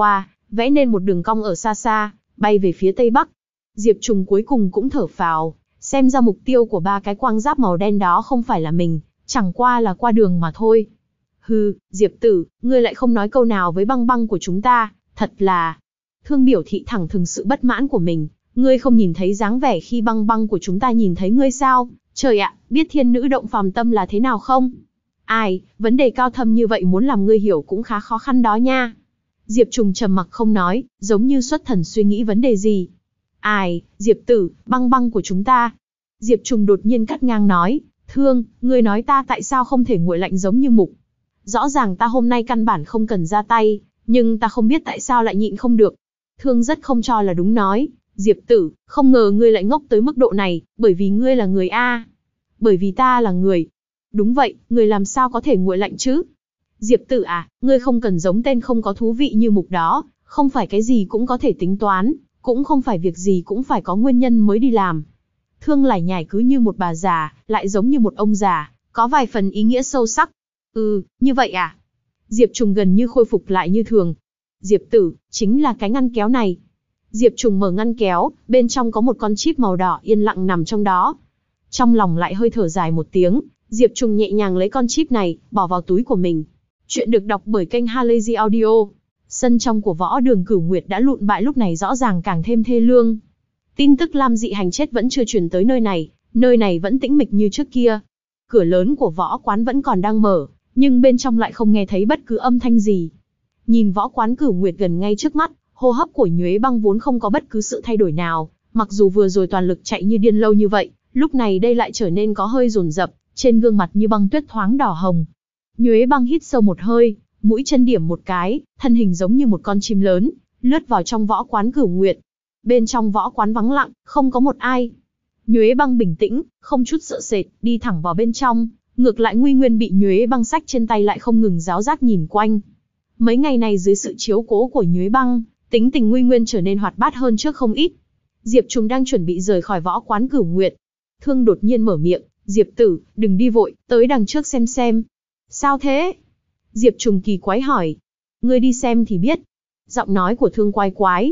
vẽ nên một đường cong ở xa xa, bay về phía tây bắc. Diệp Trùng cuối cùng cũng thở phào, xem ra mục tiêu của ba cái quang giáp màu đen đó không phải là mình, chẳng qua là qua đường mà thôi. Hừ, Diệp tử, ngươi lại không nói câu nào với băng băng của chúng ta, thật là... Thương biểu thị thẳng thừng sự bất mãn của mình, ngươi không nhìn thấy dáng vẻ khi băng băng của chúng ta nhìn thấy ngươi sao? Trời ạ, biết thiên nữ động phàm tâm là thế nào không? Ai, vấn đề cao thâm như vậy muốn làm ngươi hiểu cũng khá khó khăn đó nha. Diệp Trùng trầm mặc không nói, giống như xuất thần suy nghĩ vấn đề gì. Ai, Diệp tử, băng băng của chúng ta. Diệp Trùng đột nhiên cắt ngang nói, Thương, ngươi nói ta tại sao không thể nguội lạnh giống như mục. Rõ ràng ta hôm nay căn bản không cần ra tay, nhưng ta không biết tại sao lại nhịn không được. Thương rất không cho là đúng nói, Diệp tử, không ngờ ngươi lại ngốc tới mức độ này, bởi vì ngươi là người A. Bởi vì ta là người. Đúng vậy, ngươi làm sao có thể nguội lạnh chứ? Diệp tử à, ngươi không cần giống tên không có thú vị như mục đó, không phải cái gì cũng có thể tính toán, cũng không phải việc gì cũng phải có nguyên nhân mới đi làm. Thương lải nhải cứ như một bà già, lại giống như một ông già, có vài phần ý nghĩa sâu sắc. Ừ, như vậy à? Diệp Trùng gần như khôi phục lại như thường. Diệp tử, chính là cái ngăn kéo này. Diệp Trùng mở ngăn kéo, bên trong có một con chip màu đỏ yên lặng nằm trong đó. Trong lòng lại hơi thở dài một tiếng, Diệp Trùng nhẹ nhàng lấy con chip này, bỏ vào túi của mình. Chuyện được đọc bởi kênh Halazy Audio. Sân trong của võ đường Cửu Nguyệt đã lụn bại lúc này rõ ràng càng thêm thê lương. Tin tức Lam Dị Hành chết vẫn chưa truyền tới nơi này, nơi này vẫn tĩnh mịch như trước kia. Cửa lớn của võ quán vẫn còn đang mở, nhưng bên trong lại không nghe thấy bất cứ âm thanh gì. Nhìn võ quán Cửu Nguyệt gần ngay trước mắt, hô hấp của Nhuế Băng vốn không có bất cứ sự thay đổi nào, mặc dù vừa rồi toàn lực chạy như điên lâu như vậy, lúc này đây lại trở nên có hơi dồn dập, trên gương mặt như băng tuyết thoáng đỏ hồng. Nhuế Băng hít sâu một hơi, mũi chân điểm một cái, thân hình giống như một con chim lớn, lướt vào trong võ quán Cửu Nguyệt. Bên trong võ quán vắng lặng, không có một ai. Nhuế Băng bình tĩnh, không chút sợ sệt, đi thẳng vào bên trong, ngược lại Nguy Nguyên bị Nhuế Băng xách trên tay lại không ngừng giáo giác nhìn quanh. Mấy ngày này dưới sự chiếu cố của Nhuế Băng, tính tình Nguy Nguyên trở nên hoạt bát hơn trước không ít. Diệp Trùng đang chuẩn bị rời khỏi võ quán Cửu Nguyệt. Thương đột nhiên mở miệng, Diệp tử, đừng đi vội, tới đằng trước xem xem. Sao thế? Diệp Trùng kỳ quái hỏi. Ngươi đi xem thì biết. Giọng nói của Thương quái quái.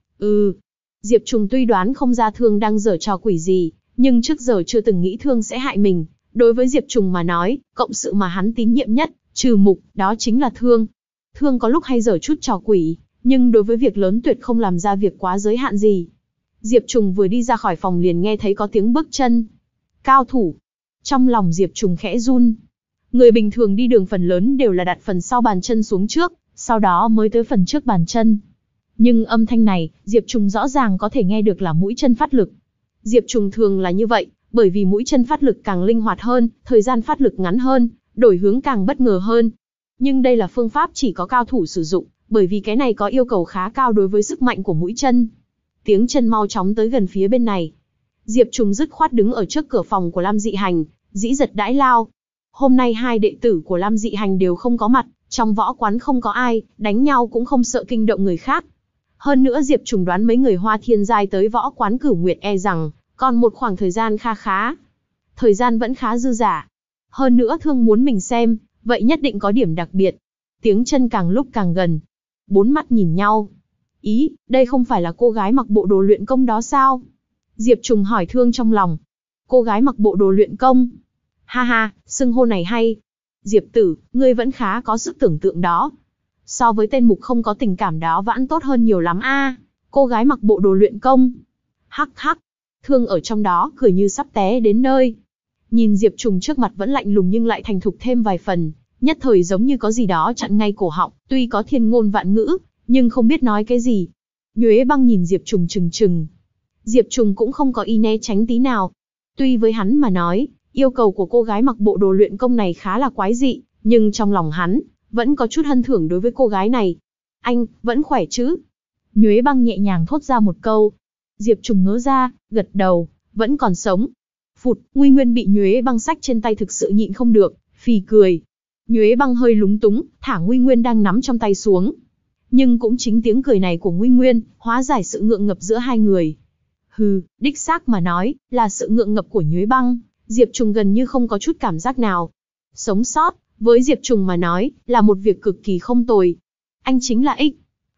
Ừ. Diệp Trùng tuy đoán không ra Thương đang giở trò quỷ gì, nhưng trước giờ chưa từng nghĩ Thương sẽ hại mình. Đối với Diệp Trùng mà nói, cộng sự mà hắn tín nhiệm nhất, trừ mục, đó chính là Thương. Thương có lúc hay giở chút trò quỷ, nhưng đối với việc lớn tuyệt không làm ra việc quá giới hạn gì. Diệp Trùng vừa đi ra khỏi phòng liền nghe thấy có tiếng bước chân. Cao thủ. Trong lòng Diệp Trùng khẽ run. Người bình thường đi đường phần lớn đều là đặt phần sau bàn chân xuống trước, sau đó mới tới phần trước bàn chân. Nhưng âm thanh này, Diệp Trùng rõ ràng có thể nghe được là mũi chân phát lực. Diệp Trùng thường là như vậy, bởi vì mũi chân phát lực càng linh hoạt hơn, thời gian phát lực ngắn hơn, đổi hướng càng bất ngờ hơn. Nhưng đây là phương pháp chỉ có cao thủ sử dụng, bởi vì cái này có yêu cầu khá cao đối với sức mạnh của mũi chân. Tiếng chân mau chóng tới gần phía bên này. Diệp Trùng dứt khoát đứng ở trước cửa phòng của Lam Dị Hành, dĩ giật đãi lao. Hôm nay hai đệ tử của Lam Dị Hành đều không có mặt, trong võ quán không có ai, đánh nhau cũng không sợ kinh động người khác. Hơn nữa Diệp Trùng đoán mấy người Hoa Thiên giai tới võ quán Cửu Nguyệt e rằng, còn một khoảng thời gian kha khá. Thời gian vẫn khá dư dả. Hơn nữa Thương muốn mình xem, vậy nhất định có điểm đặc biệt. Tiếng chân càng lúc càng gần. Bốn mắt nhìn nhau. Ý, đây không phải là cô gái mặc bộ đồ luyện công đó sao? Diệp Trùng hỏi Thương trong lòng. Cô gái mặc bộ đồ luyện công. Ha ha, xưng hô này hay. Diệp tử, ngươi vẫn khá có sức tưởng tượng đó. So với tên mục không có tình cảm đó vẫn tốt hơn nhiều lắm a. À, cô gái mặc bộ đồ luyện công. Hắc hắc. Thương ở trong đó cười như sắp té đến nơi. Nhìn Diệp Trùng trước mặt vẫn lạnh lùng nhưng lại thành thục thêm vài phần, nhất thời giống như có gì đó chặn ngay cổ họng, tuy có thiên ngôn vạn ngữ, nhưng không biết nói cái gì. Nhuế Băng nhìn Diệp Trùng trừng trừng. Diệp Trùng cũng không có ý né tránh tí nào. Tuy với hắn mà nói, yêu cầu của cô gái mặc bộ đồ luyện công này khá là quái dị, nhưng trong lòng hắn, vẫn có chút hân thưởng đối với cô gái này. Anh, vẫn khỏe chứ? Nhuế Băng nhẹ nhàng thốt ra một câu. Diệp Trùng ngớ ra, gật đầu, vẫn còn sống. Phụt, Nguy Nguyên bị Nhuế Băng xách trên tay thực sự nhịn không được, phì cười. Nhuế Băng hơi lúng túng, thả Nguy Nguyên đang nắm trong tay xuống. Nhưng cũng chính tiếng cười này của Nguy Nguyên, hóa giải sự ngượng ngập giữa hai người. Hừ, đích xác mà nói, là sự ngượng ngập của Nhuế Băng, Diệp Trùng gần như không có chút cảm giác nào. Sống sót, với Diệp Trùng mà nói, là một việc cực kỳ không tồi. Anh chính là X.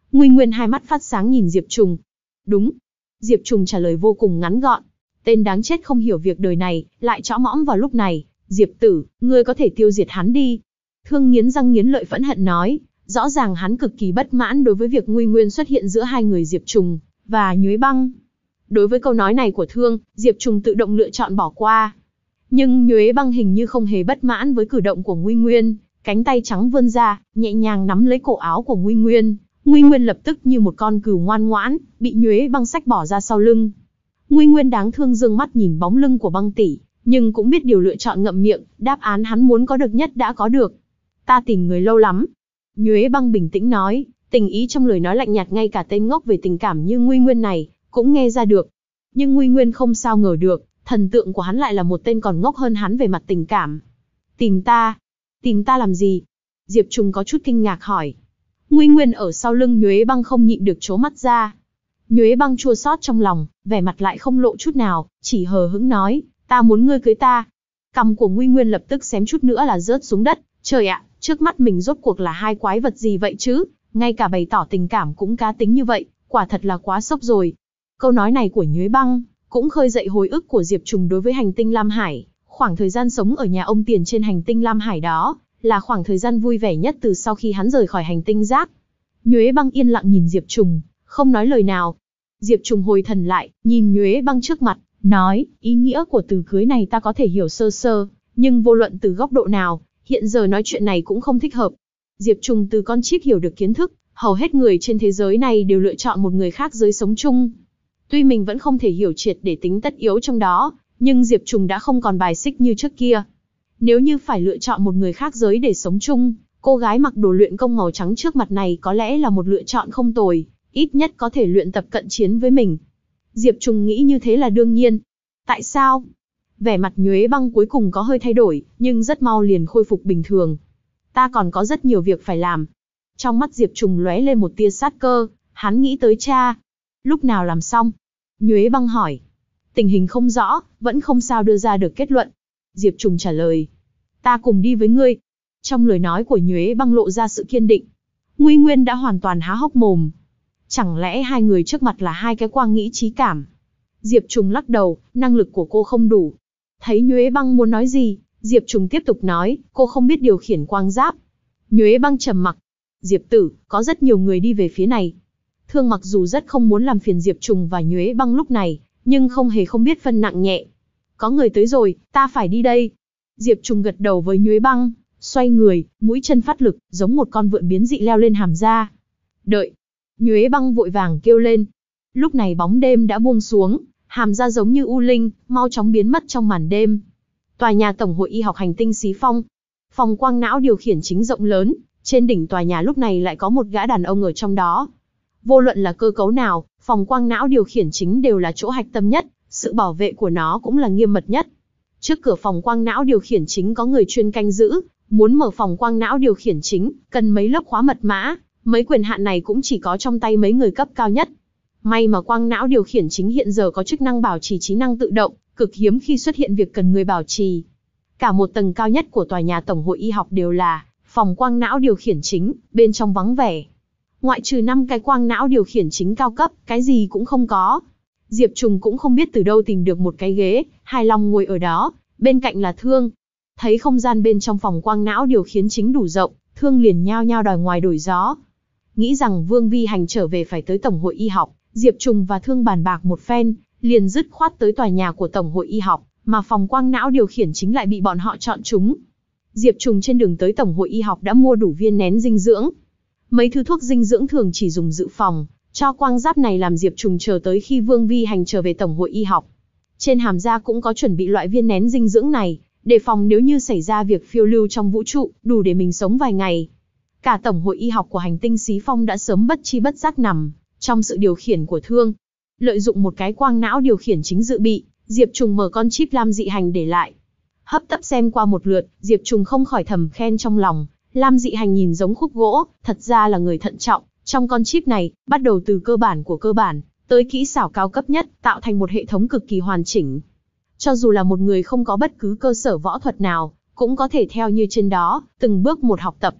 Nguy Nguyên hai mắt phát sáng nhìn Diệp Trùng. Đúng. Diệp Trùng trả lời vô cùng ngắn gọn. Tên đáng chết không hiểu việc đời này, lại chõ mõm vào lúc này. Diệp tử, ngươi có thể tiêu diệt hắn đi. Thương nghiến răng nghiến lợi phẫn hận nói. Rõ ràng hắn cực kỳ bất mãn đối với việc Nguy Nguyên xuất hiện giữa hai người Diệp Trùng và Nhuế Băng. Đối với câu nói này của Thương, Diệp Trùng tự động lựa chọn bỏ qua. Nhưng Nhuế Băng hình như không hề bất mãn với cử động của Nguy Nguyên, cánh tay trắng vươn ra, nhẹ nhàng nắm lấy cổ áo của Nguy Nguyên. Nguy Nguyên lập tức như một con cừu ngoan ngoãn, bị Nhuế Băng xách bỏ ra sau lưng. Nguy Nguyên đáng thương dương mắt nhìn bóng lưng của Băng tỷ, nhưng cũng biết điều lựa chọn ngậm miệng, đáp án hắn muốn có được nhất đã có được. Ta tìm người lâu lắm. Nhuế Băng bình tĩnh nói, tình ý trong lời nói lạnh nhạt ngay cả tên ngốc về tình cảm như Nguy Nguyên này, cũng nghe ra được. Nhưng Nguy Nguyên không sao ngờ được, thần tượng của hắn lại là một tên còn ngốc hơn hắn về mặt tình cảm. Tìm ta? Tìm ta làm gì? Diệp Trùng có chút kinh ngạc hỏi. Nguy Nguyên ở sau lưng Nhuế Băng không nhịn được trố mắt ra. Nhuế Băng chua xót trong lòng, vẻ mặt lại không lộ chút nào, chỉ hờ hững nói, ta muốn ngươi cưới ta. Cằm của Nguy Nguyên lập tức xém chút nữa là rớt xuống đất. Trời ạ, trước mắt mình rốt cuộc là hai quái vật gì vậy chứ? Ngay cả bày tỏ tình cảm cũng cá tính như vậy, quả thật là quá sốc rồi. Câu nói này của Nhuế Băng cũng khơi dậy hồi ức của Diệp Trùng đối với hành tinh Lam Hải. Khoảng thời gian sống ở nhà ông Tiền trên hành tinh Lam Hải đó, là khoảng thời gian vui vẻ nhất từ sau khi hắn rời khỏi hành tinh rác. Nhuế Băng yên lặng nhìn Diệp Trùng, không nói lời nào. Diệp Trùng hồi thần lại, nhìn Nhuế Băng trước mặt, nói, ý nghĩa của từ cưới này ta có thể hiểu sơ sơ, nhưng vô luận từ góc độ nào, hiện giờ nói chuyện này cũng không thích hợp. Diệp Trùng từ con chip hiểu được kiến thức, hầu hết người trên thế giới này đều lựa chọn một người khác giới sống chung. Tuy mình vẫn không thể hiểu triệt để tính tất yếu trong đó, nhưng Diệp Trùng đã không còn bài xích như trước kia. Nếu như phải lựa chọn một người khác giới để sống chung, cô gái mặc đồ luyện công màu trắng trước mặt này có lẽ là một lựa chọn không tồi, ít nhất có thể luyện tập cận chiến với mình. Diệp Trùng nghĩ như thế là đương nhiên. Tại sao? Vẻ mặt Nhuế Băng cuối cùng có hơi thay đổi, nhưng rất mau liền khôi phục bình thường. Ta còn có rất nhiều việc phải làm. Trong mắt Diệp Trùng lóe lên một tia sát cơ, hắn nghĩ tới cha. Lúc nào làm xong? Nhuế Băng hỏi. Tình hình không rõ, vẫn không sao đưa ra được kết luận. Diệp Trùng trả lời. Ta cùng đi với ngươi. Trong lời nói của Nhuế Băng lộ ra sự kiên định. Nguy Nguyên đã hoàn toàn há hốc mồm. Chẳng lẽ hai người trước mặt là hai cái quang nghĩ trí cảm? Diệp Trùng lắc đầu, năng lực của cô không đủ. Thấy Nhuế Băng muốn nói gì, Diệp Trùng tiếp tục nói, cô không biết điều khiển quang giáp. Nhuế Băng trầm mặc. Diệp tử, có rất nhiều người đi về phía này. Thương mặc dù rất không muốn làm phiền Diệp Trùng và Nhuế Băng lúc này, nhưng không hề không biết phân nặng nhẹ. Có người tới rồi, ta phải đi đây. Diệp Trùng gật đầu với Nhuế Băng, xoay người, mũi chân phát lực, giống một con vượn biến dị leo lên hàm ra. Đợi. Nhuế Băng vội vàng kêu lên. Lúc này bóng đêm đã buông xuống, hàm ra giống như u linh, mau chóng biến mất trong màn đêm. Tòa nhà Tổng hội Y học hành tinh Xí Phong. Phòng quang não điều khiển chính rộng lớn, trên đỉnh tòa nhà lúc này lại có một gã đàn ông ở trong đó. Vô luận là cơ cấu nào, phòng quang não điều khiển chính đều là chỗ hạch tâm nhất, sự bảo vệ của nó cũng là nghiêm mật nhất. Trước cửa phòng quang não điều khiển chính có người chuyên canh giữ, muốn mở phòng quang não điều khiển chính, cần mấy lớp khóa mật mã, mấy quyền hạn này cũng chỉ có trong tay mấy người cấp cao nhất. May mà quang não điều khiển chính hiện giờ có chức năng bảo trì trí năng tự động, cực hiếm khi xuất hiện việc cần người bảo trì. Cả một tầng cao nhất của tòa nhà Tổng hội Y học đều là phòng quang não điều khiển chính, bên trong vắng vẻ. Ngoại trừ năm cái quang não điều khiển chính cao cấp, cái gì cũng không có. Diệp Trùng cũng không biết từ đâu tìm được một cái ghế, hài lòng ngồi ở đó, bên cạnh là Thương. Thấy không gian bên trong phòng quang não điều khiển chính đủ rộng, Thương liền nhao nhao đòi ngoài đổi gió. Nghĩ rằng Vương Vi Hành trở về phải tới Tổng hội Y học, Diệp Trùng và Thương bàn bạc một phen, liền dứt khoát tới tòa nhà của Tổng hội Y học, mà phòng quang não điều khiển chính lại bị bọn họ chọn trúng. Diệp Trùng trên đường tới Tổng hội Y học đã mua đủ viên nén dinh dưỡng. Mấy thứ thuốc dinh dưỡng thường chỉ dùng dự phòng, cho quang giáp này làm Diệp Trùng chờ tới khi Vương Vi Hành trở về Tổng hội Y học. Trên hàm da cũng có chuẩn bị loại viên nén dinh dưỡng này, đề phòng nếu như xảy ra việc phiêu lưu trong vũ trụ, đủ để mình sống vài ngày. Cả Tổng hội Y học của hành tinh Xí Phong đã sớm bất chi bất giác nằm trong sự điều khiển của Thương. Lợi dụng một cái quang não điều khiển chính dự bị, Diệp Trùng mở con chip Lam Dị Hành để lại. Hấp tấp xem qua một lượt, Diệp Trùng không khỏi thầm khen trong lòng, Lam Dị Hành nhìn giống khúc gỗ, thật ra là người thận trọng. Trong con chip này, bắt đầu từ cơ bản của cơ bản, tới kỹ xảo cao cấp nhất, tạo thành một hệ thống cực kỳ hoàn chỉnh. Cho dù là một người không có bất cứ cơ sở võ thuật nào, cũng có thể theo như trên đó, từng bước một học tập.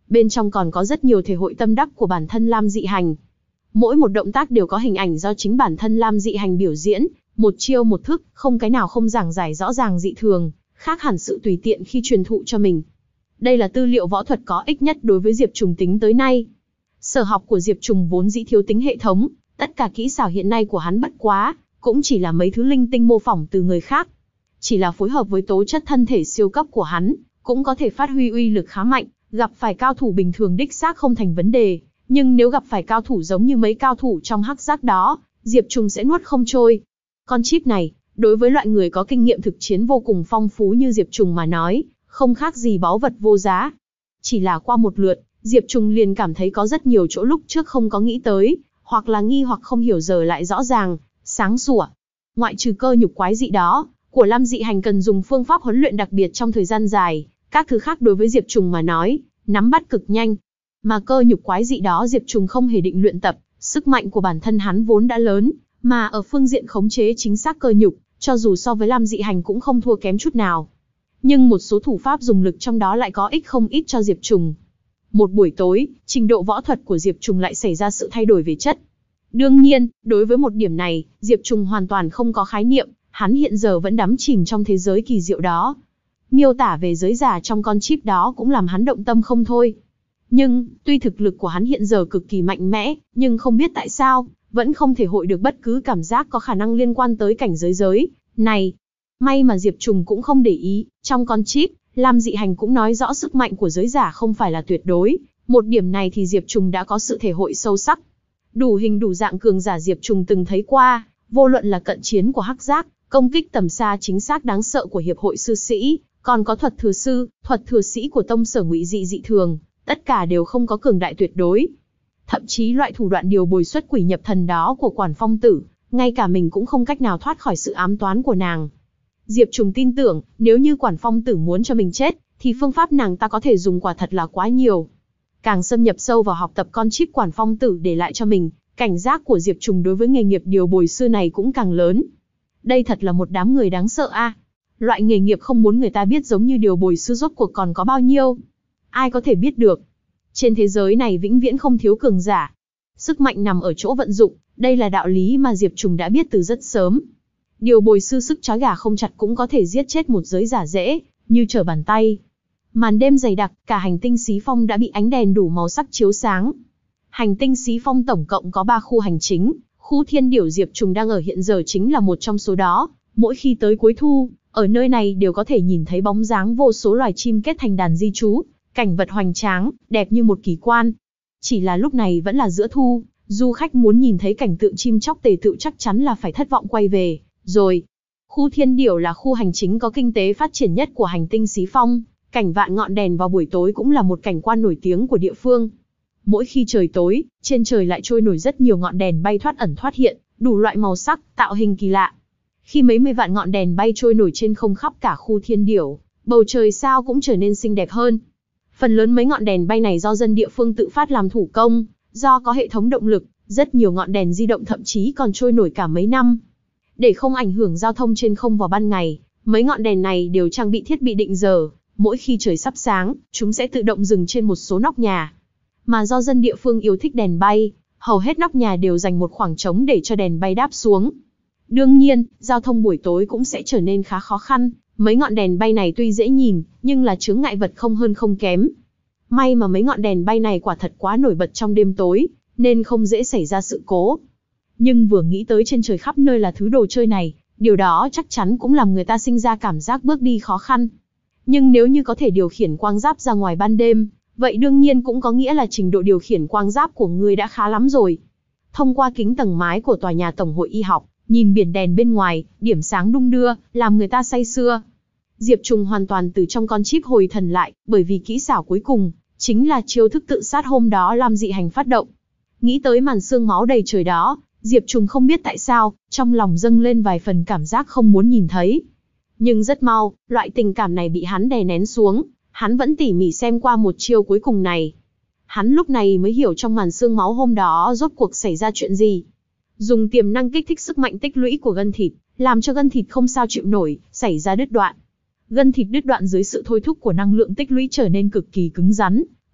bên trong còn có rất nhiều thể hội tâm đắc của bản thân Lam Dị Hành. Mỗi một động tác đều có hình ảnh do chính bản thân Lam Dị Hành biểu diễn, một chiêu một thức, không cái nào không giảng giải rõ ràng dị thường, khác hẳn sự tùy tiện khi truyền thụ cho mình. Đây là tư liệu võ thuật có ích nhất đối với Diệp Trùng tính tới nay. Sở học của Diệp Trùng vốn dĩ thiếu tính hệ thống, tất cả kỹ xảo hiện nay của hắn bất quá, cũng chỉ là mấy thứ linh tinh mô phỏng từ người khác. Chỉ là phối hợp với tố chất thân thể siêu cấp của hắn, cũng có thể phát huy uy lực khá mạnh, gặp phải cao thủ bình thường đích xác không thành vấn đề, nhưng nếu gặp phải cao thủ giống như mấy cao thủ trong hắc giác đó, Diệp Trùng sẽ nuốt không trôi. Con chip này, đối với loại người có kinh nghiệm thực chiến vô cùng phong phú như Diệp Trùng mà nói, không khác gì báu vật vô giá. Chỉ là qua một lượt, Diệp Trùng liền cảm thấy có rất nhiều chỗ lúc trước không có nghĩ tới, hoặc là nghi hoặc không hiểu giờ lại rõ ràng, sáng sủa. Ngoại trừ cơ nhục quái dị đó, của Lam Dị Hành cần dùng phương pháp huấn luyện đặc biệt trong thời gian dài, các thứ khác đối với Diệp Trùng mà nói, nắm bắt cực nhanh. Mà cơ nhục quái dị đó Diệp Trùng không hề định luyện tập, sức mạnh của bản thân hắn vốn đã lớn, mà ở phương diện khống chế chính xác cơ nhục, cho dù so với Lam Dị Hành cũng không thua kém chút nào. Nhưng một số thủ pháp dùng lực trong đó lại có ích không ít cho Diệp Trùng. Một buổi tối, trình độ võ thuật của Diệp Trùng lại xảy ra sự thay đổi về chất. Đương nhiên, đối với một điểm này, Diệp Trùng hoàn toàn không có khái niệm, hắn hiện giờ vẫn đắm chìm trong thế giới kỳ diệu đó. Miêu tả về giới giả trong con chip đó cũng làm hắn động tâm không thôi. Nhưng, tuy thực lực của hắn hiện giờ cực kỳ mạnh mẽ, nhưng không biết tại sao, vẫn không thể hội được bất cứ cảm giác có khả năng liên quan tới cảnh giới giới này. May mà Diệp Trùng cũng không để ý, trong con chip, Lam Dị Hành cũng nói rõ sức mạnh của giới giả không phải là tuyệt đối, một điểm này thì Diệp Trùng đã có sự thể hội sâu sắc. Đủ hình đủ dạng cường giả Diệp Trùng từng thấy qua, vô luận là cận chiến của hắc giác, công kích tầm xa chính xác đáng sợ của hiệp hội sư sĩ, còn có thuật thừa sư, thuật thừa sĩ của tông sở ngụy dị dị thường, tất cả đều không có cường đại tuyệt đối. Thậm chí loại thủ đoạn điều bồi xuất quỷ nhập thần đó của Quản Phong Tử, ngay cả mình cũng không cách nào thoát khỏi sự ám toán của nàng. Diệp Trùng tin tưởng, nếu như Quản Phong Tử muốn cho mình chết, thì phương pháp nàng ta có thể dùng quả thật là quá nhiều. Càng xâm nhập sâu vào học tập con chip Quản Phong Tử để lại cho mình, cảnh giác của Diệp Trùng đối với nghề nghiệp điều bồi sư này cũng càng lớn. Đây thật là một đám người đáng sợ a. À. Loại nghề nghiệp không muốn người ta biết giống như điều bồi sư rốt cuộc còn có bao nhiêu. Ai có thể biết được. Trên thế giới này vĩnh viễn không thiếu cường giả. Sức mạnh nằm ở chỗ vận dụng, đây là đạo lý mà Diệp Trùng đã biết từ rất sớm. Điều bồi sư sức trói gà không chặt cũng có thể giết chết một giới giả dễ, như trở bàn tay. Màn đêm dày đặc, cả hành tinh Xí Phong đã bị ánh đèn đủ màu sắc chiếu sáng. Hành tinh Xí Phong tổng cộng có ba khu hành chính, khu Thiên Điểu Diệp Trùng đang ở hiện giờ chính là một trong số đó. Mỗi khi tới cuối thu, ở nơi này đều có thể nhìn thấy bóng dáng vô số loài chim kết thành đàn di trú, cảnh vật hoành tráng, đẹp như một kỳ quan. Chỉ là lúc này vẫn là giữa thu, du khách muốn nhìn thấy cảnh tượng chim chóc tề tựu chắc chắn là phải thất vọng quay về, rồi. Khu Thiên Điểu là khu hành chính có kinh tế phát triển nhất của hành tinh Xí Phong, cảnh vạn ngọn đèn vào buổi tối cũng là một cảnh quan nổi tiếng của địa phương. Mỗi khi trời tối, trên trời lại trôi nổi rất nhiều ngọn đèn bay thoát ẩn thoát hiện, đủ loại màu sắc, tạo hình kỳ lạ. Khi mấy mươi vạn ngọn đèn bay trôi nổi trên không khắp cả khu Thiên Điểu, bầu trời sao cũng trở nên xinh đẹp hơn. Phần lớn mấy ngọn đèn bay này do dân địa phương tự phát làm thủ công, do có hệ thống động lực, rất nhiều ngọn đèn di động thậm chí còn trôi nổi cả mấy năm. Để không ảnh hưởng giao thông trên không vào ban ngày, mấy ngọn đèn này đều trang bị thiết bị định giờ, mỗi khi trời sắp sáng, chúng sẽ tự động dừng trên một số nóc nhà. Mà do dân địa phương yêu thích đèn bay, hầu hết nóc nhà đều dành một khoảng trống để cho đèn bay đáp xuống. Đương nhiên, giao thông buổi tối cũng sẽ trở nên khá khó khăn, mấy ngọn đèn bay này tuy dễ nhìn, nhưng là chướng ngại vật không hơn không kém. May mà mấy ngọn đèn bay này quả thật quá nổi bật trong đêm tối, nên không dễ xảy ra sự cố. Nhưng vừa nghĩ tới trên trời khắp nơi là thứ đồ chơi này, điều đó chắc chắn cũng làm người ta sinh ra cảm giác bước đi khó khăn. Nhưng nếu như có thể điều khiển quang giáp ra ngoài ban đêm, vậy đương nhiên cũng có nghĩa là trình độ điều khiển quang giáp của ngươi đã khá lắm rồi. Thông qua kính tầng mái của tòa nhà Tổng hội Y học, nhìn biển đèn bên ngoài, điểm sáng đung đưa, làm người ta say sưa. Diệp Trùng hoàn toàn từ trong con chip hồi thần lại, bởi vì kỹ xảo cuối cùng, chính là chiêu thức tự sát hôm đó Lam Dị Hành phát động. Nghĩ tới màn sương máu đầy trời đó, Diệp Trùng không biết tại sao, trong lòng dâng lên vài phần cảm giác không muốn nhìn thấy. Nhưng rất mau, loại tình cảm này bị hắn đè nén xuống, hắn vẫn tỉ mỉ xem qua một chiêu cuối cùng này. Hắn lúc này mới hiểu trong màn sương máu hôm đó rốt cuộc xảy ra chuyện gì. Dùng tiềm năng kích thích sức mạnh tích lũy của gân thịt, làm cho gân thịt không sao chịu nổi, xảy ra đứt đoạn. Gân thịt đứt đoạn dưới sự thôi thúc của năng lượng tích lũy trở nên cực kỳ cứng rắn,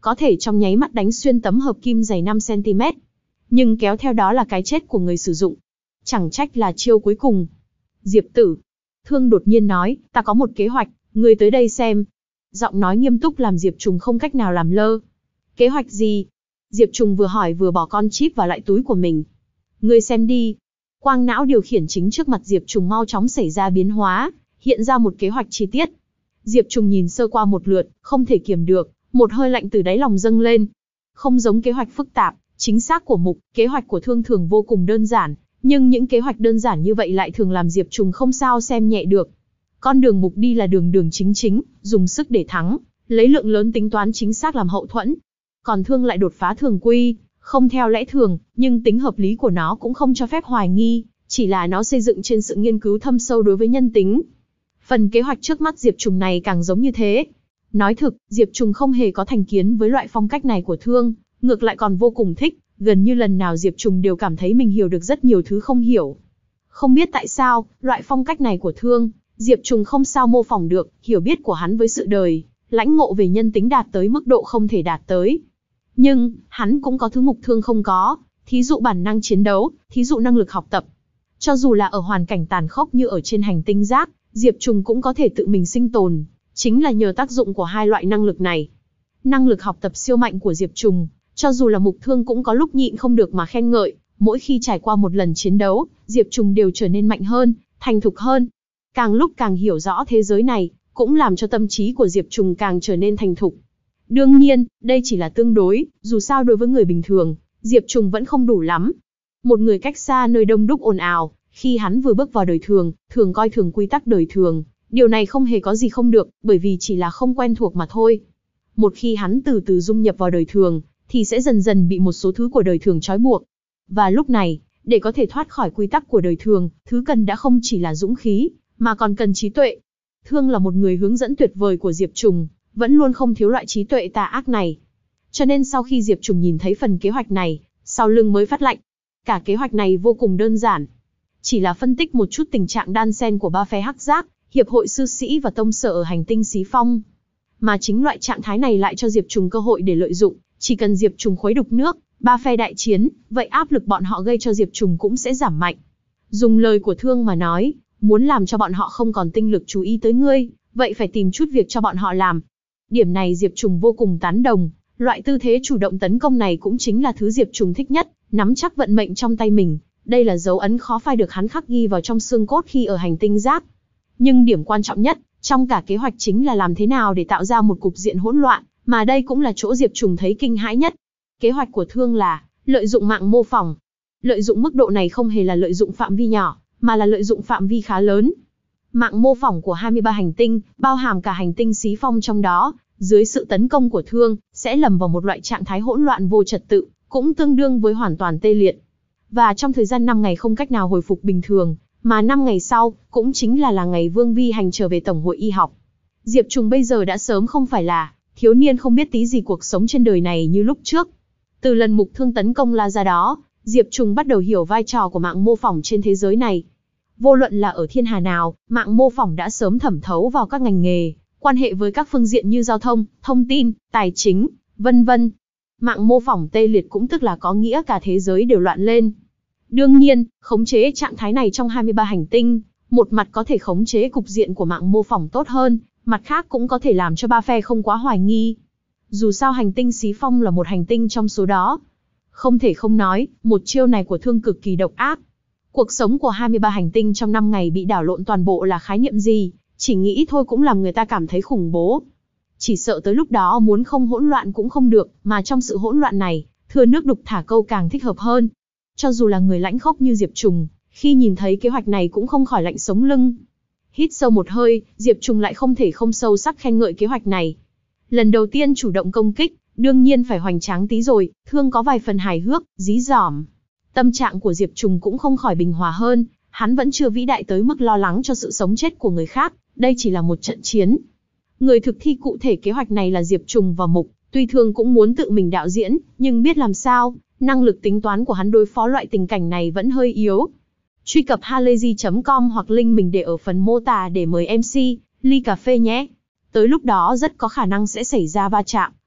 có thể trong nháy mắt đánh xuyên tấm hợp kim dày năm xăng ti mét. Nhưng kéo theo đó là cái chết của người sử dụng. Chẳng trách là chiêu cuối cùng. Diệp Tử. Thương đột nhiên nói, ta có một kế hoạch, ngươi tới đây xem. Giọng nói nghiêm túc làm Diệp Trùng không cách nào làm lơ. Kế hoạch gì? Diệp Trùng vừa hỏi vừa bỏ con chip vào lại túi của mình. Ngươi xem đi. Quang não điều khiển chính trước mặt Diệp Trùng mau chóng xảy ra biến hóa, hiện ra một kế hoạch chi tiết. Diệp Trùng nhìn sơ qua một lượt, không thể kiềm được, một hơi lạnh từ đáy lòng dâng lên. Không giống kế hoạch phức tạp, chính xác của Mục, kế hoạch của Thương thường vô cùng đơn giản, nhưng những kế hoạch đơn giản như vậy lại thường làm Diệp Trùng không sao xem nhẹ được. Con đường Mục đi là đường đường chính chính, dùng sức để thắng, lấy lượng lớn tính toán chính xác làm hậu thuẫn. Còn Thương lại đột phá thường quy, không theo lẽ thường, nhưng tính hợp lý của nó cũng không cho phép hoài nghi, chỉ là nó xây dựng trên sự nghiên cứu thâm sâu đối với nhân tính. Phần kế hoạch trước mắt Diệp Trùng này càng giống như thế. Nói thực, Diệp Trùng không hề có thành kiến với loại phong cách này của Thương, ngược lại còn vô cùng thích, gần như lần nào Diệp Trùng đều cảm thấy mình hiểu được rất nhiều thứ không hiểu. Không biết tại sao, loại phong cách này của Thương, Diệp Trùng không sao mô phỏng được, hiểu biết của hắn với sự đời, lãnh ngộ về nhân tính đạt tới mức độ không thể đạt tới. Nhưng, hắn cũng có thứ Mục Thương không có, thí dụ bản năng chiến đấu, thí dụ năng lực học tập. Cho dù là ở hoàn cảnh tàn khốc như ở trên hành tinh rác, Diệp Trùng cũng có thể tự mình sinh tồn, chính là nhờ tác dụng của hai loại năng lực này. Năng lực học tập siêu mạnh của Diệp Trùng, cho dù là Mục Thương cũng có lúc nhịn không được mà khen ngợi, mỗi khi trải qua một lần chiến đấu, Diệp Trùng đều trở nên mạnh hơn, thành thục hơn. Càng lúc càng hiểu rõ thế giới này, cũng làm cho tâm trí của Diệp Trùng càng trở nên thành thục. Đương nhiên, đây chỉ là tương đối, dù sao đối với người bình thường, Diệp Trùng vẫn không đủ lắm. Một người cách xa nơi đông đúc ồn ào, khi hắn vừa bước vào đời thường, thường coi thường quy tắc đời thường, điều này không hề có gì không được, bởi vì chỉ là không quen thuộc mà thôi. Một khi hắn từ từ dung nhập vào đời thường, thì sẽ dần dần bị một số thứ của đời thường trói buộc. Và lúc này, để có thể thoát khỏi quy tắc của đời thường, thứ cần đã không chỉ là dũng khí, mà còn cần trí tuệ. Thương là một người hướng dẫn tuyệt vời của Diệp Trùng, vẫn luôn không thiếu loại trí tuệ tà ác này. Cho nên sau khi Diệp Trùng nhìn thấy phần kế hoạch này, sau lưng mới phát lạnh. Cả kế hoạch này vô cùng đơn giản. Chỉ là phân tích một chút tình trạng đan xen của ba phe hắc giác, hiệp hội sư sĩ và tông sở ở hành tinh Xí Phong. Mà chính loại trạng thái này lại cho Diệp Trùng cơ hội để lợi dụng, chỉ cần Diệp Trùng khuấy đục nước, ba phe đại chiến, vậy áp lực bọn họ gây cho Diệp Trùng cũng sẽ giảm mạnh. Dùng lời của Thương mà nói, muốn làm cho bọn họ không còn tinh lực chú ý tới ngươi, vậy phải tìm chút việc cho bọn họ làm. Điểm này Diệp Trùng vô cùng tán đồng, loại tư thế chủ động tấn công này cũng chính là thứ Diệp Trùng thích nhất, nắm chắc vận mệnh trong tay mình. Đây là dấu ấn khó phai được hắn khắc ghi vào trong xương cốt khi ở hành tinh rác. Nhưng điểm quan trọng nhất, trong cả kế hoạch chính là làm thế nào để tạo ra một cục diện hỗn loạn, mà đây cũng là chỗ Diệp Trùng thấy kinh hãi nhất. Kế hoạch của Thương là lợi dụng mạng mô phỏng. Lợi dụng mức độ này không hề là lợi dụng phạm vi nhỏ, mà là lợi dụng phạm vi khá lớn. Mạng mô phỏng của hai mươi ba hành tinh, bao hàm cả hành tinh Xí Phong trong đó, dưới sự tấn công của Thương, sẽ lầm vào một loại trạng thái hỗn loạn vô trật tự, cũng tương đương với hoàn toàn tê liệt. Và trong thời gian năm ngày không cách nào hồi phục bình thường, mà năm ngày sau, cũng chính là là ngày Vương Vi Hành trở về Tổng hội Y học. Diệp Trùng bây giờ đã sớm không phải là thiếu niên không biết tí gì cuộc sống trên đời này như lúc trước. Từ lần Mục Thương tấn công La ra đó, Diệp Trùng bắt đầu hiểu vai trò của mạng mô phỏng trên thế giới này. Vô luận là ở thiên hà nào, mạng mô phỏng đã sớm thẩm thấu vào các ngành nghề, quan hệ với các phương diện như giao thông, thông tin, tài chính, vân vân. Mạng mô phỏng tê liệt cũng tức là có nghĩa cả thế giới đều loạn lên. Đương nhiên, khống chế trạng thái này trong hai mươi ba hành tinh, một mặt có thể khống chế cục diện của mạng mô phỏng tốt hơn, mặt khác cũng có thể làm cho ba phe không quá hoài nghi. Dù sao hành tinh Xí Phong là một hành tinh trong số đó. Không thể không nói, một chiêu này của Thương cực kỳ độc ác. Cuộc sống của hai mươi ba hành tinh trong năm ngày bị đảo lộn toàn bộ là khái niệm gì, chỉ nghĩ thôi cũng làm người ta cảm thấy khủng bố. Chỉ sợ tới lúc đó muốn không hỗn loạn cũng không được, mà trong sự hỗn loạn này, thừa nước đục thả câu càng thích hợp hơn. Cho dù là người lãnh khốc như Diệp Trùng, khi nhìn thấy kế hoạch này cũng không khỏi lạnh sống lưng. Hít sâu một hơi, Diệp Trùng lại không thể không sâu sắc khen ngợi kế hoạch này. Lần đầu tiên chủ động công kích, đương nhiên phải hoành tráng tí rồi, Thương có vài phần hài hước, dí dỏm. Tâm trạng của Diệp Trùng cũng không khỏi bình hòa hơn, hắn vẫn chưa vĩ đại tới mức lo lắng cho sự sống chết của người khác, đây chỉ là một trận chiến. Người thực thi cụ thể kế hoạch này là Diệp Trùng và Mục, tuy Thương cũng muốn tự mình đạo diễn, nhưng biết làm sao, năng lực tính toán của hắn đối phó loại tình cảnh này vẫn hơi yếu. Truy cập halayzi chấm com hoặc link mình để ở phần mô tả để mời em xê, ly cà phê nhé. Tới lúc đó rất có khả năng sẽ xảy ra va chạm,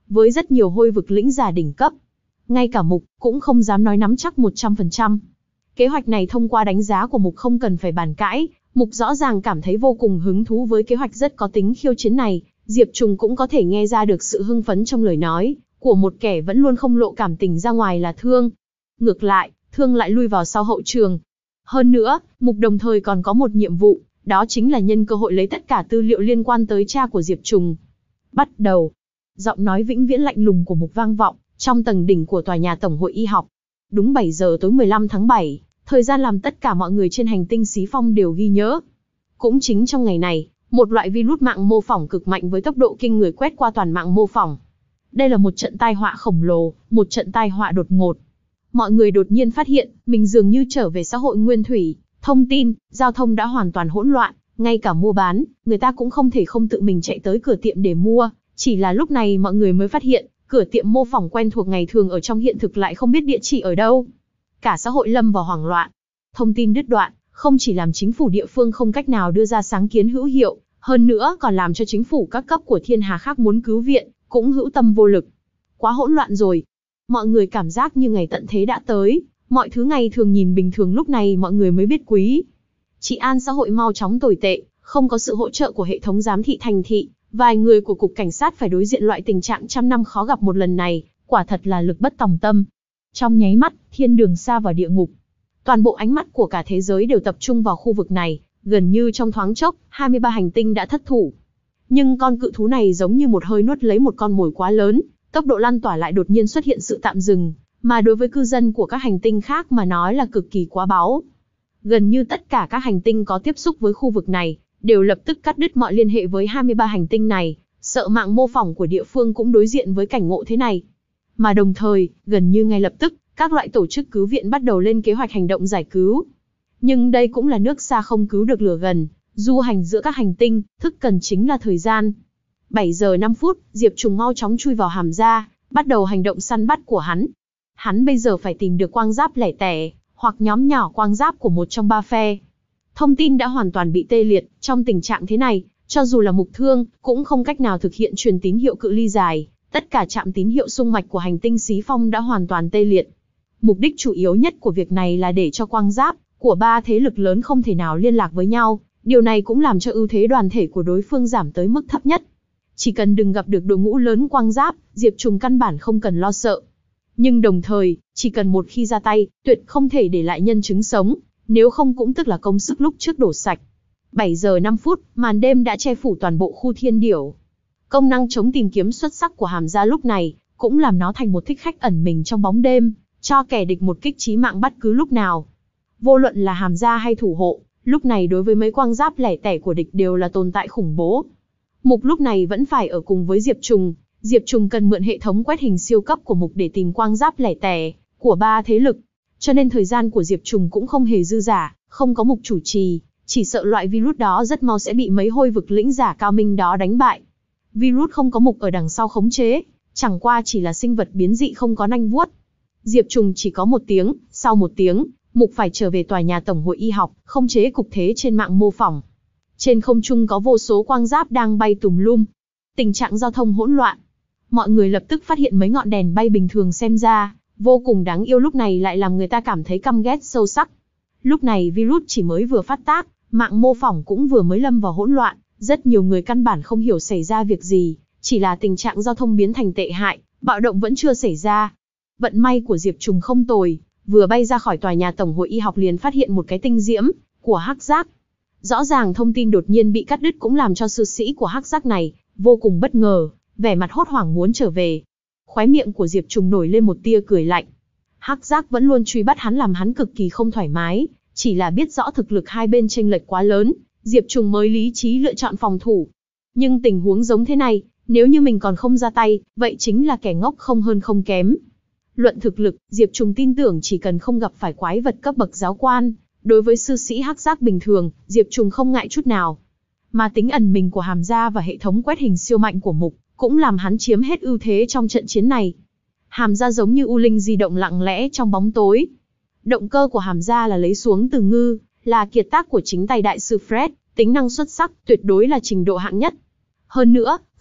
với rất nhiều hôi vực lĩnh giả đỉnh cấp. Ngay cả Mục cũng không dám nói nắm chắc một trăm phần trăm. Kế hoạch này thông qua đánh giá của Mục không cần phải bàn cãi, Mục rõ ràng cảm thấy vô cùng hứng thú với kế hoạch rất có tính khiêu chiến này. Diệp Trùng cũng có thể nghe ra được sự hưng phấn trong lời nói của một kẻ vẫn luôn không lộ cảm tình ra ngoài là Thương. Ngược lại, Thương lại lui vào sau hậu trường. Hơn nữa, Mục đồng thời còn có một nhiệm vụ, đó chính là nhân cơ hội lấy tất cả tư liệu liên quan tới cha của Diệp Trùng. Bắt đầu. Giọng nói vĩnh viễn lạnh lùng của Mục vang vọng trong tầng đỉnh của tòa nhà Tổng hội Y học. Đúng bảy giờ tối mười lăm tháng bảy, thời gian làm tất cả mọi người trên hành tinh Xí Phong đều ghi nhớ. Cũng chính trong ngày này, một loại virus mạng mô phỏng cực mạnh với tốc độ kinh người quét qua toàn mạng mô phỏng. Đây là một trận tai họa khổng lồ, một trận tai họa đột ngột. Mọi người đột nhiên phát hiện, mình dường như trở về xã hội nguyên thủy, thông tin, giao thông đã hoàn toàn hỗn loạn, ngay cả mua bán, người ta cũng không thể không tự mình chạy tới cửa tiệm để mua. Chỉ là lúc này mọi người mới phát hiện, cửa tiệm mô phỏng quen thuộc ngày thường ở trong hiện thực lại không biết địa chỉ ở đâu. Cả xã hội lâm vào hoảng loạn. Thông tin đứt đoạn, không chỉ làm chính phủ địa phương không cách nào đưa ra sáng kiến hữu hiệu, hơn nữa còn làm cho chính phủ các cấp của thiên hà khác muốn cứu viện, cũng hữu tâm vô lực. Quá hỗn loạn rồi. Mọi người cảm giác như ngày tận thế đã tới, mọi thứ ngày thường nhìn bình thường lúc này mọi người mới biết quý. Trị an xã hội mau chóng tồi tệ, không có sự hỗ trợ của hệ thống giám thị thành thị, vài người của cục cảnh sát phải đối diện loại tình trạng trăm năm khó gặp một lần này, quả thật là lực bất tòng tâm. Trong nháy mắt, thiên đường xa vào địa ngục. Toàn bộ ánh mắt của cả thế giới đều tập trung vào khu vực này, gần như trong thoáng chốc, hai mươi ba hành tinh đã thất thủ. Nhưng con cự thú này giống như một hơi nuốt lấy một con mồi quá lớn, tốc độ lan tỏa lại đột nhiên xuất hiện sự tạm dừng, mà đối với cư dân của các hành tinh khác mà nói là cực kỳ quá báu. Gần như tất cả các hành tinh có tiếp xúc với khu vực này, đều lập tức cắt đứt mọi liên hệ với hai mươi ba hành tinh này, sợ mạng mô phỏng của địa phương cũng đối diện với cảnh ngộ thế này. Mà đồng thời, gần như ngay lập tức, các loại tổ chức cứu viện bắt đầu lên kế hoạch hành động giải cứu. Nhưng đây cũng là nước xa không cứu được lửa gần, du hành giữa các hành tinh, thức cần chính là thời gian. bảy giờ năm phút, Diệp Trùng mau chóng chui vào hàm ra, bắt đầu hành động săn bắt của hắn. Hắn bây giờ phải tìm được quang giáp lẻ tẻ, hoặc nhóm nhỏ quang giáp của một trong ba phe. Thông tin đã hoàn toàn bị tê liệt, trong tình trạng thế này, cho dù là Mục Thương, cũng không cách nào thực hiện truyền tín hiệu cự ly dài, tất cả trạm tín hiệu xung mạch của hành tinh Xí Phong đã hoàn toàn tê liệt. Mục đích chủ yếu nhất của việc này là để cho quang giáp của ba thế lực lớn không thể nào liên lạc với nhau, điều này cũng làm cho ưu thế đoàn thể của đối phương giảm tới mức thấp nhất. Chỉ cần đừng gặp được đội ngũ lớn quang giáp, Diệp Trùng căn bản không cần lo sợ. Nhưng đồng thời, chỉ cần một khi ra tay, tuyệt không thể để lại nhân chứng sống, nếu không cũng tức là công sức lúc trước đổ sạch. bảy giờ năm phút, màn đêm đã che phủ toàn bộ khu thiên điểu. Công năng chống tìm kiếm xuất sắc của hàm ra lúc này, cũng làm nó thành một thích khách ẩn mình trong bóng đêm, cho kẻ địch một kích chí mạng bất cứ lúc nào. Vô luận là hàm ra hay thủ hộ, lúc này đối với mấy quang giáp lẻ tẻ của địch đều là tồn tại khủng bố. Mục lúc này vẫn phải ở cùng với Diệp Trùng. Diệp Trùng cần mượn hệ thống quét hình siêu cấp của Mục để tìm quang giáp lẻ tẻ của ba thế lực. Cho nên thời gian của Diệp Trùng cũng không hề dư dả, không có Mục chủ trì, chỉ sợ loại virus đó rất mau sẽ bị mấy hôi vực lĩnh giả cao minh đó đánh bại. Virus không có Mục ở đằng sau khống chế, chẳng qua chỉ là sinh vật biến dị không có nanh vuốt. Diệp Trùng chỉ có một tiếng, sau một tiếng, Mục phải trở về tòa nhà Tổng hội Y học, khống chế cục thế trên mạng mô phỏng. Trên không trung có vô số quang giáp đang bay tùm lum. Tình trạng giao thông hỗn loạn. Mọi người lập tức phát hiện mấy ngọn đèn bay bình thường xem ra vô cùng đáng yêu lúc này lại làm người ta cảm thấy căm ghét sâu sắc. Lúc này virus chỉ mới vừa phát tác, mạng mô phỏng cũng vừa mới lâm vào hỗn loạn, rất nhiều người căn bản không hiểu xảy ra việc gì, chỉ là tình trạng giao thông biến thành tệ hại, bạo động vẫn chưa xảy ra. Vận may của Diệp Trùng không tồi, vừa bay ra khỏi tòa nhà Tổng hội Y học liền phát hiện một cái tinh diễm của hắc giác. Rõ ràng thông tin đột nhiên bị cắt đứt cũng làm cho sư sĩ của hắc giác này vô cùng bất ngờ, vẻ mặt hốt hoảng muốn trở về. Khóe miệng của Diệp Trùng nổi lên một tia cười lạnh. Hắc giác vẫn luôn truy bắt hắn làm hắn cực kỳ không thoải mái, chỉ là biết rõ thực lực hai bên chênh lệch quá lớn, Diệp Trùng mới lý trí lựa chọn phòng thủ. Nhưng tình huống giống thế này, nếu như mình còn không ra tay, vậy chính là kẻ ngốc không hơn không kém. Luận thực lực, Diệp Trùng tin tưởng chỉ cần không gặp phải quái vật cấp bậc giáo quan, đối với sư sĩ hắc giác bình thường, Diệp Trùng không ngại chút nào. Mà tính ẩn mình của hàm ra và hệ thống quét hình siêu mạnh của Mục, cũng làm hắn chiếm hết ưu thế trong trận chiến này. Hàm ra giống như u linh di động lặng lẽ trong bóng tối. Động cơ của hàm ra là lấy xuống từ ngư, là kiệt tác của chính tay đại sư Fred, tính năng xuất sắc, tuyệt đối là trình độ hạng nhất. Hơn nữa,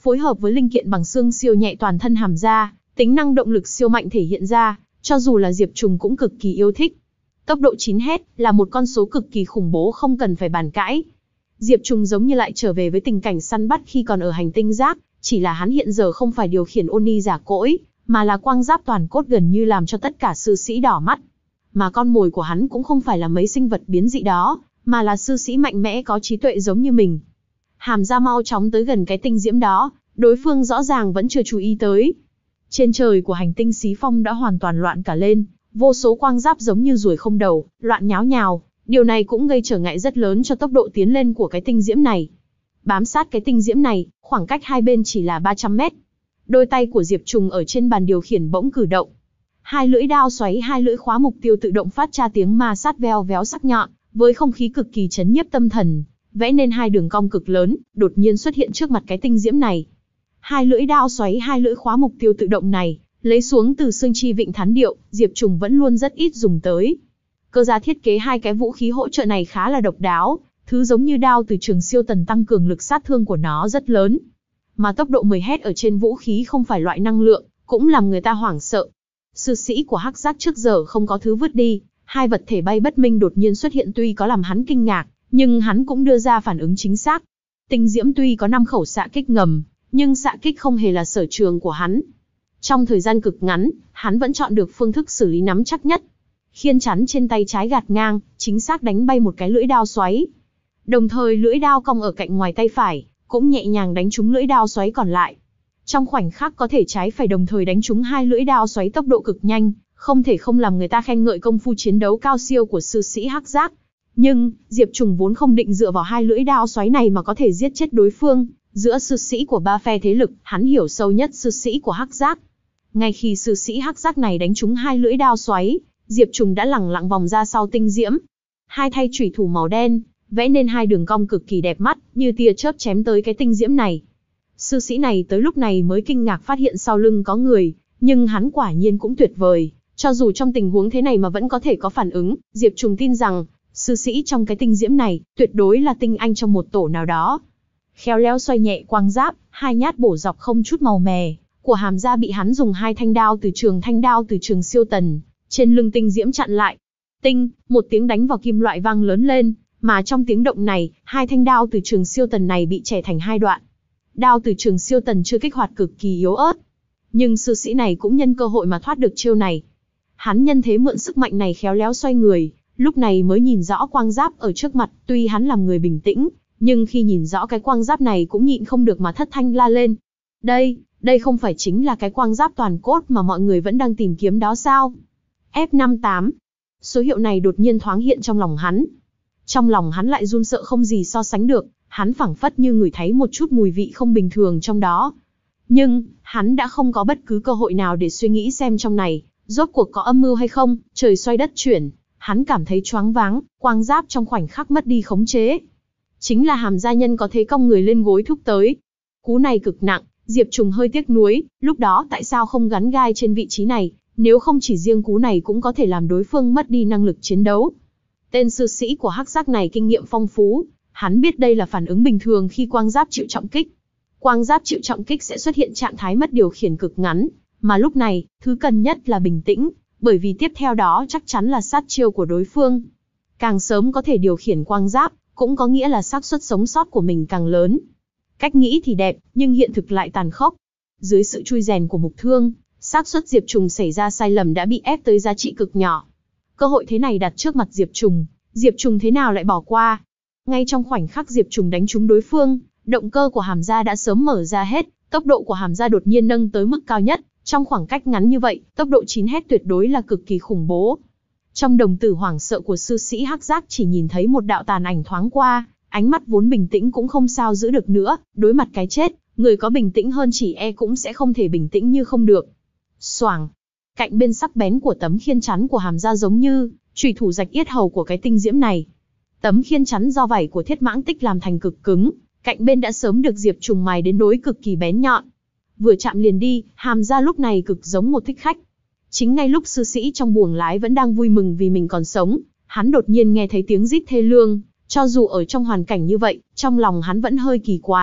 phối hợp với linh kiện bằng xương siêu nhẹ toàn thân Hàm Gia, tính năng động lực siêu mạnh thể hiện ra, cho dù là Diệp Trùng cũng cực kỳ yêu thích. Tốc độ chín Hz là một con số cực kỳ khủng bố không cần phải bàn cãi. Diệp Trùng giống như lại trở về với tình cảnh săn bắt khi còn ở hành tinh rác, chỉ là hắn hiện giờ không phải điều khiển Oni giả cỗi, mà là quang giáp toàn cốt gần như làm cho tất cả sư sĩ đỏ mắt. Mà con mồi của hắn cũng không phải là mấy sinh vật biến dị đó, mà là sư sĩ mạnh mẽ có trí tuệ giống như mình. Hàm Gia mau chóng tới gần cái tinh diễm đó, đối phương rõ ràng vẫn chưa chú ý tới. Trên trời của hành tinh Xí Phong đã hoàn toàn loạn cả lên, vô số quang giáp giống như ruồi không đầu, loạn nháo nhào, điều này cũng gây trở ngại rất lớn cho tốc độ tiến lên của cái tinh diễm này. Bám sát cái tinh diễm này, khoảng cách hai bên chỉ là ba trăm mét. Đôi tay của Diệp Trùng ở trên bàn điều khiển bỗng cử động. Hai lưỡi đao xoáy hai lưỡi khóa mục tiêu tự động phát ra tiếng ma sát veo véo sắc nhọn, với không khí cực kỳ chấn nhiếp tâm thần, vẽ nên hai đường cong cực lớn, đột nhiên xuất hiện trước mặt cái tinh diễm này. Hai lưỡi đao xoáy hai lưỡi khóa mục tiêu tự động này, lấy xuống từ xương chi vịnh thán điệu, Diệp Trùng vẫn luôn rất ít dùng tới. Cơ gia thiết kế hai cái vũ khí hỗ trợ này khá là độc đáo, thứ giống như đao từ trường siêu tần tăng cường lực sát thương của nó rất lớn. Mà tốc độ mười Hz ở trên vũ khí không phải loại năng lượng, cũng làm người ta hoảng sợ. Sư sĩ của Hắc Giác trước giờ không có thứ vứt đi, hai vật thể bay bất minh đột nhiên xuất hiện tuy có làm hắn kinh ngạc, nhưng hắn cũng đưa ra phản ứng chính xác. Tinh diễm tuy có năm khẩu xạ kích ngầm, nhưng xạ kích không hề là sở trường của hắn. Trong thời gian cực ngắn, hắn vẫn chọn được phương thức xử lý nắm chắc nhất. Khiên chắn trên tay trái gạt ngang, chính xác đánh bay một cái lưỡi đao xoáy. Đồng thời lưỡi đao cong ở cạnh ngoài tay phải, cũng nhẹ nhàng đánh trúng lưỡi đao xoáy còn lại. Trong khoảnh khắc có thể trái phải đồng thời đánh trúng hai lưỡi đao xoáy tốc độ cực nhanh, không thể không làm người ta khen ngợi công phu chiến đấu cao siêu của sư sĩ Hắc Giác. Nhưng, Diệp Trùng vốn không định dựa vào hai lưỡi đao xoáy này mà có thể giết chết đối phương. Giữa sư sĩ của ba phe thế lực, hắn hiểu sâu nhất sư sĩ của Hắc Giác. Ngay khi sư sĩ Hắc Giác này đánh trúng hai lưỡi đao xoáy, Diệp Trùng đã lẳng lặng vòng ra sau tinh diễm. Hai thanh chủy thủ màu đen, vẽ nên hai đường cong cực kỳ đẹp mắt, như tia chớp chém tới cái tinh diễm này. Sư sĩ này tới lúc này mới kinh ngạc phát hiện sau lưng có người, nhưng hắn quả nhiên cũng tuyệt vời. Cho dù trong tình huống thế này mà vẫn có thể có phản ứng, Diệp Trùng tin rằng, sư sĩ trong cái tinh diễm này, tuyệt đối là tinh anh trong một tổ nào đó. Khéo léo xoay nhẹ quang giáp, hai nhát bổ dọc không chút màu mè, của Hàm Gia bị hắn dùng hai thanh đao từ trường thanh đao từ trường siêu tần, trên lưng tinh diễm chặn lại. Tinh, một tiếng đánh vào kim loại vang lớn lên, mà trong tiếng động này, hai thanh đao từ trường siêu tần này bị chẻ thành hai đoạn. Đao từ trường siêu tần chưa kích hoạt cực kỳ yếu ớt, nhưng sư sĩ này cũng nhân cơ hội mà thoát được chiêu này. Hắn nhân thế mượn sức mạnh này khéo léo xoay người, lúc này mới nhìn rõ quang giáp ở trước mặt, tuy hắn làm người bình tĩnh, nhưng khi nhìn rõ cái quang giáp này cũng nhịn không được mà thất thanh la lên. Đây, đây không phải chính là cái quang giáp toàn cốt mà mọi người vẫn đang tìm kiếm đó sao? F năm mươi tám. Số hiệu này đột nhiên thoáng hiện trong lòng hắn. Trong lòng hắn lại run sợ không gì so sánh được, hắn phảng phất như ngửi thấy một chút mùi vị không bình thường trong đó. Nhưng, hắn đã không có bất cứ cơ hội nào để suy nghĩ xem trong này, rốt cuộc có âm mưu hay không, trời xoay đất chuyển. Hắn cảm thấy choáng váng, quang giáp trong khoảnh khắc mất đi khống chế. Chính là Hàm gia nhân có thế cong người lên gối thúc tới. Cú này cực nặng, Diệp Trùng hơi tiếc nuối, lúc đó tại sao không gắn gai trên vị trí này, nếu không chỉ riêng cú này cũng có thể làm đối phương mất đi năng lực chiến đấu. Tên sư sĩ của Hắc Giác này kinh nghiệm phong phú, hắn biết đây là phản ứng bình thường khi quang giáp chịu trọng kích. Quang giáp chịu trọng kích sẽ xuất hiện trạng thái mất điều khiển cực ngắn, mà lúc này, thứ cần nhất là bình tĩnh, bởi vì tiếp theo đó chắc chắn là sát chiêu của đối phương. Càng sớm có thể điều khiển quang giáp, cũng có nghĩa là xác suất sống sót của mình càng lớn. Cách nghĩ thì đẹp, nhưng hiện thực lại tàn khốc. Dưới sự chui rèn của Mục Thương, xác suất Diệp Trùng xảy ra sai lầm đã bị ép tới giá trị cực nhỏ. Cơ hội thế này đặt trước mặt Diệp Trùng, Diệp Trùng thế nào lại bỏ qua? Ngay trong khoảnh khắc Diệp Trùng đánh trúng đối phương, động cơ của Hàm gia đã sớm mở ra hết, tốc độ của Hàm gia đột nhiên nâng tới mức cao nhất. Trong khoảng cách ngắn như vậy, tốc độ chín Hz tuyệt đối là cực kỳ khủng bố. Trong đồng tử hoảng sợ của sư sĩ Hắc Giác chỉ nhìn thấy một đạo tàn ảnh thoáng qua, ánh mắt vốn bình tĩnh cũng không sao giữ được nữa, đối mặt cái chết, người có bình tĩnh hơn chỉ e cũng sẽ không thể bình tĩnh như không được. Xoảng, cạnh bên sắc bén của tấm khiên chắn của Hàm gia giống như chủy thủ rạch yết hầu của cái tinh diễm này. Tấm khiên chắn do vảy của thiết mãng tích làm thành cực cứng, cạnh bên đã sớm được Diệp Trùng mài đến nỗi cực kỳ bén nhọn. Vừa chạm liền đi, Hàm gia lúc này cực giống một thích khách. Chính ngay lúc sư sĩ trong buồng lái vẫn đang vui mừng vì mình còn sống, hắn đột nhiên nghe thấy tiếng rít thê lương, cho dù ở trong hoàn cảnh như vậy, trong lòng hắn vẫn hơi kỳ quái,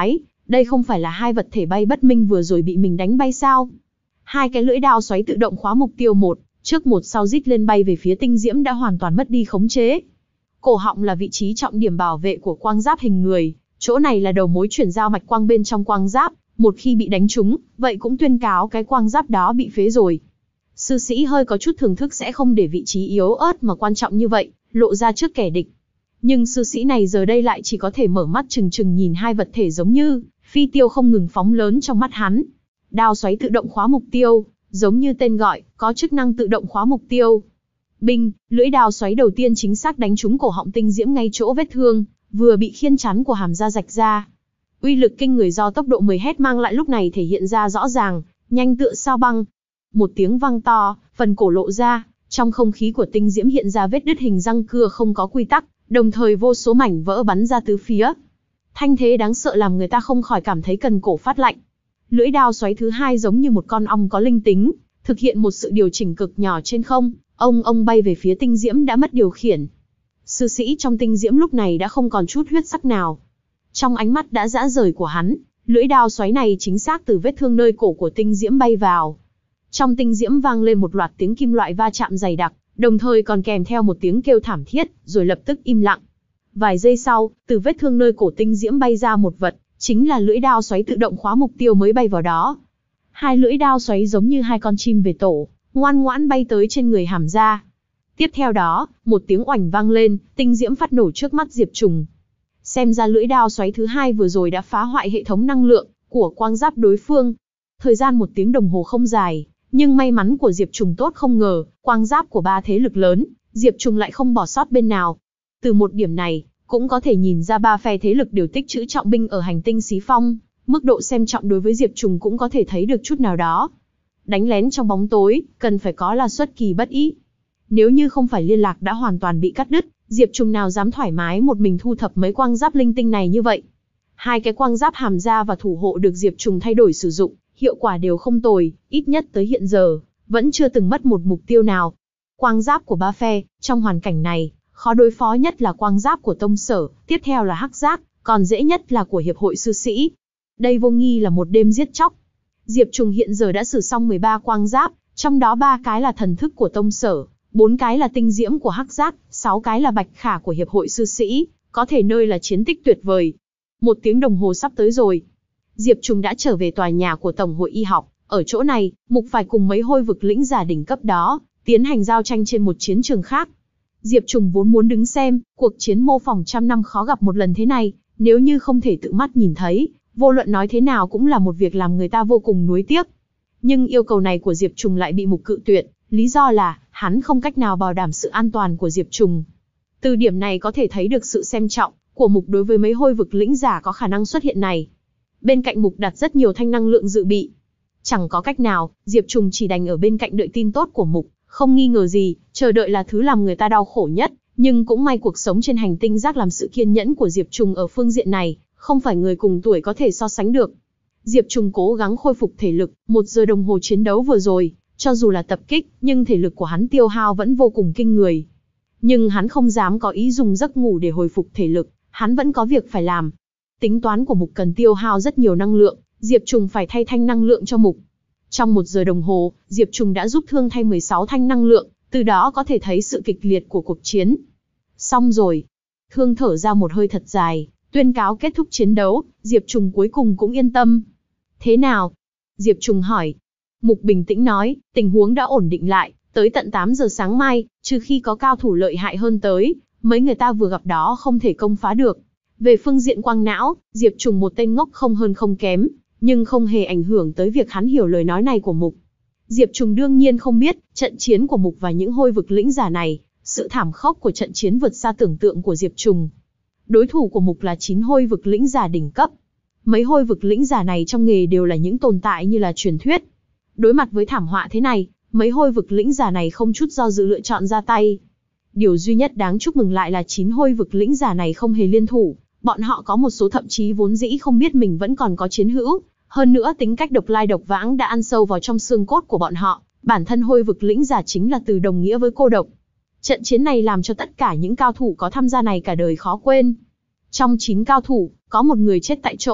Đây không phải là hai vật thể bay bất minh vừa rồi bị mình đánh bay sao? Hai cái lưỡi đao xoáy tự động khóa mục tiêu một, trước một sau rít lên bay về phía tinh diễm đã hoàn toàn mất đi khống chế. Cổ họng là vị trí trọng điểm bảo vệ của quang giáp hình người, chỗ này là đầu mối chuyển giao mạch quang bên trong quang giáp, một khi bị đánh trúng, vậy cũng tuyên cáo cái quang giáp đó bị phế rồi. Sư sĩ hơi có chút thưởng thức sẽ không để vị trí yếu ớt mà quan trọng như vậy lộ ra trước kẻ địch. Nhưng sư sĩ này giờ đây lại chỉ có thể mở mắt trừng trừng nhìn hai vật thể giống như phi tiêu không ngừng phóng lớn trong mắt hắn. Đao xoáy tự động khóa mục tiêu, giống như tên gọi, có chức năng tự động khóa mục tiêu. Binh, lưỡi đao xoáy đầu tiên chính xác đánh trúng cổ họng tinh diễm ngay chỗ vết thương vừa bị khiên chắn của hàm da rạch ra. Uy lực kinh người do tốc độ mười héc mang lại lúc này thể hiện ra rõ ràng, nhanh tựa sao băng. Một tiếng vang to, phần cổ lộ ra, trong không khí của tinh diễm hiện ra vết đứt hình răng cưa không có quy tắc, đồng thời vô số mảnh vỡ bắn ra tứ phía. Thanh thế đáng sợ làm người ta không khỏi cảm thấy cần cổ phát lạnh. Lưỡi đao xoáy thứ hai giống như một con ong có linh tính, thực hiện một sự điều chỉnh cực nhỏ trên không, ông ông bay về phía tinh diễm đã mất điều khiển. Sư sĩ trong tinh diễm lúc này đã không còn chút huyết sắc nào. Trong ánh mắt đã rã rời của hắn, lưỡi đao xoáy này chính xác từ vết thương nơi cổ của tinh diễm bay vào. Trong tinh diễm vang lên một loạt tiếng kim loại va chạm dày đặc, đồng thời còn kèm theo một tiếng kêu thảm thiết, rồi lập tức im lặng. Vài giây sau, từ vết thương nơi cổ tinh diễm bay ra một vật, chính là lưỡi đao xoáy tự động khóa mục tiêu mới bay vào đó. Hai lưỡi đao xoáy giống như hai con chim về tổ, ngoan ngoãn bay tới trên người hàm ra. Tiếp theo đó, một tiếng oảnh vang lên, tinh diễm phát nổ trước mắt Diệp Trùng. Xem ra lưỡi đao xoáy thứ hai vừa rồi đã phá hoại hệ thống năng lượng của quang giáp đối phương. Thời gian một tiếng đồng hồ không dài, nhưng may mắn của Diệp Trùng tốt không ngờ, quang giáp của ba thế lực lớn, Diệp Trùng lại không bỏ sót bên nào. Từ một điểm này, cũng có thể nhìn ra ba phe thế lực đều tích trữ trọng binh ở hành tinh Xí Phong, mức độ xem trọng đối với Diệp Trùng cũng có thể thấy được chút nào đó. Đánh lén trong bóng tối, cần phải có là xuất kỳ bất ý. Nếu như không phải liên lạc đã hoàn toàn bị cắt đứt, Diệp Trùng nào dám thoải mái một mình thu thập mấy quang giáp linh tinh này như vậy. Hai cái quang giáp hàm da và thủ hộ được Diệp Trùng thay đổi sử dụng, hiệu quả đều không tồi, ít nhất tới hiện giờ, vẫn chưa từng mất một mục tiêu nào. Quang giáp của ba phe, trong hoàn cảnh này, khó đối phó nhất là quang giáp của Tông Sở, tiếp theo là hắc giáp, còn dễ nhất là của Hiệp hội Sư Sĩ. Đây vô nghi là một đêm giết chóc. Diệp Trùng hiện giờ đã sử xong mười ba quang giáp, trong đó ba cái là thần thức của Tông Sở, bốn cái là tinh diễm của hắc giáp, sáu cái là bạch khả của Hiệp hội Sư Sĩ, có thể nơi là chiến tích tuyệt vời. Một tiếng đồng hồ sắp tới rồi. Diệp Trùng đã trở về tòa nhà của Tổng hội Y học, ở chỗ này, Mục phải cùng mấy hôi vực lĩnh giả đỉnh cấp đó, tiến hành giao tranh trên một chiến trường khác. Diệp Trùng vốn muốn đứng xem, cuộc chiến mô phỏng trăm năm khó gặp một lần thế này, nếu như không thể tự mắt nhìn thấy, vô luận nói thế nào cũng là một việc làm người ta vô cùng nuối tiếc. Nhưng yêu cầu này của Diệp Trùng lại bị Mục cự tuyệt, lý do là, hắn không cách nào bảo đảm sự an toàn của Diệp Trùng. Từ điểm này có thể thấy được sự xem trọng của Mục đối với mấy hôi vực lĩnh giả có khả năng xuất hiện này. Bên cạnh Mục đặt rất nhiều thanh năng lượng dự bị. Chẳng có cách nào, Diệp Trùng chỉ đành ở bên cạnh đợi tin tốt của Mục, không nghi ngờ gì, chờ đợi là thứ làm người ta đau khổ nhất, nhưng cũng may cuộc sống trên hành tinh rác làm sự kiên nhẫn của Diệp Trùng ở phương diện này, không phải người cùng tuổi có thể so sánh được. Diệp Trùng cố gắng khôi phục thể lực, một giờ đồng hồ chiến đấu vừa rồi, cho dù là tập kích, nhưng thể lực của hắn tiêu hao vẫn vô cùng kinh người. Nhưng hắn không dám có ý dùng giấc ngủ để hồi phục thể lực, hắn vẫn có việc phải làm. Tính toán của Mục cần tiêu hao rất nhiều năng lượng, Diệp Trùng phải thay thanh năng lượng cho Mục. Trong một giờ đồng hồ, Diệp Trùng đã giúp Thương thay mười sáu thanh năng lượng, từ đó có thể thấy sự kịch liệt của cuộc chiến. Xong rồi. Thương thở ra một hơi thật dài, tuyên cáo kết thúc chiến đấu, Diệp Trùng cuối cùng cũng yên tâm. Thế nào? Diệp Trùng hỏi. Mục bình tĩnh nói, tình huống đã ổn định lại, tới tận tám giờ sáng mai, trừ khi có cao thủ lợi hại hơn tới, mấy người ta vừa gặp đó không thể công phá được. Về phương diện quang não, Diệp Trùng một tên ngốc không hơn không kém, nhưng không hề ảnh hưởng tới việc hắn hiểu lời nói này của Mục. Diệp Trùng đương nhiên không biết, trận chiến của Mục và những hôi vực lĩnh giả này, sự thảm khốc của trận chiến vượt xa tưởng tượng của Diệp Trùng. Đối thủ của Mục là chín hôi vực lĩnh giả đỉnh cấp. Mấy hôi vực lĩnh giả này trong nghề đều là những tồn tại như là truyền thuyết. Đối mặt với thảm họa thế này, mấy hôi vực lĩnh giả này không chút do dự lựa chọn ra tay. Điều duy nhất đáng chúc mừng lại là chín hôi vực lĩnh giả này không hề liên thủ, bọn họ có một số thậm chí vốn dĩ không biết mình vẫn còn có chiến hữu, hơn nữa tính cách độc lai độc vãng đã ăn sâu vào trong xương cốt của bọn họ, bản thân hôi vực lĩnh giả chính là từ đồng nghĩa với cô độc. Trận chiến này làm cho tất cả những cao thủ có tham gia này cả đời khó quên. Trong chín cao thủ, có một người chết tại chỗ,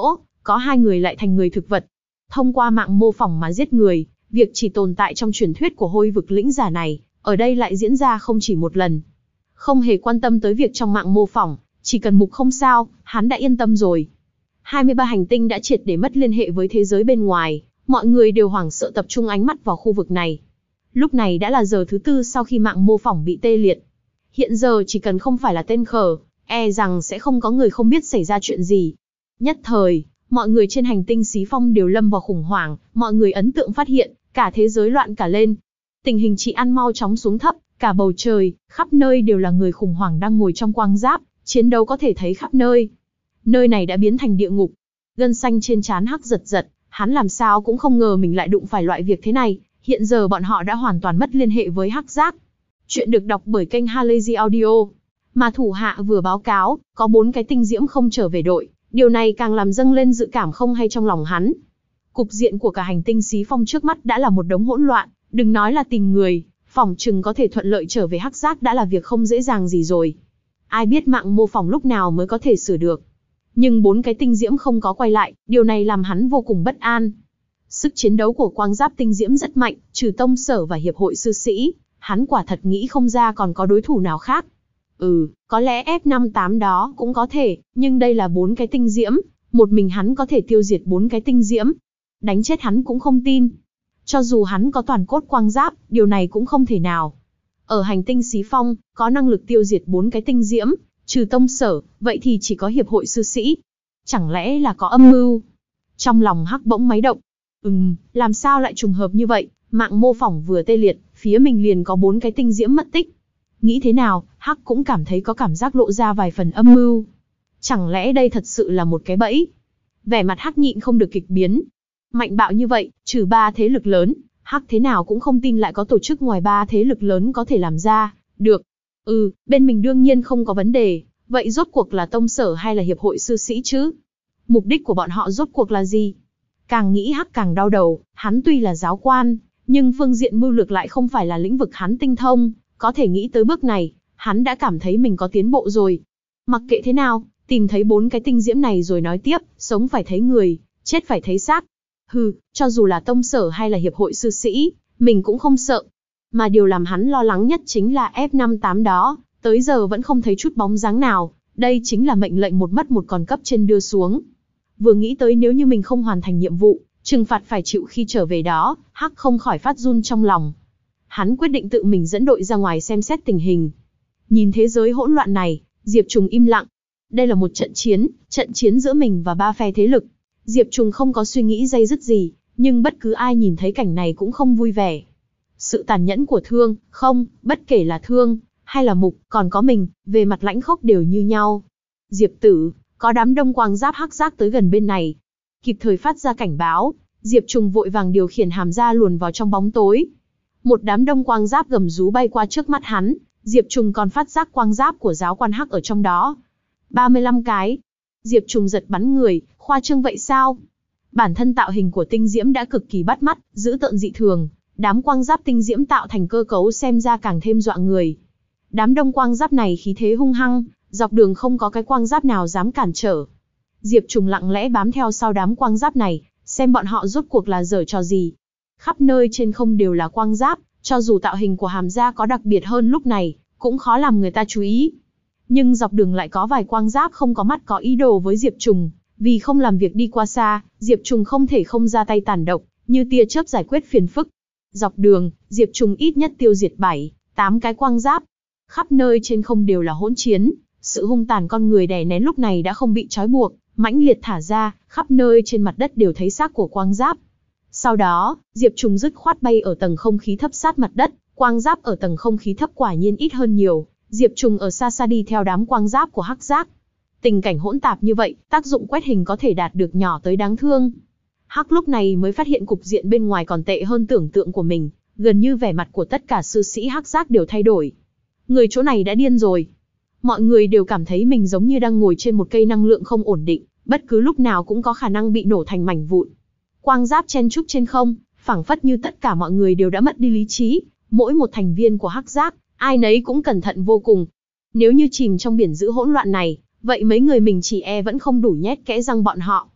có hai người lại thành người thực vật. Thông qua mạng mô phỏng mà giết người, việc chỉ tồn tại trong truyền thuyết của hôi vực lĩnh giả này, ở đây lại diễn ra không chỉ một lần. Không hề quan tâm tới việc trong mạng mô phỏng, chỉ cần mục không sao, hắn đã yên tâm rồi. hai mươi ba hành tinh đã triệt để mất liên hệ với thế giới bên ngoài, mọi người đều hoảng sợ tập trung ánh mắt vào khu vực này. Lúc này đã là giờ thứ tư sau khi mạng mô phỏng bị tê liệt. Hiện giờ chỉ cần không phải là tên khờ, e rằng sẽ không có người không biết xảy ra chuyện gì. Nhất thời, mọi người trên hành tinh Xí Phong đều lâm vào khủng hoảng, mọi người ấn tượng phát hiện, cả thế giới loạn cả lên. Tình hình trị an mau chóng xuống thấp, cả bầu trời, khắp nơi đều là người khủng hoảng đang ngồi trong quang giáp, chiến đấu có thể thấy khắp nơi. Nơi này đã biến thành địa ngục. Gân xanh trên trán Hắc giật giật, hắn làm sao cũng không ngờ mình lại đụng phải loại việc thế này, hiện giờ bọn họ đã hoàn toàn mất liên hệ với Hắc giác. Chuyện được đọc bởi kênh Halazy Audio. Mà thủ hạ vừa báo cáo, có bốn cái tinh diễm không trở về đội, điều này càng làm dâng lên dự cảm không hay trong lòng hắn. Cục diện của cả hành tinh Xí Phong trước mắt đã là một đống hỗn loạn, đừng nói là tìm người, phỏng chừng có thể thuận lợi trở về Hắc giác đã là việc không dễ dàng gì rồi. Ai biết mạng mô phỏng lúc nào mới có thể sửa được. Nhưng bốn cái tinh diễm không có quay lại, điều này làm hắn vô cùng bất an. Sức chiến đấu của quang giáp tinh diễm rất mạnh, trừ tông sở và hiệp hội sư sĩ, hắn quả thật nghĩ không ra còn có đối thủ nào khác. Ừ, có lẽ F năm mươi tám đó cũng có thể, nhưng đây là bốn cái tinh diễm, một mình hắn có thể tiêu diệt bốn cái tinh diễm. Đánh chết hắn cũng không tin. Cho dù hắn có toàn cốt quang giáp, điều này cũng không thể nào. Ở hành tinh Xí Phong, có năng lực tiêu diệt bốn cái tinh diễm, trừ tông sở, vậy thì chỉ có hiệp hội sư sĩ. Chẳng lẽ là có âm mưu? Trong lòng Hắc bỗng máy động. Ừm, làm sao lại trùng hợp như vậy, mạng mô phỏng vừa tê liệt, phía mình liền có bốn cái tinh diễm mất tích. Nghĩ thế nào, Hắc cũng cảm thấy có cảm giác lộ ra vài phần âm mưu. Chẳng lẽ đây thật sự là một cái bẫy? Vẻ mặt Hắc nhịn không được kịch biến. Mạnh bạo như vậy, trừ ba thế lực lớn, Hắc thế nào cũng không tin lại có tổ chức ngoài ba thế lực lớn có thể làm ra được. Ừ, bên mình đương nhiên không có vấn đề, vậy rốt cuộc là tông sở hay là hiệp hội sư sĩ chứ? Mục đích của bọn họ rốt cuộc là gì? Càng nghĩ Hắc càng đau đầu, hắn tuy là giáo quan, nhưng phương diện mưu lược lại không phải là lĩnh vực hắn tinh thông, có thể nghĩ tới bước này, hắn đã cảm thấy mình có tiến bộ rồi. Mặc kệ thế nào, tìm thấy bốn cái tinh diễm này rồi nói tiếp, sống phải thấy người, chết phải thấy xác. Hừ, cho dù là tông sở hay là hiệp hội sư sĩ, mình cũng không sợ. Mà điều làm hắn lo lắng nhất chính là F năm mươi tám đó, tới giờ vẫn không thấy chút bóng dáng nào, đây chính là mệnh lệnh một mất một còn cấp trên đưa xuống. Vừa nghĩ tới nếu như mình không hoàn thành nhiệm vụ, trừng phạt phải chịu khi trở về đó, Hắc không khỏi phát run trong lòng. Hắn quyết định tự mình dẫn đội ra ngoài xem xét tình hình. Nhìn thế giới hỗn loạn này, Diệp Trùng im lặng. Đây là một trận chiến, trận chiến giữa mình và ba phe thế lực. Diệp Trùng không có suy nghĩ day dứt gì, nhưng bất cứ ai nhìn thấy cảnh này cũng không vui vẻ. Sự tàn nhẫn của Thương, không, bất kể là Thương, hay là Mục, còn có mình, về mặt lãnh khốc đều như nhau. Diệp tử, có đám đông quang giáp Hắc giác tới gần bên này. Kịp thời phát ra cảnh báo, Diệp Trùng vội vàng điều khiển hàm ra luồn vào trong bóng tối. Một đám đông quang giáp gầm rú bay qua trước mắt hắn, Diệp Trùng còn phát giác quang giáp của giáo quan Hắc ở trong đó. ba mươi lăm cái. Diệp Trùng giật bắn người, khoa trương vậy sao? Bản thân tạo hình của tinh diễm đã cực kỳ bắt mắt, dữ tợn dị thường, đám quang giáp tinh diễm tạo thành cơ cấu xem ra càng thêm dọa người. Đám đông quang giáp này khí thế hung hăng, dọc đường không có cái quang giáp nào dám cản trở. Diệp Trùng lặng lẽ bám theo sau đám quang giáp này, xem bọn họ rốt cuộc là giở trò gì. Khắp nơi trên không đều là quang giáp, cho dù tạo hình của hàm ra có đặc biệt hơn lúc này, cũng khó làm người ta chú ý. Nhưng dọc đường lại có vài quang giáp không có mắt có ý đồ với Diệp Trùng, vì không làm việc đi qua xa, Diệp Trùng không thể không ra tay tàn độc, như tia chớp giải quyết phiền phức. Dọc đường, Diệp Trùng ít nhất tiêu diệt bảy, tám cái quang giáp. Khắp nơi trên không đều là hỗn chiến, sự hung tàn con người đè nén lúc này đã không bị trói buộc, mãnh liệt thả ra, khắp nơi trên mặt đất đều thấy xác của quang giáp. Sau đó, Diệp Trùng dứt khoát bay ở tầng không khí thấp sát mặt đất, quang giáp ở tầng không khí thấp quả nhiên ít hơn nhiều, Diệp Trùng ở xa xa đi theo đám quang giáp của Hắc giác. Tình cảnh hỗn tạp như vậy, tác dụng quét hình có thể đạt được nhỏ tới đáng thương. Hắc lúc này mới phát hiện cục diện bên ngoài còn tệ hơn tưởng tượng của mình, gần như vẻ mặt của tất cả sư sĩ Hắc giác đều thay đổi. Người chỗ này đã điên rồi. Mọi người đều cảm thấy mình giống như đang ngồi trên một cây năng lượng không ổn định, bất cứ lúc nào cũng có khả năng bị nổ thành mảnh vụn. Quang giáp chen chúc trên không, phảng phất như tất cả mọi người đều đã mất đi lý trí, mỗi một thành viên của Hắc giác, ai nấy cũng cẩn thận vô cùng. Nếu như chìm trong biển dữ hỗn loạn này, vậy mấy người mình chỉ e vẫn không đủ nhét kẽ răng bọn họ.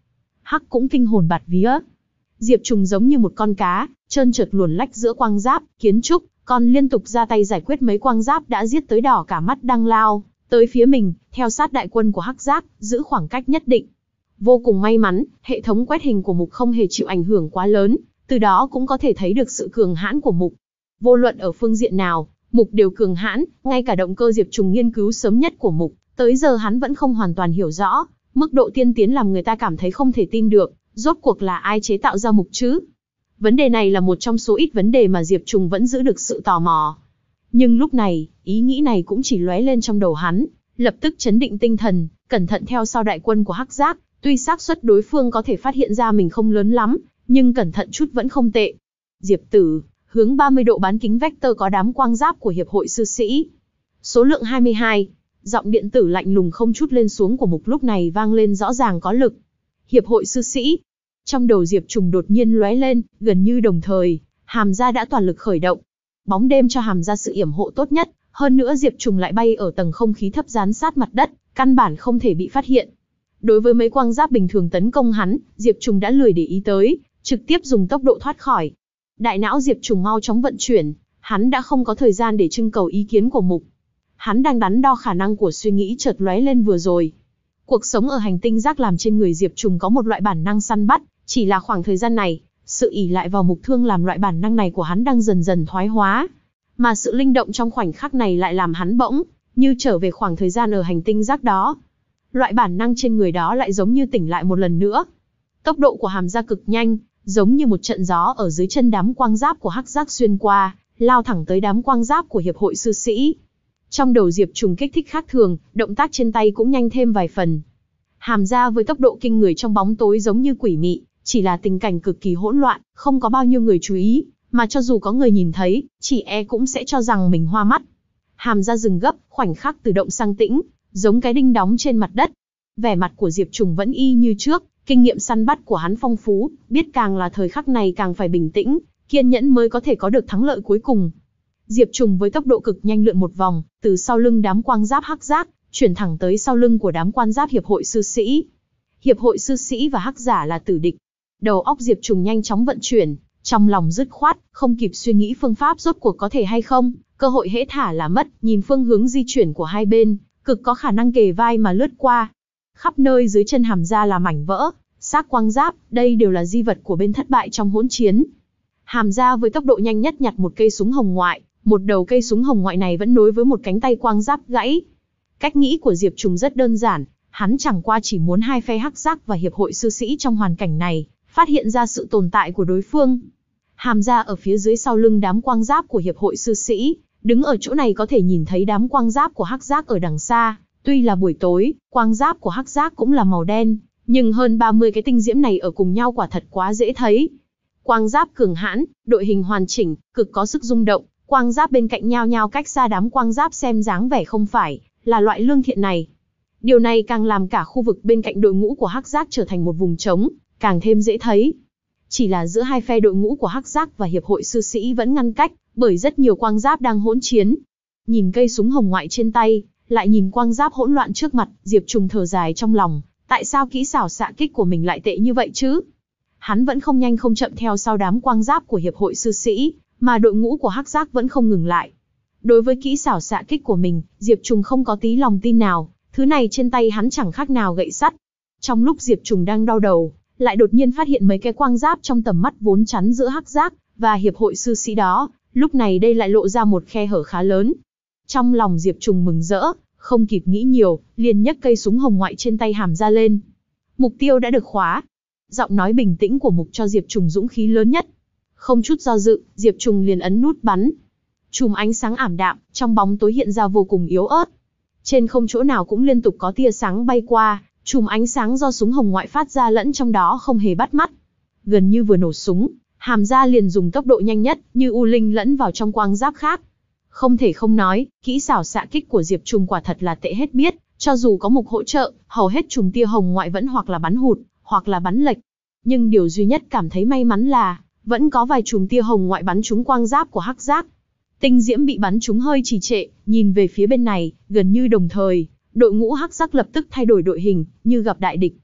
Hắc cũng kinh hồn bạt vía. Diệp Trùng giống như một con cá, trơn trượt luồn lách giữa quang giáp, kiến trúc, còn liên tục ra tay giải quyết mấy quang giáp đã giết tới đỏ cả mắt đang lao tới phía mình, theo sát đại quân của Hắc Giác, giữ khoảng cách nhất định. Vô cùng may mắn, hệ thống quét hình của Mục không hề chịu ảnh hưởng quá lớn, từ đó cũng có thể thấy được sự cường hãn của Mục. Vô luận ở phương diện nào, Mục đều cường hãn, ngay cả động cơ Diệp Trùng nghiên cứu sớm nhất của Mục, tới giờ hắn vẫn không hoàn toàn hiểu rõ, mức độ tiên tiến làm người ta cảm thấy không thể tin được, rốt cuộc là ai chế tạo ra Mục chứ? Vấn đề này là một trong số ít vấn đề mà Diệp Trùng vẫn giữ được sự tò mò. Nhưng lúc này, ý nghĩ này cũng chỉ lóe lên trong đầu hắn, lập tức chấn định tinh thần, cẩn thận theo sau đại quân của Hắc Giác, tuy xác suất đối phương có thể phát hiện ra mình không lớn lắm, nhưng cẩn thận chút vẫn không tệ. Diệp Tử, hướng ba mươi độ bán kính vector có đám quang giáp của Hiệp hội Sư Sĩ. Số lượng hai mươi hai, giọng điện tử lạnh lùng không chút lên xuống của Mục lúc này vang lên rõ ràng có lực. Hiệp hội Sư Sĩ. Trong đầu Diệp Trùng đột nhiên lóe lên, gần như đồng thời, Hàm Gia đã toàn lực khởi động. Bóng đêm cho Hàm Gia sự yểm hộ tốt nhất, hơn nữa Diệp Trùng lại bay ở tầng không khí thấp dán sát mặt đất, căn bản không thể bị phát hiện. Đối với mấy quang giáp bình thường tấn công hắn, Diệp Trùng đã lười để ý tới, trực tiếp dùng tốc độ thoát khỏi. Đại não Diệp Trùng mau chóng vận chuyển, hắn đã không có thời gian để trưng cầu ý kiến của Mục. Hắn đang đắn đo khả năng của suy nghĩ chợt lóe lên vừa rồi. Cuộc sống ở hành tinh rác làm trên người Diệp Trùng có một loại bản năng săn bắt, chỉ là khoảng thời gian này, sự ỷ lại vào Mục Thương làm loại bản năng này của hắn đang dần dần thoái hóa. Mà sự linh động trong khoảnh khắc này lại làm hắn bỗng như trở về khoảng thời gian ở hành tinh rác đó. Loại bản năng trên người đó lại giống như tỉnh lại một lần nữa. Tốc độ của Hàm Gia cực nhanh, giống như một trận gió ở dưới chân đám quang giáp của Hắc Giác xuyên qua, lao thẳng tới đám quang giáp của Hiệp hội Sư Sĩ. Trong đầu Diệp Trùng kích thích khác thường, động tác trên tay cũng nhanh thêm vài phần. Hàm Gia với tốc độ kinh người trong bóng tối giống như quỷ mị, chỉ là tình cảnh cực kỳ hỗn loạn, không có bao nhiêu người chú ý, mà cho dù có người nhìn thấy, chỉ e cũng sẽ cho rằng mình hoa mắt. Hàm Gia dừng gấp, khoảnh khắc từ động sang tĩnh, giống cái đinh đóng trên mặt đất. Vẻ mặt của Diệp Trùng vẫn y như trước, kinh nghiệm săn bắt của hắn phong phú, biết càng là thời khắc này càng phải bình tĩnh, kiên nhẫn mới có thể có được thắng lợi cuối cùng. Diệp Trùng với tốc độ cực nhanh lượn một vòng, từ sau lưng đám quang giáp Hắc Giác, chuyển thẳng tới sau lưng của đám quan giáp Hiệp hội Sư Sĩ. Hiệp hội Sư Sĩ và Hắc Giả là tử địch. Đầu óc Diệp Trùng nhanh chóng vận chuyển, trong lòng dứt khoát, không kịp suy nghĩ phương pháp rốt cuộc có thể hay không, cơ hội hễ thả là mất, nhìn phương hướng di chuyển của hai bên, cực có khả năng kề vai mà lướt qua. Khắp nơi dưới chân Hàm Gia là mảnh vỡ, xác quang giáp, đây đều là di vật của bên thất bại trong hỗn chiến. Hàm Gia với tốc độ nhanh nhất nhặt một cây súng hồng ngoại, một đầu cây súng hồng ngoại này vẫn nối với một cánh tay quang giáp gãy. Cách nghĩ của Diệp Trùng rất đơn giản, hắn chẳng qua chỉ muốn hai phe Hắc Giác và Hiệp hội Sư Sĩ trong hoàn cảnh này, phát hiện ra sự tồn tại của đối phương. Hàm Gia ở phía dưới sau lưng đám quang giáp của Hiệp hội Sư Sĩ, đứng ở chỗ này có thể nhìn thấy đám quang giáp của Hắc Giác ở đằng xa. Tuy là buổi tối, quang giáp của Hắc Giác cũng là màu đen, nhưng hơn ba mươi cái tinh diễm này ở cùng nhau quả thật quá dễ thấy. Quang giáp cường hãn, đội hình hoàn chỉnh, cực có sức rung động, quang giáp bên cạnh nhau nhau cách xa đám quang giáp xem dáng vẻ không phải là loại lương thiện này. Điều này càng làm cả khu vực bên cạnh đội ngũ của Hắc Giác trở thành một vùng trống, càng thêm dễ thấy. Chỉ là giữa hai phe đội ngũ của Hắc Giác và Hiệp hội Sư Sĩ vẫn ngăn cách, bởi rất nhiều quang giáp đang hỗn chiến. Nhìn cây súng hồng ngoại trên tay, lại nhìn quang giáp hỗn loạn trước mặt, Diệp Trùng thở dài trong lòng, tại sao kỹ xảo xạ kích của mình lại tệ như vậy chứ? Hắn vẫn không nhanh không chậm theo sau đám quang giáp của Hiệp hội Sư Sĩ, mà đội ngũ của Hắc Giác vẫn không ngừng lại. Đối với kỹ xảo xạ kích của mình, Diệp Trùng không có tí lòng tin nào, thứ này trên tay hắn chẳng khác nào gậy sắt. Trong lúc Diệp Trùng đang đau đầu, lại đột nhiên phát hiện mấy cái quang giáp trong tầm mắt vốn chắn giữa Hắc Giác và Hiệp hội Sư Sĩ đó, lúc này đây lại lộ ra một khe hở khá lớn. Trong lòng Diệp Trùng mừng rỡ, không kịp nghĩ nhiều, liền nhấc cây súng hồng ngoại trên tay Hàm Gia lên. Mục tiêu đã được khóa. Giọng nói bình tĩnh của Mục cho Diệp Trùng dũng khí lớn nhất. Không chút do dự, Diệp Trùng liền ấn nút bắn. Chùm ánh sáng ảm đạm, trong bóng tối hiện ra vô cùng yếu ớt. Trên không chỗ nào cũng liên tục có tia sáng bay qua, chùm ánh sáng do súng hồng ngoại phát ra lẫn trong đó không hề bắt mắt. Gần như vừa nổ súng, Hàm Gia liền dùng tốc độ nhanh nhất, như u linh lẫn vào trong quang giáp khác. Không thể không nói, kỹ xảo xạ kích của Diệp Trùng quả thật là tệ hết biết, cho dù có Mục hỗ trợ, hầu hết chùm tia hồng ngoại vẫn hoặc là bắn hụt, hoặc là bắn lệch. Nhưng điều duy nhất cảm thấy may mắn là, vẫn có vài chùm tia hồng ngoại bắn trúng quang giáp của Hắc Giác. Tinh diễm bị bắn trúng hơi trì trệ, nhìn về phía bên này, gần như đồng thời, đội ngũ Hắc Giác lập tức thay đổi đội hình, như gặp đại địch.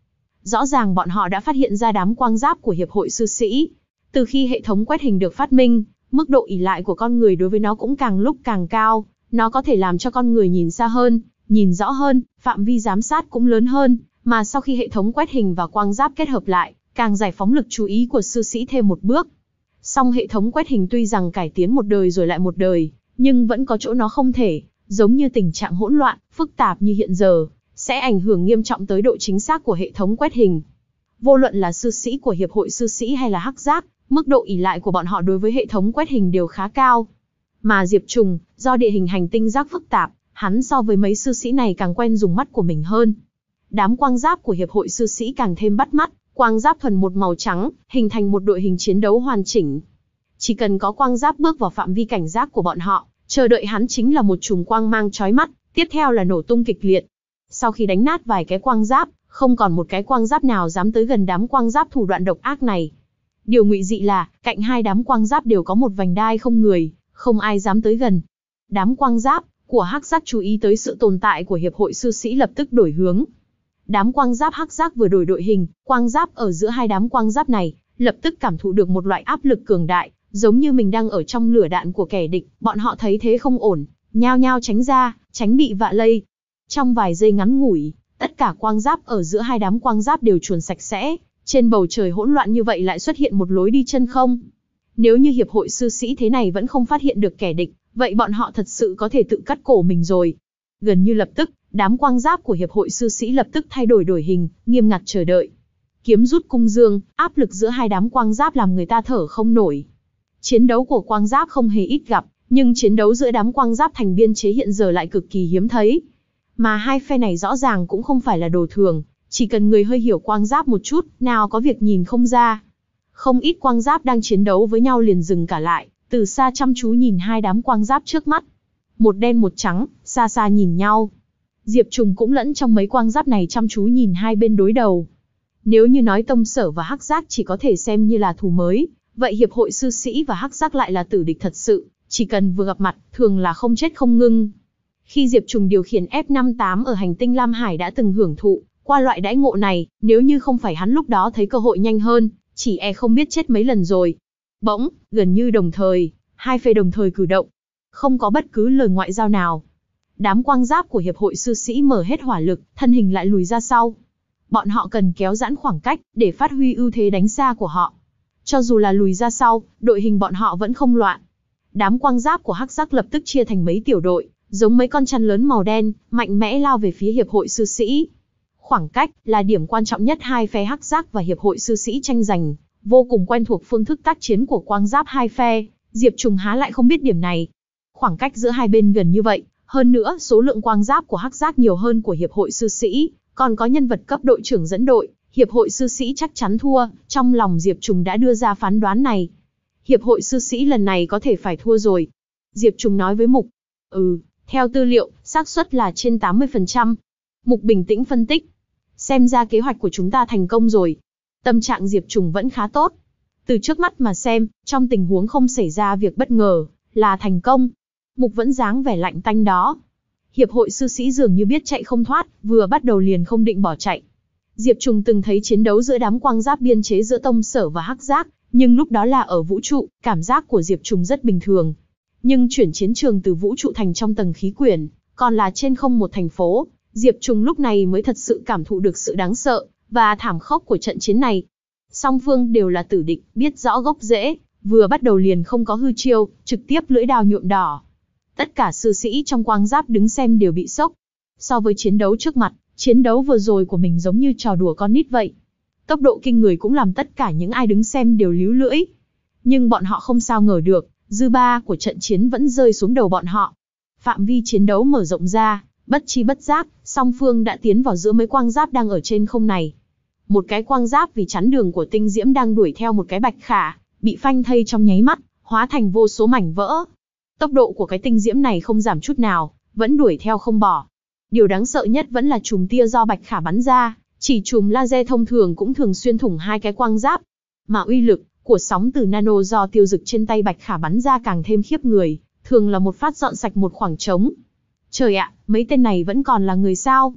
Rõ ràng bọn họ đã phát hiện ra đám quang giáp của Hiệp hội Sư sĩ. Từ khi hệ thống quét hình được phát minh, mức độ ỷ lại của con người đối với nó cũng càng lúc càng cao. Nó có thể làm cho con người nhìn xa hơn, nhìn rõ hơn, phạm vi giám sát cũng lớn hơn. Mà sau khi hệ thống quét hình và quang giáp kết hợp lại, càng giải phóng lực chú ý của sư sĩ thêm một bước. Song hệ thống quét hình tuy rằng cải tiến một đời rồi lại một đời, nhưng vẫn có chỗ nó không thể, giống như tình trạng hỗn loạn, phức tạp như hiện giờ, sẽ ảnh hưởng nghiêm trọng tới độ chính xác của hệ thống quét hình. Vô luận là sư sĩ của Hiệp hội Sư sĩ hay là Hắc Giác, mức độ ỷ lại của bọn họ đối với hệ thống quét hình đều khá cao. Mà Diệp Trùng, do địa hình hành tinh giác phức tạp, hắn so với mấy sư sĩ này càng quen dùng mắt của mình hơn. Đám quang giáp của Hiệp hội Sư sĩ càng thêm bắt mắt, quang giáp thuần một màu trắng, hình thành một đội hình chiến đấu hoàn chỉnh. Chỉ cần có quang giáp bước vào phạm vi cảnh giác của bọn họ, chờ đợi hắn chính là một chùm quang mang chói mắt, tiếp theo là nổ tung kịch liệt. Sau khi đánh nát vài cái quang giáp, không còn một cái quang giáp nào dám tới gần đám quang giáp thủ đoạn độc ác này. Điều ngụy dị là, cạnh hai đám quang giáp đều có một vành đai không người, không ai dám tới gần. Đám quang giáp của Hắc Giác chú ý tới sự tồn tại của Hiệp hội Sư sĩ lập tức đổi hướng. Đám quang giáp Hắc Giác vừa đổi đội hình, quang giáp ở giữa hai đám quang giáp này, lập tức cảm thụ được một loại áp lực cường đại, giống như mình đang ở trong lửa đạn của kẻ địch. Bọn họ thấy thế không ổn, nhao nhao tránh ra, tránh bị vạ lây. Trong vài giây ngắn ngủi, tất cả quang giáp ở giữa hai đám quang giáp đều chuồn sạch sẽ. Trên bầu trời hỗn loạn như vậy lại xuất hiện một lối đi chân không. Nếu như Hiệp hội Sư sĩ thế này vẫn không phát hiện được kẻ địch, vậy bọn họ thật sự có thể tự cắt cổ mình rồi. Gần như lập tức, đám quang giáp của Hiệp hội Sư sĩ lập tức thay đổi đổi hình, nghiêm ngặt chờ đợi. Kiếm rút cung dương, áp lực giữa hai đám quang giáp làm người ta thở không nổi. Chiến đấu của quang giáp không hề ít gặp, nhưng chiến đấu giữa đám quang giáp thành biên chế hiện giờ lại cực kỳ hiếm thấy. Mà hai phe này rõ ràng cũng không phải là đồ thường, chỉ cần người hơi hiểu quang giáp một chút, nào có việc nhìn không ra. Không ít quang giáp đang chiến đấu với nhau liền dừng cả lại, từ xa chăm chú nhìn hai đám quang giáp trước mắt. Một đen một trắng, xa xa nhìn nhau. Diệp Trùng cũng lẫn trong mấy quang giáp này chăm chú nhìn hai bên đối đầu. Nếu như nói Tông Sở và Hắc Giác chỉ có thể xem như là thù mới, vậy Hiệp hội Sư sĩ và Hắc Giác lại là tử địch thật sự, chỉ cần vừa gặp mặt, thường là không chết không ngưng. Khi Diệp Trùng điều khiển F năm tám ở hành tinh Lam Hải đã từng hưởng thụ qua loại đãi ngộ này, nếu như không phải hắn lúc đó thấy cơ hội nhanh hơn, chỉ e không biết chết mấy lần rồi. Bỗng, gần như đồng thời, hai phe đồng thời cử động. Không có bất cứ lời ngoại giao nào. Đám quang giáp của Hiệp hội Sư sĩ mở hết hỏa lực, thân hình lại lùi ra sau. Bọn họ cần kéo giãn khoảng cách, để phát huy ưu thế đánh xa của họ. Cho dù là lùi ra sau, đội hình bọn họ vẫn không loạn. Đám quang giáp của Hắc Giác lập tức chia thành mấy tiểu đội, giống mấy con chăn lớn màu đen, mạnh mẽ lao về phía Hiệp hội Sư sĩ. Khoảng cách là điểm quan trọng nhất hai phe Hắc Giác và Hiệp hội Sư sĩ tranh giành, vô cùng quen thuộc phương thức tác chiến của quang giáp hai phe, Diệp Trùng há lại không biết điểm này. Khoảng cách giữa hai bên gần như vậy, hơn nữa số lượng quang giáp của Hắc Giác nhiều hơn của Hiệp hội Sư sĩ, còn có nhân vật cấp đội trưởng dẫn đội, Hiệp hội Sư sĩ chắc chắn thua, trong lòng Diệp Trùng đã đưa ra phán đoán này. Hiệp hội Sư sĩ lần này có thể phải thua rồi. Diệp Trùng nói với Mục. Ừ, theo tư liệu, xác suất là trên tám mươi phần trăm. Mục bình tĩnh phân tích. Xem ra kế hoạch của chúng ta thành công rồi. Tâm trạng Diệp Trùng vẫn khá tốt. Từ trước mắt mà xem, trong tình huống không xảy ra việc bất ngờ, là thành công. Mục vẫn dáng vẻ lạnh tanh đó. Hiệp hội Sư sĩ dường như biết chạy không thoát, vừa bắt đầu liền không định bỏ chạy. Diệp Trùng từng thấy chiến đấu giữa đám quang giáp biên chế giữa Tông Sở và Hắc Giác, nhưng lúc đó là ở vũ trụ, cảm giác của Diệp Trùng rất bình thường. Nhưng chuyển chiến trường từ vũ trụ thành trong tầng khí quyển, còn là trên không một thành phố, Diệp Trùng lúc này mới thật sự cảm thụ được sự đáng sợ và thảm khốc của trận chiến này. Song phương đều là tử địch, biết rõ gốc rễ, vừa bắt đầu liền không có hư chiêu, trực tiếp lưỡi đao nhuộm đỏ. Tất cả sư sĩ trong quang giáp đứng xem đều bị sốc. So với chiến đấu trước mặt, chiến đấu vừa rồi của mình giống như trò đùa con nít vậy. Tốc độ kinh người cũng làm tất cả những ai đứng xem đều líu lưỡi. Nhưng bọn họ không sao ngờ được, dư ba của trận chiến vẫn rơi xuống đầu bọn họ. Phạm vi chiến đấu mở rộng ra, bất chi bất giác, song phương đã tiến vào giữa mấy quang giáp đang ở trên không này. Một cái quang giáp vì chắn đường của tinh diễm đang đuổi theo một cái bạch khả, bị phanh thây trong nháy mắt, hóa thành vô số mảnh vỡ. Tốc độ của cái tinh diễm này không giảm chút nào, vẫn đuổi theo không bỏ. Điều đáng sợ nhất vẫn là chùm tia do bạch khả bắn ra, chỉ chùm laser thông thường cũng thường xuyên thủng hai cái quang giáp. Mà uy lực của sóng từ nano do tiêu dực trên tay bạch khả bắn ra càng thêm khiếp người, thường là một phát dọn sạch một khoảng trống. Trời ạ, mấy tên này vẫn còn là người sao?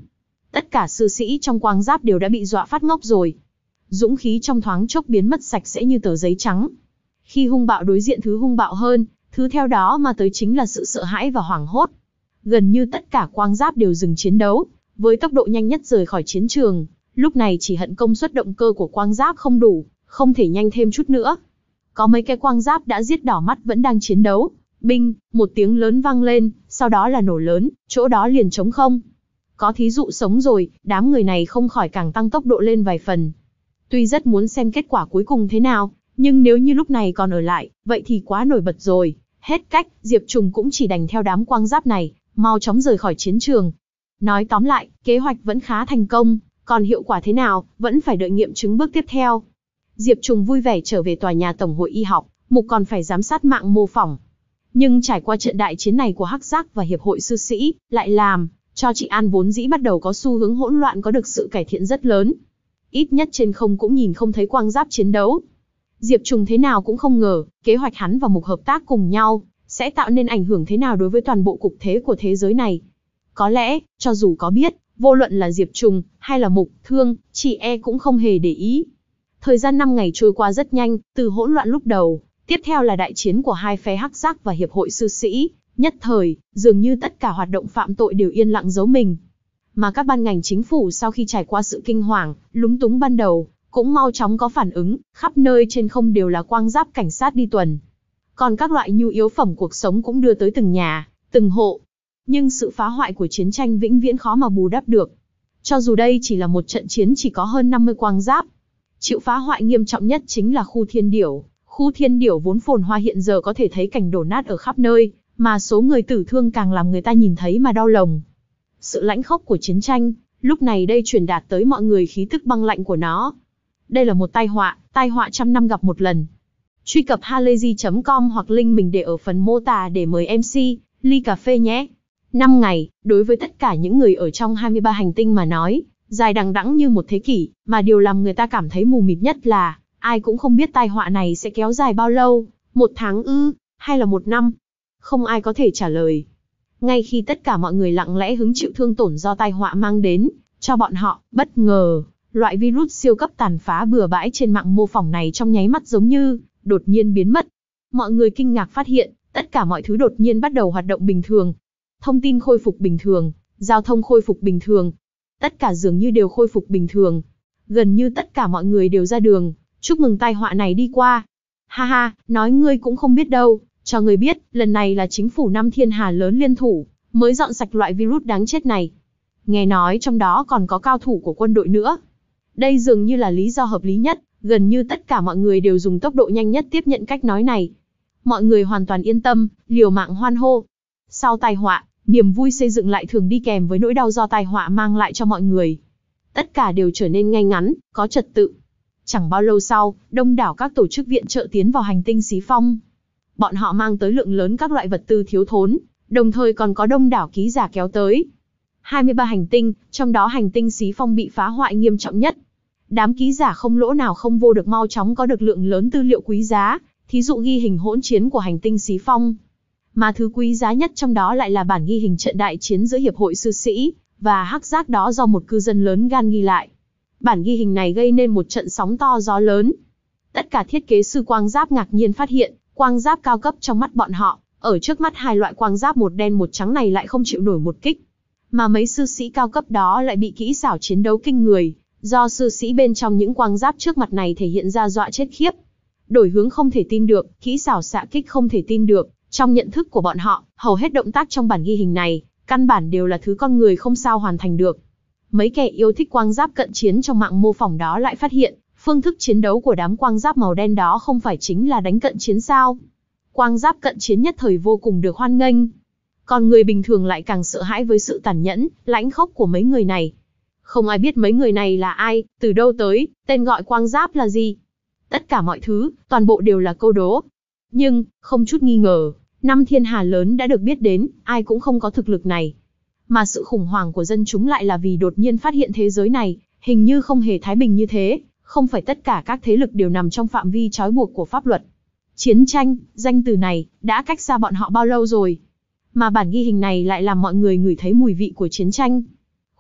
Tất cả sư sĩ trong quang giáp đều đã bị dọa phát ngốc rồi. Dũng khí trong thoáng chốc biến mất sạch sẽ như tờ giấy trắng. Khi hung bạo đối diện thứ hung bạo hơn, thứ theo đó mà tới chính là sự sợ hãi và hoảng hốt. Gần như tất cả quang giáp đều dừng chiến đấu, với tốc độ nhanh nhất rời khỏi chiến trường. Lúc này chỉ hận công suất động cơ của quang giáp không đủ, không thể nhanh thêm chút nữa. Có mấy cái quang giáp đã giết đỏ mắt vẫn đang chiến đấu. Binh, một tiếng lớn vang lên, sau đó là nổ lớn, chỗ đó liền trống không. Có thí dụ sống rồi, đám người này không khỏi càng tăng tốc độ lên vài phần. Tuy rất muốn xem kết quả cuối cùng thế nào, nhưng nếu như lúc này còn ở lại, vậy thì quá nổi bật rồi. Hết cách, Diệp Trùng cũng chỉ đành theo đám quang giáp này, mau chóng rời khỏi chiến trường. Nói tóm lại, kế hoạch vẫn khá thành công, còn hiệu quả thế nào, vẫn phải đợi nghiệm chứng bước tiếp theo. Diệp Trùng vui vẻ trở về tòa nhà Tổng hội Y học, Mục còn phải giám sát mạng mô phỏng. Nhưng trải qua trận đại chiến này của Hắc Giác và Hiệp hội Sư Sĩ, lại làm cho Trị An vốn dĩ bắt đầu có xu hướng hỗn loạn có được sự cải thiện rất lớn. Ít nhất trên không cũng nhìn không thấy quang giáp chiến đấu. Diệp Trùng thế nào cũng không ngờ, kế hoạch hắn và Mục hợp tác cùng nhau, sẽ tạo nên ảnh hưởng thế nào đối với toàn bộ cục thế của thế giới này. Có lẽ, cho dù có biết, vô luận là Diệp Trùng, hay là Mục, Thương, chị e cũng không hề để ý. Thời gian năm ngày trôi qua rất nhanh, từ hỗn loạn lúc đầu, tiếp theo là đại chiến của hai phe Hắc Giác và Hiệp hội Sư Sĩ, nhất thời, dường như tất cả hoạt động phạm tội đều yên lặng giấu mình. Mà các ban ngành chính phủ sau khi trải qua sự kinh hoàng, lúng túng ban đầu, cũng mau chóng có phản ứng, khắp nơi trên không đều là quang giáp cảnh sát đi tuần. Còn các loại nhu yếu phẩm cuộc sống cũng đưa tới từng nhà, từng hộ. Nhưng sự phá hoại của chiến tranh vĩnh viễn khó mà bù đắp được. Cho dù đây chỉ là một trận chiến chỉ có hơn năm mươi quang giáp. Chịu phá hoại nghiêm trọng nhất chính là khu Thiên Điểu. Khu Thiên Điểu vốn phồn hoa hiện giờ có thể thấy cảnh đổ nát ở khắp nơi, mà số người tử thương càng làm người ta nhìn thấy mà đau lòng. Sự lãnh khốc của chiến tranh, lúc này đây truyền đạt tới mọi người khí tức băng lạnh của nó. Đây là một tai họa, tai họa trăm năm gặp một lần. Truy cập halayzi chấm com hoặc link mình để ở phần mô tả để mời em xê, ly cà phê nhé. năm ngày, đối với tất cả những người ở trong hai mươi ba hành tinh mà nói, dài đằng đẵng như một thế kỷ, mà điều làm người ta cảm thấy mù mịt nhất là, ai cũng không biết tai họa này sẽ kéo dài bao lâu, một tháng ư, hay là một năm. Không ai có thể trả lời. Ngay khi tất cả mọi người lặng lẽ hứng chịu thương tổn do tai họa mang đến, cho bọn họ, bất ngờ, loại virus siêu cấp tàn phá bừa bãi trên mạng mô phỏng này trong nháy mắt giống như, đột nhiên biến mất. Mọi người kinh ngạc phát hiện, tất cả mọi thứ đột nhiên bắt đầu hoạt động bình thường. Thông tin khôi phục bình thường, giao thông khôi phục bình thường. Tất cả dường như đều khôi phục bình thường. Gần như tất cả mọi người đều ra đường, chúc mừng tai họa này đi qua. Ha ha, nói ngươi cũng không biết đâu, cho ngươi biết, lần này là chính phủ năm thiên hà lớn liên thủ, mới dọn sạch loại virus đáng chết này. Nghe nói trong đó còn có cao thủ của quân đội nữa. Đây dường như là lý do hợp lý nhất, gần như tất cả mọi người đều dùng tốc độ nhanh nhất tiếp nhận cách nói này. Mọi người hoàn toàn yên tâm, liều mạng hoan hô. Sau tai họa, niềm vui xây dựng lại thường đi kèm với nỗi đau do tai họa mang lại cho mọi người. Tất cả đều trở nên ngay ngắn, có trật tự. Chẳng bao lâu sau, đông đảo các tổ chức viện trợ tiến vào hành tinh Xí Phong. Bọn họ mang tới lượng lớn các loại vật tư thiếu thốn, đồng thời còn có đông đảo ký giả kéo tới. hai mươi ba hành tinh, trong đó hành tinh Xí Phong bị phá hoại nghiêm trọng nhất. Đám ký giả không lỗ nào không vô được mau chóng có được lượng lớn tư liệu quý giá, thí dụ ghi hình hỗn chiến của hành tinh Xí Phong. Mà thứ quý giá nhất trong đó lại là bản ghi hình trận đại chiến giữa Hiệp hội Sư Sĩ và Hắc Giác đó do một cư dân lớn gan ghi lại. Bản ghi hình này gây nên một trận sóng to gió lớn. Tất cả thiết kế sư quang giáp ngạc nhiên phát hiện, quang giáp cao cấp trong mắt bọn họ, ở trước mắt hai loại quang giáp một đen một trắng này lại không chịu nổi một kích. Mà mấy sư sĩ cao cấp đó lại bị kỹ xảo chiến đấu kinh người, do sư sĩ bên trong những quang giáp trước mặt này thể hiện ra dọa chết khiếp. Đổi hướng không thể tin được, kỹ xảo xạ kích không thể tin được, trong nhận thức của bọn họ, hầu hết động tác trong bản ghi hình này, căn bản đều là thứ con người không sao hoàn thành được. Mấy kẻ yêu thích quang giáp cận chiến trong mạng mô phỏng đó lại phát hiện, phương thức chiến đấu của đám quang giáp màu đen đó không phải chính là đánh cận chiến sao. Quang giáp cận chiến nhất thời vô cùng được hoan nghênh. Còn người bình thường lại càng sợ hãi với sự tàn nhẫn, lãnh khốc của mấy người này. Không ai biết mấy người này là ai, từ đâu tới, tên gọi quang giáp là gì. Tất cả mọi thứ, toàn bộ đều là câu đố. Nhưng, không chút nghi ngờ, năm thiên hà lớn đã được biết đến, ai cũng không có thực lực này. Mà sự khủng hoảng của dân chúng lại là vì đột nhiên phát hiện thế giới này, hình như không hề thái bình như thế, không phải tất cả các thế lực đều nằm trong phạm vi trói buộc của pháp luật. Chiến tranh, danh từ này, đã cách xa bọn họ bao lâu rồi. Mà bản ghi hình này lại làm mọi người ngửi thấy mùi vị của chiến tranh.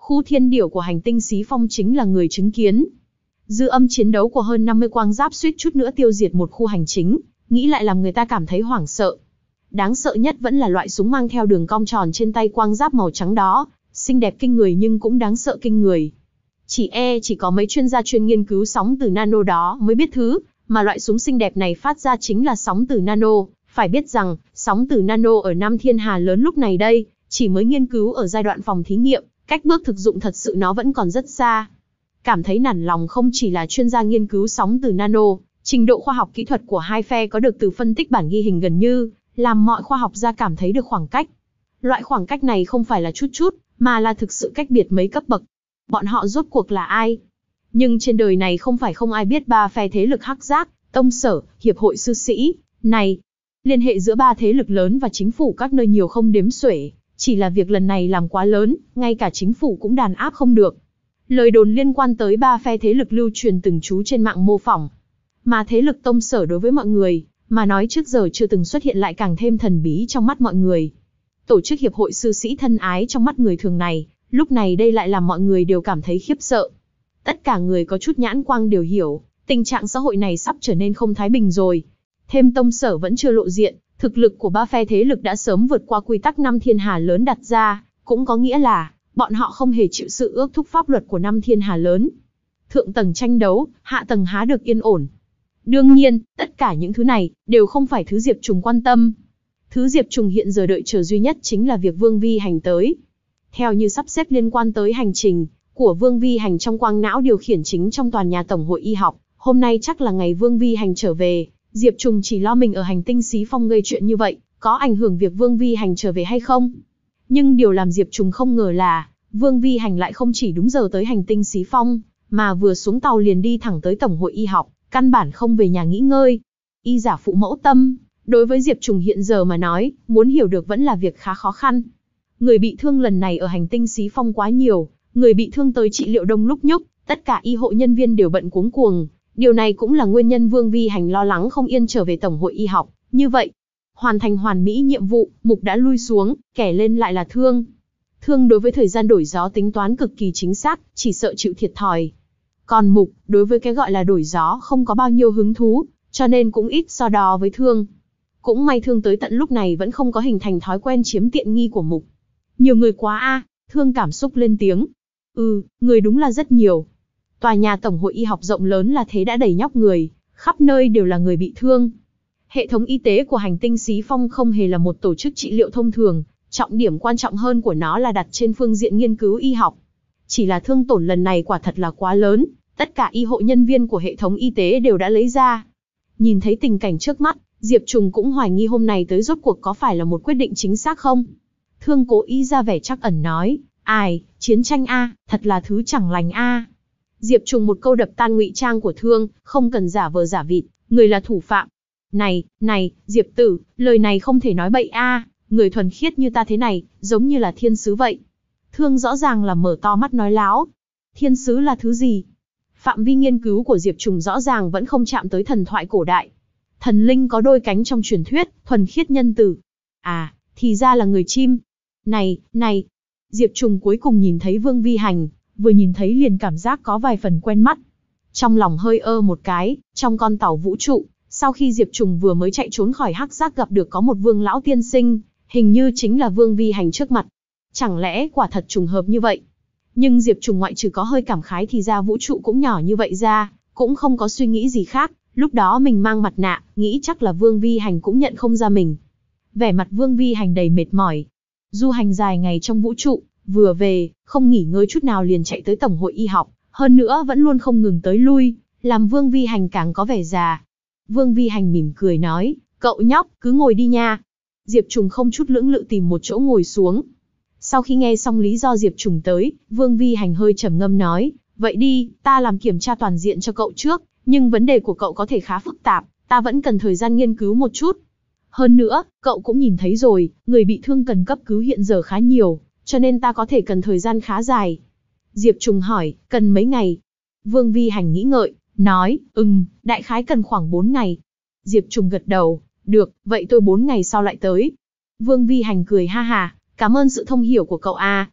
Khu thiên điểu của hành tinh Xí Phong chính là người chứng kiến. Dư âm chiến đấu của hơn năm mươi quang giáp suýt chút nữa tiêu diệt một khu hành chính, nghĩ lại làm người ta cảm thấy hoảng sợ. Đáng sợ nhất vẫn là loại súng mang theo đường cong tròn trên tay quang giáp màu trắng đó, xinh đẹp kinh người nhưng cũng đáng sợ kinh người. Chỉ e chỉ có mấy chuyên gia chuyên nghiên cứu sóng từ nano đó mới biết thứ mà loại súng xinh đẹp này phát ra chính là sóng từ nano. Phải biết rằng, sóng từ nano ở Nam Thiên Hà lớn lúc này đây, chỉ mới nghiên cứu ở giai đoạn phòng thí nghiệm, cách bước thực dụng thật sự nó vẫn còn rất xa. Cảm thấy nản lòng không chỉ là chuyên gia nghiên cứu sóng từ nano, trình độ khoa học kỹ thuật của hai phe có được từ phân tích bản ghi hình gần như, làm mọi khoa học gia cảm thấy được khoảng cách. Loại khoảng cách này không phải là chút chút, mà là thực sự cách biệt mấy cấp bậc. Bọn họ rốt cuộc là ai? Nhưng trên đời này không phải không ai biết ba phe thế lực Hắc Giác, Tông Sở, Hiệp hội Sư Sĩ, này. Liên hệ giữa ba thế lực lớn và chính phủ các nơi nhiều không đếm xuể, chỉ là việc lần này làm quá lớn, ngay cả chính phủ cũng đàn áp không được. Lời đồn liên quan tới ba phe thế lực lưu truyền từng chú trên mạng mô phỏng. Mà thế lực Tông Sở đối với mọi người, mà nói trước giờ chưa từng xuất hiện lại càng thêm thần bí trong mắt mọi người. Tổ chức Hiệp hội Sư Sĩ thân ái trong mắt người thường này, lúc này đây lại làm mọi người đều cảm thấy khiếp sợ. Tất cả người có chút nhãn quang đều hiểu, tình trạng xã hội này sắp trở nên không thái bình rồi. Thêm Tông Sở vẫn chưa lộ diện, thực lực của ba phe thế lực đã sớm vượt qua quy tắc năm thiên hà lớn đặt ra, cũng có nghĩa là, bọn họ không hề chịu sự ước thúc pháp luật của năm thiên hà lớn. Thượng tầng tranh đấu, hạ tầng há được yên ổn. Đương nhiên, tất cả những thứ này, đều không phải thứ Diệp Trùng quan tâm. Thứ Diệp Trùng hiện giờ đợi chờ duy nhất chính là việc Vương Vi Hành tới. Theo như sắp xếp liên quan tới hành trình của Vương Vi Hành trong quang não điều khiển chính trong tòa nhà Tổng hội Y học, hôm nay chắc là ngày Vương Vi Hành trở về. Diệp Trùng chỉ lo mình ở hành tinh Xí Phong gây chuyện như vậy, có ảnh hưởng việc Vương Vi Hành trở về hay không? Nhưng điều làm Diệp Trùng không ngờ là, Vương Vi Hành lại không chỉ đúng giờ tới hành tinh Xí Phong, mà vừa xuống tàu liền đi thẳng tới Tổng hội Y học, căn bản không về nhà nghỉ ngơi. Y giả phụ mẫu tâm, đối với Diệp Trùng hiện giờ mà nói, muốn hiểu được vẫn là việc khá khó khăn. Người bị thương lần này ở hành tinh Xí Phong quá nhiều, người bị thương tới trị liệu đông lúc nhúc, tất cả y hộ nhân viên đều bận cuống cuồng. Điều này cũng là nguyên nhân Vương Vi Hành lo lắng không yên trở về Tổng hội Y học. Như vậy, hoàn thành hoàn mỹ nhiệm vụ, Mục đã lui xuống, kẻ lên lại là Thương. Thương đối với thời gian đổi gió tính toán cực kỳ chính xác, chỉ sợ chịu thiệt thòi. Còn Mục, đối với cái gọi là đổi gió không có bao nhiêu hứng thú, cho nên cũng ít so đo với Thương. Cũng may Thương tới tận lúc này vẫn không có hình thành thói quen chiếm tiện nghi của Mục. Nhiều người quá a, Thương cảm xúc lên tiếng. Ừ, người đúng là rất nhiều. Tòa nhà Tổng hội Y học rộng lớn là thế đã đầy nhóc người, khắp nơi đều là người bị thương. Hệ thống y tế của hành tinh Xí Phong không hề là một tổ chức trị liệu thông thường, trọng điểm quan trọng hơn của nó là đặt trên phương diện nghiên cứu y học. Chỉ là thương tổn lần này quả thật là quá lớn, tất cả y hộ nhân viên của hệ thống y tế đều đã lấy ra. Nhìn thấy tình cảnh trước mắt, Diệp Trùng cũng hoài nghi hôm nay tới rốt cuộc có phải là một quyết định chính xác không? Thương cố ý ra vẻ trắc ẩn nói, ai, chiến tranh a, thật là thứ chẳng lành a. Diệp Trùng một câu đập tan ngụy trang của Thương, không cần giả vờ giả vịt, người là thủ phạm. Này, này, Diệp tử, lời này không thể nói bậy a, người thuần khiết như ta thế này, giống như là thiên sứ vậy. Thương rõ ràng là mở to mắt nói láo. Thiên sứ là thứ gì? Phạm vi nghiên cứu của Diệp Trùng rõ ràng vẫn không chạm tới thần thoại cổ đại. Thần linh có đôi cánh trong truyền thuyết, thuần khiết nhân tử. À, thì ra là người chim. Này, này, Diệp Trùng cuối cùng nhìn thấy Vương Vi Hành, vừa nhìn thấy liền cảm giác có vài phần quen mắt. Trong lòng hơi ơ một cái, trong con tàu vũ trụ, sau khi Diệp Trùng vừa mới chạy trốn khỏi Hắc Giác gặp được có một Vương lão tiên sinh, hình như chính là Vương Vi Hành trước mặt. Chẳng lẽ quả thật trùng hợp như vậy? Nhưng Diệp Trùng ngoại trừ có hơi cảm khái thì ra vũ trụ cũng nhỏ như vậy ra, cũng không có suy nghĩ gì khác. Lúc đó mình mang mặt nạ, nghĩ chắc là Vương Vi Hành cũng nhận không ra mình. Vẻ mặt Vương Vi Hành đầy mệt mỏi. Du hành dài ngày trong vũ trụ, vừa về, không nghỉ ngơi chút nào liền chạy tới Tổng hội Y học, hơn nữa vẫn luôn không ngừng tới lui, làm Vương Vi Hành càng có vẻ già. Vương Vi Hành mỉm cười nói, cậu nhóc, cứ ngồi đi nha. Diệp Trùng không chút lưỡng lự tìm một chỗ ngồi xuống. Sau khi nghe xong lý do Diệp Trùng tới, Vương Vi Hành hơi trầm ngâm nói, vậy đi, ta làm kiểm tra toàn diện cho cậu trước, nhưng vấn đề của cậu có thể khá phức tạp, ta vẫn cần thời gian nghiên cứu một chút. Hơn nữa, cậu cũng nhìn thấy rồi, người bị thương cần cấp cứu hiện giờ khá nhiều, cho nên ta có thể cần thời gian khá dài. Diệp Trùng hỏi, cần mấy ngày? Vương Vi Hành nghĩ ngợi, nói, ừm, đại khái cần khoảng bốn ngày. Diệp Trùng gật đầu, được, vậy tôi bốn ngày sau lại tới. Vương Vi Hành cười ha ha, cảm ơn sự thông hiểu của cậu a.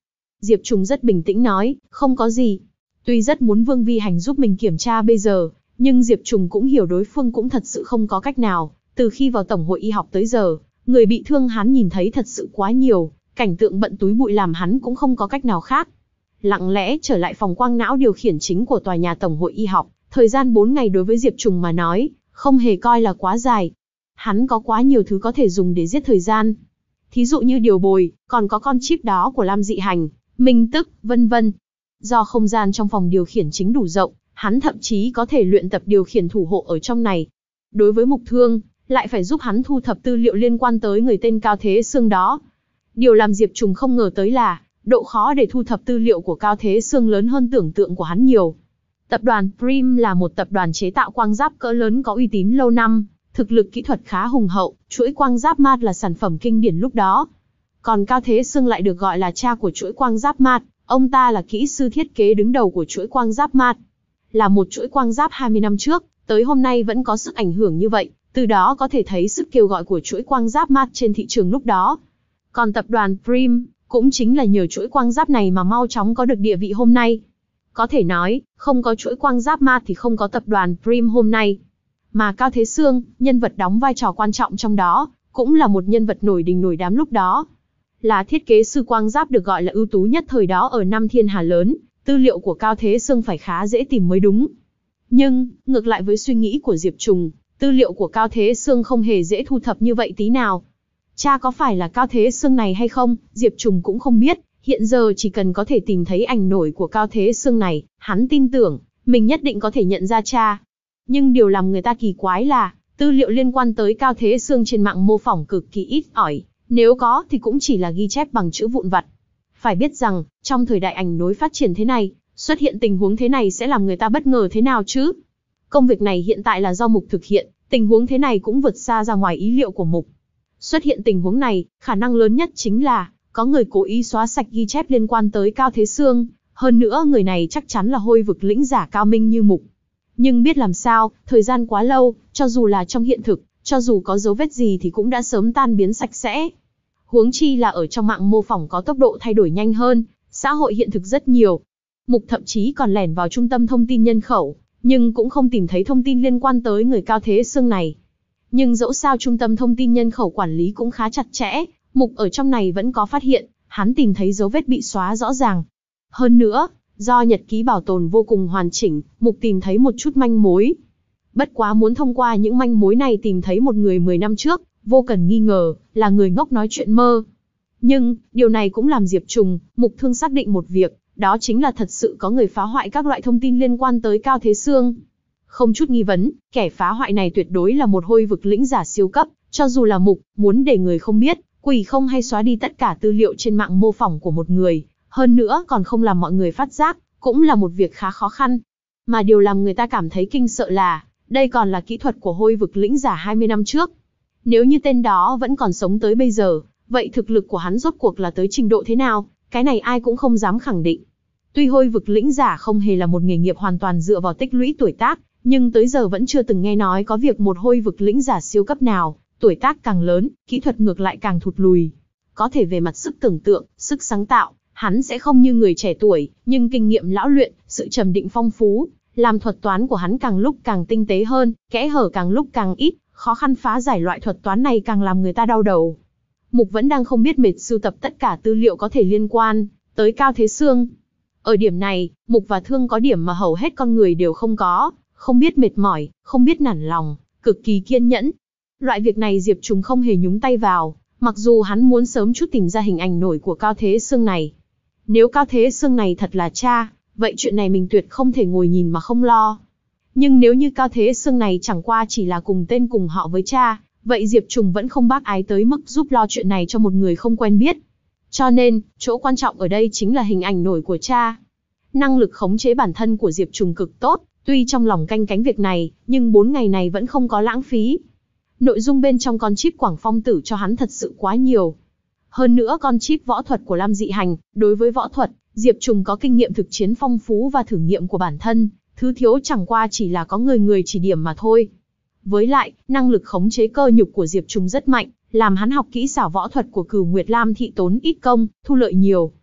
Diệp Trùng rất bình tĩnh nói, không có gì. Tuy rất muốn Vương Vi Hành giúp mình kiểm tra bây giờ, nhưng Diệp Trùng cũng hiểu đối phương cũng thật sự không có cách nào. Từ khi vào Tổng hội Y học tới giờ, người bị thương hắn nhìn thấy thật sự quá nhiều, cảnh tượng bận túi bụi làm hắn cũng không có cách nào khác. Lặng lẽ trở lại phòng quang não điều khiển chính của tòa nhà Tổng hội Y học, thời gian bốn ngày đối với Diệp Trùng mà nói, không hề coi là quá dài. Hắn có quá nhiều thứ có thể dùng để giết thời gian. Thí dụ như điều bồi, còn có con chip đó của Lam Dị Hành, Minh Tức, vân vân. Do không gian trong phòng điều khiển chính đủ rộng, hắn thậm chí có thể luyện tập điều khiển thủ hộ ở trong này. Đối với Mục Thương, lại phải giúp hắn thu thập tư liệu liên quan tới người tên Cao Thế Xương đó. Điều làm Diệp Trùng không ngờ tới là, độ khó để thu thập tư liệu của Cao Thế Xương lớn hơn tưởng tượng của hắn nhiều. Tập đoàn Prim là một tập đoàn chế tạo quang giáp cỡ lớn có uy tín lâu năm, thực lực kỹ thuật khá hùng hậu, chuỗi quang giáp mát là sản phẩm kinh điển lúc đó. Còn Cao Thế Xương lại được gọi là cha của chuỗi quang giáp mát, ông ta là kỹ sư thiết kế đứng đầu của chuỗi quang giáp mát. Là một chuỗi quang giáp hai mươi năm trước, tới hôm nay vẫn có sức ảnh hưởng như vậy, từ đó có thể thấy sức kêu gọi của chuỗi quang giáp mát trên thị trường lúc đó. Còn tập đoàn Prim, cũng chính là nhờ chuỗi quang giáp này mà mau chóng có được địa vị hôm nay. Có thể nói, không có chuỗi quang giáp mát thì không có tập đoàn Prim hôm nay. Mà Cao Thế Xương, nhân vật đóng vai trò quan trọng trong đó, cũng là một nhân vật nổi đình nổi đám lúc đó. Là thiết kế sư quang giáp được gọi là ưu tú nhất thời đó ở năm thiên hà lớn, tư liệu của Cao Thế Xương phải khá dễ tìm mới đúng. Nhưng, ngược lại với suy nghĩ của Diệp Trùng, tư liệu của Cao Thế Xương không hề dễ thu thập như vậy tí nào. Cha có phải là Cao Thế Xương này hay không, Diệp Trùng cũng không biết, hiện giờ chỉ cần có thể tìm thấy ảnh nổi của Cao Thế Xương này, hắn tin tưởng, mình nhất định có thể nhận ra cha. Nhưng điều làm người ta kỳ quái là, tư liệu liên quan tới Cao Thế Xương trên mạng mô phỏng cực kỳ ít ỏi, nếu có thì cũng chỉ là ghi chép bằng chữ vụn vặt. Phải biết rằng, trong thời đại ảnh nối phát triển thế này, xuất hiện tình huống thế này sẽ làm người ta bất ngờ thế nào chứ? Công việc này hiện tại là do Mục thực hiện, tình huống thế này cũng vượt xa ra ngoài ý liệu của Mục. Xuất hiện tình huống này, khả năng lớn nhất chính là, có người cố ý xóa sạch ghi chép liên quan tới Cao Thế Xương, hơn nữa người này chắc chắn là hôi vực lĩnh giả cao minh như Mục. Nhưng biết làm sao, thời gian quá lâu, cho dù là trong hiện thực, cho dù có dấu vết gì thì cũng đã sớm tan biến sạch sẽ. Huống chi là ở trong mạng mô phỏng có tốc độ thay đổi nhanh hơn, xã hội hiện thực rất nhiều. Mục thậm chí còn lẻn vào trung tâm thông tin nhân khẩu, nhưng cũng không tìm thấy thông tin liên quan tới người Cao Thế Xương này. Nhưng dẫu sao trung tâm thông tin nhân khẩu quản lý cũng khá chặt chẽ, Mục ở trong này vẫn có phát hiện, hắn tìm thấy dấu vết bị xóa rõ ràng. Hơn nữa, do nhật ký bảo tồn vô cùng hoàn chỉnh, Mục tìm thấy một chút manh mối. Bất quá muốn thông qua những manh mối này tìm thấy một người mười năm trước, vô cần nghi ngờ, là người ngốc nói chuyện mơ. Nhưng, điều này cũng làm Diệp Trùng, Mục Thương xác định một việc, đó chính là thật sự có người phá hoại các loại thông tin liên quan tới Cao Thế Xương. Không chút nghi vấn, kẻ phá hoại này tuyệt đối là một hôi vực lĩnh giả siêu cấp, cho dù là Mục, muốn để người không biết, quỷ không hay xóa đi tất cả tư liệu trên mạng mô phỏng của một người, hơn nữa còn không làm mọi người phát giác, cũng là một việc khá khó khăn. Mà điều làm người ta cảm thấy kinh sợ là, đây còn là kỹ thuật của hôi vực lĩnh giả hai mươi năm trước. Nếu như tên đó vẫn còn sống tới bây giờ, vậy thực lực của hắn rốt cuộc là tới trình độ thế nào, cái này ai cũng không dám khẳng định. Tuy hôi vực lĩnh giả không hề là một nghề nghiệp hoàn toàn dựa vào tích lũy tuổi tác, nhưng tới giờ vẫn chưa từng nghe nói có việc một hôi vực lĩnh giả siêu cấp nào, tuổi tác càng lớn, kỹ thuật ngược lại càng thụt lùi. Có thể về mặt sức tưởng tượng, sức sáng tạo, hắn sẽ không như người trẻ tuổi, nhưng kinh nghiệm lão luyện, sự trầm định phong phú, làm thuật toán của hắn càng lúc càng tinh tế hơn, kẽ hở càng lúc càng ít, khó khăn phá giải loại thuật toán này càng làm người ta đau đầu. Mục vẫn đang không biết mệt sưu tập tất cả tư liệu có thể liên quan tới Cao Thế Xương. Ở điểm này, Mục và Thương có điểm mà hầu hết con người đều không có, không biết mệt mỏi, không biết nản lòng, cực kỳ kiên nhẫn. Loại việc này Diệp Trùng không hề nhúng tay vào, mặc dù hắn muốn sớm chút tìm ra hình ảnh nổi của Cao Thế Xương này. Nếu Cao Thế Xương này thật là cha, vậy chuyện này mình tuyệt không thể ngồi nhìn mà không lo. Nhưng nếu như Cao Thế Xương này chẳng qua chỉ là cùng tên cùng họ với cha, vậy Diệp Trùng vẫn không bác ái tới mức giúp lo chuyện này cho một người không quen biết. Cho nên, chỗ quan trọng ở đây chính là hình ảnh nổi của cha. Năng lực khống chế bản thân của Diệp Trùng cực tốt, tuy trong lòng canh cánh việc này, nhưng bốn ngày này vẫn không có lãng phí. Nội dung bên trong con chip Quảng Phong Tử cho hắn thật sự quá nhiều. Hơn nữa con chip võ thuật của Lam Dị Hành, đối với võ thuật, Diệp Trùng có kinh nghiệm thực chiến phong phú và thử nghiệm của bản thân, thứ thiếu chẳng qua chỉ là có người người chỉ điểm mà thôi. Với lại, năng lực khống chế cơ nhục của Diệp Trùng rất mạnh, làm hắn học kỹ xảo võ thuật của Cửu Nguyệt Lam thị tốn ít công, thu lợi nhiều.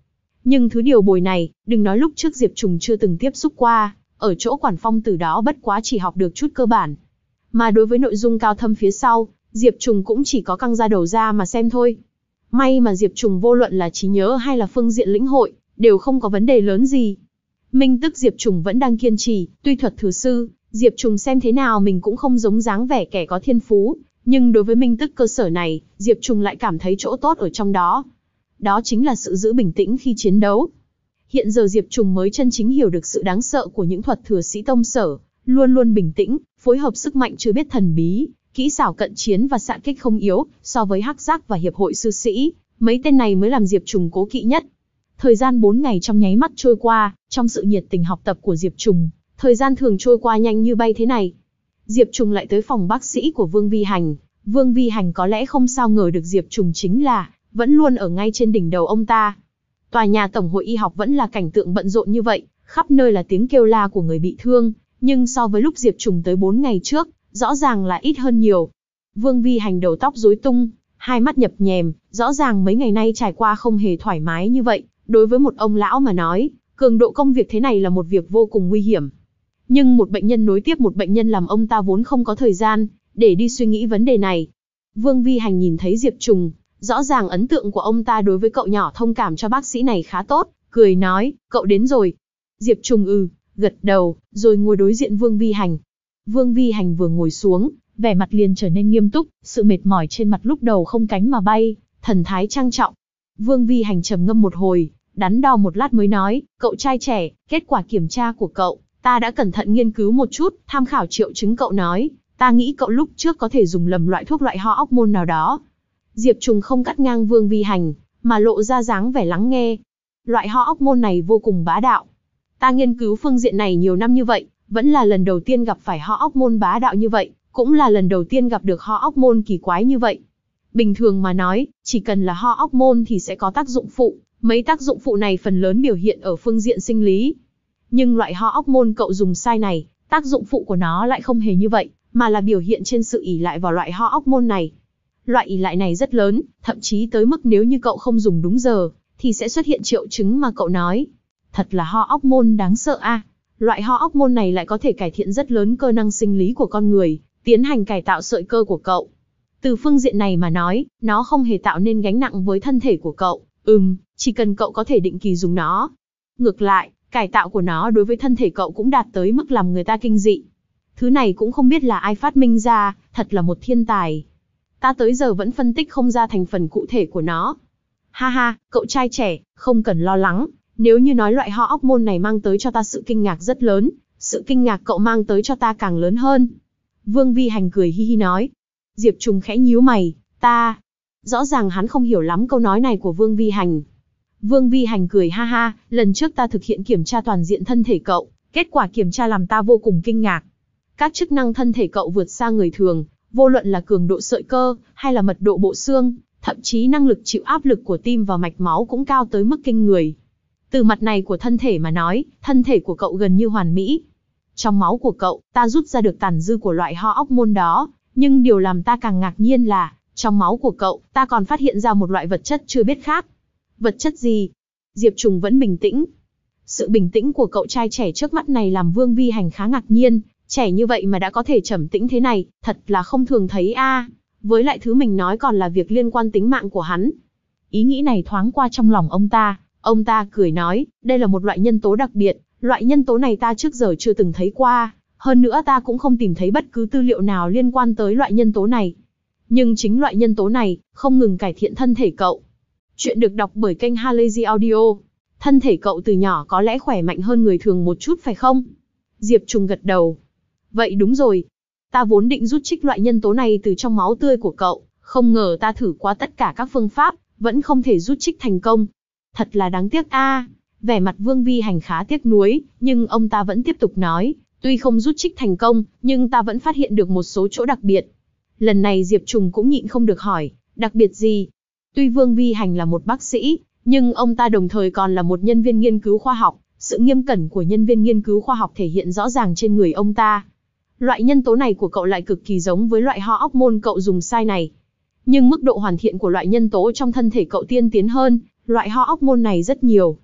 Nhưng thứ điều bồi này, đừng nói lúc trước Diệp Trùng chưa từng tiếp xúc qua, ở chỗ Quản Phong từ đó bất quá chỉ học được chút cơ bản. Mà đối với nội dung cao thâm phía sau, Diệp Trùng cũng chỉ có căng ra đầu ra mà xem thôi. May mà Diệp Trùng vô luận là trí nhớ hay là phương diện lĩnh hội, đều không có vấn đề lớn gì. Minh tức Diệp Trùng vẫn đang kiên trì, tuy thuật thừa sư, Diệp Trùng xem thế nào mình cũng không giống dáng vẻ kẻ có thiên phú, nhưng đối với minh tức cơ sở này, Diệp Trùng lại cảm thấy chỗ tốt ở trong đó. Đó chính là sự giữ bình tĩnh khi chiến đấu. Hiện giờ Diệp Trùng mới chân chính hiểu được sự đáng sợ của những thuật thừa sĩ tông sở, luôn luôn bình tĩnh, phối hợp sức mạnh chưa biết thần bí, kỹ xảo cận chiến và xạ kích không yếu, so với Hắc Giác và Hiệp hội sư sĩ, mấy tên này mới làm Diệp Trùng cố kỵ nhất. Thời gian bốn ngày trong nháy mắt trôi qua, trong sự nhiệt tình học tập của Diệp Trùng, thời gian thường trôi qua nhanh như bay thế này. Diệp Trùng lại tới phòng bác sĩ của Vương Vi Hành, Vương Vi Hành có lẽ không sao ngờ được Diệp Trùng chính là, vẫn luôn ở ngay trên đỉnh đầu ông ta. Tòa nhà Tổng hội Y học vẫn là cảnh tượng bận rộn như vậy, khắp nơi là tiếng kêu la của người bị thương, nhưng so với lúc Diệp Trùng tới bốn ngày trước, rõ ràng là ít hơn nhiều. Vương Vi Hành đầu tóc rối tung, hai mắt nhập nhèm, rõ ràng mấy ngày nay trải qua không hề thoải mái như vậy. Đối với một ông lão mà nói, cường độ công việc thế này là một việc vô cùng nguy hiểm. Nhưng một bệnh nhân nối tiếp một bệnh nhân làm ông ta vốn không có thời gian để đi suy nghĩ vấn đề này. Vương Vi Hành nhìn thấy Diệp Trùng, rõ ràng ấn tượng của ông ta đối với cậu nhỏ thông cảm cho bác sĩ này khá tốt, cười nói, cậu đến rồi. Diệp Trùng ừ, gật đầu, rồi ngồi đối diện Vương Vi Hành. Vương Vi Hành vừa ngồi xuống, vẻ mặt liền trở nên nghiêm túc, sự mệt mỏi trên mặt lúc đầu không cánh mà bay, thần thái trang trọng. Vương Vi Hành trầm ngâm một hồi, đắn đo một lát mới nói, cậu trai trẻ, kết quả kiểm tra của cậu, ta đã cẩn thận nghiên cứu một chút, tham khảo triệu chứng cậu nói, ta nghĩ cậu lúc trước có thể dùng lầm loại thuốc loại ho óc môn nào đó. Diệp Trùng không cắt ngang Vương Vi Hành, mà lộ ra dáng vẻ lắng nghe. Loại ho óc môn này vô cùng bá đạo. Ta nghiên cứu phương diện này nhiều năm như vậy, vẫn là lần đầu tiên gặp phải ho óc môn bá đạo như vậy, cũng là lần đầu tiên gặp được ho óc môn kỳ quái như vậy. Bình thường mà nói, chỉ cần là ho óc môn thì sẽ có tác dụng phụ, mấy tác dụng phụ này phần lớn biểu hiện ở phương diện sinh lý. Nhưng loại ho óc môn cậu dùng sai này, tác dụng phụ của nó lại không hề như vậy, mà là biểu hiện trên sự ỷ lại vào loại ho óc môn này. Loại ỷ lại này rất lớn, thậm chí tới mức nếu như cậu không dùng đúng giờ, thì sẽ xuất hiện triệu chứng mà cậu nói. Thật là ho óc môn đáng sợ a. À. Loại ho óc môn này lại có thể cải thiện rất lớn cơ năng sinh lý của con người, tiến hành cải tạo sợi cơ của cậu. Từ phương diện này mà nói, nó không hề tạo nên gánh nặng với thân thể của cậu. Ừm, chỉ cần cậu có thể định kỳ dùng nó. Ngược lại, cải tạo của nó đối với thân thể cậu cũng đạt tới mức làm người ta kinh dị. Thứ này cũng không biết là ai phát minh ra, thật là một thiên tài. Ta tới giờ vẫn phân tích không ra thành phần cụ thể của nó. Ha ha, cậu trai trẻ, không cần lo lắng. Nếu như nói loại ho óc môn này mang tới cho ta sự kinh ngạc rất lớn, sự kinh ngạc cậu mang tới cho ta càng lớn hơn. Vương Vi Hành cười hi hi nói. Diệp Trùng khẽ nhíu mày, ta... Rõ ràng hắn không hiểu lắm câu nói này của Vương Vi Hành. Vương Vi Hành cười ha ha, lần trước ta thực hiện kiểm tra toàn diện thân thể cậu, kết quả kiểm tra làm ta vô cùng kinh ngạc. Các chức năng thân thể cậu vượt xa người thường, vô luận là cường độ sợi cơ, hay là mật độ bộ xương, thậm chí năng lực chịu áp lực của tim và mạch máu cũng cao tới mức kinh người. Từ mặt này của thân thể mà nói, thân thể của cậu gần như hoàn mỹ. Trong máu của cậu, ta rút ra được tàn dư của loại ho óc môn đó, nhưng điều làm ta càng ngạc nhiên là, trong máu của cậu, ta còn phát hiện ra một loại vật chất chưa biết khác. Vật chất gì? Diệp Trùng vẫn bình tĩnh. Sự bình tĩnh của cậu trai trẻ trước mắt này làm Vương Vi Hành khá ngạc nhiên, trẻ như vậy mà đã có thể trầm tĩnh thế này, thật là không thường thấy a. À. Với lại thứ mình nói còn là việc liên quan tính mạng của hắn. Ý nghĩ này thoáng qua trong lòng ông ta, ông ta cười nói, đây là một loại nhân tố đặc biệt, loại nhân tố này ta trước giờ chưa từng thấy qua, hơn nữa ta cũng không tìm thấy bất cứ tư liệu nào liên quan tới loại nhân tố này. Nhưng chính loại nhân tố này, không ngừng cải thiện thân thể cậu. Chuyện được đọc bởi kênh Halazy Audio. Thân thể cậu từ nhỏ có lẽ khỏe mạnh hơn người thường một chút phải không? Diệp Trùng gật đầu. Vậy đúng rồi. Ta vốn định rút trích loại nhân tố này từ trong máu tươi của cậu, không ngờ ta thử qua tất cả các phương pháp, vẫn không thể rút trích thành công. Thật là đáng tiếc a. À. Vẻ mặt Vương Vi Hành khá tiếc nuối, nhưng ông ta vẫn tiếp tục nói, tuy không rút trích thành công, nhưng ta vẫn phát hiện được một số chỗ đặc biệt. Lần này Diệp Trùng cũng nhịn không được hỏi, đặc biệt gì? Tuy Vương Vi Hành là một bác sĩ, nhưng ông ta đồng thời còn là một nhân viên nghiên cứu khoa học, sự nghiêm cẩn của nhân viên nghiên cứu khoa học thể hiện rõ ràng trên người ông ta. Loại nhân tố này của cậu lại cực kỳ giống với loại ho óc môn cậu dùng sai này. Nhưng mức độ hoàn thiện của loại nhân tố trong thân thể cậu tiên tiến hơn, loại ho óc môn này rất nhiều.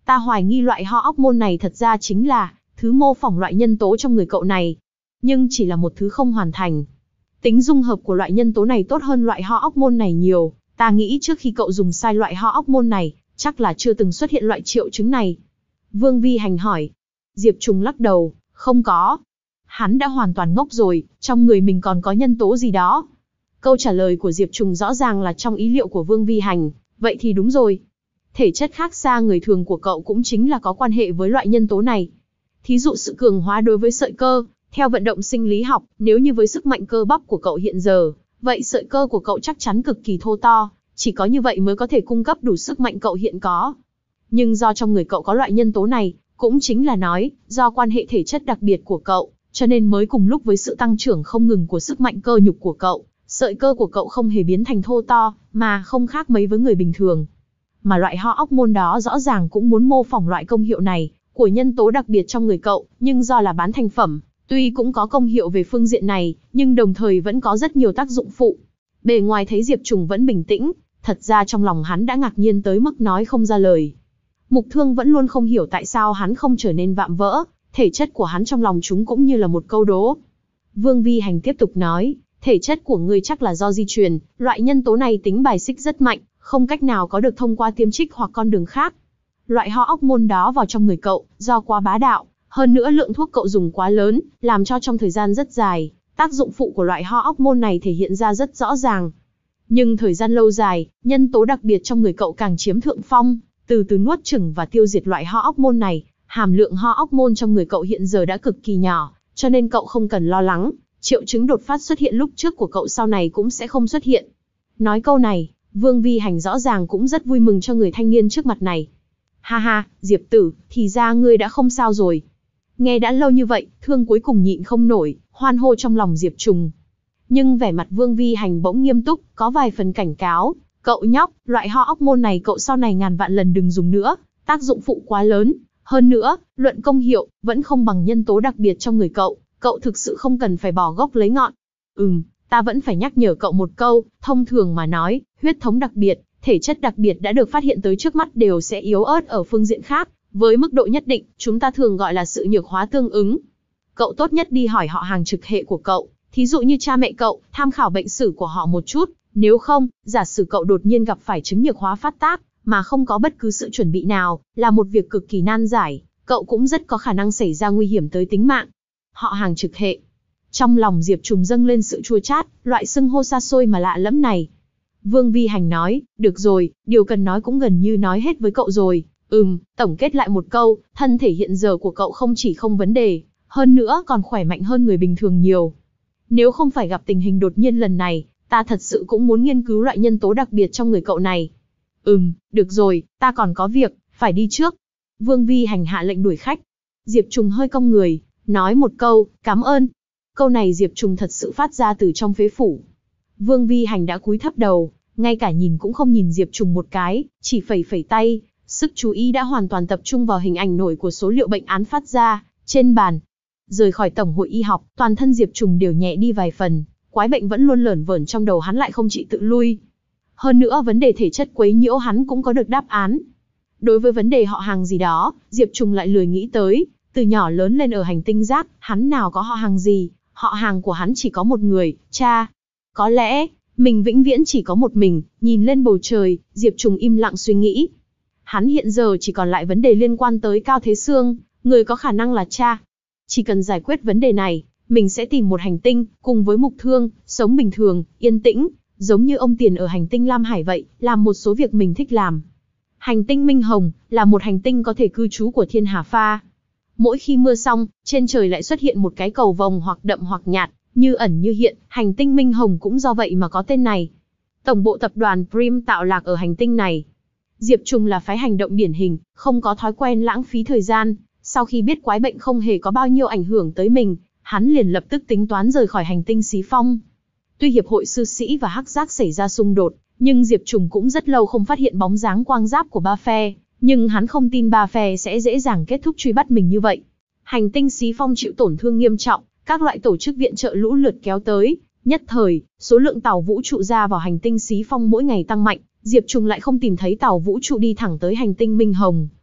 Ta hoài nghi loại hormone này thật ra chính là thứ mô phỏng loại nhân tố trong người cậu này. Nhưng chỉ là một thứ không hoàn thành. Tính dung hợp của loại nhân tố này tốt hơn loại hormone này nhiều. Ta nghĩ trước khi cậu dùng sai loại hormone này, chắc là chưa từng xuất hiện loại triệu chứng này. Vương Vi Hành hỏi. Diệp Trùng lắc đầu, không có. Hắn đã hoàn toàn ngốc rồi, trong người mình còn có nhân tố gì đó. Câu trả lời của Diệp Trùng rõ ràng là trong ý liệu của Vương Vi Hành, vậy thì đúng rồi. Thể chất khác xa người thường của cậu cũng chính là có quan hệ với loại nhân tố này. Thí dụ sự cường hóa đối với sợi cơ, theo vận động sinh lý học, nếu như với sức mạnh cơ bắp của cậu hiện giờ, vậy sợi cơ của cậu chắc chắn cực kỳ thô to, chỉ có như vậy mới có thể cung cấp đủ sức mạnh cậu hiện có. Nhưng do trong người cậu có loại nhân tố này, cũng chính là nói, do quan hệ thể chất đặc biệt của cậu, cho nên mới cùng lúc với sự tăng trưởng không ngừng của sức mạnh cơ nhục của cậu, sợi cơ của cậu không hề biến thành thô to, mà không khác mấy với người bình thường. Mà loại hormone đó rõ ràng cũng muốn mô phỏng loại công hiệu này, của nhân tố đặc biệt trong người cậu, nhưng do là bán thành phẩm, tuy cũng có công hiệu về phương diện này, nhưng đồng thời vẫn có rất nhiều tác dụng phụ. Bề ngoài thấy Diệp Trùng vẫn bình tĩnh, thật ra trong lòng hắn đã ngạc nhiên tới mức nói không ra lời. Mục Thương vẫn luôn không hiểu tại sao hắn không trở nên vạm vỡ, thể chất của hắn trong lòng chúng cũng như là một câu đố. Vương Vi Hành tiếp tục nói, thể chất của ngươi chắc là do di truyền, loại nhân tố này tính bài xích rất mạnh, không cách nào có được thông qua tiêm trích hoặc con đường khác. Loại hormone đó vào trong người cậu, do quá bá đạo, hơn nữa lượng thuốc cậu dùng quá lớn, làm cho trong thời gian rất dài, tác dụng phụ của loại hormone này thể hiện ra rất rõ ràng. Nhưng thời gian lâu dài, nhân tố đặc biệt trong người cậu càng chiếm thượng phong, từ từ nuốt chửng và tiêu diệt loại hormone này, hàm lượng hormone trong người cậu hiện giờ đã cực kỳ nhỏ, cho nên cậu không cần lo lắng, triệu chứng đột phát xuất hiện lúc trước của cậu sau này cũng sẽ không xuất hiện. Nói câu này, Vương Vi Hành rõ ràng cũng rất vui mừng cho người thanh niên trước mặt này. Ha ha, Diệp tử, thì ra ngươi đã không sao rồi. Nghe đã lâu như vậy, Thương cuối cùng nhịn không nổi, hoan hô trong lòng Diệp Trùng. Nhưng vẻ mặt Vương Vi Hành bỗng nghiêm túc, có vài phần cảnh cáo. Cậu nhóc, loại hormone này cậu sau này ngàn vạn lần đừng dùng nữa, tác dụng phụ quá lớn. Hơn nữa, luận công hiệu, vẫn không bằng nhân tố đặc biệt trong người cậu, cậu thực sự không cần phải bỏ gốc lấy ngọn. Ừm, ta vẫn phải nhắc nhở cậu một câu, thông thường mà nói, huyết thống đặc biệt, thể chất đặc biệt đã được phát hiện tới trước mắt đều sẽ yếu ớt ở phương diện khác, với mức độ nhất định, chúng ta thường gọi là sự nhược hóa tương ứng. Cậu tốt nhất đi hỏi họ hàng trực hệ của cậu, thí dụ như cha mẹ cậu, tham khảo bệnh sử của họ một chút, nếu không, giả sử cậu đột nhiên gặp phải chứng nhược hóa phát tác, mà không có bất cứ sự chuẩn bị nào, là một việc cực kỳ nan giải, cậu cũng rất có khả năng xảy ra nguy hiểm tới tính mạng. Họ hàng trực hệ. Trong lòng Diệp Trùng dâng lên sự chua chát, loại xưng hô xa xôi mà lạ lẫm này. Vương Vi Hành nói, được rồi, điều cần nói cũng gần như nói hết với cậu rồi. Ừm, tổng kết lại một câu, thân thể hiện giờ của cậu không chỉ không vấn đề, hơn nữa còn khỏe mạnh hơn người bình thường nhiều. Nếu không phải gặp tình hình đột nhiên lần này, ta thật sự cũng muốn nghiên cứu loại nhân tố đặc biệt trong người cậu này. Ừm, được rồi, ta còn có việc, phải đi trước. Vương Vi Hành hạ lệnh đuổi khách. Diệp Trùng hơi cong người, nói một câu, cảm ơn. Câu này Diệp Trùng thật sự phát ra từ trong phế phủ. Vương Vi Hành đã cúi thấp đầu, ngay cả nhìn cũng không nhìn Diệp Trùng một cái, chỉ phẩy phẩy tay, sức chú ý đã hoàn toàn tập trung vào hình ảnh nổi của số liệu bệnh án phát ra trên bàn. Rời khỏi tổng hội y học, toàn thân Diệp Trùng đều nhẹ đi vài phần, quái bệnh vẫn luôn lởn vởn trong đầu hắn lại không chịu tự lui. Hơn nữa vấn đề thể chất quấy nhiễu hắn cũng có được đáp án. Đối với vấn đề họ hàng gì đó, Diệp Trùng lại lười nghĩ tới, từ nhỏ lớn lên ở hành tinh rác, hắn nào có họ hàng gì, họ hàng của hắn chỉ có một người, cha. Có lẽ, mình vĩnh viễn chỉ có một mình, nhìn lên bầu trời, Diệp Trùng im lặng suy nghĩ. Hắn hiện giờ chỉ còn lại vấn đề liên quan tới Cao Thế Sương, người có khả năng là cha. Chỉ cần giải quyết vấn đề này, mình sẽ tìm một hành tinh, cùng với Mục Thương, sống bình thường, yên tĩnh, giống như ông Tiền ở hành tinh Lam Hải vậy, làm một số việc mình thích làm. Hành tinh Minh Hồng, là một hành tinh có thể cư trú của Thiên Hà Pha. Mỗi khi mưa xong, trên trời lại xuất hiện một cái cầu vồng hoặc đậm hoặc nhạt, như ẩn như hiện, hành tinh Minh Hồng cũng do vậy mà có tên này. Tổng bộ tập đoàn Prim tạo lạc ở hành tinh này. Diệp Trùng là phái hành động điển hình, không có thói quen lãng phí thời gian. Sau khi biết quái bệnh không hề có bao nhiêu ảnh hưởng tới mình, hắn liền lập tức tính toán rời khỏi hành tinh Xí Phong. Tuy hiệp hội sư sĩ và hắc giác xảy ra xung đột, nhưng Diệp Trùng cũng rất lâu không phát hiện bóng dáng quang giáp của ba phe, nhưng hắn không tin ba phe sẽ dễ dàng kết thúc truy bắt mình như vậy. Hành tinh Xí Phong chịu tổn thương nghiêm trọng, các loại tổ chức viện trợ lũ lượt kéo tới, nhất thời, số lượng tàu vũ trụ ra vào hành tinh Xí Phong mỗi ngày tăng mạnh, Diệp Trùng lại không tìm thấy tàu vũ trụ đi thẳng tới hành tinh Minh Hồng.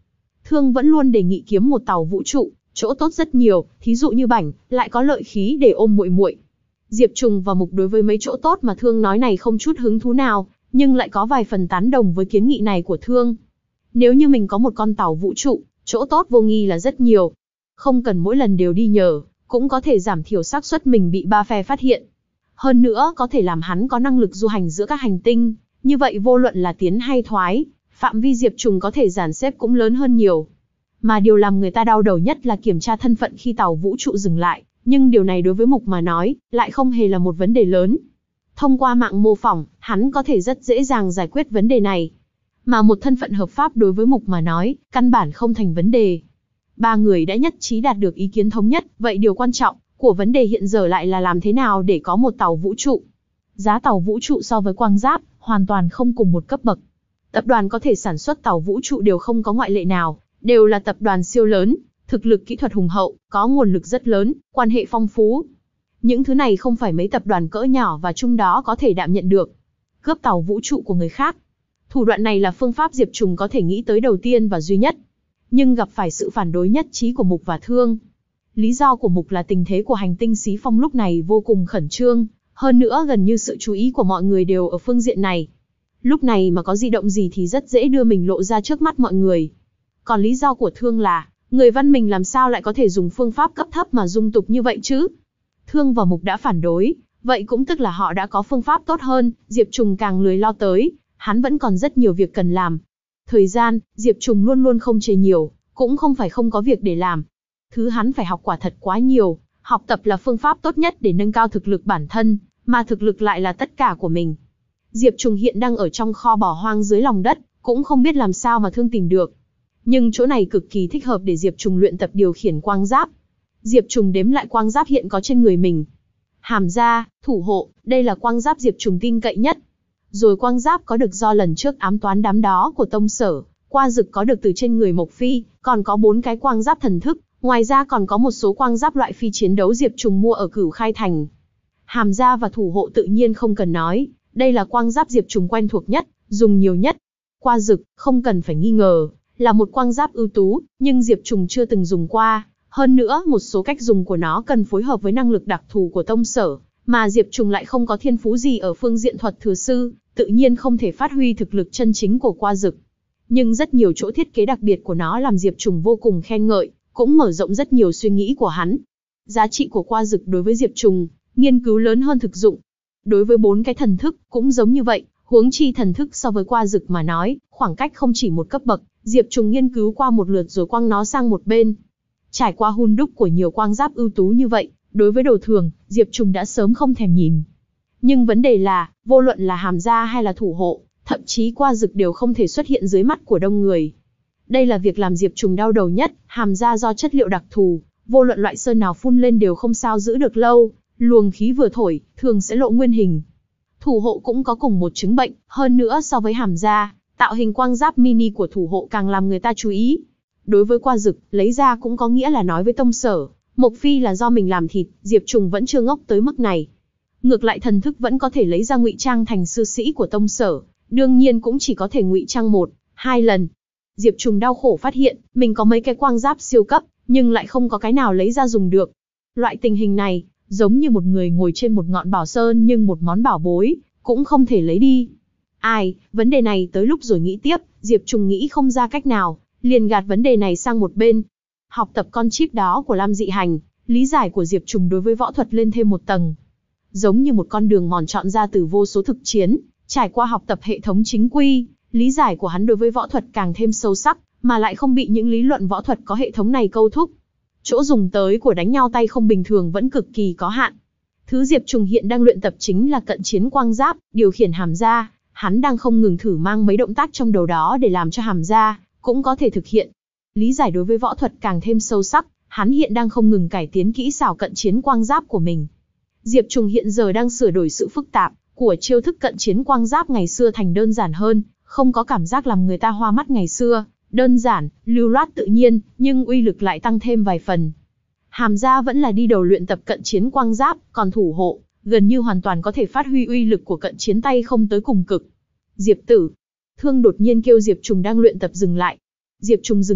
Thương vẫn luôn đề nghị kiếm một tàu vũ trụ, chỗ tốt rất nhiều, thí dụ như bảnh, lại có lợi khí để ôm muội muội. Diệp Trùng và Mục đối với mấy chỗ tốt mà Thương nói này không chút hứng thú nào, nhưng lại có vài phần tán đồng với kiến nghị này của Thương. Nếu như mình có một con tàu vũ trụ, chỗ tốt vô nghi là rất nhiều. Không cần mỗi lần đều đi nhờ, cũng có thể giảm thiểu xác suất mình bị ba phe phát hiện. Hơn nữa có thể làm hắn có năng lực du hành giữa các hành tinh, như vậy vô luận là tiến hay thoái, phạm vi Diệp Trùng có thể dàn xếp cũng lớn hơn nhiều. Mà điều làm người ta đau đầu nhất là kiểm tra thân phận khi tàu vũ trụ dừng lại, nhưng điều này đối với Mục mà nói, lại không hề là một vấn đề lớn. Thông qua mạng mô phỏng, hắn có thể rất dễ dàng giải quyết vấn đề này. Mà một thân phận hợp pháp đối với Mục mà nói, căn bản không thành vấn đề. Ba người đã nhất trí đạt được ý kiến thống nhất, vậy điều quan trọng của vấn đề hiện giờ lại là làm thế nào để có một tàu vũ trụ. Giá tàu vũ trụ so với quang giáp, hoàn toàn không cùng một cấp bậc. Tập đoàn có thể sản xuất tàu vũ trụ đều không có ngoại lệ nào, đều là tập đoàn siêu lớn, thực lực kỹ thuật hùng hậu, có nguồn lực rất lớn, quan hệ phong phú. Những thứ này không phải mấy tập đoàn cỡ nhỏ và chung đó có thể đảm nhận được. Cướp tàu vũ trụ của người khác. Thủ đoạn này là phương pháp Diệp Trùng có thể nghĩ tới đầu tiên và duy nhất. Nhưng gặp phải sự phản đối nhất trí của Mục và Thương. Lý do của Mục là tình thế của hành tinh Xí Phong lúc này vô cùng khẩn trương, hơn nữa gần như sự chú ý của mọi người đều ở phương diện này. Lúc này mà có di động gì thì rất dễ đưa mình lộ ra trước mắt mọi người. Còn lý do của Thương là, người văn minh làm sao lại có thể dùng phương pháp cấp thấp mà dung tục như vậy chứ? Thương và Mục đã phản đối, vậy cũng tức là họ đã có phương pháp tốt hơn, Diệp Trùng càng lười lo tới, hắn vẫn còn rất nhiều việc cần làm. Thời gian, Diệp Trùng luôn luôn không chê nhiều, cũng không phải không có việc để làm. Thứ hắn phải học quả thật quá nhiều, học tập là phương pháp tốt nhất để nâng cao thực lực bản thân, mà thực lực lại là tất cả của mình. Diệp Trùng hiện đang ở trong kho bỏ hoang dưới lòng đất, cũng không biết làm sao mà Thương tìm được. Nhưng chỗ này cực kỳ thích hợp để Diệp Trùng luyện tập điều khiển quang giáp. Diệp Trùng đếm lại quang giáp hiện có trên người mình. Hàm gia, thủ hộ, đây là quang giáp Diệp Trùng tin cậy nhất. Rồi quang giáp có được do lần trước ám toán đám đó của Tông Sở, qua dực có được từ trên người Mộc Phi, còn có bốn cái quang giáp thần thức, ngoài ra còn có một số quang giáp loại phi chiến đấu Diệp Trùng mua ở Cửu Khai Thành. Hàm gia và thủ hộ tự nhiên không cần nói, đây là quang giáp Diệp Trùng quen thuộc nhất, dùng nhiều nhất. Qua dực, không cần phải nghi ngờ, là một quang giáp ưu tú, nhưng Diệp Trùng chưa từng dùng qua. Hơn nữa, một số cách dùng của nó cần phối hợp với năng lực đặc thù của Tông Sở, mà Diệp Trùng lại không có thiên phú gì ở phương diện thuật thừa sư, tự nhiên không thể phát huy thực lực chân chính của qua dực. Nhưng rất nhiều chỗ thiết kế đặc biệt của nó làm Diệp Trùng vô cùng khen ngợi, cũng mở rộng rất nhiều suy nghĩ của hắn. Giá trị của qua dực đối với Diệp Trùng, nghiên cứu lớn hơn thực dụng. Đối với bốn cái thần thức, cũng giống như vậy, huống chi thần thức so với qua dực mà nói, khoảng cách không chỉ một cấp bậc, Diệp Trùng nghiên cứu qua một lượt rồi quăng nó sang một bên. Trải qua hun đúc của nhiều quang giáp ưu tú như vậy, đối với đồ thường, Diệp Trùng đã sớm không thèm nhìn. Nhưng vấn đề là, vô luận là hàm gia hay là thủ hộ, thậm chí qua dực đều không thể xuất hiện dưới mắt của đông người. Đây là việc làm Diệp Trùng đau đầu nhất, hàm gia do chất liệu đặc thù, vô luận loại sơn nào phun lên đều không sao giữ được lâu, luồng khí vừa thổi, thường sẽ lộ nguyên hình. Thủ hộ cũng có cùng một chứng bệnh, hơn nữa so với hàm gia, tạo hình quang giáp mini của thủ hộ càng làm người ta chú ý. Đối với qua dực, lấy ra cũng có nghĩa là nói với Tông Sở, Mộc Phi là do mình làm thịt, Diệp Trùng vẫn chưa ngốc tới mức này. Ngược lại thần thức vẫn có thể lấy ra ngụy trang thành sư sĩ của Tông Sở, đương nhiên cũng chỉ có thể ngụy trang một, hai lần. Diệp Trùng đau khổ phát hiện, mình có mấy cái quang giáp siêu cấp, nhưng lại không có cái nào lấy ra dùng được. Loại tình hình này, giống như một người ngồi trên một ngọn bảo sơn nhưng một món bảo bối, cũng không thể lấy đi. Ai, vấn đề này tới lúc rồi nghĩ tiếp, Diệp Trùng nghĩ không ra cách nào, liền gạt vấn đề này sang một bên. Học tập con chip đó của Lam Dị Hành, lý giải của Diệp Trùng đối với võ thuật lên thêm một tầng. Giống như một con đường mòn chọn ra từ vô số thực chiến, trải qua học tập hệ thống chính quy, lý giải của hắn đối với võ thuật càng thêm sâu sắc, mà lại không bị những lý luận võ thuật có hệ thống này câu thúc. Chỗ dùng tới của đánh nhau tay không bình thường vẫn cực kỳ có hạn. Thứ Diệp Trùng hiện đang luyện tập chính là cận chiến quang giáp, điều khiển hàm gia, hắn đang không ngừng thử mang mấy động tác trong đầu đó để làm cho hàm gia cũng có thể thực hiện. Lý giải đối với võ thuật càng thêm sâu sắc, hắn hiện đang không ngừng cải tiến kỹ xảo cận chiến quang giáp của mình. Diệp Trùng hiện giờ đang sửa đổi sự phức tạp của chiêu thức cận chiến quang giáp ngày xưa thành đơn giản hơn, không có cảm giác làm người ta hoa mắt ngày xưa, đơn giản, lưu loát tự nhiên, nhưng uy lực lại tăng thêm vài phần. Hàm gia vẫn là đi đầu luyện tập cận chiến quang giáp, còn thủ hộ, gần như hoàn toàn có thể phát huy uy lực của cận chiến tay không tới cùng cực. Diệp tử. Thương đột nhiên kêu Diệp Trùng đang luyện tập dừng lại. Diệp Trùng dừng lại,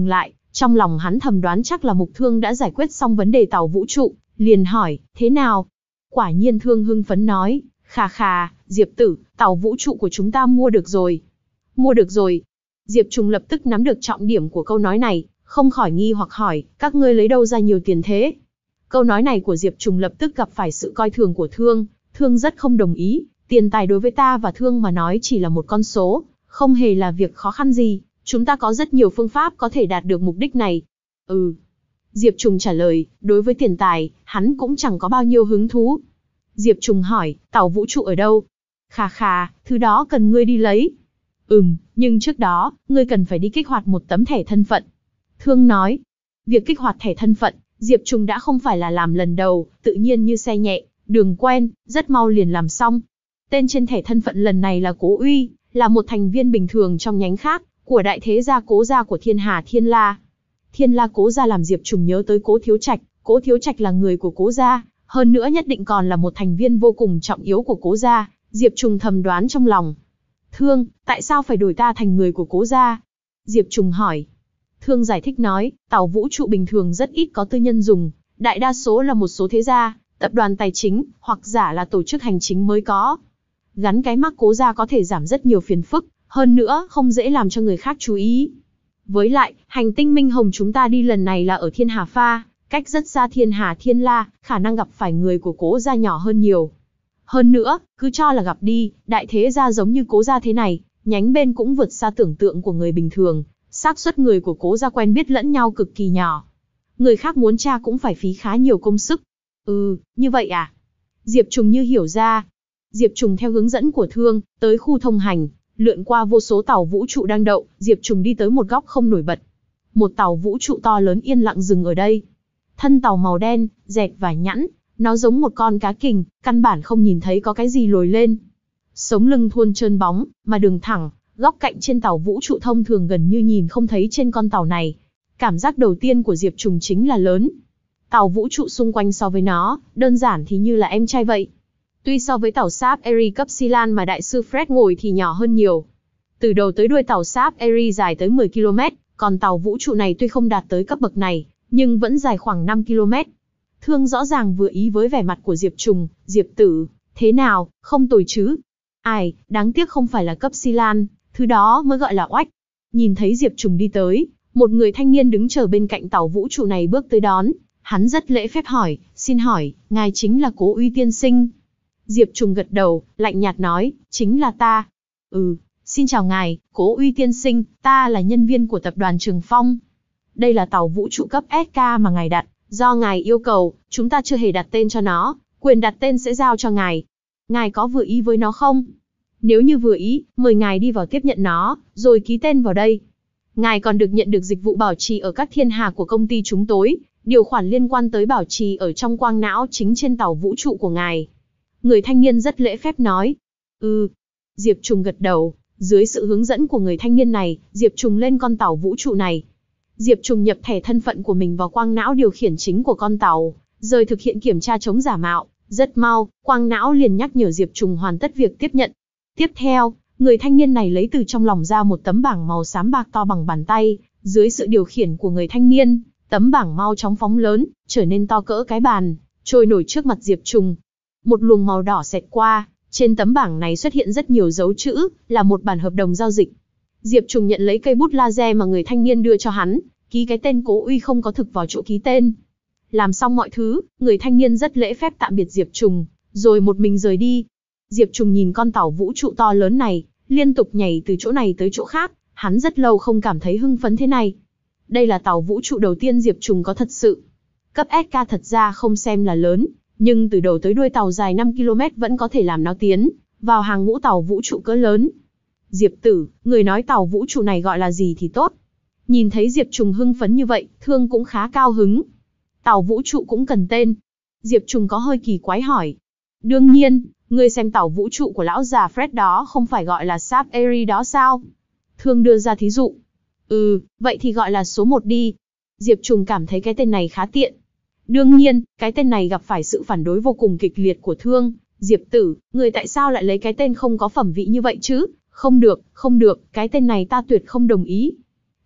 Trong lòng hắn thầm đoán chắc là Mục Thương đã giải quyết xong vấn đề tàu vũ trụ, liền hỏi, thế nào? Quả nhiên Thương hưng phấn nói, khà khà, Diệp tử, tàu vũ trụ của chúng ta mua được rồi. Mua được rồi. Diệp Trùng lập tức nắm được trọng điểm của câu nói này, không khỏi nghi hoặc hỏi, các ngươi lấy đâu ra nhiều tiền thế? Câu nói này của Diệp Trùng lập tức gặp phải sự coi thường của Thương, Thương rất không đồng ý, tiền tài đối với ta và Thương mà nói chỉ là một con số, không hề là việc khó khăn gì, chúng ta có rất nhiều phương pháp có thể đạt được mục đích này. Ừ. Diệp Trùng trả lời, đối với tiền tài, hắn cũng chẳng có bao nhiêu hứng thú. Diệp Trùng hỏi, tàu vũ trụ ở đâu? Khà khà, thứ đó cần ngươi đi lấy. Ừm, nhưng trước đó, ngươi cần phải đi kích hoạt một tấm thẻ thân phận. Thương nói, việc kích hoạt thẻ thân phận, Diệp Trùng đã không phải là làm lần đầu, tự nhiên như xe nhẹ, đường quen, rất mau liền làm xong. Tên trên thẻ thân phận lần này là Cố Uy, là một thành viên bình thường trong nhánh khác, của đại thế gia Cố gia của Thiên Hà Thiên La. Thiên La Cố gia làm Diệp Trùng nhớ tới Cố Thiếu Trạch, Cố Thiếu Trạch là người của Cố gia, hơn nữa nhất định còn là một thành viên vô cùng trọng yếu của Cố gia, Diệp Trùng thầm đoán trong lòng. Thương, tại sao phải đổi ta thành người của Cố gia? Diệp Trùng hỏi. Thương giải thích nói, tàu vũ trụ bình thường rất ít có tư nhân dùng, đại đa số là một số thế gia, tập đoàn tài chính, hoặc giả là tổ chức hành chính mới có. Gắn cái mác Cố gia có thể giảm rất nhiều phiền phức, hơn nữa không dễ làm cho người khác chú ý. Với lại, hành tinh Minh Hồng chúng ta đi lần này là ở Thiên Hà Pha, cách rất xa Thiên Hà Thiên La, khả năng gặp phải người của Cố gia nhỏ hơn nhiều. Hơn nữa, cứ cho là gặp đi, đại thế gia giống như Cố gia thế này, nhánh bên cũng vượt xa tưởng tượng của người bình thường, xác suất người của Cố gia quen biết lẫn nhau cực kỳ nhỏ. Người khác muốn tra cũng phải phí khá nhiều công sức. Ừ, như vậy à? Diệp Trùng như hiểu ra. Diệp Trùng theo hướng dẫn của Thương, tới khu thông hành, lượn qua vô số tàu vũ trụ đang đậu, Diệp Trùng đi tới một góc không nổi bật. Một tàu vũ trụ to lớn yên lặng dừng ở đây. Thân tàu màu đen, dẹt và nhẵn, nó giống một con cá kình, căn bản không nhìn thấy có cái gì lồi lên. Sống lưng thuôn trơn bóng, mà đường thẳng, góc cạnh trên tàu vũ trụ thông thường gần như nhìn không thấy trên con tàu này. Cảm giác đầu tiên của Diệp Trùng chính là lớn. Tàu vũ trụ xung quanh so với nó, đơn giản thì như là em trai vậy. Tuy so với tàu Sáp Eri cấp Silan mà đại sư Fred ngồi thì nhỏ hơn nhiều. Từ đầu tới đuôi tàu Sáp Eri dài tới mười ki lô mét, còn tàu vũ trụ này tuy không đạt tới cấp bậc này, nhưng vẫn dài khoảng năm ki lô mét. Thương rõ ràng vừa ý với vẻ mặt của Diệp Trùng, Diệp tử, thế nào, không tồi chứ? Ai, đáng tiếc không phải là cấp Silan, thứ đó mới gọi là oách. Nhìn thấy Diệp Trùng đi tới, một người thanh niên đứng chờ bên cạnh tàu vũ trụ này bước tới đón, hắn rất lễ phép hỏi, xin hỏi, ngài chính là Cố Uy tiên sinh? Diệp Trùng gật đầu, lạnh nhạt nói, chính là ta. Ừ, xin chào ngài, Cố Uy tiên sinh, ta là nhân viên của tập đoàn Trường Phong. Đây là tàu vũ trụ cấp ét ca mà ngài đặt, do ngài yêu cầu, chúng ta chưa hề đặt tên cho nó, quyền đặt tên sẽ giao cho ngài. Ngài có vừa ý với nó không? Nếu như vừa ý, mời ngài đi vào tiếp nhận nó, rồi ký tên vào đây. Ngài còn được nhận được dịch vụ bảo trì ở các thiên hà của công ty chúng tối, điều khoản liên quan tới bảo trì ở trong quang não chính trên tàu vũ trụ của ngài. Người thanh niên rất lễ phép nói. Ừ. Diệp Trùng gật đầu, dưới sự hướng dẫn của người thanh niên này, Diệp Trùng lên con tàu vũ trụ này. Diệp Trùng nhập thẻ thân phận của mình vào quang não điều khiển chính của con tàu, rồi thực hiện kiểm tra chống giả mạo. Rất mau, quang não liền nhắc nhở Diệp Trùng hoàn tất việc tiếp nhận. Tiếp theo, người thanh niên này lấy từ trong lòng ra một tấm bảng màu xám bạc to bằng bàn tay, dưới sự điều khiển của người thanh niên, tấm bảng mau chóng phóng lớn, trở nên to cỡ cái bàn, trôi nổi trước mặt Diệp Trùng. Một luồng màu đỏ xẹt qua, trên tấm bảng này xuất hiện rất nhiều dấu chữ, là một bản hợp đồng giao dịch. Diệp Trùng nhận lấy cây bút laser mà người thanh niên đưa cho hắn, ký cái tên Cố Uy không có thực vào chỗ ký tên. Làm xong mọi thứ, người thanh niên rất lễ phép tạm biệt Diệp Trùng, rồi một mình rời đi. Diệp Trùng nhìn con tàu vũ trụ to lớn này, liên tục nhảy từ chỗ này tới chỗ khác, hắn rất lâu không cảm thấy hưng phấn thế này. Đây là tàu vũ trụ đầu tiên Diệp Trùng có thật sự. Cấp ét ca thật ra không xem là lớn, nhưng từ đầu tới đuôi tàu dài năm ki lô mét vẫn có thể làm nó tiến vào hàng ngũ tàu vũ trụ cỡ lớn. Diệp tử, người nói tàu vũ trụ này gọi là gì thì tốt. Nhìn thấy Diệp Trùng hưng phấn như vậy, Thương cũng khá cao hứng. Tàu vũ trụ cũng cần tên. Diệp Trùng có hơi kỳ quái hỏi. Đương nhiên, ngươi xem tàu vũ trụ của lão già Fred đó không phải gọi là Sáp Eri đó sao? Thương đưa ra thí dụ. Ừ, vậy thì gọi là số một đi. Diệp Trùng cảm thấy cái tên này khá tiện. Đương nhiên, cái tên này gặp phải sự phản đối vô cùng kịch liệt của Thương. Diệp tử, người tại sao lại lấy cái tên không có phẩm vị như vậy chứ? Không được, không được, cái tên này ta tuyệt không đồng ý.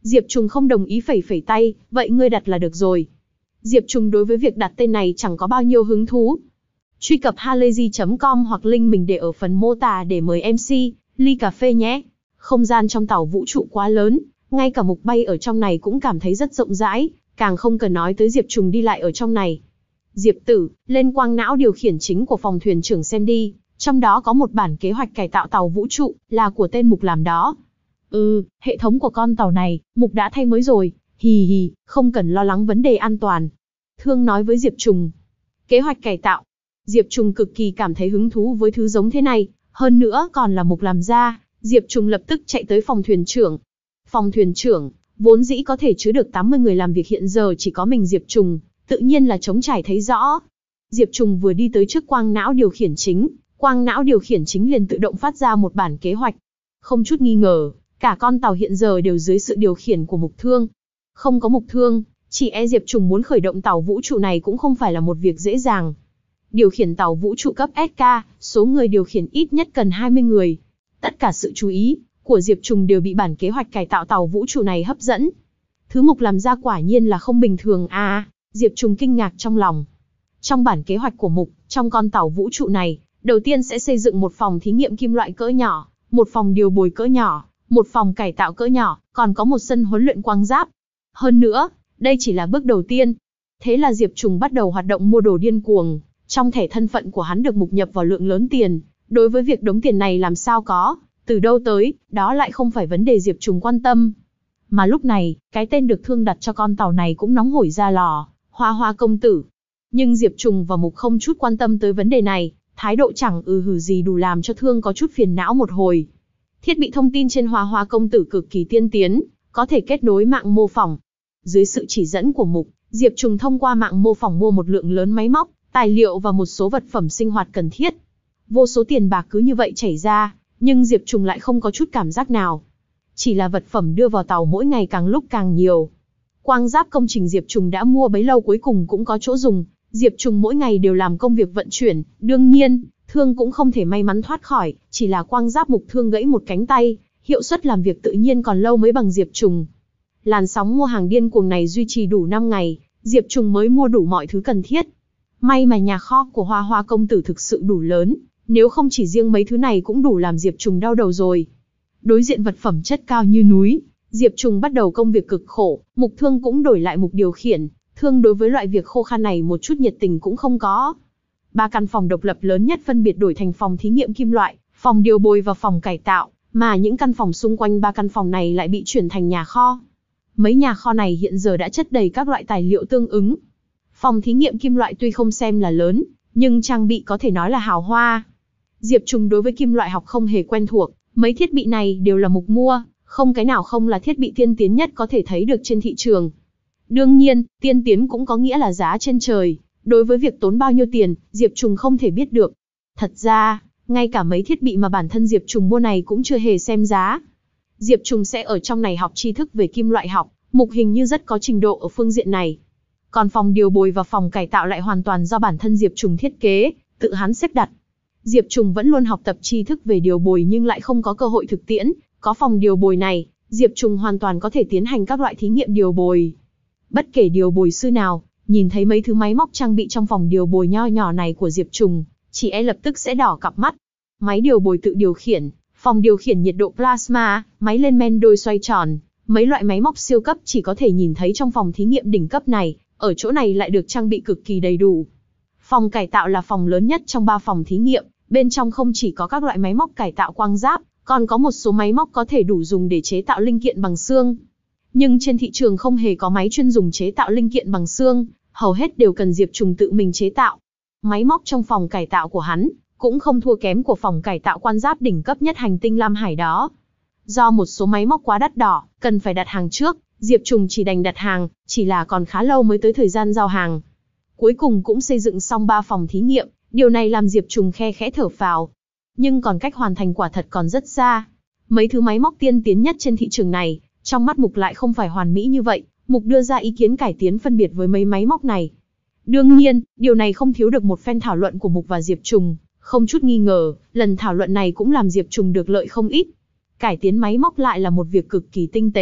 Diệp Trùng không đồng ý, phẩy phẩy tay, vậy ngươi đặt là được rồi. Diệp Trùng đối với việc đặt tên này chẳng có bao nhiêu hứng thú. Truy cập halayzi chấm com hoặc link mình để ở phần mô tả để mời em xê, ly cà phê nhé. Không gian trong tàu vũ trụ quá lớn, ngay cả Mục bay ở trong này cũng cảm thấy rất rộng rãi, càng không cần nói tới Diệp Trùng đi lại ở trong này. Diệp Tử, lên quang não điều khiển chính của phòng thuyền trưởng xem đi, trong đó có một bản kế hoạch cải tạo tàu vũ trụ, là của tên Mục làm đó. Ừ, hệ thống của con tàu này, Mục đã thay mới rồi, hì hì, không cần lo lắng vấn đề an toàn. Thương nói với Diệp Trùng. Kế hoạch cải tạo. Diệp Trùng cực kỳ cảm thấy hứng thú với thứ giống thế này, hơn nữa còn là Mục làm ra. Diệp Trùng lập tức chạy tới phòng thuyền trưởng. Phòng thuyền trưởng, vốn dĩ có thể chứa được tám mươi người làm việc, hiện giờ chỉ có mình Diệp Trùng, tự nhiên là trống trải thấy rõ. Diệp Trùng vừa đi tới trước quang não điều khiển chính, quang não điều khiển chính liền tự động phát ra một bản kế hoạch. Không chút nghi ngờ, cả con tàu hiện giờ đều dưới sự điều khiển của Mục Thương. Không có Mục Thương, chỉ e Diệp Trùng muốn khởi động tàu vũ trụ này cũng không phải là một việc dễ dàng. Điều khiển tàu vũ trụ cấp ét ca, số người điều khiển ít nhất cần hai mươi người. Tất cả sự chú ý của Diệp Trùng đều bị bản kế hoạch cải tạo tàu vũ trụ này hấp dẫn. Thứ Mục làm ra quả nhiên là không bình thường à, Diệp Trùng kinh ngạc trong lòng. Trong bản kế hoạch của Mục, trong con tàu vũ trụ này, đầu tiên sẽ xây dựng một phòng thí nghiệm kim loại cỡ nhỏ, một phòng điều bồi cỡ nhỏ, một phòng cải tạo cỡ nhỏ, còn có một sân huấn luyện quang giáp. Hơn nữa, đây chỉ là bước đầu tiên. Thế là Diệp Trùng bắt đầu hoạt động mua đồ điên cuồng. Trong thẻ thân phận của hắn được Mục nhập vào lượng lớn tiền. Đối với việc đống tiền này làm sao có, từ đâu tới, đó lại không phải vấn đề Diệp Trùng quan tâm. Mà lúc này, cái tên được Thương đặt cho con tàu này cũng nóng hổi ra lò, Hoa Hoa công tử. Nhưng Diệp Trùng và Mục không chút quan tâm tới vấn đề này, thái độ chẳng ừ hử gì đủ làm cho Thương có chút phiền não một hồi. Thiết bị thông tin trên Hoa Hoa công tử cực kỳ tiên tiến, có thể kết nối mạng mô phỏng. Dưới sự chỉ dẫn của Mục, Diệp Trùng thông qua mạng mô phỏng mua một lượng lớn máy móc, tài liệu và một số vật phẩm sinh hoạt cần thiết. Vô số tiền bạc cứ như vậy chảy ra, nhưng Diệp Trùng lại không có chút cảm giác nào. Chỉ là vật phẩm đưa vào tàu mỗi ngày càng lúc càng nhiều. Quang giáp công trình Diệp Trùng đã mua bấy lâu cuối cùng cũng có chỗ dùng. Diệp Trùng mỗi ngày đều làm công việc vận chuyển, đương nhiên, Thương cũng không thể may mắn thoát khỏi, chỉ là quang giáp Mục Thương gãy một cánh tay, hiệu suất làm việc tự nhiên còn lâu mới bằng Diệp Trùng. Làn sóng mua hàng điên cuồng này duy trì đủ năm ngày, Diệp Trùng mới mua đủ mọi thứ cần thiết. May mà nhà kho của Hoa Hoa công tử thực sự đủ lớn, nếu không chỉ riêng mấy thứ này cũng đủ làm Diệp Trùng đau đầu rồi. Đối diện vật phẩm chất cao như núi, Diệp Trùng bắt đầu công việc cực khổ, Mục Thương cũng đổi lại Mục điều khiển. Thương đối với loại việc khô khan này một chút nhiệt tình cũng không có. Ba căn phòng độc lập lớn nhất phân biệt đổi thành phòng thí nghiệm kim loại, phòng điều bồi và phòng cải tạo, mà những căn phòng xung quanh ba căn phòng này lại bị chuyển thành nhà kho. Mấy nhà kho này hiện giờ đã chất đầy các loại tài liệu tương ứng. Phòng thí nghiệm kim loại tuy không xem là lớn, nhưng trang bị có thể nói là hào hoa. Diệp Trùng đối với kim loại học không hề quen thuộc, mấy thiết bị này đều là Mục mua, không cái nào không là thiết bị tiên tiến nhất có thể thấy được trên thị trường. Đương nhiên, tiên tiến cũng có nghĩa là giá trên trời, đối với việc tốn bao nhiêu tiền, Diệp Trùng không thể biết được. Thật ra, ngay cả mấy thiết bị mà bản thân Diệp Trùng mua này cũng chưa hề xem giá. Diệp Trùng sẽ ở trong này học tri thức về kim loại học, Mục hình như rất có trình độ ở phương diện này. Còn phòng điều bồi và phòng cải tạo lại hoàn toàn do bản thân Diệp Trùng thiết kế, tự hắn xếp đặt. Diệp Trùng vẫn luôn học tập tri thức về điều bồi nhưng lại không có cơ hội thực tiễn, có phòng điều bồi này, Diệp Trùng hoàn toàn có thể tiến hành các loại thí nghiệm điều bồi. Bất kể điều bồi sư nào, nhìn thấy mấy thứ máy móc trang bị trong phòng điều bồi nho nhỏ này của Diệp Trùng, chỉ e lập tức sẽ đỏ cặp mắt. Máy điều bồi tự điều khiển, phòng điều khiển nhiệt độ plasma, máy lên men đôi xoay tròn, mấy loại máy móc siêu cấp chỉ có thể nhìn thấy trong phòng thí nghiệm đỉnh cấp này, ở chỗ này lại được trang bị cực kỳ đầy đủ. Phòng cải tạo là phòng lớn nhất trong ba phòng thí nghiệm, bên trong không chỉ có các loại máy móc cải tạo quang giáp, còn có một số máy móc có thể đủ dùng để chế tạo linh kiện bằng xương. Nhưng trên thị trường không hề có máy chuyên dùng chế tạo linh kiện bằng xương, hầu hết đều cần Diệp Trùng tự mình chế tạo. Máy móc trong phòng cải tạo của hắn cũng không thua kém của phòng cải tạo quan giáp đỉnh cấp nhất hành tinh Lam Hải đó. Do một số máy móc quá đắt đỏ, cần phải đặt hàng trước, Diệp Trùng chỉ đành đặt hàng, chỉ là còn khá lâu mới tới thời gian giao hàng. Cuối cùng cũng xây dựng xong ba phòng thí nghiệm, điều này làm Diệp Trùng khe khẽ thở phào. Nhưng còn cách hoàn thành quả thật còn rất xa. Mấy thứ máy móc tiên tiến nhất trên thị trường này, trong mắt Mục lại không phải hoàn mỹ như vậy, Mục đưa ra ý kiến cải tiến phân biệt với mấy máy móc này. Đương nhiên, điều này không thiếu được một phen thảo luận của Mục và Diệp Trùng, không chút nghi ngờ, lần thảo luận này cũng làm Diệp Trùng được lợi không ít. Cải tiến máy móc lại là một việc cực kỳ tinh tế,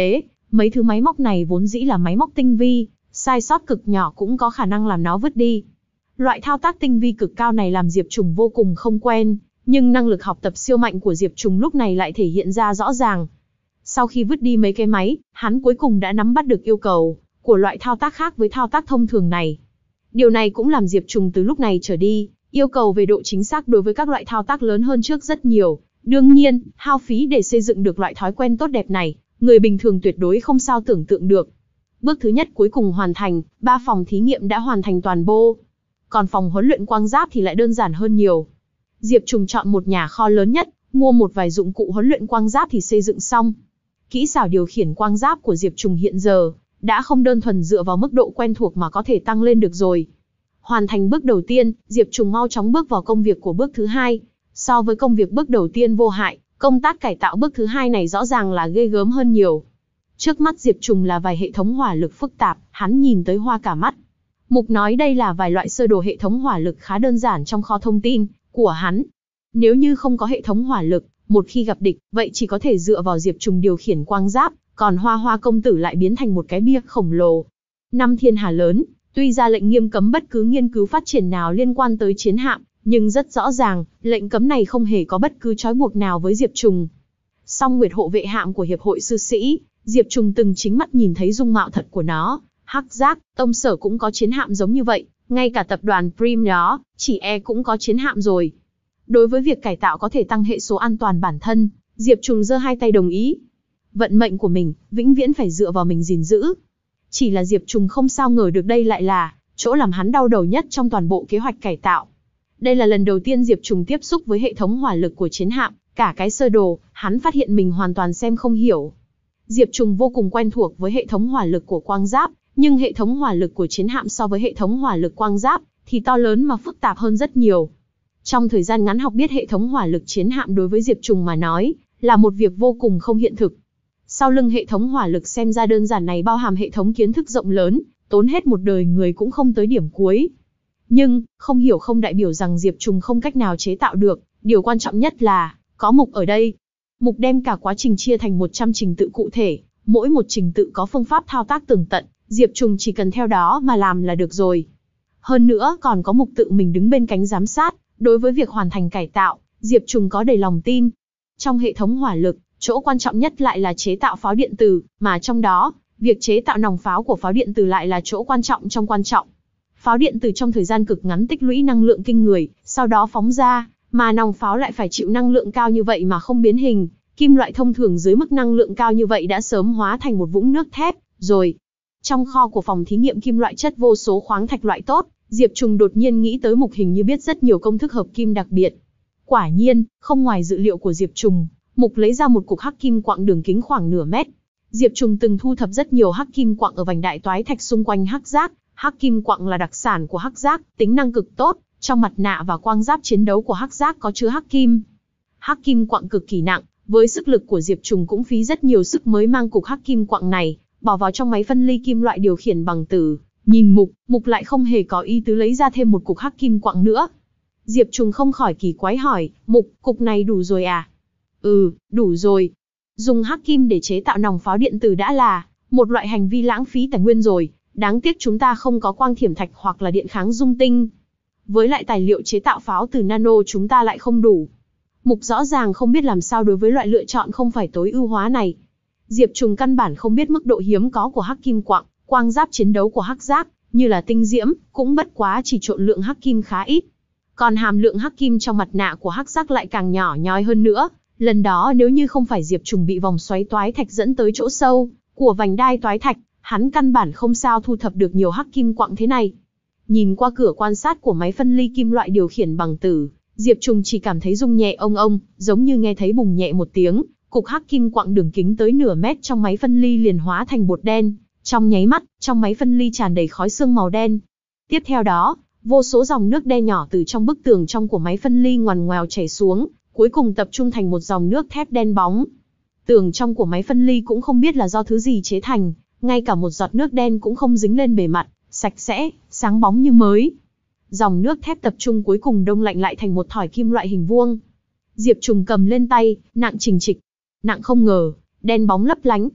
Mấy thứ máy móc này vốn dĩ là máy móc tinh vi, sai sót cực nhỏ cũng có khả năng làm nó vứt đi. Loại thao tác tinh vi cực cao này làm Diệp Trùng vô cùng không quen, nhưng năng lực học tập siêu mạnh của Diệp Trùng lúc này lại thể hiện ra rõ ràng. Sau khi vứt đi mấy cái máy, hắn cuối cùng đã nắm bắt được yêu cầu của loại thao tác khác với thao tác thông thường này. Điều này cũng làm Diệp Trùng từ lúc này trở đi, yêu cầu về độ chính xác đối với các loại thao tác lớn hơn trước rất nhiều. Đương nhiên, hao phí để xây dựng được loại thói quen tốt đẹp này, người bình thường tuyệt đối không sao tưởng tượng được. Bước thứ nhất cuối cùng hoàn thành, ba phòng thí nghiệm đã hoàn thành toàn bộ. Còn phòng huấn luyện quang giáp thì lại đơn giản hơn nhiều. Diệp Trùng chọn một nhà kho lớn nhất, mua một vài dụng cụ huấn luyện quang giáp thì xây dựng xong. Kỹ xảo điều khiển quang giáp của Diệp Trùng hiện giờ đã không đơn thuần dựa vào mức độ quen thuộc mà có thể tăng lên được rồi. Hoàn thành bước đầu tiên, Diệp Trùng mau chóng bước vào công việc của bước thứ hai. So với công việc bước đầu tiên vô hại, công tác cải tạo bước thứ hai này rõ ràng là ghê gớm hơn nhiều. Trước mắt Diệp Trùng là vài hệ thống hỏa lực phức tạp, hắn nhìn tới hoa cả mắt. Mục nói đây là vài loại sơ đồ hệ thống hỏa lực khá đơn giản trong kho thông tin của hắn. Nếu như không có hệ thống hỏa lực, một khi gặp địch, vậy chỉ có thể dựa vào Diệp Trùng điều khiển quang giáp, còn Hoa Hoa công tử lại biến thành một cái bia khổng lồ. Năm thiên hà lớn, tuy ra lệnh nghiêm cấm bất cứ nghiên cứu phát triển nào liên quan tới chiến hạm, nhưng rất rõ ràng, lệnh cấm này không hề có bất cứ trói buộc nào với Diệp Trùng. Song Nguyệt hộ vệ hạm của Hiệp hội sư sĩ, Diệp Trùng từng chính mắt nhìn thấy dung mạo thật của nó. Hắc Giác, Tông Sở cũng có chiến hạm giống như vậy, ngay cả tập đoàn Prim đó, chỉ e cũng có chiến hạm rồi. Đối với việc cải tạo có thể tăng hệ số an toàn bản thân, Diệp Trùng giơ hai tay đồng ý. Vận mệnh của mình, vĩnh viễn phải dựa vào mình gìn giữ. Chỉ là Diệp Trùng không sao ngờ được đây lại là chỗ làm hắn đau đầu nhất trong toàn bộ kế hoạch cải tạo. Đây là lần đầu tiên Diệp Trùng tiếp xúc với hệ thống hỏa lực của chiến hạm, cả cái sơ đồ, hắn phát hiện mình hoàn toàn xem không hiểu. Diệp Trùng vô cùng quen thuộc với hệ thống hỏa lực của quang giáp, nhưng hệ thống hỏa lực của chiến hạm so với hệ thống hỏa lực quang giáp thì to lớn mà phức tạp hơn rất nhiều. Trong thời gian ngắn học biết hệ thống hỏa lực chiến hạm đối với Diệp Trùng mà nói, là một việc vô cùng không hiện thực. Sau lưng hệ thống hỏa lực xem ra đơn giản này bao hàm hệ thống kiến thức rộng lớn, tốn hết một đời người cũng không tới điểm cuối. Nhưng, không hiểu không đại biểu rằng Diệp Trùng không cách nào chế tạo được, điều quan trọng nhất là, có Mục ở đây. Mục đem cả quá trình chia thành một trăm trình tự cụ thể, mỗi một trình tự có phương pháp thao tác tường tận, Diệp Trùng chỉ cần theo đó mà làm là được rồi. Hơn nữa còn có Mục tự mình đứng bên cánh giám sát, đối với việc hoàn thành cải tạo, Diệp Trùng có đầy lòng tin. Trong hệ thống hỏa lực, chỗ quan trọng nhất lại là chế tạo pháo điện tử, mà trong đó, việc chế tạo nòng pháo của pháo điện tử lại là chỗ quan trọng trong quan trọng. Pháo điện tử trong thời gian cực ngắn tích lũy năng lượng kinh người, sau đó phóng ra, mà nòng pháo lại phải chịu năng lượng cao như vậy mà không biến hình. Kim loại thông thường dưới mức năng lượng cao như vậy đã sớm hóa thành một vũng nước thép, rồi. Trong kho của phòng thí nghiệm kim loại chất vô số khoáng thạch loại tốt, Diệp Trùng đột nhiên nghĩ tới Mục hình như biết rất nhiều công thức hợp kim đặc biệt. Quả nhiên, không ngoài dự liệu của Diệp Trùng, Mục lấy ra một cục hắc kim quặng đường kính khoảng nửa mét. Diệp Trùng từng thu thập rất nhiều hắc kim quặng ở vành đại toái thạch xung quanh Hắc Giác. Hắc kim quặng là đặc sản của Hắc Giác, tính năng cực tốt, trong mặt nạ và quang giáp chiến đấu của Hắc Giác có chứa hắc kim. Hắc kim quặng cực kỳ nặng, với sức lực của Diệp Trùng cũng phí rất nhiều sức mới mang cục hắc kim quặng này bỏ vào trong máy phân ly kim loại điều khiển bằng tử. Nhìn Mục, Mục lại không hề có ý tứ lấy ra thêm một cục hắc kim quặng nữa. Diệp Trùng không khỏi kỳ quái hỏi, Mục, cục này đủ rồi à? Ừ, đủ rồi. Dùng hắc kim để chế tạo nòng pháo điện tử đã là một loại hành vi lãng phí tài nguyên rồi, đáng tiếc chúng ta không có quang thiểm thạch hoặc là điện kháng dung tinh. Với lại tài liệu chế tạo pháo từ nano chúng ta lại không đủ. Mục rõ ràng không biết làm sao đối với loại lựa chọn không phải tối ưu hóa này. Diệp Trùng căn bản không biết mức độ hiếm có của hắc kim quặng, quang giáp chiến đấu của Hắc Giác, như là tinh diễm, cũng bất quá chỉ trộn lượng hắc kim khá ít. Còn hàm lượng hắc kim trong mặt nạ của Hắc Giác lại càng nhỏ nhoi hơn nữa. Lần đó nếu như không phải Diệp Trùng bị vòng xoáy toái thạch dẫn tới chỗ sâu của vành đai toái thạch, hắn căn bản không sao thu thập được nhiều hắc kim quặng thế này. Nhìn qua cửa quan sát của máy phân ly kim loại điều khiển bằng tử, Diệp Trùng chỉ cảm thấy rung nhẹ ông ông, giống như nghe thấy bùng nhẹ một tiếng, cục hắc kim quặng đường kính tới nửa mét trong máy phân ly liền hóa thành bột đen. Trong nháy mắt, trong máy phân ly tràn đầy khói xương màu đen. Tiếp theo đó, vô số dòng nước đen nhỏ từ trong bức tường trong của máy phân ly ngoằn ngoèo chảy xuống, cuối cùng tập trung thành một dòng nước thép đen bóng. Tường trong của máy phân ly cũng không biết là do thứ gì chế thành, ngay cả một giọt nước đen cũng không dính lên bề mặt, sạch sẽ, sáng bóng như mới. Dòng nước thép tập trung cuối cùng đông lạnh lại thành một thỏi kim loại hình vuông. Diệp Trùng cầm lên tay, nặng chình chịch. Nặng không ngờ, đen bóng lấp lánh.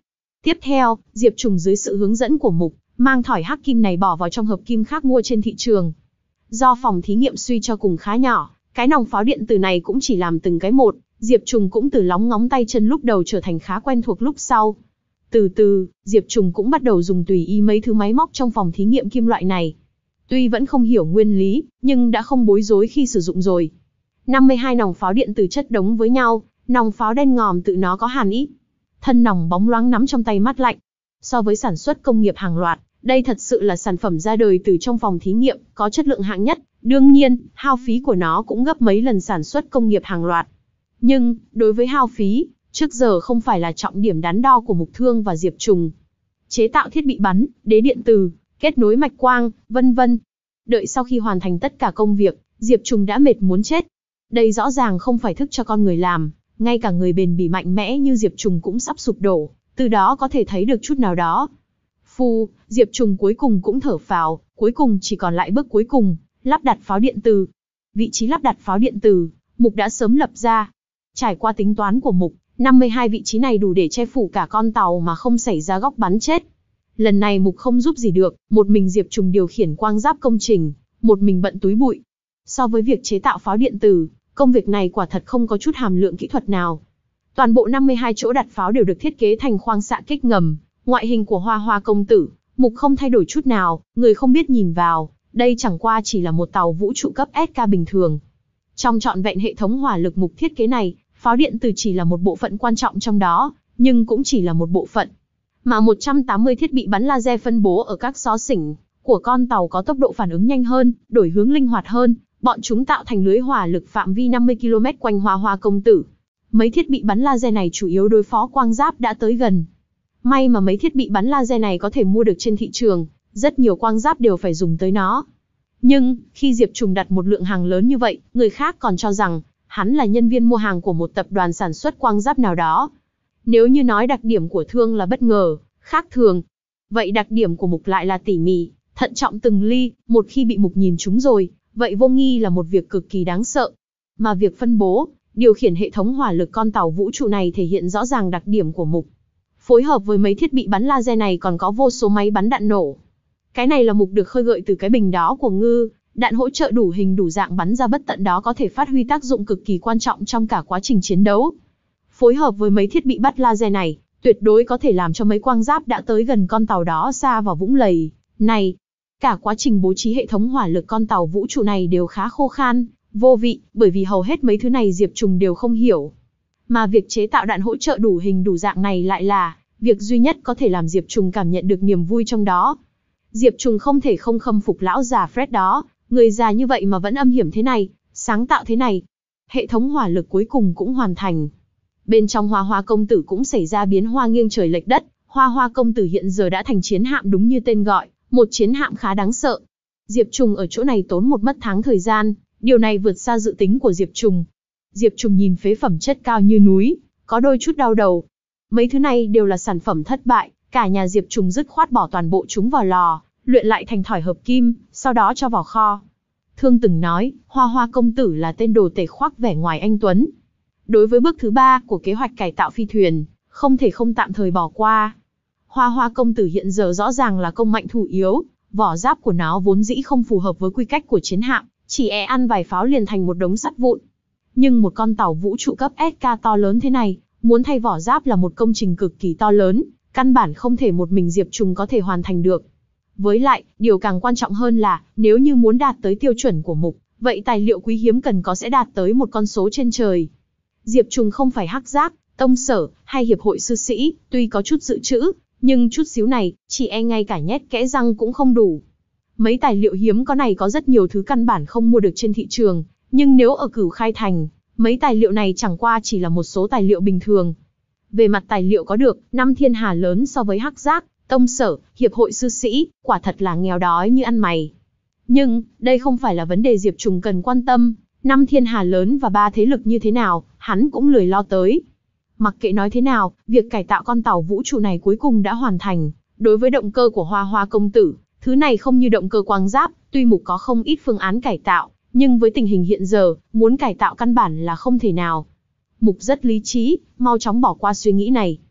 Tiếp theo, Diệp Trùng dưới sự hướng dẫn của Mục, mang thỏi hắc kim này bỏ vào trong hợp kim khác mua trên thị trường. Do phòng thí nghiệm suy cho cùng khá nhỏ, cái nòng pháo điện tử này cũng chỉ làm từng cái một, Diệp Trùng cũng từ lóng ngóng tay chân lúc đầu trở thành khá quen thuộc lúc sau. Từ từ, Diệp Trùng cũng bắt đầu dùng tùy ý mấy thứ máy móc trong phòng thí nghiệm kim loại này. Tuy vẫn không hiểu nguyên lý, nhưng đã không bối rối khi sử dụng rồi. năm mươi hai nòng pháo điện tử chất đống với nhau, nòng pháo đen ngòm tự nó có hàn ý. Thân nòng bóng loáng nắm trong tay mát lạnh. So với sản xuất công nghiệp hàng loạt, đây thật sự là sản phẩm ra đời từ trong phòng thí nghiệm, có chất lượng hạng nhất. Đương nhiên, hao phí của nó cũng gấp mấy lần sản xuất công nghiệp hàng loạt. Nhưng, đối với hao phí, trước giờ không phải là trọng điểm đắn đo của Mục Thương và Diệp Trùng. Chế tạo thiết bị bắn, đế điện tử, kết nối mạch quang, vân vân. Đợi sau khi hoàn thành tất cả công việc, Diệp Trùng đã mệt muốn chết. Đây rõ ràng không phải thức cho con người làm, ngay cả người bền bỉ mạnh mẽ như Diệp Trùng cũng sắp sụp đổ, từ đó có thể thấy được chút nào đó. Phu, Diệp Trùng cuối cùng cũng thở phào, cuối cùng chỉ còn lại bước cuối cùng, lắp đặt pháo điện tử. Vị trí lắp đặt pháo điện tử, Mục đã sớm lập ra. Trải qua tính toán của Mục, năm mươi hai vị trí này đủ để che phủ cả con tàu mà không xảy ra góc bắn chết. Lần này Mục không giúp gì được, một mình Diệp Trùng điều khiển quang giáp công trình, một mình bận túi bụi. So với việc chế tạo pháo điện tử, công việc này quả thật không có chút hàm lượng kỹ thuật nào. Toàn bộ năm mươi hai chỗ đặt pháo đều được thiết kế thành khoang xạ kích ngầm, ngoại hình của Hoa Hoa công tử, Mục không thay đổi chút nào, người không biết nhìn vào, đây chẳng qua chỉ là một tàu vũ trụ cấp ét ca bình thường. Trong trọn vẹn hệ thống hỏa lực Mục thiết kế này, pháo điện tử chỉ là một bộ phận quan trọng trong đó, nhưng cũng chỉ là một bộ phận. Mà một trăm tám mươi thiết bị bắn laser phân bố ở các xó xỉnh của con tàu có tốc độ phản ứng nhanh hơn, đổi hướng linh hoạt hơn, bọn chúng tạo thành lưới hỏa lực phạm vi năm mươi ki lô mét quanh Hoa Hoa công tử. Mấy thiết bị bắn laser này chủ yếu đối phó quang giáp đã tới gần. May mà mấy thiết bị bắn laser này có thể mua được trên thị trường, rất nhiều quang giáp đều phải dùng tới nó. Nhưng, khi Diệp Trùng đặt một lượng hàng lớn như vậy, người khác còn cho rằng, hắn là nhân viên mua hàng của một tập đoàn sản xuất quang giáp nào đó. Nếu như nói đặc điểm của Thương là bất ngờ, khác thường, vậy đặc điểm của Mục lại là tỉ mỉ, thận trọng từng ly, một khi bị Mục nhìn trúng rồi, vậy vô nghi là một việc cực kỳ đáng sợ. Mà việc phân bố, điều khiển hệ thống hỏa lực con tàu vũ trụ này thể hiện rõ ràng đặc điểm của Mục. Phối hợp với mấy thiết bị bắn laser này còn có vô số máy bắn đạn nổ. Cái này là Mục được khơi gợi từ cái bình đó của Ngư, đạn hỗ trợ đủ hình đủ dạng bắn ra bất tận đó có thể phát huy tác dụng cực kỳ quan trọng trong cả quá trình chiến đấu. Phối hợp với mấy thiết bị bắt laser này, tuyệt đối có thể làm cho mấy quang giáp đã tới gần con tàu đó xa vào vũng lầy này. Cả quá trình bố trí hệ thống hỏa lực con tàu vũ trụ này đều khá khô khan, vô vị, bởi vì hầu hết mấy thứ này Diệp Trùng đều không hiểu. Mà việc chế tạo đạn hỗ trợ đủ hình đủ dạng này lại là việc duy nhất có thể làm Diệp Trùng cảm nhận được niềm vui trong đó. Diệp Trùng không thể không khâm phục lão già Fred đó, người già như vậy mà vẫn âm hiểm thế này, sáng tạo thế này. Hệ thống hỏa lực cuối cùng cũng hoàn thành. Bên trong Hoa Hoa công tử cũng xảy ra biến hoa nghiêng trời lệch đất, Hoa Hoa công tử hiện giờ đã thành chiến hạm đúng như tên gọi, một chiến hạm khá đáng sợ. Diệp Trùng ở chỗ này tốn một mất tháng thời gian, điều này vượt xa dự tính của Diệp Trùng. Diệp Trùng nhìn phế phẩm chất cao như núi, có đôi chút đau đầu. Mấy thứ này đều là sản phẩm thất bại, cả nhà Diệp Trùng dứt khoát bỏ toàn bộ chúng vào lò, luyện lại thành thỏi hợp kim, sau đó cho vào kho. Thương từng nói, Hoa Hoa công tử là tên đồ tể khoác vẻ ngoài anh tuấn. Đối với bước thứ ba của kế hoạch cải tạo phi thuyền, không thể không tạm thời bỏ qua. Hoa Hoa công tử hiện giờ rõ ràng là công mạnh thủ yếu, vỏ giáp của nó vốn dĩ không phù hợp với quy cách của chiến hạm, chỉ e ăn vài pháo liền thành một đống sắt vụn. Nhưng một con tàu vũ trụ cấp ét ca to lớn thế này, muốn thay vỏ giáp là một công trình cực kỳ to lớn, căn bản không thể một mình Diệp Trùng có thể hoàn thành được. Với lại, điều càng quan trọng hơn là, nếu như muốn đạt tới tiêu chuẩn của Mục, vậy tài liệu quý hiếm cần có sẽ đạt tới một con số trên trời. Diệp Trùng không phải hắc giác, tông sở, hay hiệp hội sư sĩ, tuy có chút dự trữ, nhưng chút xíu này, chỉ e ngay cả nhét kẽ răng cũng không đủ. Mấy tài liệu hiếm có này có rất nhiều thứ căn bản không mua được trên thị trường, nhưng nếu ở Cửu Khai Thành, mấy tài liệu này chẳng qua chỉ là một số tài liệu bình thường. Về mặt tài liệu có được, năm thiên hà lớn so với hắc giác, tông sở, hiệp hội sư sĩ, quả thật là nghèo đói như ăn mày. Nhưng, đây không phải là vấn đề Diệp Trùng cần quan tâm, năm thiên hà lớn và ba thế lực như thế nào, hắn cũng lười lo tới. Mặc kệ nói thế nào, việc cải tạo con tàu vũ trụ này cuối cùng đã hoàn thành. Đối với động cơ của Hoa Hoa công tử, thứ này không như động cơ quang giáp, tuy Mục có không ít phương án cải tạo, nhưng với tình hình hiện giờ, muốn cải tạo căn bản là không thể nào. Mục rất lý trí, mau chóng bỏ qua suy nghĩ này.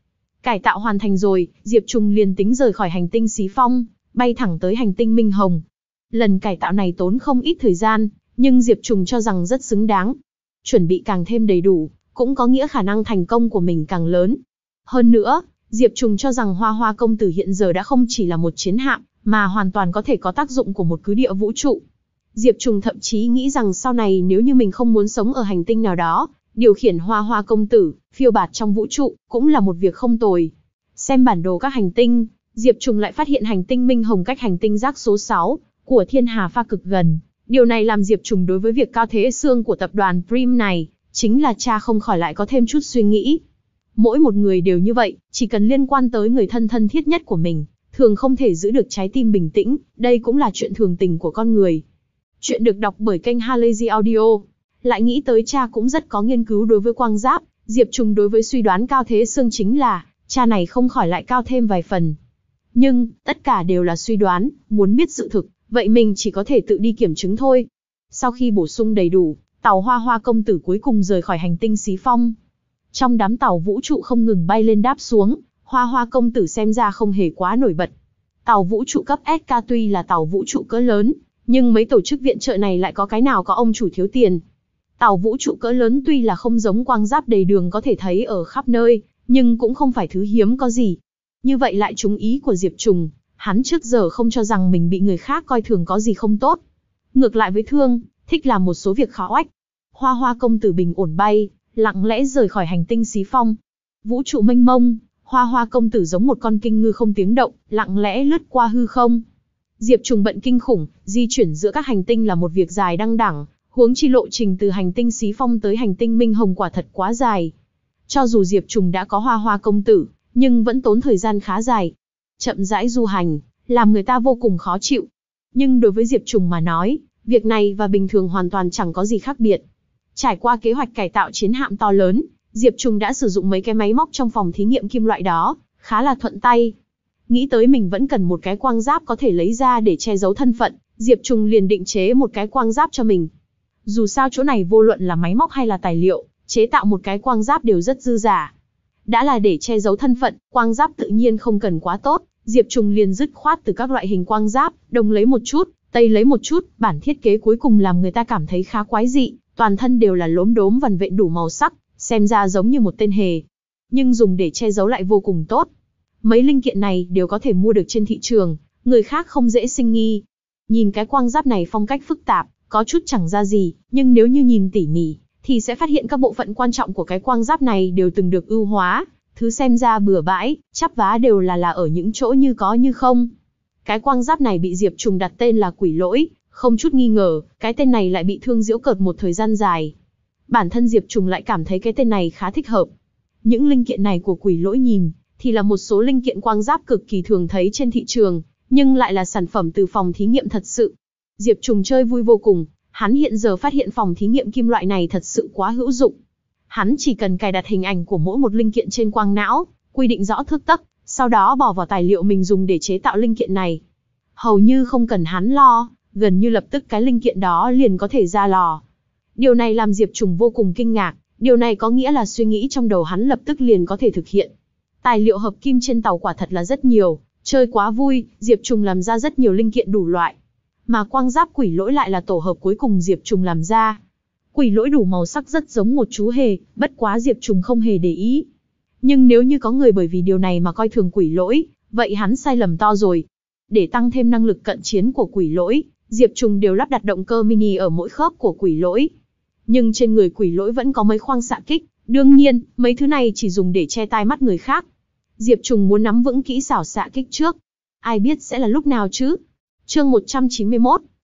Cải tạo hoàn thành rồi, Diệp Trùng liền tính rời khỏi hành tinh Xí Phong, bay thẳng tới hành tinh Minh Hồng. Lần cải tạo này tốn không ít thời gian, nhưng Diệp Trùng cho rằng rất xứng đáng. Chuẩn bị càng thêm đầy đủ, cũng có nghĩa khả năng thành công của mình càng lớn. Hơn nữa, Diệp Trùng cho rằng Hoa Hoa công tử hiện giờ đã không chỉ là một chiến hạm, mà hoàn toàn có thể có tác dụng của một cứ địa vũ trụ. Diệp Trùng thậm chí nghĩ rằng sau này nếu như mình không muốn sống ở hành tinh nào đó, điều khiển Hoa Hoa công tử, phiêu bạt trong vũ trụ, cũng là một việc không tồi. Xem bản đồ các hành tinh, Diệp Trùng lại phát hiện hành tinh Minh Hồng cách hành tinh rác số sáu của Thiên Hà Pha cực gần. Điều này làm Diệp Trùng đối với việc Cao Thế Xương của tập đoàn Prim này, chính là cha không khỏi lại có thêm chút suy nghĩ. Mỗi một người đều như vậy, chỉ cần liên quan tới người thân thân thiết nhất của mình, thường không thể giữ được trái tim bình tĩnh, đây cũng là chuyện thường tình của con người. Chuyện được đọc bởi kênh Halazy Audio. Lại nghĩ tới cha cũng rất có nghiên cứu đối với quang giáp, Diệp Trùng đối với suy đoán Cao Thế Xương chính là, cha này không khỏi lại cao thêm vài phần. Nhưng, tất cả đều là suy đoán, muốn biết sự thực, vậy mình chỉ có thể tự đi kiểm chứng thôi. Sau khi bổ sung đầy đủ, tàu Hoa Hoa công tử cuối cùng rời khỏi hành tinh Xí Phong. Trong đám tàu vũ trụ không ngừng bay lên đáp xuống, Hoa Hoa công tử xem ra không hề quá nổi bật. Tàu vũ trụ cấp ét ca tuy là tàu vũ trụ cỡ lớn, nhưng mấy tổ chức viện trợ này lại có cái nào có ông chủ thiếu tiền. Tàu vũ trụ cỡ lớn tuy là không giống quang giáp đầy đường có thể thấy ở khắp nơi, nhưng cũng không phải thứ hiếm có gì. Như vậy lại trúng ý của Diệp Trùng, hắn trước giờ không cho rằng mình bị người khác coi thường có gì không tốt. Ngược lại với Thương, thích làm một số việc khó oách. Hoa Hoa công tử bình ổn bay, lặng lẽ rời khỏi hành tinh Xí Phong. Vũ trụ mênh mông, Hoa Hoa công tử giống một con kinh ngư không tiếng động, lặng lẽ lướt qua hư không. Diệp Trùng bận kinh khủng, di chuyển giữa các hành tinh là một việc dài đăng đẳng, huống chi lộ trình từ hành tinh Xí Phong tới hành tinh Minh Hồng quả thật quá dài. Cho dù Diệp Trùng đã có Hoa Hoa công tử, nhưng vẫn tốn thời gian khá dài. Chậm rãi du hành, làm người ta vô cùng khó chịu. Nhưng đối với Diệp Trùng mà nói, việc này và bình thường hoàn toàn chẳng có gì khác biệt. Trải qua kế hoạch cải tạo chiến hạm to lớn, Diệp Trùng đã sử dụng mấy cái máy móc trong phòng thí nghiệm kim loại đó, khá là thuận tay. Nghĩ tới mình vẫn cần một cái quang giáp có thể lấy ra để che giấu thân phận, Diệp Trùng liền định chế một cái quang giáp cho mình. Dù sao chỗ này vô luận là máy móc hay là tài liệu, chế tạo một cái quang giáp đều rất dư giả. Đã là để che giấu thân phận, quang giáp tự nhiên không cần quá tốt, Diệp Trùng liền dứt khoát từ các loại hình quang giáp, đông lấy một chút, tây lấy một chút, bản thiết kế cuối cùng làm người ta cảm thấy khá quái dị, toàn thân đều là lốm đốm vằn vện đủ màu sắc, xem ra giống như một tên hề. Nhưng dùng để che giấu lại vô cùng tốt. Mấy linh kiện này đều có thể mua được trên thị trường, người khác không dễ sinh nghi. Nhìn cái quang giáp này phong cách phức tạp, có chút chẳng ra gì, nhưng nếu như nhìn tỉ mỉ, thì sẽ phát hiện các bộ phận quan trọng của cái quang giáp này đều từng được ưu hóa, thứ xem ra bừa bãi, chắp vá đều là là ở những chỗ như có như không. Cái quang giáp này bị Diệp Trùng đặt tên là Quỷ Lỗi, không chút nghi ngờ, cái tên này lại bị Thương giễu cợt một thời gian dài. Bản thân Diệp Trùng lại cảm thấy cái tên này khá thích hợp. Những linh kiện này của Quỷ Lỗi nhìn, thì là một số linh kiện quang giáp cực kỳ thường thấy trên thị trường, nhưng lại là sản phẩm từ phòng thí nghiệm thật sự. Diệp Trùng chơi vui vô cùng, hắn hiện giờ phát hiện phòng thí nghiệm kim loại này thật sự quá hữu dụng. Hắn chỉ cần cài đặt hình ảnh của mỗi một linh kiện trên quang não, quy định rõ thước tấc, sau đó bỏ vào tài liệu mình dùng để chế tạo linh kiện này. Hầu như không cần hắn lo, gần như lập tức cái linh kiện đó liền có thể ra lò. Điều này làm Diệp Trùng vô cùng kinh ngạc, điều này có nghĩa là suy nghĩ trong đầu hắn lập tức liền có thể thực hiện. Tài liệu hợp kim trên tàu quả thật là rất nhiều, chơi quá vui, Diệp Trùng làm ra rất nhiều linh kiện đủ loại. Mà quang giáp Quỷ Lỗi lại là tổ hợp cuối cùng Diệp Trùng làm ra. Quỷ Lỗi đủ màu sắc rất giống một chú hề, bất quá Diệp Trùng không hề để ý. Nhưng nếu như có người bởi vì điều này mà coi thường Quỷ Lỗi, vậy hắn sai lầm to rồi. Để tăng thêm năng lực cận chiến của Quỷ Lỗi, Diệp Trùng đều lắp đặt động cơ mini ở mỗi khớp của Quỷ Lỗi. Nhưng trên người Quỷ Lỗi vẫn có mấy khoang xạ kích, đương nhiên, mấy thứ này chỉ dùng để che tai mắt người khác. Diệp Trùng muốn nắm vững kỹ xảo xạ kích trước. Ai biết sẽ là lúc nào chứ? Chương một trăm chín mươi mốt,